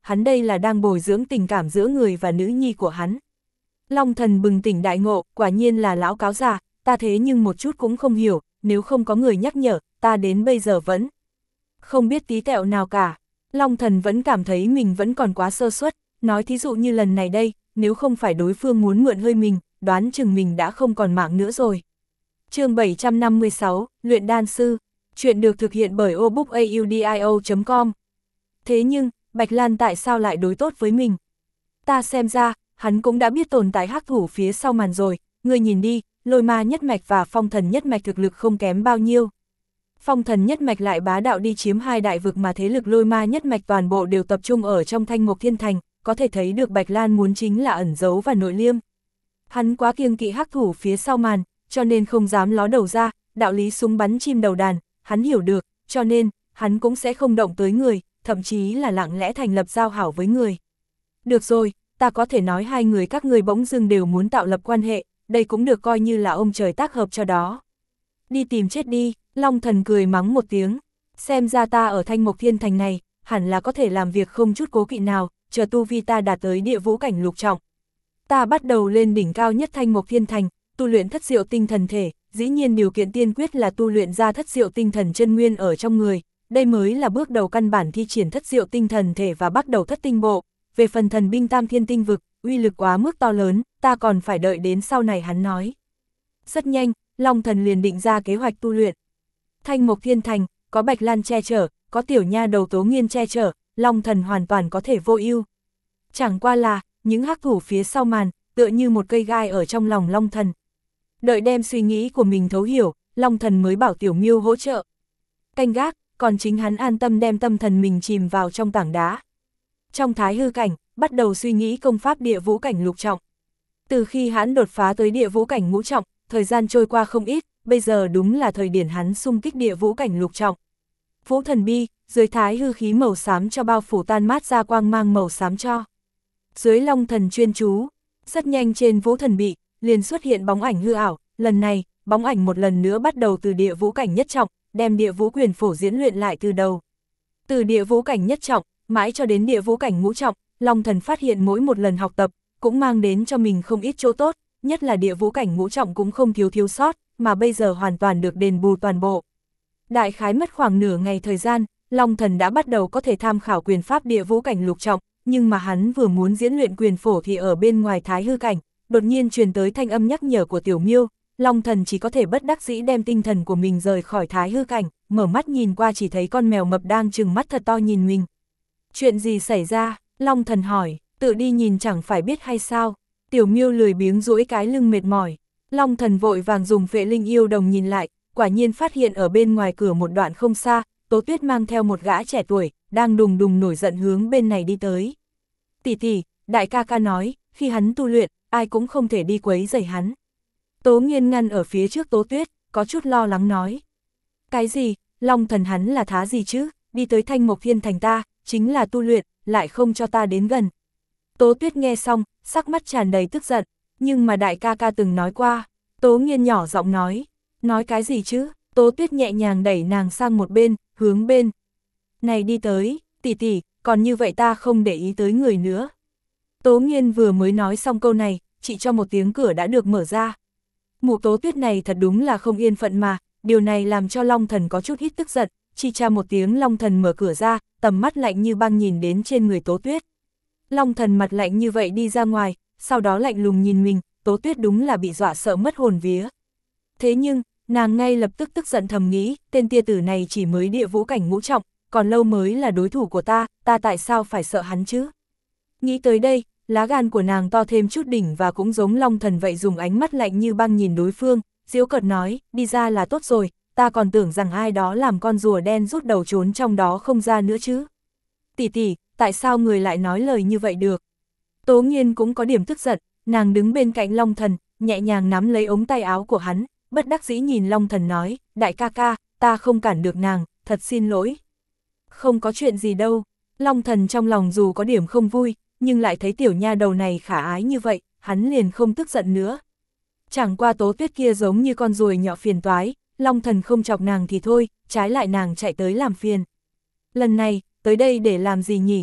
hắn đây là đang bồi dưỡng tình cảm giữa người và nữ nhi của hắn. Long Thần bừng tỉnh đại ngộ, quả nhiên là lão cáo già, ta thế nhưng một chút cũng không hiểu, nếu không có người nhắc nhở, ta đến bây giờ vẫn không biết tí tẹo nào cả. Long Thần vẫn cảm thấy mình vẫn còn quá sơ suất, nói thí dụ như lần này đây, nếu không phải đối phương muốn mượn hơi mình, đoán chừng mình đã không còn mạng nữa rồi. Chương bảy trăm năm mươi sáu, Luyện Đan Sư, chuyện được thực hiện bởi obookaudio chấm com. Thế nhưng, Bạch Lan tại sao lại đối tốt với mình? Ta xem ra, hắn cũng đã biết tồn tại hắc thủ phía sau màn rồi, người nhìn đi, Lôi Ma nhất mạch và Phong Thần nhất mạch thực lực không kém bao nhiêu. Phong Thần nhất mạch lại bá đạo đi chiếm hai đại vực mà thế lực Lôi Ma nhất mạch toàn bộ đều tập trung ở trong Thanh Mộc Thiên Thành, có thể thấy được Bạch Lan muốn chính là ẩn giấu và nội liêm. Hắn quá kiêng kỵ hắc thủ phía sau màn, cho nên không dám ló đầu ra, đạo lý súng bắn chim đầu đàn, hắn hiểu được, cho nên, hắn cũng sẽ không động tới người, thậm chí là lặng lẽ thành lập giao hảo với người. Được rồi, ta có thể nói hai người các người bỗng dưng đều muốn tạo lập quan hệ, đây cũng được coi như là ông trời tác hợp cho đó. Đi tìm chết đi, Long Thần cười mắng một tiếng, xem ra ta ở Thanh Mộc Thiên Thành này, hẳn là có thể làm việc không chút cố kỵ nào, chờ tu vi ta đạt tới địa vũ cảnh lục trọng. Ta bắt đầu lên đỉnh cao nhất Thanh Mộc Thiên Thành, tu luyện thất diệu tinh thần thể, dĩ nhiên điều kiện tiên quyết là tu luyện ra thất diệu tinh thần chân nguyên ở trong người, đây mới là bước đầu căn bản thi triển thất diệu tinh thần thể và bắt đầu thất tinh bộ. Về phần thần binh tam thiên tinh vực, uy lực quá mức to lớn, ta còn phải đợi đến sau này hắn nói. Rất nhanh, Long Thần liền định ra kế hoạch tu luyện. Thanh Mộc Thiên Thành, có Bạch Lan che chở, có tiểu nha đầu Tố Nghiên che chở, Long Thần hoàn toàn có thể vô ưu. Chẳng qua là, những hắc thủ phía sau màn, tựa như một cây gai ở trong lòng Long Thần. Đợi đem suy nghĩ của mình thấu hiểu, Long Thần mới bảo Tiểu Miêu hỗ trợ. Canh gác, còn chính hắn an tâm đem tâm thần mình chìm vào trong tảng đá. Trong thái hư cảnh, bắt đầu suy nghĩ công pháp địa vũ cảnh lục trọng. Từ khi hắn đột phá tới địa vũ cảnh ngũ trọng, thời gian trôi qua không ít, bây giờ đúng là thời điểm hắn xung kích địa vũ cảnh lục trọng. Vũ thần bi, dưới thái hư khí màu xám cho bao phủ tan mát ra quang mang màu xám cho. Dưới Long Thần chuyên chú, rất nhanh trên vũ thần bị, liền xuất hiện bóng ảnh hư ảo, lần này, bóng ảnh một lần nữa bắt đầu từ địa vũ cảnh nhất trọng, đem địa vũ quyền phổ diễn luyện lại từ đầu. Từ địa vũ cảnh nhất trọng, mãi cho đến địa vũ cảnh ngũ trọng, Long Thần phát hiện mỗi một lần học tập, cũng mang đến cho mình không ít chỗ tốt, nhất là địa vũ cảnh ngũ trọng cũng không thiếu thiếu sót, mà bây giờ hoàn toàn được đền bù toàn bộ. Đại khái mất khoảng nửa ngày thời gian, Long Thần đã bắt đầu có thể tham khảo quyền pháp địa vũ cảnh lục trọng, nhưng mà hắn vừa muốn diễn luyện quyền phổ thì ở bên ngoài thái hư cảnh, đột nhiên truyền tới thanh âm nhắc nhở của Tiểu Miêu, Long Thần chỉ có thể bất đắc dĩ đem tinh thần của mình rời khỏi thái hư cảnh, mở mắt nhìn qua chỉ thấy con mèo mập đang trừng mắt thật to nhìn mình. Chuyện gì xảy ra? Long Thần hỏi, tự đi nhìn chẳng phải biết hay sao? Tiểu Miêu lười biếng duỗi cái lưng mệt mỏi. Long Thần vội vàng dùng Phệ Linh Yêu Đồng nhìn lại, quả nhiên phát hiện ở bên ngoài cửa một đoạn không xa, Tố Tuyết mang theo một gã trẻ tuổi, đang đùng đùng nổi giận hướng bên này đi tới. Tỷ tỷ, đại ca ca nói, khi hắn tu luyện, ai cũng không thể đi quấy rầy hắn. Tố Nghiên ngăn ở phía trước Tố Tuyết, có chút lo lắng nói. Cái gì, Long Thần hắn là thá gì chứ, đi tới Thanh Mộc Thiên Thành ta, chính là tu luyện, lại không cho ta đến gần. Tố Tuyết nghe xong, sắc mắt tràn đầy tức giận, nhưng mà đại ca ca từng nói qua. Tố Nghiên nhỏ giọng nói, nói cái gì chứ? Tố Tuyết nhẹ nhàng đẩy nàng sang một bên, hướng bên này đi tới, tỷ tỷ, còn như vậy ta không để ý tới người nữa. Tố Nghiên vừa mới nói xong câu này, chỉ cho một tiếng cửa đã được mở ra. Mụ Tố Tuyết này thật đúng là không yên phận mà, điều này làm cho Long Thần có chút hít tức giận, chỉ cha một tiếng Long Thần mở cửa ra, tầm mắt lạnh như băng nhìn đến trên người Tố Tuyết. Long Thần mặt lạnh như vậy đi ra ngoài, sau đó lạnh lùng nhìn mình, Tố Tuyết đúng là bị dọa sợ mất hồn vía. Thế nhưng, nàng ngay lập tức tức giận thầm nghĩ, tên tia tử này chỉ mới địa vũ cảnh ngũ trọng, còn lâu mới là đối thủ của ta, ta tại sao phải sợ hắn chứ? Nghĩ tới đây, lá gan của nàng to thêm chút đỉnh và cũng giống Long Thần vậy dùng ánh mắt lạnh như băng nhìn đối phương, giễu cợt nói, đi ra là tốt rồi, ta còn tưởng rằng ai đó làm con rùa đen rút đầu trốn trong đó không ra nữa chứ. Tỷ tỷ, tại sao người lại nói lời như vậy được? Tố Nghiên cũng có điểm tức giận, nàng đứng bên cạnh Long Thần, nhẹ nhàng nắm lấy ống tay áo của hắn, bất đắc dĩ nhìn Long Thần nói, đại ca ca, ta không cản được nàng, thật xin lỗi. Không có chuyện gì đâu, Long Thần trong lòng dù có điểm không vui, nhưng lại thấy tiểu nha đầu này khả ái như vậy, hắn liền không tức giận nữa. Chẳng qua Tố Tuyết kia giống như con ruồi nhỏ phiền toái, Long Thần không chọc nàng thì thôi, trái lại nàng chạy tới làm phiền. Lần này, tới đây để làm gì nhỉ?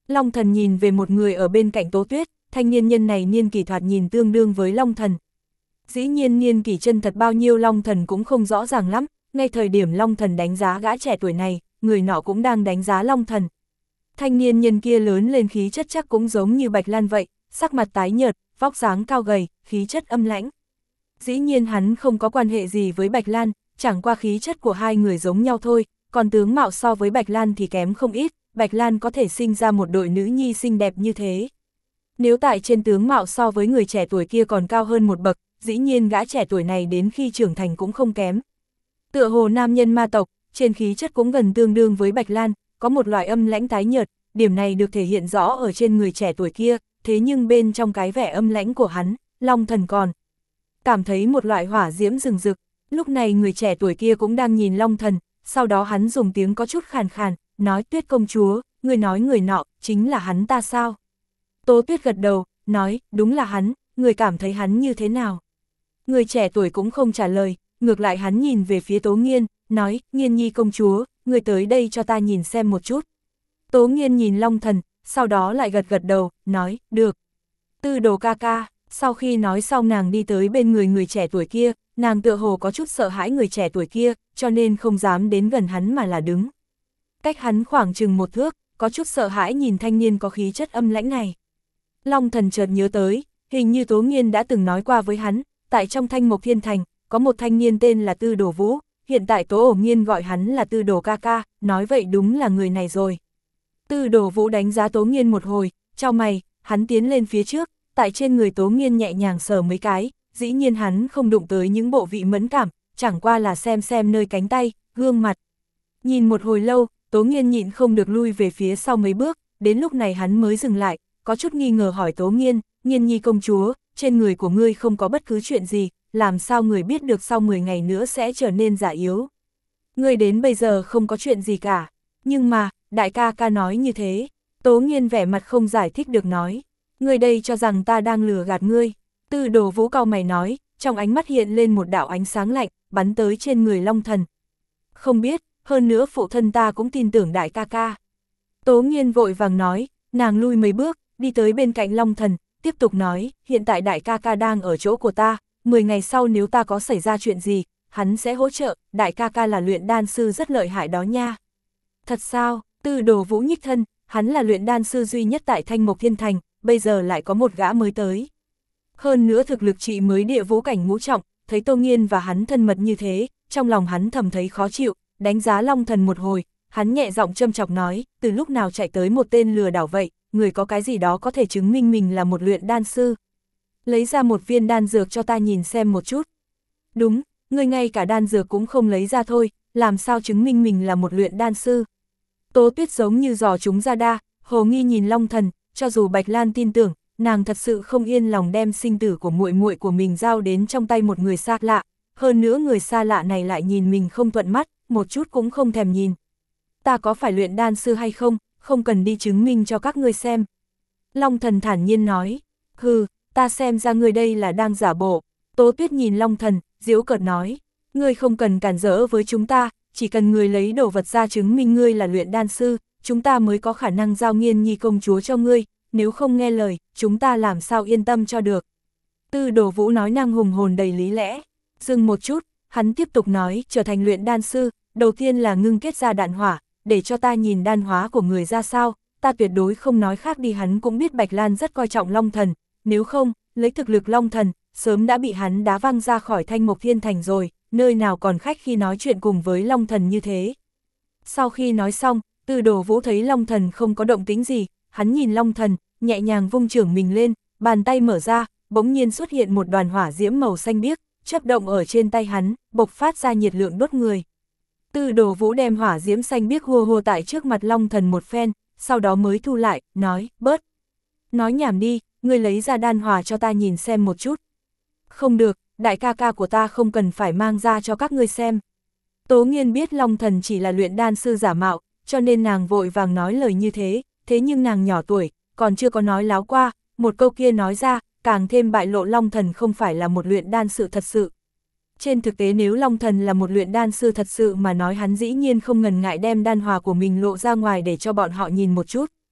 Long Thần nhìn về một người ở bên cạnh Tố Tuyết, thanh niên nhân này niên kỷ thoạt nhìn tương đương với Long Thần. Dĩ nhiên niên kỷ chân thật bao nhiêu Long Thần cũng không rõ ràng lắm, ngay thời điểm Long Thần đánh giá gã trẻ tuổi này, người nọ cũng đang đánh giá Long Thần. Thanh niên nhân kia lớn lên khí chất chắc cũng giống như Bạch Lan vậy, sắc mặt tái nhợt, vóc dáng cao gầy, khí chất âm lãnh. Dĩ nhiên hắn không có quan hệ gì với Bạch Lan, chẳng qua khí chất của hai người giống nhau thôi, còn tướng mạo so với Bạch Lan thì kém không ít, Bạch Lan có thể sinh ra một đội nữ nhi xinh đẹp như thế. Nếu tại trên tướng mạo so với người trẻ tuổi kia còn cao hơn một bậc, dĩ nhiên gã trẻ tuổi này đến khi trưởng thành cũng không kém. Tựa hồ nam nhân ma tộc, trên khí chất cũng gần tương đương với Bạch Lan, có một loại âm lãnh tái nhợt, điểm này được thể hiện rõ ở trên người trẻ tuổi kia, thế nhưng bên trong cái vẻ âm lãnh của hắn, Long Thần còn cảm thấy một loại hỏa diễm rừng rực. Lúc này người trẻ tuổi kia cũng đang nhìn Long Thần, sau đó hắn dùng tiếng có chút khàn khàn, nói Tuyết công chúa, người nói người nọ, chính là hắn ta sao? Tố Tuyết gật đầu, nói, đúng là hắn, người cảm thấy hắn như thế nào? Người trẻ tuổi cũng không trả lời, ngược lại hắn nhìn về phía Tố Nghiên, nói, Nghiên nhi công chúa, người tới đây cho ta nhìn xem một chút. Tố Nghiên nhìn Long Thần, sau đó lại gật gật đầu, nói, được. Tư đồ ca ca, sau khi nói xong nàng đi tới bên người người trẻ tuổi kia, nàng tựa hồ có chút sợ hãi người trẻ tuổi kia, cho nên không dám đến gần hắn mà là đứng. Cách hắn khoảng chừng một thước, có chút sợ hãi nhìn thanh niên có khí chất âm lãnh này. Long Thần chợt nhớ tới, hình như Tố Nghiên đã từng nói qua với hắn, tại trong Thanh Mộc Thiên Thành, có một thanh niên tên là Tư Đồ Vũ, hiện tại Tố Ổ Nghiên gọi hắn là Tư Đồ ca ca, nói vậy đúng là người này rồi. Tư Đồ Vũ đánh giá Tố Nghiên một hồi, chau mày, hắn tiến lên phía trước, tại trên người Tố Nghiên nhẹ nhàng sờ mấy cái, dĩ nhiên hắn không đụng tới những bộ vị mẫn cảm, chẳng qua là xem xem nơi cánh tay, gương mặt. Nhìn một hồi lâu, Tố Nghiên nhịn không được lui về phía sau mấy bước, đến lúc này hắn mới dừng lại, có chút nghi ngờ hỏi Tố Nghiên, Nghiên nhi công chúa, trên người của ngươi không có bất cứ chuyện gì, làm sao người biết được sau mười ngày nữa sẽ trở nên già yếu. Ngươi đến bây giờ không có chuyện gì cả, nhưng mà, đại ca ca nói như thế, Tố Nghiên vẻ mặt không giải thích được nói, ngươi đây cho rằng ta đang lừa gạt ngươi. Tư Đồ Vũ cau mày nói, trong ánh mắt hiện lên một đạo ánh sáng lạnh, bắn tới trên người Long Thần. Không biết, hơn nữa phụ thân ta cũng tin tưởng đại ca ca. Tố Nghiên vội vàng nói, nàng lui mấy bước, đi tới bên cạnh Long Thần, tiếp tục nói, hiện tại đại ca ca đang ở chỗ của ta, mười ngày sau nếu ta có xảy ra chuyện gì, hắn sẽ hỗ trợ, đại ca ca là luyện đan sư rất lợi hại đó nha. Thật sao? Tư Đồ Vũ nhích thân, hắn là luyện đan sư duy nhất tại Thanh Mộc Thiên Thành, bây giờ lại có một gã mới tới. Hơn nữa thực lực chị mới địa vũ cảnh ngũ trọng, thấy Tô Nghiên và hắn thân mật như thế, trong lòng hắn thầm thấy khó chịu, đánh giá Long Thần một hồi, hắn nhẹ giọng châm chọc nói, từ lúc nào chạy tới một tên lừa đảo vậy, người có cái gì đó có thể chứng minh mình là một luyện đan sư. Lấy ra một viên đan dược cho ta nhìn xem một chút. Đúng, người ngay cả đan dược cũng không lấy ra thôi, làm sao chứng minh mình là một luyện đan sư. Tố Tuyết giống như giò trúng ra đa, hồ nghi nhìn Long Thần, cho dù Bạch Lan tin tưởng, nàng thật sự không yên lòng đem sinh tử của muội muội của mình giao đến trong tay một người xa lạ, hơn nữa người xa lạ này lại nhìn mình không thuận mắt, một chút cũng không thèm nhìn. Ta có phải luyện đan sư hay không, không cần đi chứng minh cho các ngươi xem. Long Thần thản nhiên nói, hừ, ta xem ra ngươi đây là đang giả bộ. Tố Tuyết nhìn Long Thần, giễu cợt nói, ngươi không cần cản rỡ với chúng ta, chỉ cần ngươi lấy đồ vật ra chứng minh ngươi là luyện đan sư, chúng ta mới có khả năng giao Nghiên nhi công chúa cho ngươi, nếu không nghe lời, chúng ta làm sao yên tâm cho được. Tư Đồ Vũ nói năng hùng hồn đầy lý lẽ, dừng một chút, hắn tiếp tục nói, trở thành luyện đan sư, đầu tiên là ngưng kết ra đạn hỏa, để cho ta nhìn đan hóa của người ra sao, ta tuyệt đối không nói khác đi, hắn cũng biết Bạch Lan rất coi trọng Long Thần, nếu không, lấy thực lực Long Thần, sớm đã bị hắn đá văng ra khỏi Thanh Mộc Thiên Thành rồi, nơi nào còn khách khi nói chuyện cùng với Long Thần như thế. Sau khi nói xong, Tư Đồ Vũ thấy Long Thần không có động tĩnh gì, hắn nhìn Long Thần, nhẹ nhàng vung chưởng mình lên, bàn tay mở ra, bỗng nhiên xuất hiện một đoàn hỏa diễm màu xanh biếc, chớp động ở trên tay hắn, bộc phát ra nhiệt lượng đốt người. Tư Đồ Vũ đem hỏa diễm xanh biếc hùa hùa tại trước mặt Long Thần một phen, sau đó mới thu lại, nói, bớt. Nói nhảm đi, ngươi lấy ra đan hỏa cho ta nhìn xem một chút. Không được, đại ca ca của ta không cần phải mang ra cho các ngươi xem. Tố Nghiên biết Long Thần chỉ là luyện đan sư giả mạo, cho nên nàng vội vàng nói lời như thế, thế nhưng nàng nhỏ tuổi, còn chưa có nói láo qua, một câu kia nói ra, càng thêm bại lộ Long Thần không phải là một luyện đan sư thật sự. Trên thực tế nếu Long Thần là một luyện đan sư thật sự mà nói hắn dĩ nhiên không ngần ngại đem đan hòa của mình lộ ra ngoài để cho bọn họ nhìn một chút.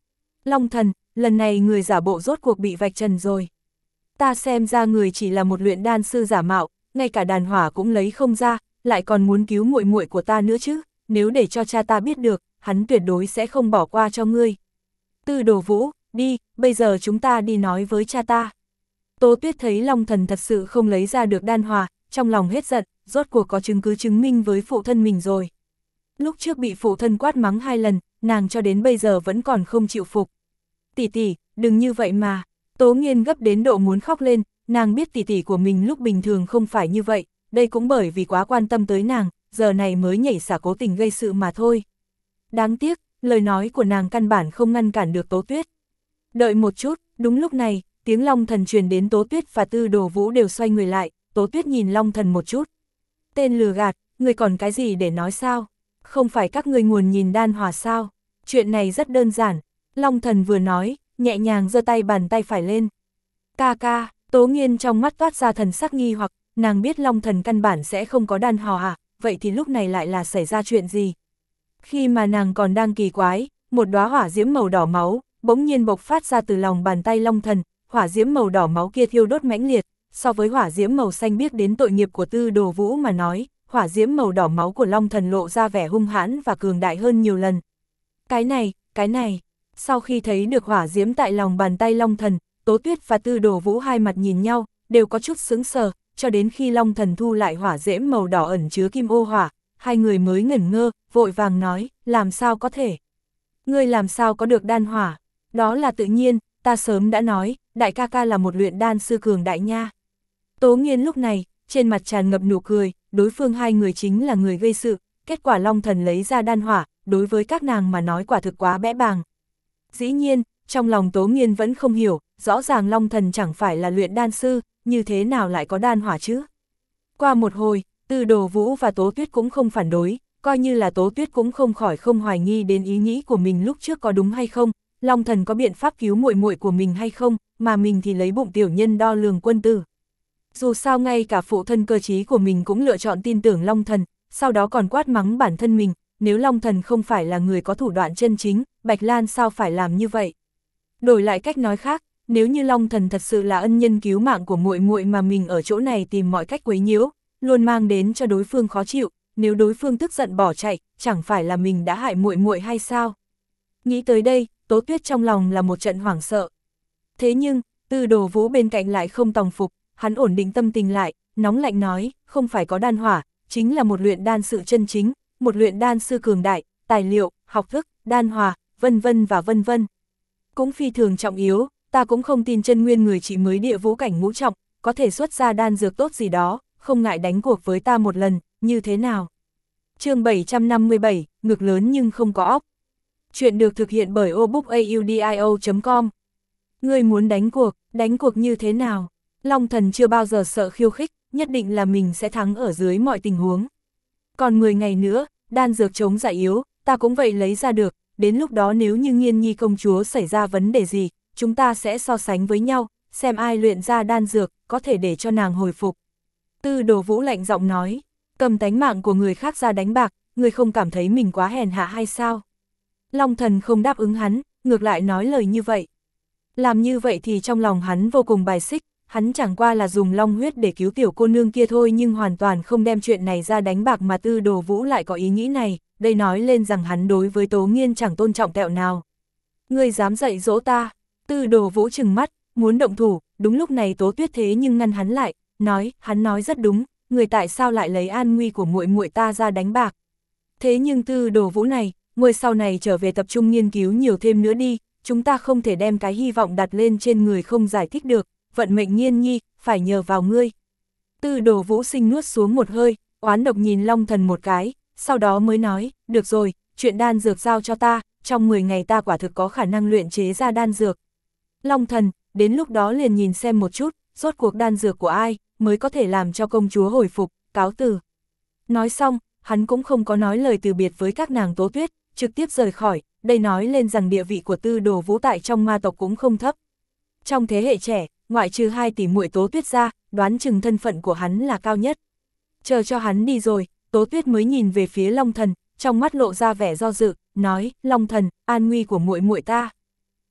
Long Thần, lần này người giả bộ rốt cuộc bị vạch trần rồi. Ta xem ra người chỉ là một luyện đan sư giả mạo, ngay cả đàn hỏa cũng lấy không ra, lại còn muốn cứu muội muội của ta nữa chứ, nếu để cho cha ta biết được, hắn tuyệt đối sẽ không bỏ qua cho ngươi. Tư Đồ Vũ, đi, bây giờ chúng ta đi nói với cha ta. Tố Tuyết thấy Long Thần thật sự không lấy ra được đan hỏa, trong lòng hết giận, rốt cuộc có chứng cứ chứng minh với phụ thân mình rồi. Lúc trước bị phụ thân quát mắng hai lần, nàng cho đến bây giờ vẫn còn không chịu phục. Tỷ tỷ, đừng như vậy mà. Tố Nghiên gấp đến độ muốn khóc lên, nàng biết tỷ tỷ của mình lúc bình thường không phải như vậy, đây cũng bởi vì quá quan tâm tới nàng, giờ này mới nhảy xả cố tình gây sự mà thôi. Đáng tiếc, lời nói của nàng căn bản không ngăn cản được Tố Tuyết. Đợi một chút, đúng lúc này, tiếng Long Thần truyền đến Tố Tuyết và Tư Đồ Vũ đều xoay người lại, Tố Tuyết nhìn Long Thần một chút. Tên lừa gạt, người còn cái gì để nói sao? Không phải các người nguồn nhìn đan hỏa sao? Chuyện này rất đơn giản. Long Thần vừa nói, nhẹ nhàng giơ tay bàn tay phải lên. Ca ca, Tố Nghiên trong mắt toát ra thần sắc nghi hoặc, nàng biết Long Thần căn bản sẽ không có đan hỏa à, vậy thì lúc này lại là xảy ra chuyện gì? Khi mà nàng còn đang kỳ quái, một đóa hỏa diễm màu đỏ máu, bỗng nhiên bộc phát ra từ lòng bàn tay Long Thần, hỏa diễm màu đỏ máu kia thiêu đốt mãnh liệt, so với hỏa diễm màu xanh biếc đến tội nghiệp của Tư Đồ Vũ mà nói, hỏa diễm màu đỏ máu của Long Thần lộ ra vẻ hung hãn và cường đại hơn nhiều lần. Cái này, cái này, sau khi thấy được hỏa diễm tại lòng bàn tay Long Thần, Tố Tuyết và Tư Đồ Vũ hai mặt nhìn nhau, đều có chút sững sờ, cho đến khi Long Thần thu lại hỏa diễm màu đỏ ẩn chứa kim ô hỏa, hai người mới ngẩn ngơ, vội vàng nói, làm sao có thể? Ngươi làm sao có được đan hỏa? Đó là tự nhiên, ta sớm đã nói, đại ca ca là một luyện đan sư cường đại nha. Tố Nghiên lúc này, trên mặt tràn ngập nụ cười, đối phương hai người chính là người gây sự, kết quả Long Thần lấy ra đan hỏa, đối với các nàng mà nói quả thực quá bẽ bàng. Dĩ nhiên, trong lòng Tố Nghiên vẫn không hiểu, rõ ràng Long Thần chẳng phải là luyện đan sư, như thế nào lại có đan hỏa chứ? Qua một hồi, Tư Đồ Vũ và Tố Tuyết cũng không phản đối, coi như là Tố Tuyết cũng không khỏi không hoài nghi đến ý nghĩ của mình lúc trước có đúng hay không, Long Thần có biện pháp cứu muội muội của mình hay không, mà mình thì lấy bụng tiểu nhân đo lường quân tử. Dù sao ngay cả phụ thân cơ trí của mình cũng lựa chọn tin tưởng Long Thần, sau đó còn quát mắng bản thân mình, nếu Long Thần không phải là người có thủ đoạn chân chính, Bạch Lan sao phải làm như vậy? Đổi lại cách nói khác, nếu như Long Thần thật sự là ân nhân cứu mạng của muội muội mà mình ở chỗ này tìm mọi cách quấy nhiễu, luôn mang đến cho đối phương khó chịu, nếu đối phương tức giận bỏ chạy, chẳng phải là mình đã hại muội muội hay sao? Nghĩ tới đây, Tố Tuyết trong lòng là một trận hoảng sợ. Thế nhưng, Tư Đồ Vũ bên cạnh lại không tòng phục, hắn ổn định tâm tình lại, nóng lạnh nói, không phải có đan hỏa, chính là một luyện đan sư chân chính, một luyện đan sư cường đại, tài liệu, học thức, đan hỏa, vân vân và vân vân. Cũng phi thường trọng yếu, ta cũng không tin chân nguyên người chỉ mới địa vũ cảnh ngũ trọng, có thể xuất ra đan dược tốt gì đó, không ngại đánh cuộc với ta một lần, như thế nào? Chương bảy trăm năm mươi bảy, ngực lớn nhưng không có óc. Chuyện được thực hiện bởi obookaudio chấm com. Ngươi muốn đánh cuộc, đánh cuộc như thế nào? Long Thần chưa bao giờ sợ khiêu khích, nhất định là mình sẽ thắng ở dưới mọi tình huống. Còn mười ngày nữa, đan dược chống giải yếu, ta cũng vậy lấy ra được, đến lúc đó nếu như Nghiên Nhi công chúa xảy ra vấn đề gì, chúng ta sẽ so sánh với nhau, xem ai luyện ra đan dược, có thể để cho nàng hồi phục. Tư Đồ Vũ lạnh giọng nói, cầm tánh mạng của người khác ra đánh bạc, người không cảm thấy mình quá hèn hạ hay sao? Long Thần không đáp ứng hắn, ngược lại nói lời như vậy. Làm như vậy thì trong lòng hắn vô cùng bài xích, hắn chẳng qua là dùng long huyết để cứu tiểu cô nương kia thôi nhưng hoàn toàn không đem chuyện này ra đánh bạc mà Tư Đồ Vũ lại có ý nghĩ này, đây nói lên rằng hắn đối với Tố Nghiên chẳng tôn trọng tẹo nào. Ngươi dám dạy dỗ ta? Tư Đồ Vũ trừng mắt, muốn động thủ, đúng lúc này Tố Tuyết thế nhưng ngăn hắn lại, nói, hắn nói rất đúng, người tại sao lại lấy an nguy của muội muội ta ra đánh bạc? Thế nhưng Tư Đồ Vũ này, ngươi sau này trở về tập trung nghiên cứu nhiều thêm nữa đi, chúng ta không thể đem cái hy vọng đặt lên trên người không giải thích được, vận mệnh Nghiên Nhi, phải nhờ vào ngươi. Tư Đồ Vũ Sinh nuốt xuống một hơi, oán độc nhìn Long Thần một cái, sau đó mới nói, được rồi, chuyện đan dược giao cho ta, trong mười ngày ta quả thực có khả năng luyện chế ra đan dược. Long Thần, đến lúc đó liền nhìn xem một chút, rốt cuộc đan dược của ai, mới có thể làm cho công chúa hồi phục, cáo từ. Nói xong, hắn cũng không có nói lời từ biệt với các nàng Tố Tuyết, trực tiếp rời khỏi, đây nói lên rằng địa vị của Tư Đồ Vũ tại trong ma tộc cũng không thấp. Trong thế hệ trẻ, ngoại trừ hai tỷ muội Tố Tuyết ra, đoán chừng thân phận của hắn là cao nhất. Chờ cho hắn đi rồi, Tố Tuyết mới nhìn về phía Long Thần, trong mắt lộ ra vẻ do dự, nói, Long Thần, an nguy của muội muội ta.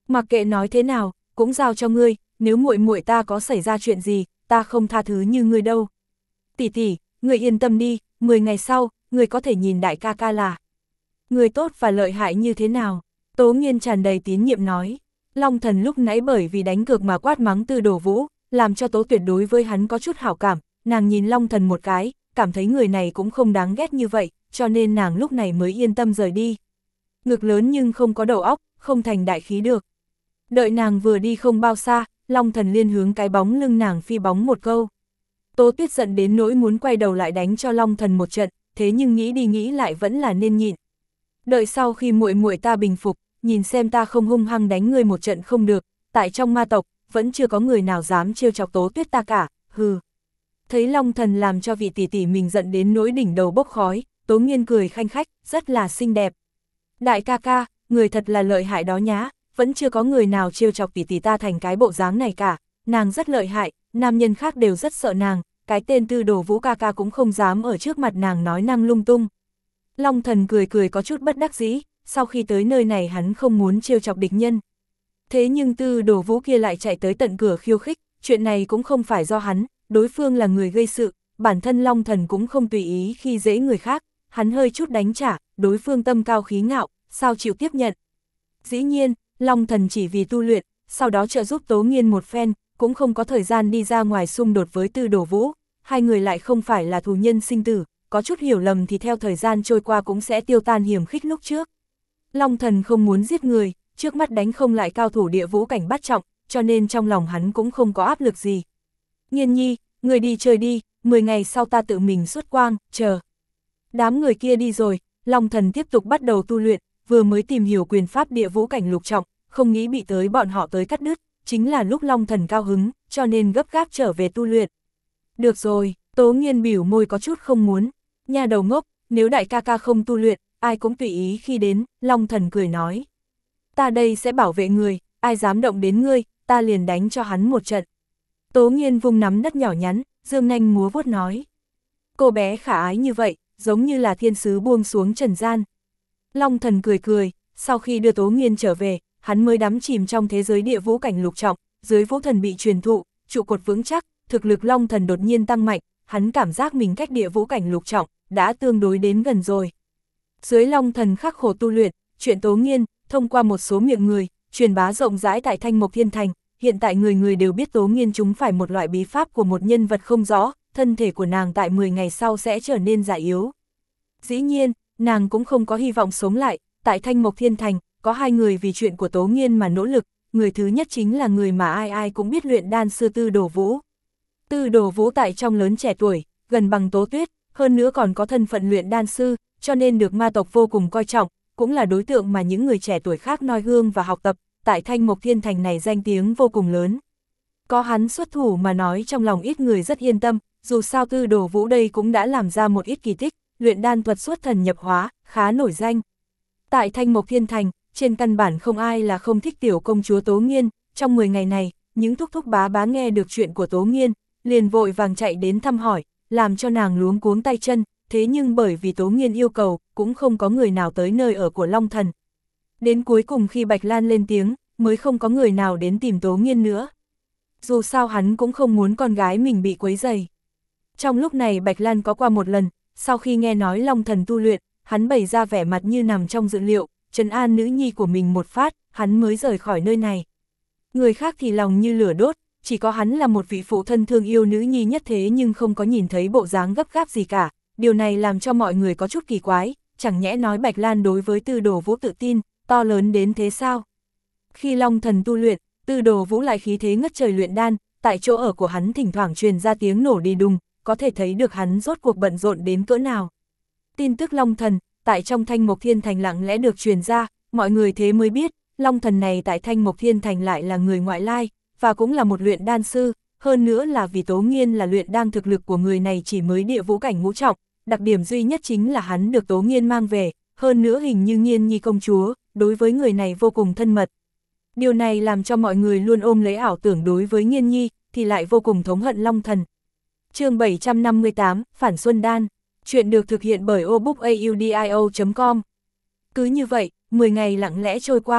Mặc kệ nói thế nào, cũng giao cho ngươi, nếu muội muội ta có xảy ra chuyện gì, ta không tha thứ như ngươi đâu. Tỷ tỷ, ngươi yên tâm đi, mười ngày sau, ngươi có thể nhìn đại ca ca là người tốt và lợi hại như thế nào. Tố Nghiên tràn đầy tín nhiệm nói. Long Thần lúc nãy bởi vì đánh cược mà quát mắng Tư Đồ Vũ, làm cho Tố Tuyệt đối với hắn có chút hảo cảm, nàng nhìn Long Thần một cái, cảm thấy người này cũng không đáng ghét như vậy, cho nên nàng lúc này mới yên tâm rời đi. Ngực lớn nhưng không có đầu óc, không thành đại khí được. Đợi nàng vừa đi không bao xa, Long Thần liên hướng cái bóng lưng nàng phi bóng một câu. Tố Tuyết giận đến nỗi muốn quay đầu lại đánh cho Long Thần một trận, thế nhưng nghĩ đi nghĩ lại vẫn là nên nhịn. Đợi sau khi muội muội ta bình phục, nhìn xem ta không hung hăng đánh ngươi một trận không được, tại trong ma tộc, vẫn chưa có người nào dám trêu chọc Tố Tuyết ta cả, hừ. Thấy Long Thần làm cho vị tỷ tỷ mình giận đến nỗi đỉnh đầu bốc khói, Tố Nghiên cười khanh khách, rất là xinh đẹp. Đại ca ca, người thật là lợi hại đó nhá, vẫn chưa có người nào trêu chọc tỷ tỷ ta thành cái bộ dáng này cả, nàng rất lợi hại, nam nhân khác đều rất sợ nàng, cái tên Tư Đồ Vũ ca ca cũng không dám ở trước mặt nàng nói năng lung tung. Long Thần cười cười có chút bất đắc dĩ, sau khi tới nơi này hắn không muốn trêu chọc địch nhân. Thế nhưng Tư Đồ Vũ kia lại chạy tới tận cửa khiêu khích, chuyện này cũng không phải do hắn, đối phương là người gây sự, bản thân Long Thần cũng không tùy ý khi dễ người khác, hắn hơi chút đánh trả, đối phương tâm cao khí ngạo, sao chịu tiếp nhận. Dĩ nhiên, Long Thần chỉ vì tu luyện, sau đó trợ giúp Tố Nghiên một phen, cũng không có thời gian đi ra ngoài xung đột với Tư Đồ Vũ, hai người lại không phải là thù nhân sinh tử, có chút hiểu lầm thì theo thời gian trôi qua cũng sẽ tiêu tan hiểm khích lúc trước. Long Thần không muốn giết người, trước mắt đánh không lại cao thủ địa vũ cảnh bát trọng, cho nên trong lòng hắn cũng không có áp lực gì. Nghiên nhi, người đi chơi đi, mười ngày sau ta tự mình xuất quang, chờ. Đám người kia đi rồi, Long Thần tiếp tục bắt đầu tu luyện, vừa mới tìm hiểu quyền pháp địa vũ cảnh lục trọng, không nghĩ bị tới bọn họ tới cắt đứt, chính là lúc Long Thần cao hứng, cho nên gấp gáp trở về tu luyện. Được rồi, Tố Nghiên biểu môi có chút không muốn, nhà đầu ngốc, nếu đại ca ca không tu luyện, ai cũng tùy ý khi đến, Long Thần cười nói. Ta đây sẽ bảo vệ người, ai dám động đến ngươi, ta liền đánh cho hắn một trận. Tố Nghiên vung nắm đất nhỏ nhắn, dương nanh múa vuốt nói. Cô bé khả ái như vậy, giống như là thiên sứ buông xuống trần gian. Long Thần cười cười, sau khi đưa Tố Nghiên trở về, hắn mới đắm chìm trong thế giới địa vũ cảnh lục trọng, dưới vũ thần bị truyền thụ, trụ cột vững chắc, thực lực Long Thần đột nhiên tăng mạnh, hắn cảm giác mình cách địa vũ cảnh lục trọng, đã tương đối đến gần rồi. Dưới Long Thần khắc khổ tu luyện, chuyện Tố Nghiên, thông qua một số miệng người, truyền bá rộng rãi tại Thanh Mộc Thiên Thành, hiện tại người người đều biết Tố Nghiên chúng phải một loại bí pháp của một nhân vật không rõ, thân thể của nàng tại mười ngày sau sẽ trở nên già yếu. Dĩ nhiên, nàng cũng không có hy vọng sống lại, tại Thanh Mộc Thiên Thành, có hai người vì chuyện của Tố Nghiên mà nỗ lực, người thứ nhất chính là người mà ai ai cũng biết luyện đan sư Tư Đồ Vũ. Tư Đồ Vũ tại trong lớn trẻ tuổi, gần bằng Tố Tuyết, hơn nữa còn có thân phận luyện đan sư, cho nên được ma tộc vô cùng coi trọng, cũng là đối tượng mà những người trẻ tuổi khác noi gương và học tập, tại Thanh Mộc Thiên Thành này danh tiếng vô cùng lớn. Có hắn xuất thủ mà nói trong lòng ít người rất yên tâm, dù sao Tư Đồ Vũ đây cũng đã làm ra một ít kỳ tích, luyện đan thuật xuất thần nhập hóa, khá nổi danh. Tại Thanh Mộc Thiên Thành, trên căn bản không ai là không thích tiểu công chúa Tố Nghiên, trong mười ngày này, những thúc thúc bá bá nghe được chuyện của Tố Nghiên, liền vội vàng chạy đến thăm hỏi, làm cho nàng luống cuống tay chân, thế nhưng bởi vì Tố Nghiên yêu cầu, cũng không có người nào tới nơi ở của Long Thần. Đến cuối cùng khi Bạch Lan lên tiếng, mới không có người nào đến tìm Tố Nghiên nữa. Dù sao hắn cũng không muốn con gái mình bị quấy rầy. Trong lúc này Bạch Lan có qua một lần, sau khi nghe nói Long Thần tu luyện, hắn bày ra vẻ mặt như nằm trong dự liệu, trấn an nữ nhi của mình một phát, hắn mới rời khỏi nơi này. Người khác thì lòng như lửa đốt, chỉ có hắn là một vị phụ thân thương yêu nữ nhi nhất thế nhưng không có nhìn thấy bộ dáng gấp gáp gì cả. Điều này làm cho mọi người có chút kỳ quái, chẳng nhẽ nói Bạch Lan đối với Tư Đồ Vũ tự tin, to lớn đến thế sao? Khi Long Thần tu luyện, Tư Đồ Vũ lại khí thế ngất trời luyện đan, tại chỗ ở của hắn thỉnh thoảng truyền ra tiếng nổ đi đùng, có thể thấy được hắn rốt cuộc bận rộn đến cỡ nào. Tin tức Long Thần, tại trong Thanh Mộc Thiên Thành lặng lẽ được truyền ra, mọi người thế mới biết, Long Thần này tại Thanh Mộc Thiên Thành lại là người ngoại lai, và cũng là một luyện đan sư, hơn nữa là vì Tố Nghiên là luyện đan thực lực của người này chỉ mới địa vũ cảnh ngũ trọng, đặc điểm duy nhất chính là hắn được Tố Nghiên mang về, hơn nữa hình như Nghiên Nhi công chúa, đối với người này vô cùng thân mật. Điều này làm cho mọi người luôn ôm lấy ảo tưởng đối với Nghiên Nhi, thì lại vô cùng thống hận Long Thần. Chương bảy trăm năm mươi tám, Phản Xuân Đan. Chuyện được thực hiện bởi obookaudio chấm com. Cứ như vậy, mười ngày lặng lẽ trôi qua,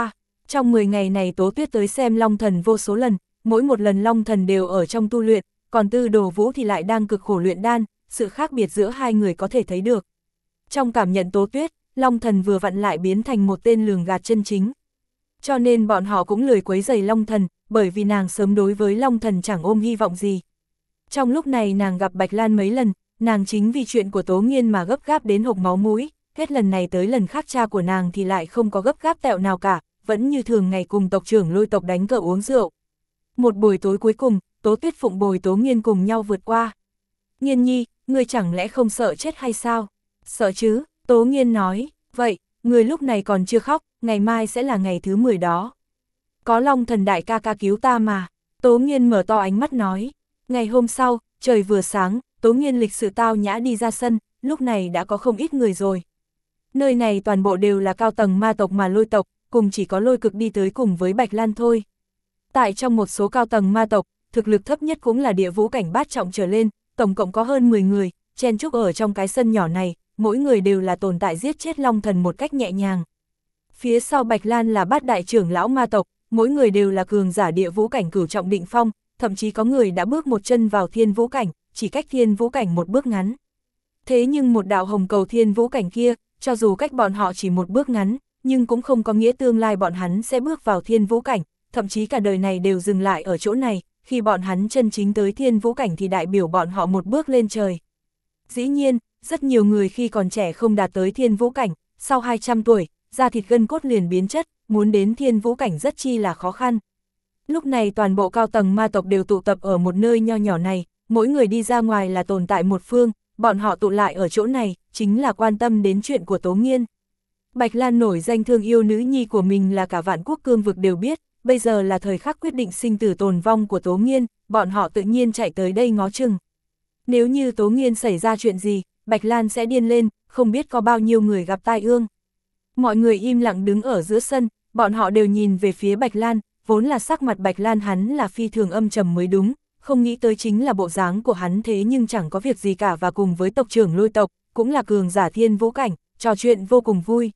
Trong mười ngày này Tố Tuyết tới xem Long Thần vô số lần, mỗi một lần Long Thần đều ở trong tu luyện, còn Tư Đồ Vũ thì lại đang cực khổ luyện đan, sự khác biệt giữa hai người có thể thấy được. Trong cảm nhận Tố Tuyết, Long Thần vừa vặn lại biến thành một tên lường gạt chân chính. Cho nên bọn họ cũng lười quấy rầy Long Thần, bởi vì nàng sớm đối với Long Thần chẳng ôm hy vọng gì. Trong lúc này nàng gặp Bạch Lan mấy lần, nàng chính vì chuyện của Tố Nghiên mà gấp gáp đến hộc máu mũi, hết lần này tới lần khác cha của nàng thì lại không có gấp gáp tẹo nào cả, vẫn như thường ngày cùng tộc trưởng Lôi tộc đánh cờ uống rượu. Một buổi tối cuối cùng, Tố Tuyết phụng bồi Tố Nghiên cùng nhau vượt qua. Nghiên nhi, ngươi chẳng lẽ không sợ chết hay sao? Sợ chứ, Tố Nghiên nói, vậy, ngươi lúc này còn chưa khóc, ngày mai sẽ là ngày thứ mười đó. Có Long Thần đại ca ca cứu ta mà, Tố Nghiên mở to ánh mắt nói. Ngày hôm sau, trời vừa sáng, Tố Nghiên lịch sự tao nhã đi ra sân, lúc này đã có không ít người rồi. Nơi này toàn bộ đều là cao tầng ma tộc mà Lôi tộc, cùng chỉ có Lôi Cực đi tới cùng với Bạch Lan thôi. Tại trong một số cao tầng ma tộc, thực lực thấp nhất cũng là địa vũ cảnh bát trọng trở lên, tổng cộng có hơn mười người, chen chúc ở trong cái sân nhỏ này, mỗi người đều là tồn tại giết chết Long Thần một cách nhẹ nhàng. Phía sau Bạch Lan là bát đại trưởng lão ma tộc, mỗi người đều là cường giả địa vũ cảnh cửu trọng định phong, thậm chí có người đã bước một chân vào thiên vũ cảnh, chỉ cách thiên vũ cảnh một bước ngắn. Thế nhưng một đạo hồng cầu thiên vũ cảnh kia, cho dù cách bọn họ chỉ một bước ngắn, nhưng cũng không có nghĩa tương lai bọn hắn sẽ bước vào thiên vũ cảnh, thậm chí cả đời này đều dừng lại ở chỗ này, khi bọn hắn chân chính tới thiên vũ cảnh thì đại biểu bọn họ một bước lên trời. Dĩ nhiên, rất nhiều người khi còn trẻ không đạt tới thiên vũ cảnh, sau hai trăm tuổi, da thịt gân cốt liền biến chất, muốn đến thiên vũ cảnh rất chi là khó khăn. Lúc này toàn bộ cao tầng ma tộc đều tụ tập ở một nơi nho nhỏ này, mỗi người đi ra ngoài là tồn tại một phương, bọn họ tụ lại ở chỗ này, chính là quan tâm đến chuyện của Tố Nghiên. Bạch Lan nổi danh thương yêu nữ nhi của mình là cả vạn quốc cương vực đều biết, bây giờ là thời khắc quyết định sinh tử tồn vong của Tố Nghiên, bọn họ tự nhiên chạy tới đây ngó chừng. Nếu như Tố Nghiên xảy ra chuyện gì, Bạch Lan sẽ điên lên, không biết có bao nhiêu người gặp tai ương. Mọi người im lặng đứng ở giữa sân, bọn họ đều nhìn về phía Bạch Lan, vốn là sắc mặt Bạch Lan hắn là phi thường âm trầm mới đúng, không nghĩ tới chính là bộ dáng của hắn thế nhưng chẳng có việc gì cả và cùng với tộc trưởng Lôi tộc, cũng là cường giả thiên vũ cảnh, trò chuyện vô cùng vui.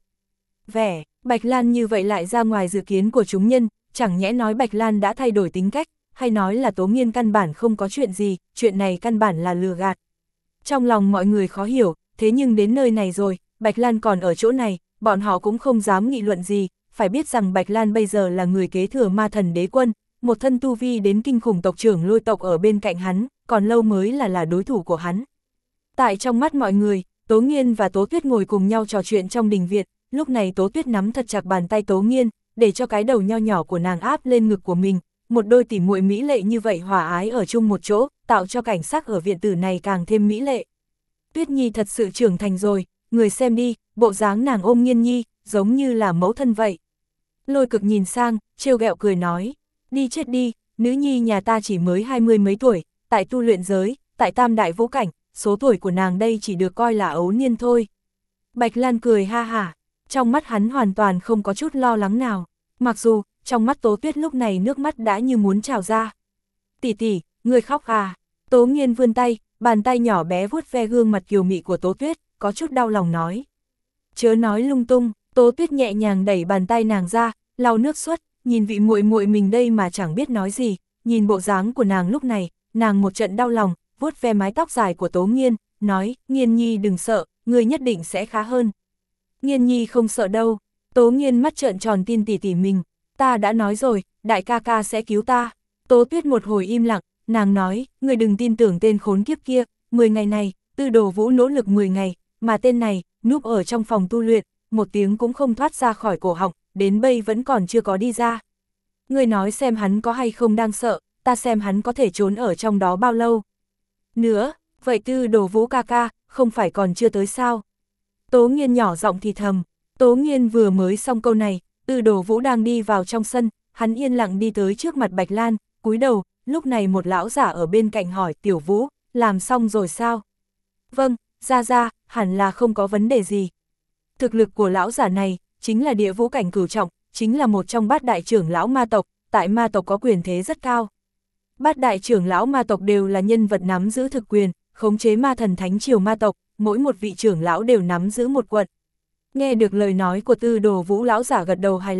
Vẻ, Bạch Lan như vậy lại ra ngoài dự kiến của chúng nhân, chẳng nhẽ nói Bạch Lan đã thay đổi tính cách, hay nói là Tố Nghiên căn bản không có chuyện gì, chuyện này căn bản là lừa gạt. Trong lòng mọi người khó hiểu, thế nhưng đến nơi này rồi, Bạch Lan còn ở chỗ này, bọn họ cũng không dám nghị luận gì, phải biết rằng Bạch Lan bây giờ là người kế thừa ma thần đế quân, một thân tu vi đến kinh khủng tộc trưởng Lôi tộc ở bên cạnh hắn, còn lâu mới là là đối thủ của hắn. Tại trong mắt mọi người, Tố Nghiên và Tố Tuyết ngồi cùng nhau trò chuyện trong đình viện, lúc này Tố Tuyết nắm thật chặt bàn tay Tố Nghiên, để cho cái đầu nho nhỏ của nàng áp lên ngực của mình, một đôi tỉ muội mỹ lệ như vậy hòa ái ở chung một chỗ, tạo cho cảnh sắc ở viện tử này càng thêm mỹ lệ. Tuyết Nhi thật sự trưởng thành rồi, người xem đi, bộ dáng nàng ôm Nghiên Nhi, giống như là mẫu thân vậy. Lôi Cực nhìn sang, trêu ghẹo cười nói, đi chết đi, nữ nhi nhà ta chỉ mới hai mươi mấy tuổi, tại tu luyện giới, tại tam đại vũ cảnh, số tuổi của nàng đây chỉ được coi là ấu niên thôi. Bạch Lan cười ha hả, trong mắt hắn hoàn toàn không có chút lo lắng nào, mặc dù, trong mắt Tố Tuyết lúc này nước mắt đã như muốn trào ra. Tỷ tỷ, người khóc à? Tố Nghiên vươn tay, bàn tay nhỏ bé vuốt ve gương mặt kiều mị của Tố Tuyết, có chút đau lòng nói. Chớ nói lung tung, Tố Tuyết nhẹ nhàng đẩy bàn tay nàng ra, lau nước xuất, nhìn vị muội muội mình đây mà chẳng biết nói gì, nhìn bộ dáng của nàng lúc này, nàng một trận đau lòng, vuốt ve mái tóc dài của Tố Nghiên, nói, Nghiên Nhi đừng sợ, ngươi nhất định sẽ khá hơn. Nghiên Nhi không sợ đâu, Tố Nghiên mắt trợn tròn tin tỷ tỷ mình, ta đã nói rồi, đại ca ca sẽ cứu ta. Tố Tuyết một hồi im lặng, nàng nói, ngươi đừng tin tưởng tên khốn kiếp kia, mười ngày này, Tư Đồ Vũ nỗ lực mười ngày, mà tên này, núp ở trong phòng tu luyện, một tiếng cũng không thoát ra khỏi cổ họng, đến bây vẫn còn chưa có đi ra. Ngươi nói xem hắn có hay không đang sợ, ta xem hắn có thể trốn ở trong đó bao lâu. Nữa, vậy Tư Đồ Vũ ca ca, không phải còn chưa tới sao? Tố Nghiên nhỏ giọng thì thầm, Tố Nghiên vừa mới xong câu này, Tư Đồ Vũ đang đi vào trong sân, hắn yên lặng đi tới trước mặt Bạch Lan, cúi đầu, lúc này một lão giả ở bên cạnh hỏi, Tiểu Vũ, làm xong rồi sao? Vâng, ra ra, hẳn là không có vấn đề gì. Thực lực của lão giả này, chính là địa vũ cảnh cửu trọng, chính là một trong bát đại trưởng lão ma tộc, tại ma tộc có quyền thế rất cao. Bát đại trưởng lão ma tộc đều là nhân vật nắm giữ thực quyền, khống chế ma thần thánh triều ma tộc, mỗi một vị trưởng lão đều nắm giữ một quận. Nghe được lời nói của Tư Đồ Vũ lão giả gật đầu hài lòng,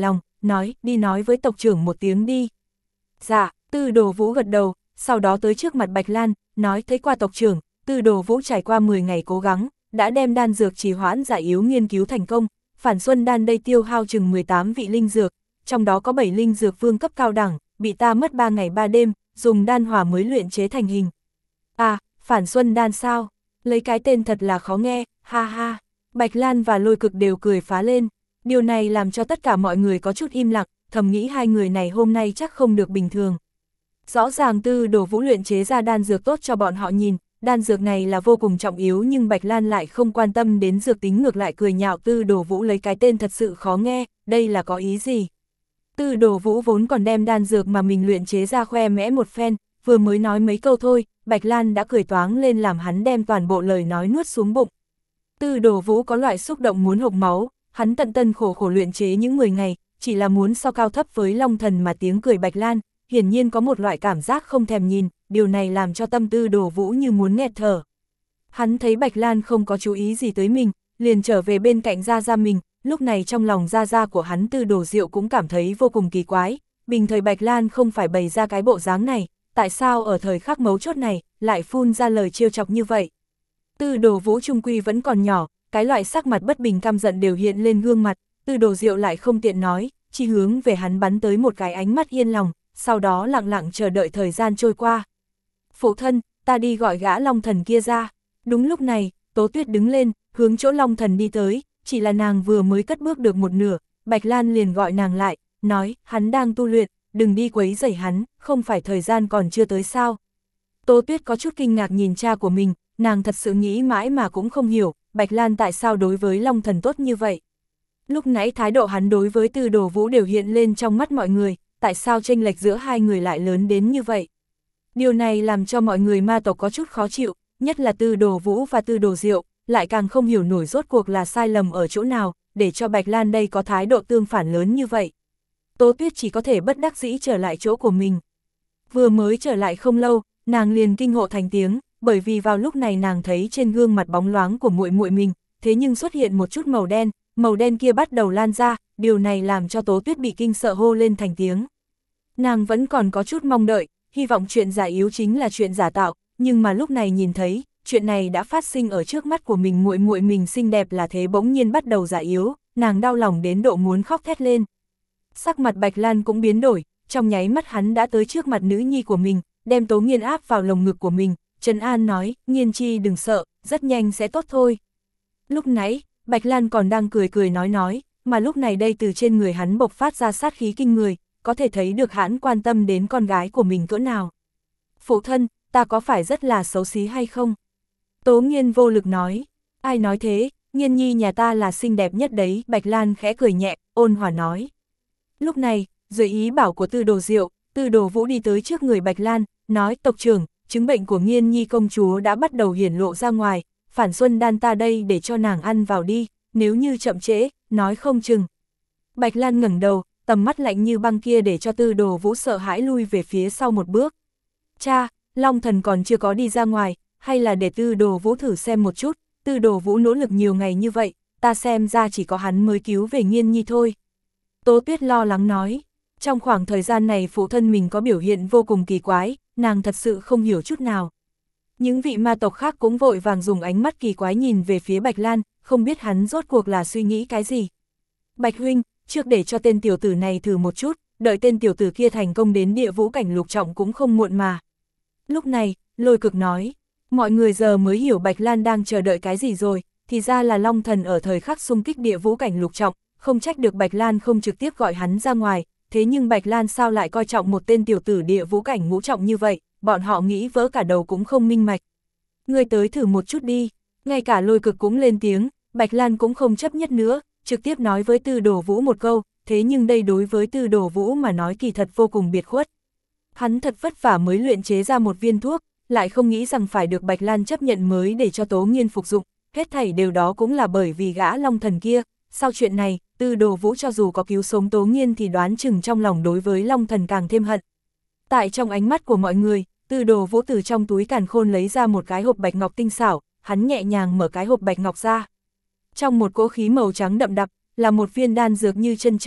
nói, đi nói với tộc trưởng một tiếng đi. Dạ, Tư Đồ Vũ gật đầu, sau đó tới trước mặt Bạch Lan, nói thấy qua tộc trưởng, Tư Đồ Vũ trải qua mười ngày cố gắng, đã đem đan dược trì hoãn giải yếu nghiên cứu thành công, Phản Xuân đan đây tiêu hao chừng mười tám vị linh dược, trong đó có bảy linh dược vương cấp cao đẳng, bị ta mất ba ngày ba đêm, dùng đan hỏa mới luyện chế thành hình. À, Phản Xuân đan sao? Lấy cái tên thật là khó nghe, ha ha. Bạch Lan và Lôi Cực đều cười phá lên, điều này làm cho tất cả mọi người có chút im lặng, thầm nghĩ hai người này hôm nay chắc không được bình thường. Rõ ràng Tư Đồ Vũ luyện chế ra đan dược tốt cho bọn họ nhìn, đan dược này là vô cùng trọng yếu nhưng Bạch Lan lại không quan tâm đến dược tính, ngược lại cười nhạo Tư Đồ Vũ lấy cái tên thật sự khó nghe, đây là có ý gì? Tư Đồ Vũ vốn còn đem đan dược mà mình luyện chế ra khoe mẽ một phen, vừa mới nói mấy câu thôi, Bạch Lan đã cười toáng lên làm hắn đem toàn bộ lời nói nuốt xuống bụng. Tư Đồ Vũ có loại xúc động muốn hộc máu, hắn tận tân khổ khổ luyện chế những mười ngày, chỉ là muốn so cao thấp với Long Thần mà tiếng cười Bạch Lan, hiển nhiên có một loại cảm giác không thèm nhìn, điều này làm cho tâm Tư Đồ Vũ như muốn nghẹt thở. Hắn thấy Bạch Lan không có chú ý gì tới mình, liền trở về bên cạnh Gia Gia mình, lúc này trong lòng Gia Gia của hắn Tư Đồ Diệu cũng cảm thấy vô cùng kỳ quái, bình thời Bạch Lan không phải bày ra cái bộ dáng này, tại sao ở thời khắc mấu chốt này, lại phun ra lời trêu chọc như vậy. Tư Đồ Vũ trung quy vẫn còn nhỏ, cái loại sắc mặt bất bình căm giận đều hiện lên gương mặt, Tư Đồ Diệu lại không tiện nói, chỉ hướng về hắn bắn tới một cái ánh mắt yên lòng, sau đó lặng lặng chờ đợi thời gian trôi qua. Phụ thân, ta đi gọi gã Long Thần kia ra. Đúng lúc này, Tố Tuyết đứng lên, hướng chỗ Long Thần đi tới, chỉ là nàng vừa mới cất bước được một nửa, Bạch Lan liền gọi nàng lại, nói, hắn đang tu luyện, đừng đi quấy rầy hắn, không phải thời gian còn chưa tới sao. Tố Tuyết có chút kinh ngạc nhìn cha của mình, nàng thật sự nghĩ mãi mà cũng không hiểu, Bạch Lan tại sao đối với Long Thần tốt như vậy. Lúc nãy thái độ hắn đối với Tư Đồ Vũ đều hiện lên trong mắt mọi người, tại sao chênh lệch giữa hai người lại lớn đến như vậy. Điều này làm cho mọi người ma tộc có chút khó chịu, nhất là Tư Đồ Vũ và Tư Đồ Diệu, lại càng không hiểu nổi rốt cuộc là sai lầm ở chỗ nào, để cho Bạch Lan đây có thái độ tương phản lớn như vậy. Tố Tuyết chỉ có thể bất đắc dĩ trở lại chỗ của mình. Vừa mới trở lại không lâu, nàng liền kinh hộ thành tiếng, bởi vì vào lúc này nàng thấy trên gương mặt bóng loáng của muội muội mình, thế nhưng xuất hiện một chút màu đen, màu đen kia bắt đầu lan ra, điều này làm cho Tố Tuyết bị kinh sợ hô lên thành tiếng. Nàng vẫn còn có chút mong đợi, hy vọng chuyện giả yếu chính là chuyện giả tạo, nhưng mà lúc này nhìn thấy, chuyện này đã phát sinh ở trước mắt của mình, muội muội mình xinh đẹp là thế bỗng nhiên bắt đầu giả yếu, nàng đau lòng đến độ muốn khóc thét lên. Sắc mặt Bạch Lan cũng biến đổi, trong nháy mắt hắn đã tới trước mặt nữ nhi của mình, đem Tố Nghiên áp vào lồng ngực của mình, trấn an nói, Nghiên chi đừng sợ, rất nhanh sẽ tốt thôi. Lúc nãy, Bạch Lan còn đang cười cười nói nói, mà lúc này đây từ trên người hắn bộc phát ra sát khí kinh người, có thể thấy được hắn quan tâm đến con gái của mình cỡ nào. Phụ thân, ta có phải rất là xấu xí hay không? Tố Nghiên vô lực nói, ai nói thế, Nghiên nhi nhà ta là xinh đẹp nhất đấy, Bạch Lan khẽ cười nhẹ, ôn hòa nói. Lúc này, dưới ý bảo của Tư Đồ Diệu, Tư Đồ Vũ đi tới trước người Bạch Lan, nói, tộc trưởng, chứng bệnh của Nghiên nhi công chúa đã bắt đầu hiển lộ ra ngoài, Phản Xuân đan ta đây để cho nàng ăn vào đi, nếu như chậm trễ, nói không chừng. Bạch Lan ngẩng đầu, tầm mắt lạnh như băng kia để cho Tư Đồ Vũ sợ hãi lui về phía sau một bước. Cha, Long Thần còn chưa có đi ra ngoài, hay là để Tư Đồ Vũ thử xem một chút, Tư Đồ Vũ nỗ lực nhiều ngày như vậy, ta xem ra chỉ có hắn mới cứu về Nghiên nhi thôi. Tố Tuyết lo lắng nói, trong khoảng thời gian này phụ thân mình có biểu hiện vô cùng kỳ quái, nàng thật sự không hiểu chút nào. Những vị ma tộc khác cũng vội vàng dùng ánh mắt kỳ quái nhìn về phía Bạch Lan, không biết hắn rốt cuộc là suy nghĩ cái gì. Bạch huynh, trước để cho tên tiểu tử này thử một chút, đợi tên tiểu tử kia thành công đến địa vũ cảnh lục trọng cũng không muộn mà. Lúc này, Lôi Cực nói, mọi người giờ mới hiểu Bạch Lan đang chờ đợi cái gì rồi, thì ra là Long Thần ở thời khắc xung kích địa vũ cảnh lục trọng, không trách được Bạch Lan không trực tiếp gọi hắn ra ngoài, thế nhưng Bạch Lan sao lại coi trọng một tên tiểu tử địa vũ cảnh ngũ trọng như vậy, bọn họ nghĩ vỡ cả đầu cũng không minh mạch. Ngươi tới thử một chút đi, ngay cả Lôi Cực cũng lên tiếng, Bạch Lan cũng không chấp nhất nữa, trực tiếp nói với Tư Đồ Vũ một câu, thế nhưng đây đối với Tư Đồ Vũ mà nói kỳ thật vô cùng biệt khuất. Hắn thật vất vả mới luyện chế ra một viên thuốc, lại không nghĩ rằng phải được Bạch Lan chấp nhận mới để cho Tố Nghiên phục dụng, hết thảy điều đó cũng là bởi vì gã Long Thần kia. Sau chuyện này, Tư Đồ Vũ cho dù có cứu sống Tố Nghiên thì đoán chừng trong lòng đối với Long Thần càng thêm hận. Tại trong ánh mắt của mọi người, Tư Đồ Vũ từ trong túi càn khôn lấy ra một cái hộp bạch ngọc tinh xảo, hắn nhẹ nhàng mở cái hộp bạch ngọc ra. Trong một cỗ khí màu trắng đậm đặc, là một viên đan dược như chân châu,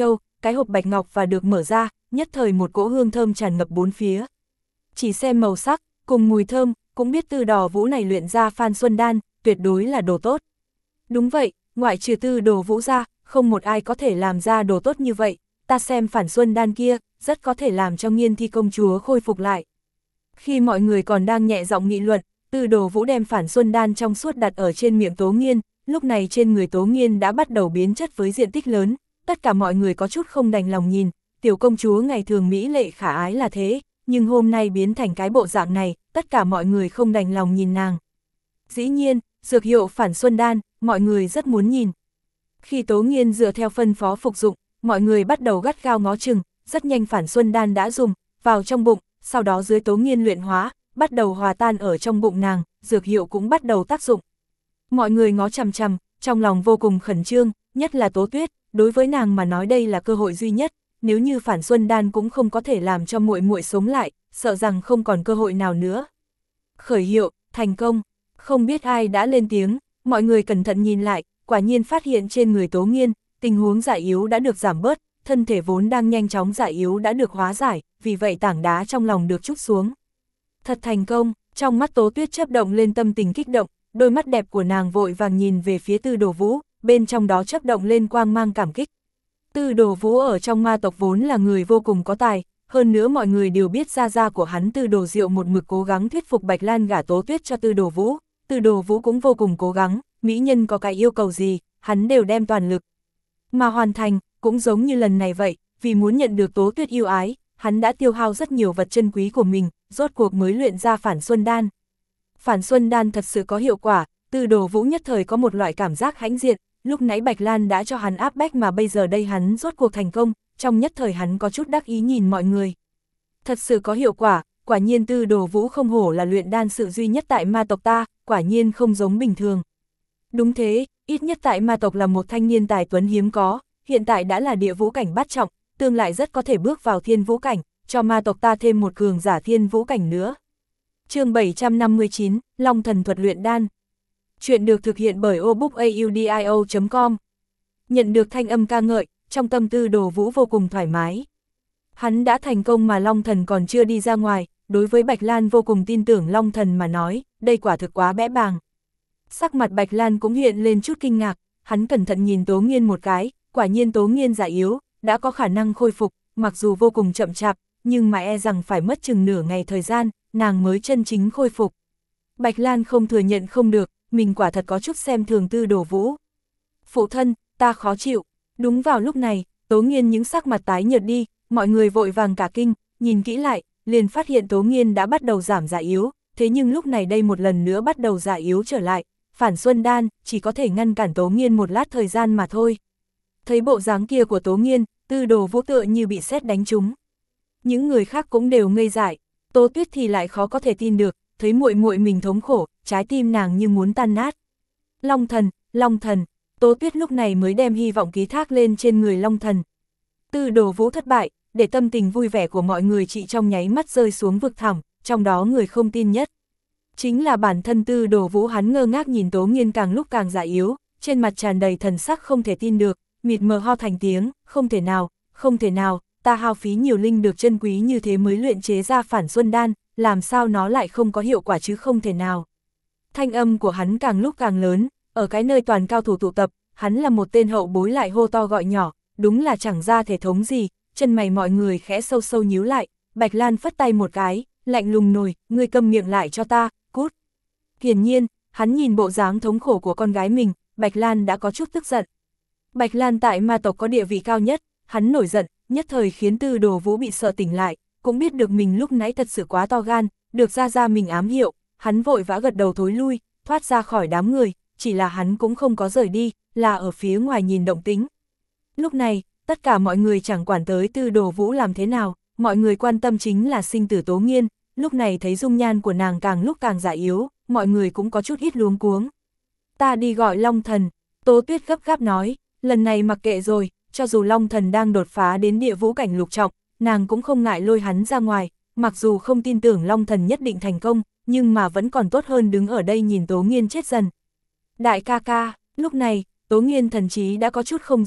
cái hộp bạch ngọc và được mở ra, nhất thời một cỗ hương thơm tràn ngập bốn phía. Chỉ xem màu sắc, cùng mùi thơm, cũng biết Tư Đồ Vũ này luyện ra Phan Xuân Đan, tuyệt đối là đồ tốt. Đúng vậy, ngoại trừ Tư Đồ Vũ ra, không một ai có thể làm ra đồ tốt như vậy, ta xem Phản Xuân Đan kia, rất có thể làm cho Nghiên Thi công chúa khôi phục lại. Khi mọi người còn đang nhẹ giọng nghị luận, Tư Đồ Vũ đem Phản Xuân Đan trong suốt đặt ở trên miệng Tố Nghiên, lúc này trên người Tố Nghiên đã bắt đầu biến chất với diện tích lớn, tất cả mọi người có chút không đành lòng nhìn, tiểu công chúa ngày thường mỹ lệ khả ái là thế, nhưng hôm nay biến thành cái bộ dạng này, tất cả mọi người không đành lòng nhìn nàng. Dĩ nhiên, dược hiệu Phản Xuân Đan, mọi người rất muốn nhìn. Khi Tố Nghiên dựa theo phân phó phục dụng, mọi người bắt đầu gắt gao ngó chừng, rất nhanh Phản Xuân Đan đã dùng vào trong bụng, sau đó dưới Tố Nghiên luyện hóa, bắt đầu hòa tan ở trong bụng nàng, dược hiệu cũng bắt đầu tác dụng. Mọi người ngó chằm chằm, trong lòng vô cùng khẩn trương, nhất là Tố Tuyết, đối với nàng mà nói đây là cơ hội duy nhất, nếu như Phản Xuân Đan cũng không có thể làm cho muội muội sống lại, sợ rằng không còn cơ hội nào nữa. Khởi hiệu, thành công, không biết ai đã lên tiếng, mọi người cẩn thận nhìn lại, quả nhiên phát hiện trên người Tố Nghiên, tình huống giải yếu đã được giảm bớt, thân thể vốn đang nhanh chóng giải yếu đã được hóa giải, vì vậy tảng đá trong lòng được trút xuống. Thật thành công, trong mắt Tố Tuyết chớp động lên tâm tình kích động, đôi mắt đẹp của nàng vội vàng nhìn về phía Tư Đồ Vũ, bên trong đó chớp động lên quang mang cảm kích. Tư Đồ Vũ ở trong ma tộc vốn là người vô cùng có tài, hơn nữa mọi người đều biết gia gia của hắn Tư Đồ Diệu một mực cố gắng thuyết phục Bạch Lan gả Tố Tuyết cho Tư Đồ Vũ, Tư Đồ Vũ cũng vô cùng cố gắng, mỹ nhân có cái yêu cầu gì, hắn đều đem toàn lực mà hoàn thành, cũng giống như lần này vậy, vì muốn nhận được Tố Tuyết yêu ái, hắn đã tiêu hao rất nhiều vật chân quý của mình, rốt cuộc mới luyện ra Phản Xuân Đan. Phản Xuân Đan thật sự có hiệu quả, Tư Đồ Vũ nhất thời có một loại cảm giác hãnh diện, lúc nãy Bạch Lan đã cho hắn áp bách mà bây giờ đây hắn rốt cuộc thành công, trong nhất thời hắn có chút đắc ý nhìn mọi người. Thật sự có hiệu quả, quả nhiên Tư Đồ Vũ không hổ là luyện đan sự duy nhất tại ma tộc ta, quả nhiên không giống bình thường. Đúng thế, ít nhất tại ma tộc là một thanh niên tài tuấn hiếm có, hiện tại đã là địa vũ cảnh bát trọng, tương lai rất có thể bước vào thiên vũ cảnh, cho ma tộc ta thêm một cường giả thiên vũ cảnh nữa. Chương bảy trăm năm mươi chín, Long Thần Thuật Luyện Đan. Chuyện được thực hiện bởi obookaudio chấm com. Nhận được thanh âm ca ngợi, trong tâm Tư Đồ Vũ vô cùng thoải mái. Hắn đã thành công mà Long Thần còn chưa đi ra ngoài, đối với Bạch Lan vô cùng tin tưởng Long Thần mà nói, đây quả thực quá bẽ bàng. Sắc mặt Bạch Lan cũng hiện lên chút kinh ngạc, hắn cẩn thận nhìn Tố Nghiên một cái, quả nhiên Tố Nghiên già yếu, đã có khả năng khôi phục, mặc dù vô cùng chậm chạp, nhưng mà e rằng phải mất chừng nửa ngày thời gian, nàng mới chân chính khôi phục. Bạch Lan không thừa nhận không được, mình quả thật có chút xem thường Tư Đồ Vũ. Phụ thân, ta khó chịu. Đúng vào lúc này, Tố Nghiên những sắc mặt tái nhợt đi, mọi người vội vàng cả kinh, nhìn kỹ lại, liền phát hiện Tố Nghiên đã bắt đầu giảm già yếu, thế nhưng lúc này đây một lần nữa bắt đầu già yếu trở lại, Phản Xuân Đan chỉ có thể ngăn cản Tố Nghiên một lát thời gian mà thôi. Thấy bộ dáng kia của Tố Nghiên, Tư Đồ Vũ tựa như bị sét đánh trúng. Những người khác cũng đều ngây dại, Tố Tuyết thì lại khó có thể tin được, thấy muội muội mình thống khổ, trái tim nàng như muốn tan nát. Long Thần, Long Thần, Tố Tuyết lúc này mới đem hy vọng ký thác lên trên người Long Thần. Tư Đồ Vũ thất bại, để tâm tình vui vẻ của mọi người chỉ trong nháy mắt rơi xuống vực thẳm, trong đó người không tin nhất chính là bản thân Tư Đồ Vũ. Hắn ngơ ngác nhìn Tố Nghiên càng lúc càng già yếu, trên mặt tràn đầy thần sắc không thể tin được, mịt mờ ho thành tiếng, không thể nào, không thể nào, ta hao phí nhiều linh được chân quý như thế mới luyện chế ra Phản Xuân Đan, làm sao nó lại không có hiệu quả chứ, không thể nào. Thanh âm của hắn càng lúc càng lớn, ở cái nơi toàn cao thủ tụ tập, hắn là một tên hậu bối lại hô to gọi nhỏ, đúng là chẳng ra thể thống gì, chân mày mọi người khẽ sâu sâu nhíu lại, Bạch Lan phất tay một cái, lạnh lùng nổi, ngươi câm miệng lại cho ta, cút. Hiển nhiên, hắn nhìn bộ dáng thống khổ của con gái mình, Bạch Lan đã có chút tức giận. Bạch Lan tại ma tộc có địa vị cao nhất, hắn nổi giận, nhất thời khiến Tư Đồ Vũ bị sợ tỉnh lại, cũng biết được mình lúc nãy thật sự quá to gan, được ra ra mình ám hiệu, hắn vội vã gật đầu thối lui, thoát ra khỏi đám người, chỉ là hắn cũng không có rời đi, là ở phía ngoài nhìn động tĩnh. Lúc này, tất cả mọi người chẳng quản tới Tư Đồ Vũ làm thế nào, mọi người quan tâm chính là sinh tử Tố Nghiên, lúc này thấy dung nhan của nàng càng lúc càng già yếu, mọi người cũng có chút ít luống cuống. Ta đi gọi Long Thần, Tố Tuyết gấp gáp nói, lần này mặc kệ rồi, cho dù Long Thần đang đột phá đến địa vũ cảnh lục trọng, nàng cũng không ngại lôi hắn ra ngoài, mặc dù không tin tưởng Long Thần nhất định thành công, nhưng mà vẫn còn tốt hơn đứng ở đây nhìn Tố Nghiên chết dần. Đại ca ca, lúc này, Tố Nghiên thần trí đã có chút không rõ,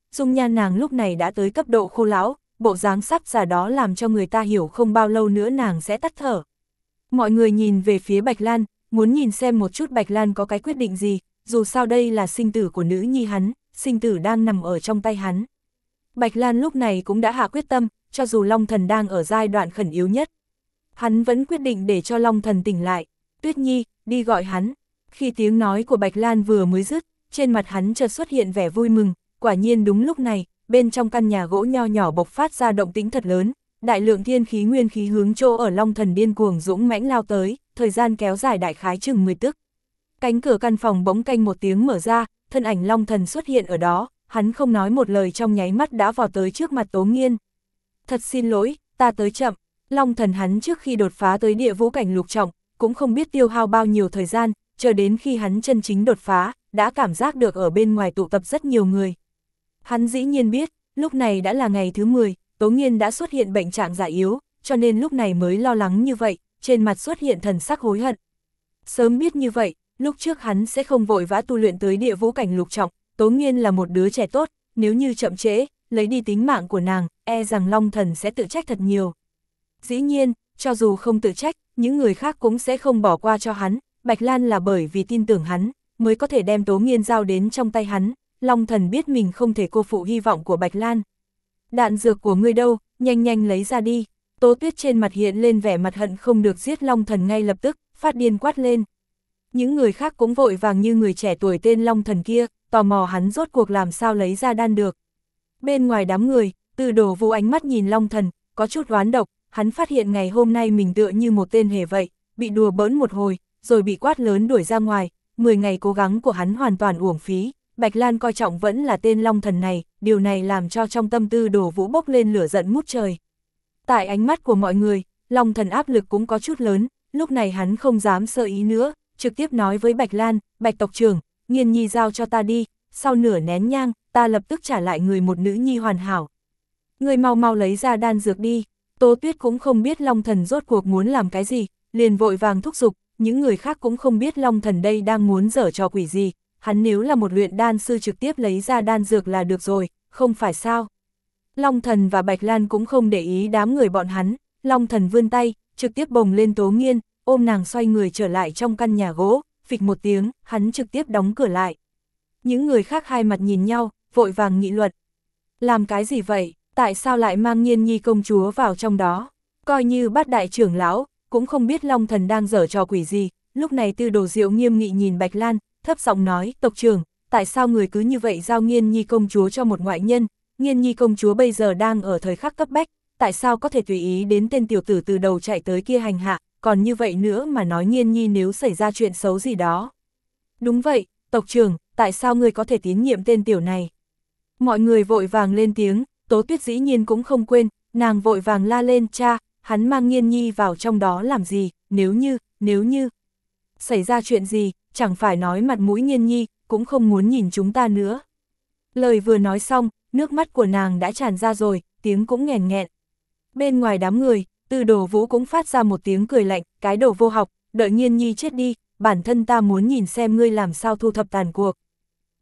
dung nhan nàng lúc này đã tới cấp độ khô lão, bộ dáng sắp già đó làm cho người ta hiểu không bao lâu nữa nàng sẽ tắt thở. Mọi người nhìn về phía Bạch Lan, muốn nhìn xem một chút Bạch Lan có cái quyết định gì, dù sao đây là sinh tử của nữ nhi hắn, sinh tử đang nằm ở trong tay hắn. Bạch Lan lúc này cũng đã hạ quyết tâm, cho dù Long Thần đang ở giai đoạn khẩn yếu nhất. Hắn vẫn quyết định để cho Long Thần tỉnh lại. Tuyết Nhi, đi gọi hắn. Khi tiếng nói của Bạch Lan vừa mới dứt, trên mặt hắn chợt xuất hiện vẻ vui mừng, quả nhiên đúng lúc này, bên trong căn nhà gỗ nho nhỏ bộc phát ra động tĩnh thật lớn, đại lượng thiên khí nguyên khí hướng chỗ ở Long Thần điên cuồng dũng mãnh lao tới, thời gian kéo dài đại khái chừng mười tức. Cánh cửa căn phòng bỗng canh một tiếng mở ra, thân ảnh Long Thần xuất hiện ở đó, hắn không nói một lời trong nháy mắt đã vào tới trước mặt Tố Nghiên. Thật xin lỗi, ta tới chậm. Long Thần hắn trước khi đột phá tới địa vũ cảnh lục trọng, cũng không biết tiêu hao bao nhiêu thời gian, chờ đến khi hắn chân chính đột phá, đã cảm giác được ở bên ngoài tụ tập rất nhiều người. Hắn dĩ nhiên biết, lúc này đã là ngày thứ mười, Tố Nghiên đã xuất hiện bệnh trạng già yếu, cho nên lúc này mới lo lắng như vậy, trên mặt xuất hiện thần sắc hối hận. Sớm biết như vậy, lúc trước hắn sẽ không vội vã tu luyện tới địa vũ cảnh lục trọng, Tố Nghiên là một đứa trẻ tốt, nếu như chậm trễ, lấy đi tính mạng của nàng, e rằng Long Thần sẽ tự trách thật nhiều. Dĩ nhiên, cho dù không tự trách, những người khác cũng sẽ không bỏ qua cho hắn, Bạch Lan là bởi vì tin tưởng hắn, mới có thể đem Tố Nghiên giao đến trong tay hắn, Long Thần biết mình không thể cô phụ hy vọng của Bạch Lan. Đạn dược của ngươi đâu, nhanh nhanh lấy ra đi. Tố Tuyết trên mặt hiện lên vẻ mặt hận không được giết Long Thần ngay lập tức, phát điên quát lên. Những người khác cũng vội vàng như người trẻ tuổi tên Long Thần kia, tò mò hắn rốt cuộc làm sao lấy ra đan được. Bên ngoài đám người, Từ Đồ Vũ ánh mắt nhìn Long Thần, có chút oán độc, hắn phát hiện ngày hôm nay mình tựa như một tên hề vậy, bị đùa bỡn một hồi, rồi bị quát lớn đuổi ra ngoài, mười ngày cố gắng của hắn hoàn toàn uổng phí. Bạch Lan coi trọng vẫn là tên Long Thần này, điều này làm cho trong tâm Tư Đồ Vũ bốc lên lửa giận ngút trời. Tại ánh mắt của mọi người, Long Thần áp lực cũng có chút lớn, lúc này hắn không dám sơ ý nữa, trực tiếp nói với Bạch Lan, Bạch tộc trưởng, Nghiên Nhi giao cho ta đi, sau nửa nén nhang, ta lập tức trả lại người một nữ nhi hoàn hảo. Người mau mau lấy ra đan dược đi. Tố Tuyết cũng không biết Long Thần rốt cuộc muốn làm cái gì, liền vội vàng thúc giục, những người khác cũng không biết Long Thần đây đang muốn giở trò quỷ gì, hắn nếu là một luyện đan sư trực tiếp lấy ra đan dược là được rồi, không phải sao. Long Thần và Bạch Lan cũng không để ý đám người bọn hắn, Long Thần vươn tay, trực tiếp bồng lên Tố Nghiên, ôm nàng xoay người trở lại trong căn nhà gỗ, phịch một tiếng, hắn trực tiếp đóng cửa lại. Những người khác hai mặt nhìn nhau, vội vàng nghị luận. Làm cái gì vậy, tại sao lại mang Nghiên Nhi công chúa vào trong đó? Coi như Bát đại trưởng lão, cũng không biết Long Thần đang giở trò quỷ gì. Lúc này Tư Đồ Diệu nghiêm nghị nhìn Bạch Lan, thấp giọng nói, tộc trưởng, tại sao người cứ như vậy giao Nghiên Nhi công chúa cho một ngoại nhân? Nghiên Nhi công chúa bây giờ đang ở thời khắc cấp bách, tại sao có thể tùy ý đến tên tiểu tử từ đầu chạy tới kia hành hạ, còn như vậy nữa mà nói Nghiên Nhi nếu xảy ra chuyện xấu gì đó. Đúng vậy, tộc trưởng, tại sao người có thể tín nhiệm tên tiểu này? Mọi người vội vàng lên tiếng, Tố Tuyết dĩ nhiên cũng không quên, nàng vội vàng la lên, cha, hắn mang Nghiên Nhi vào trong đó làm gì, nếu như, nếu như xảy ra chuyện gì, chẳng phải nói mặt mũi Nghiên Nhi, cũng không muốn nhìn chúng ta nữa. Lời vừa nói xong, nước mắt của nàng đã tràn ra rồi, tiếng cũng nghẹn nghẹn. Bên ngoài đám người, Từ Đồ Vũ cũng phát ra một tiếng cười lạnh, cái đồ vô học, đợi Nghiên Nhi chết đi, bản thân ta muốn nhìn xem ngươi làm sao thu thập tàn cuộc.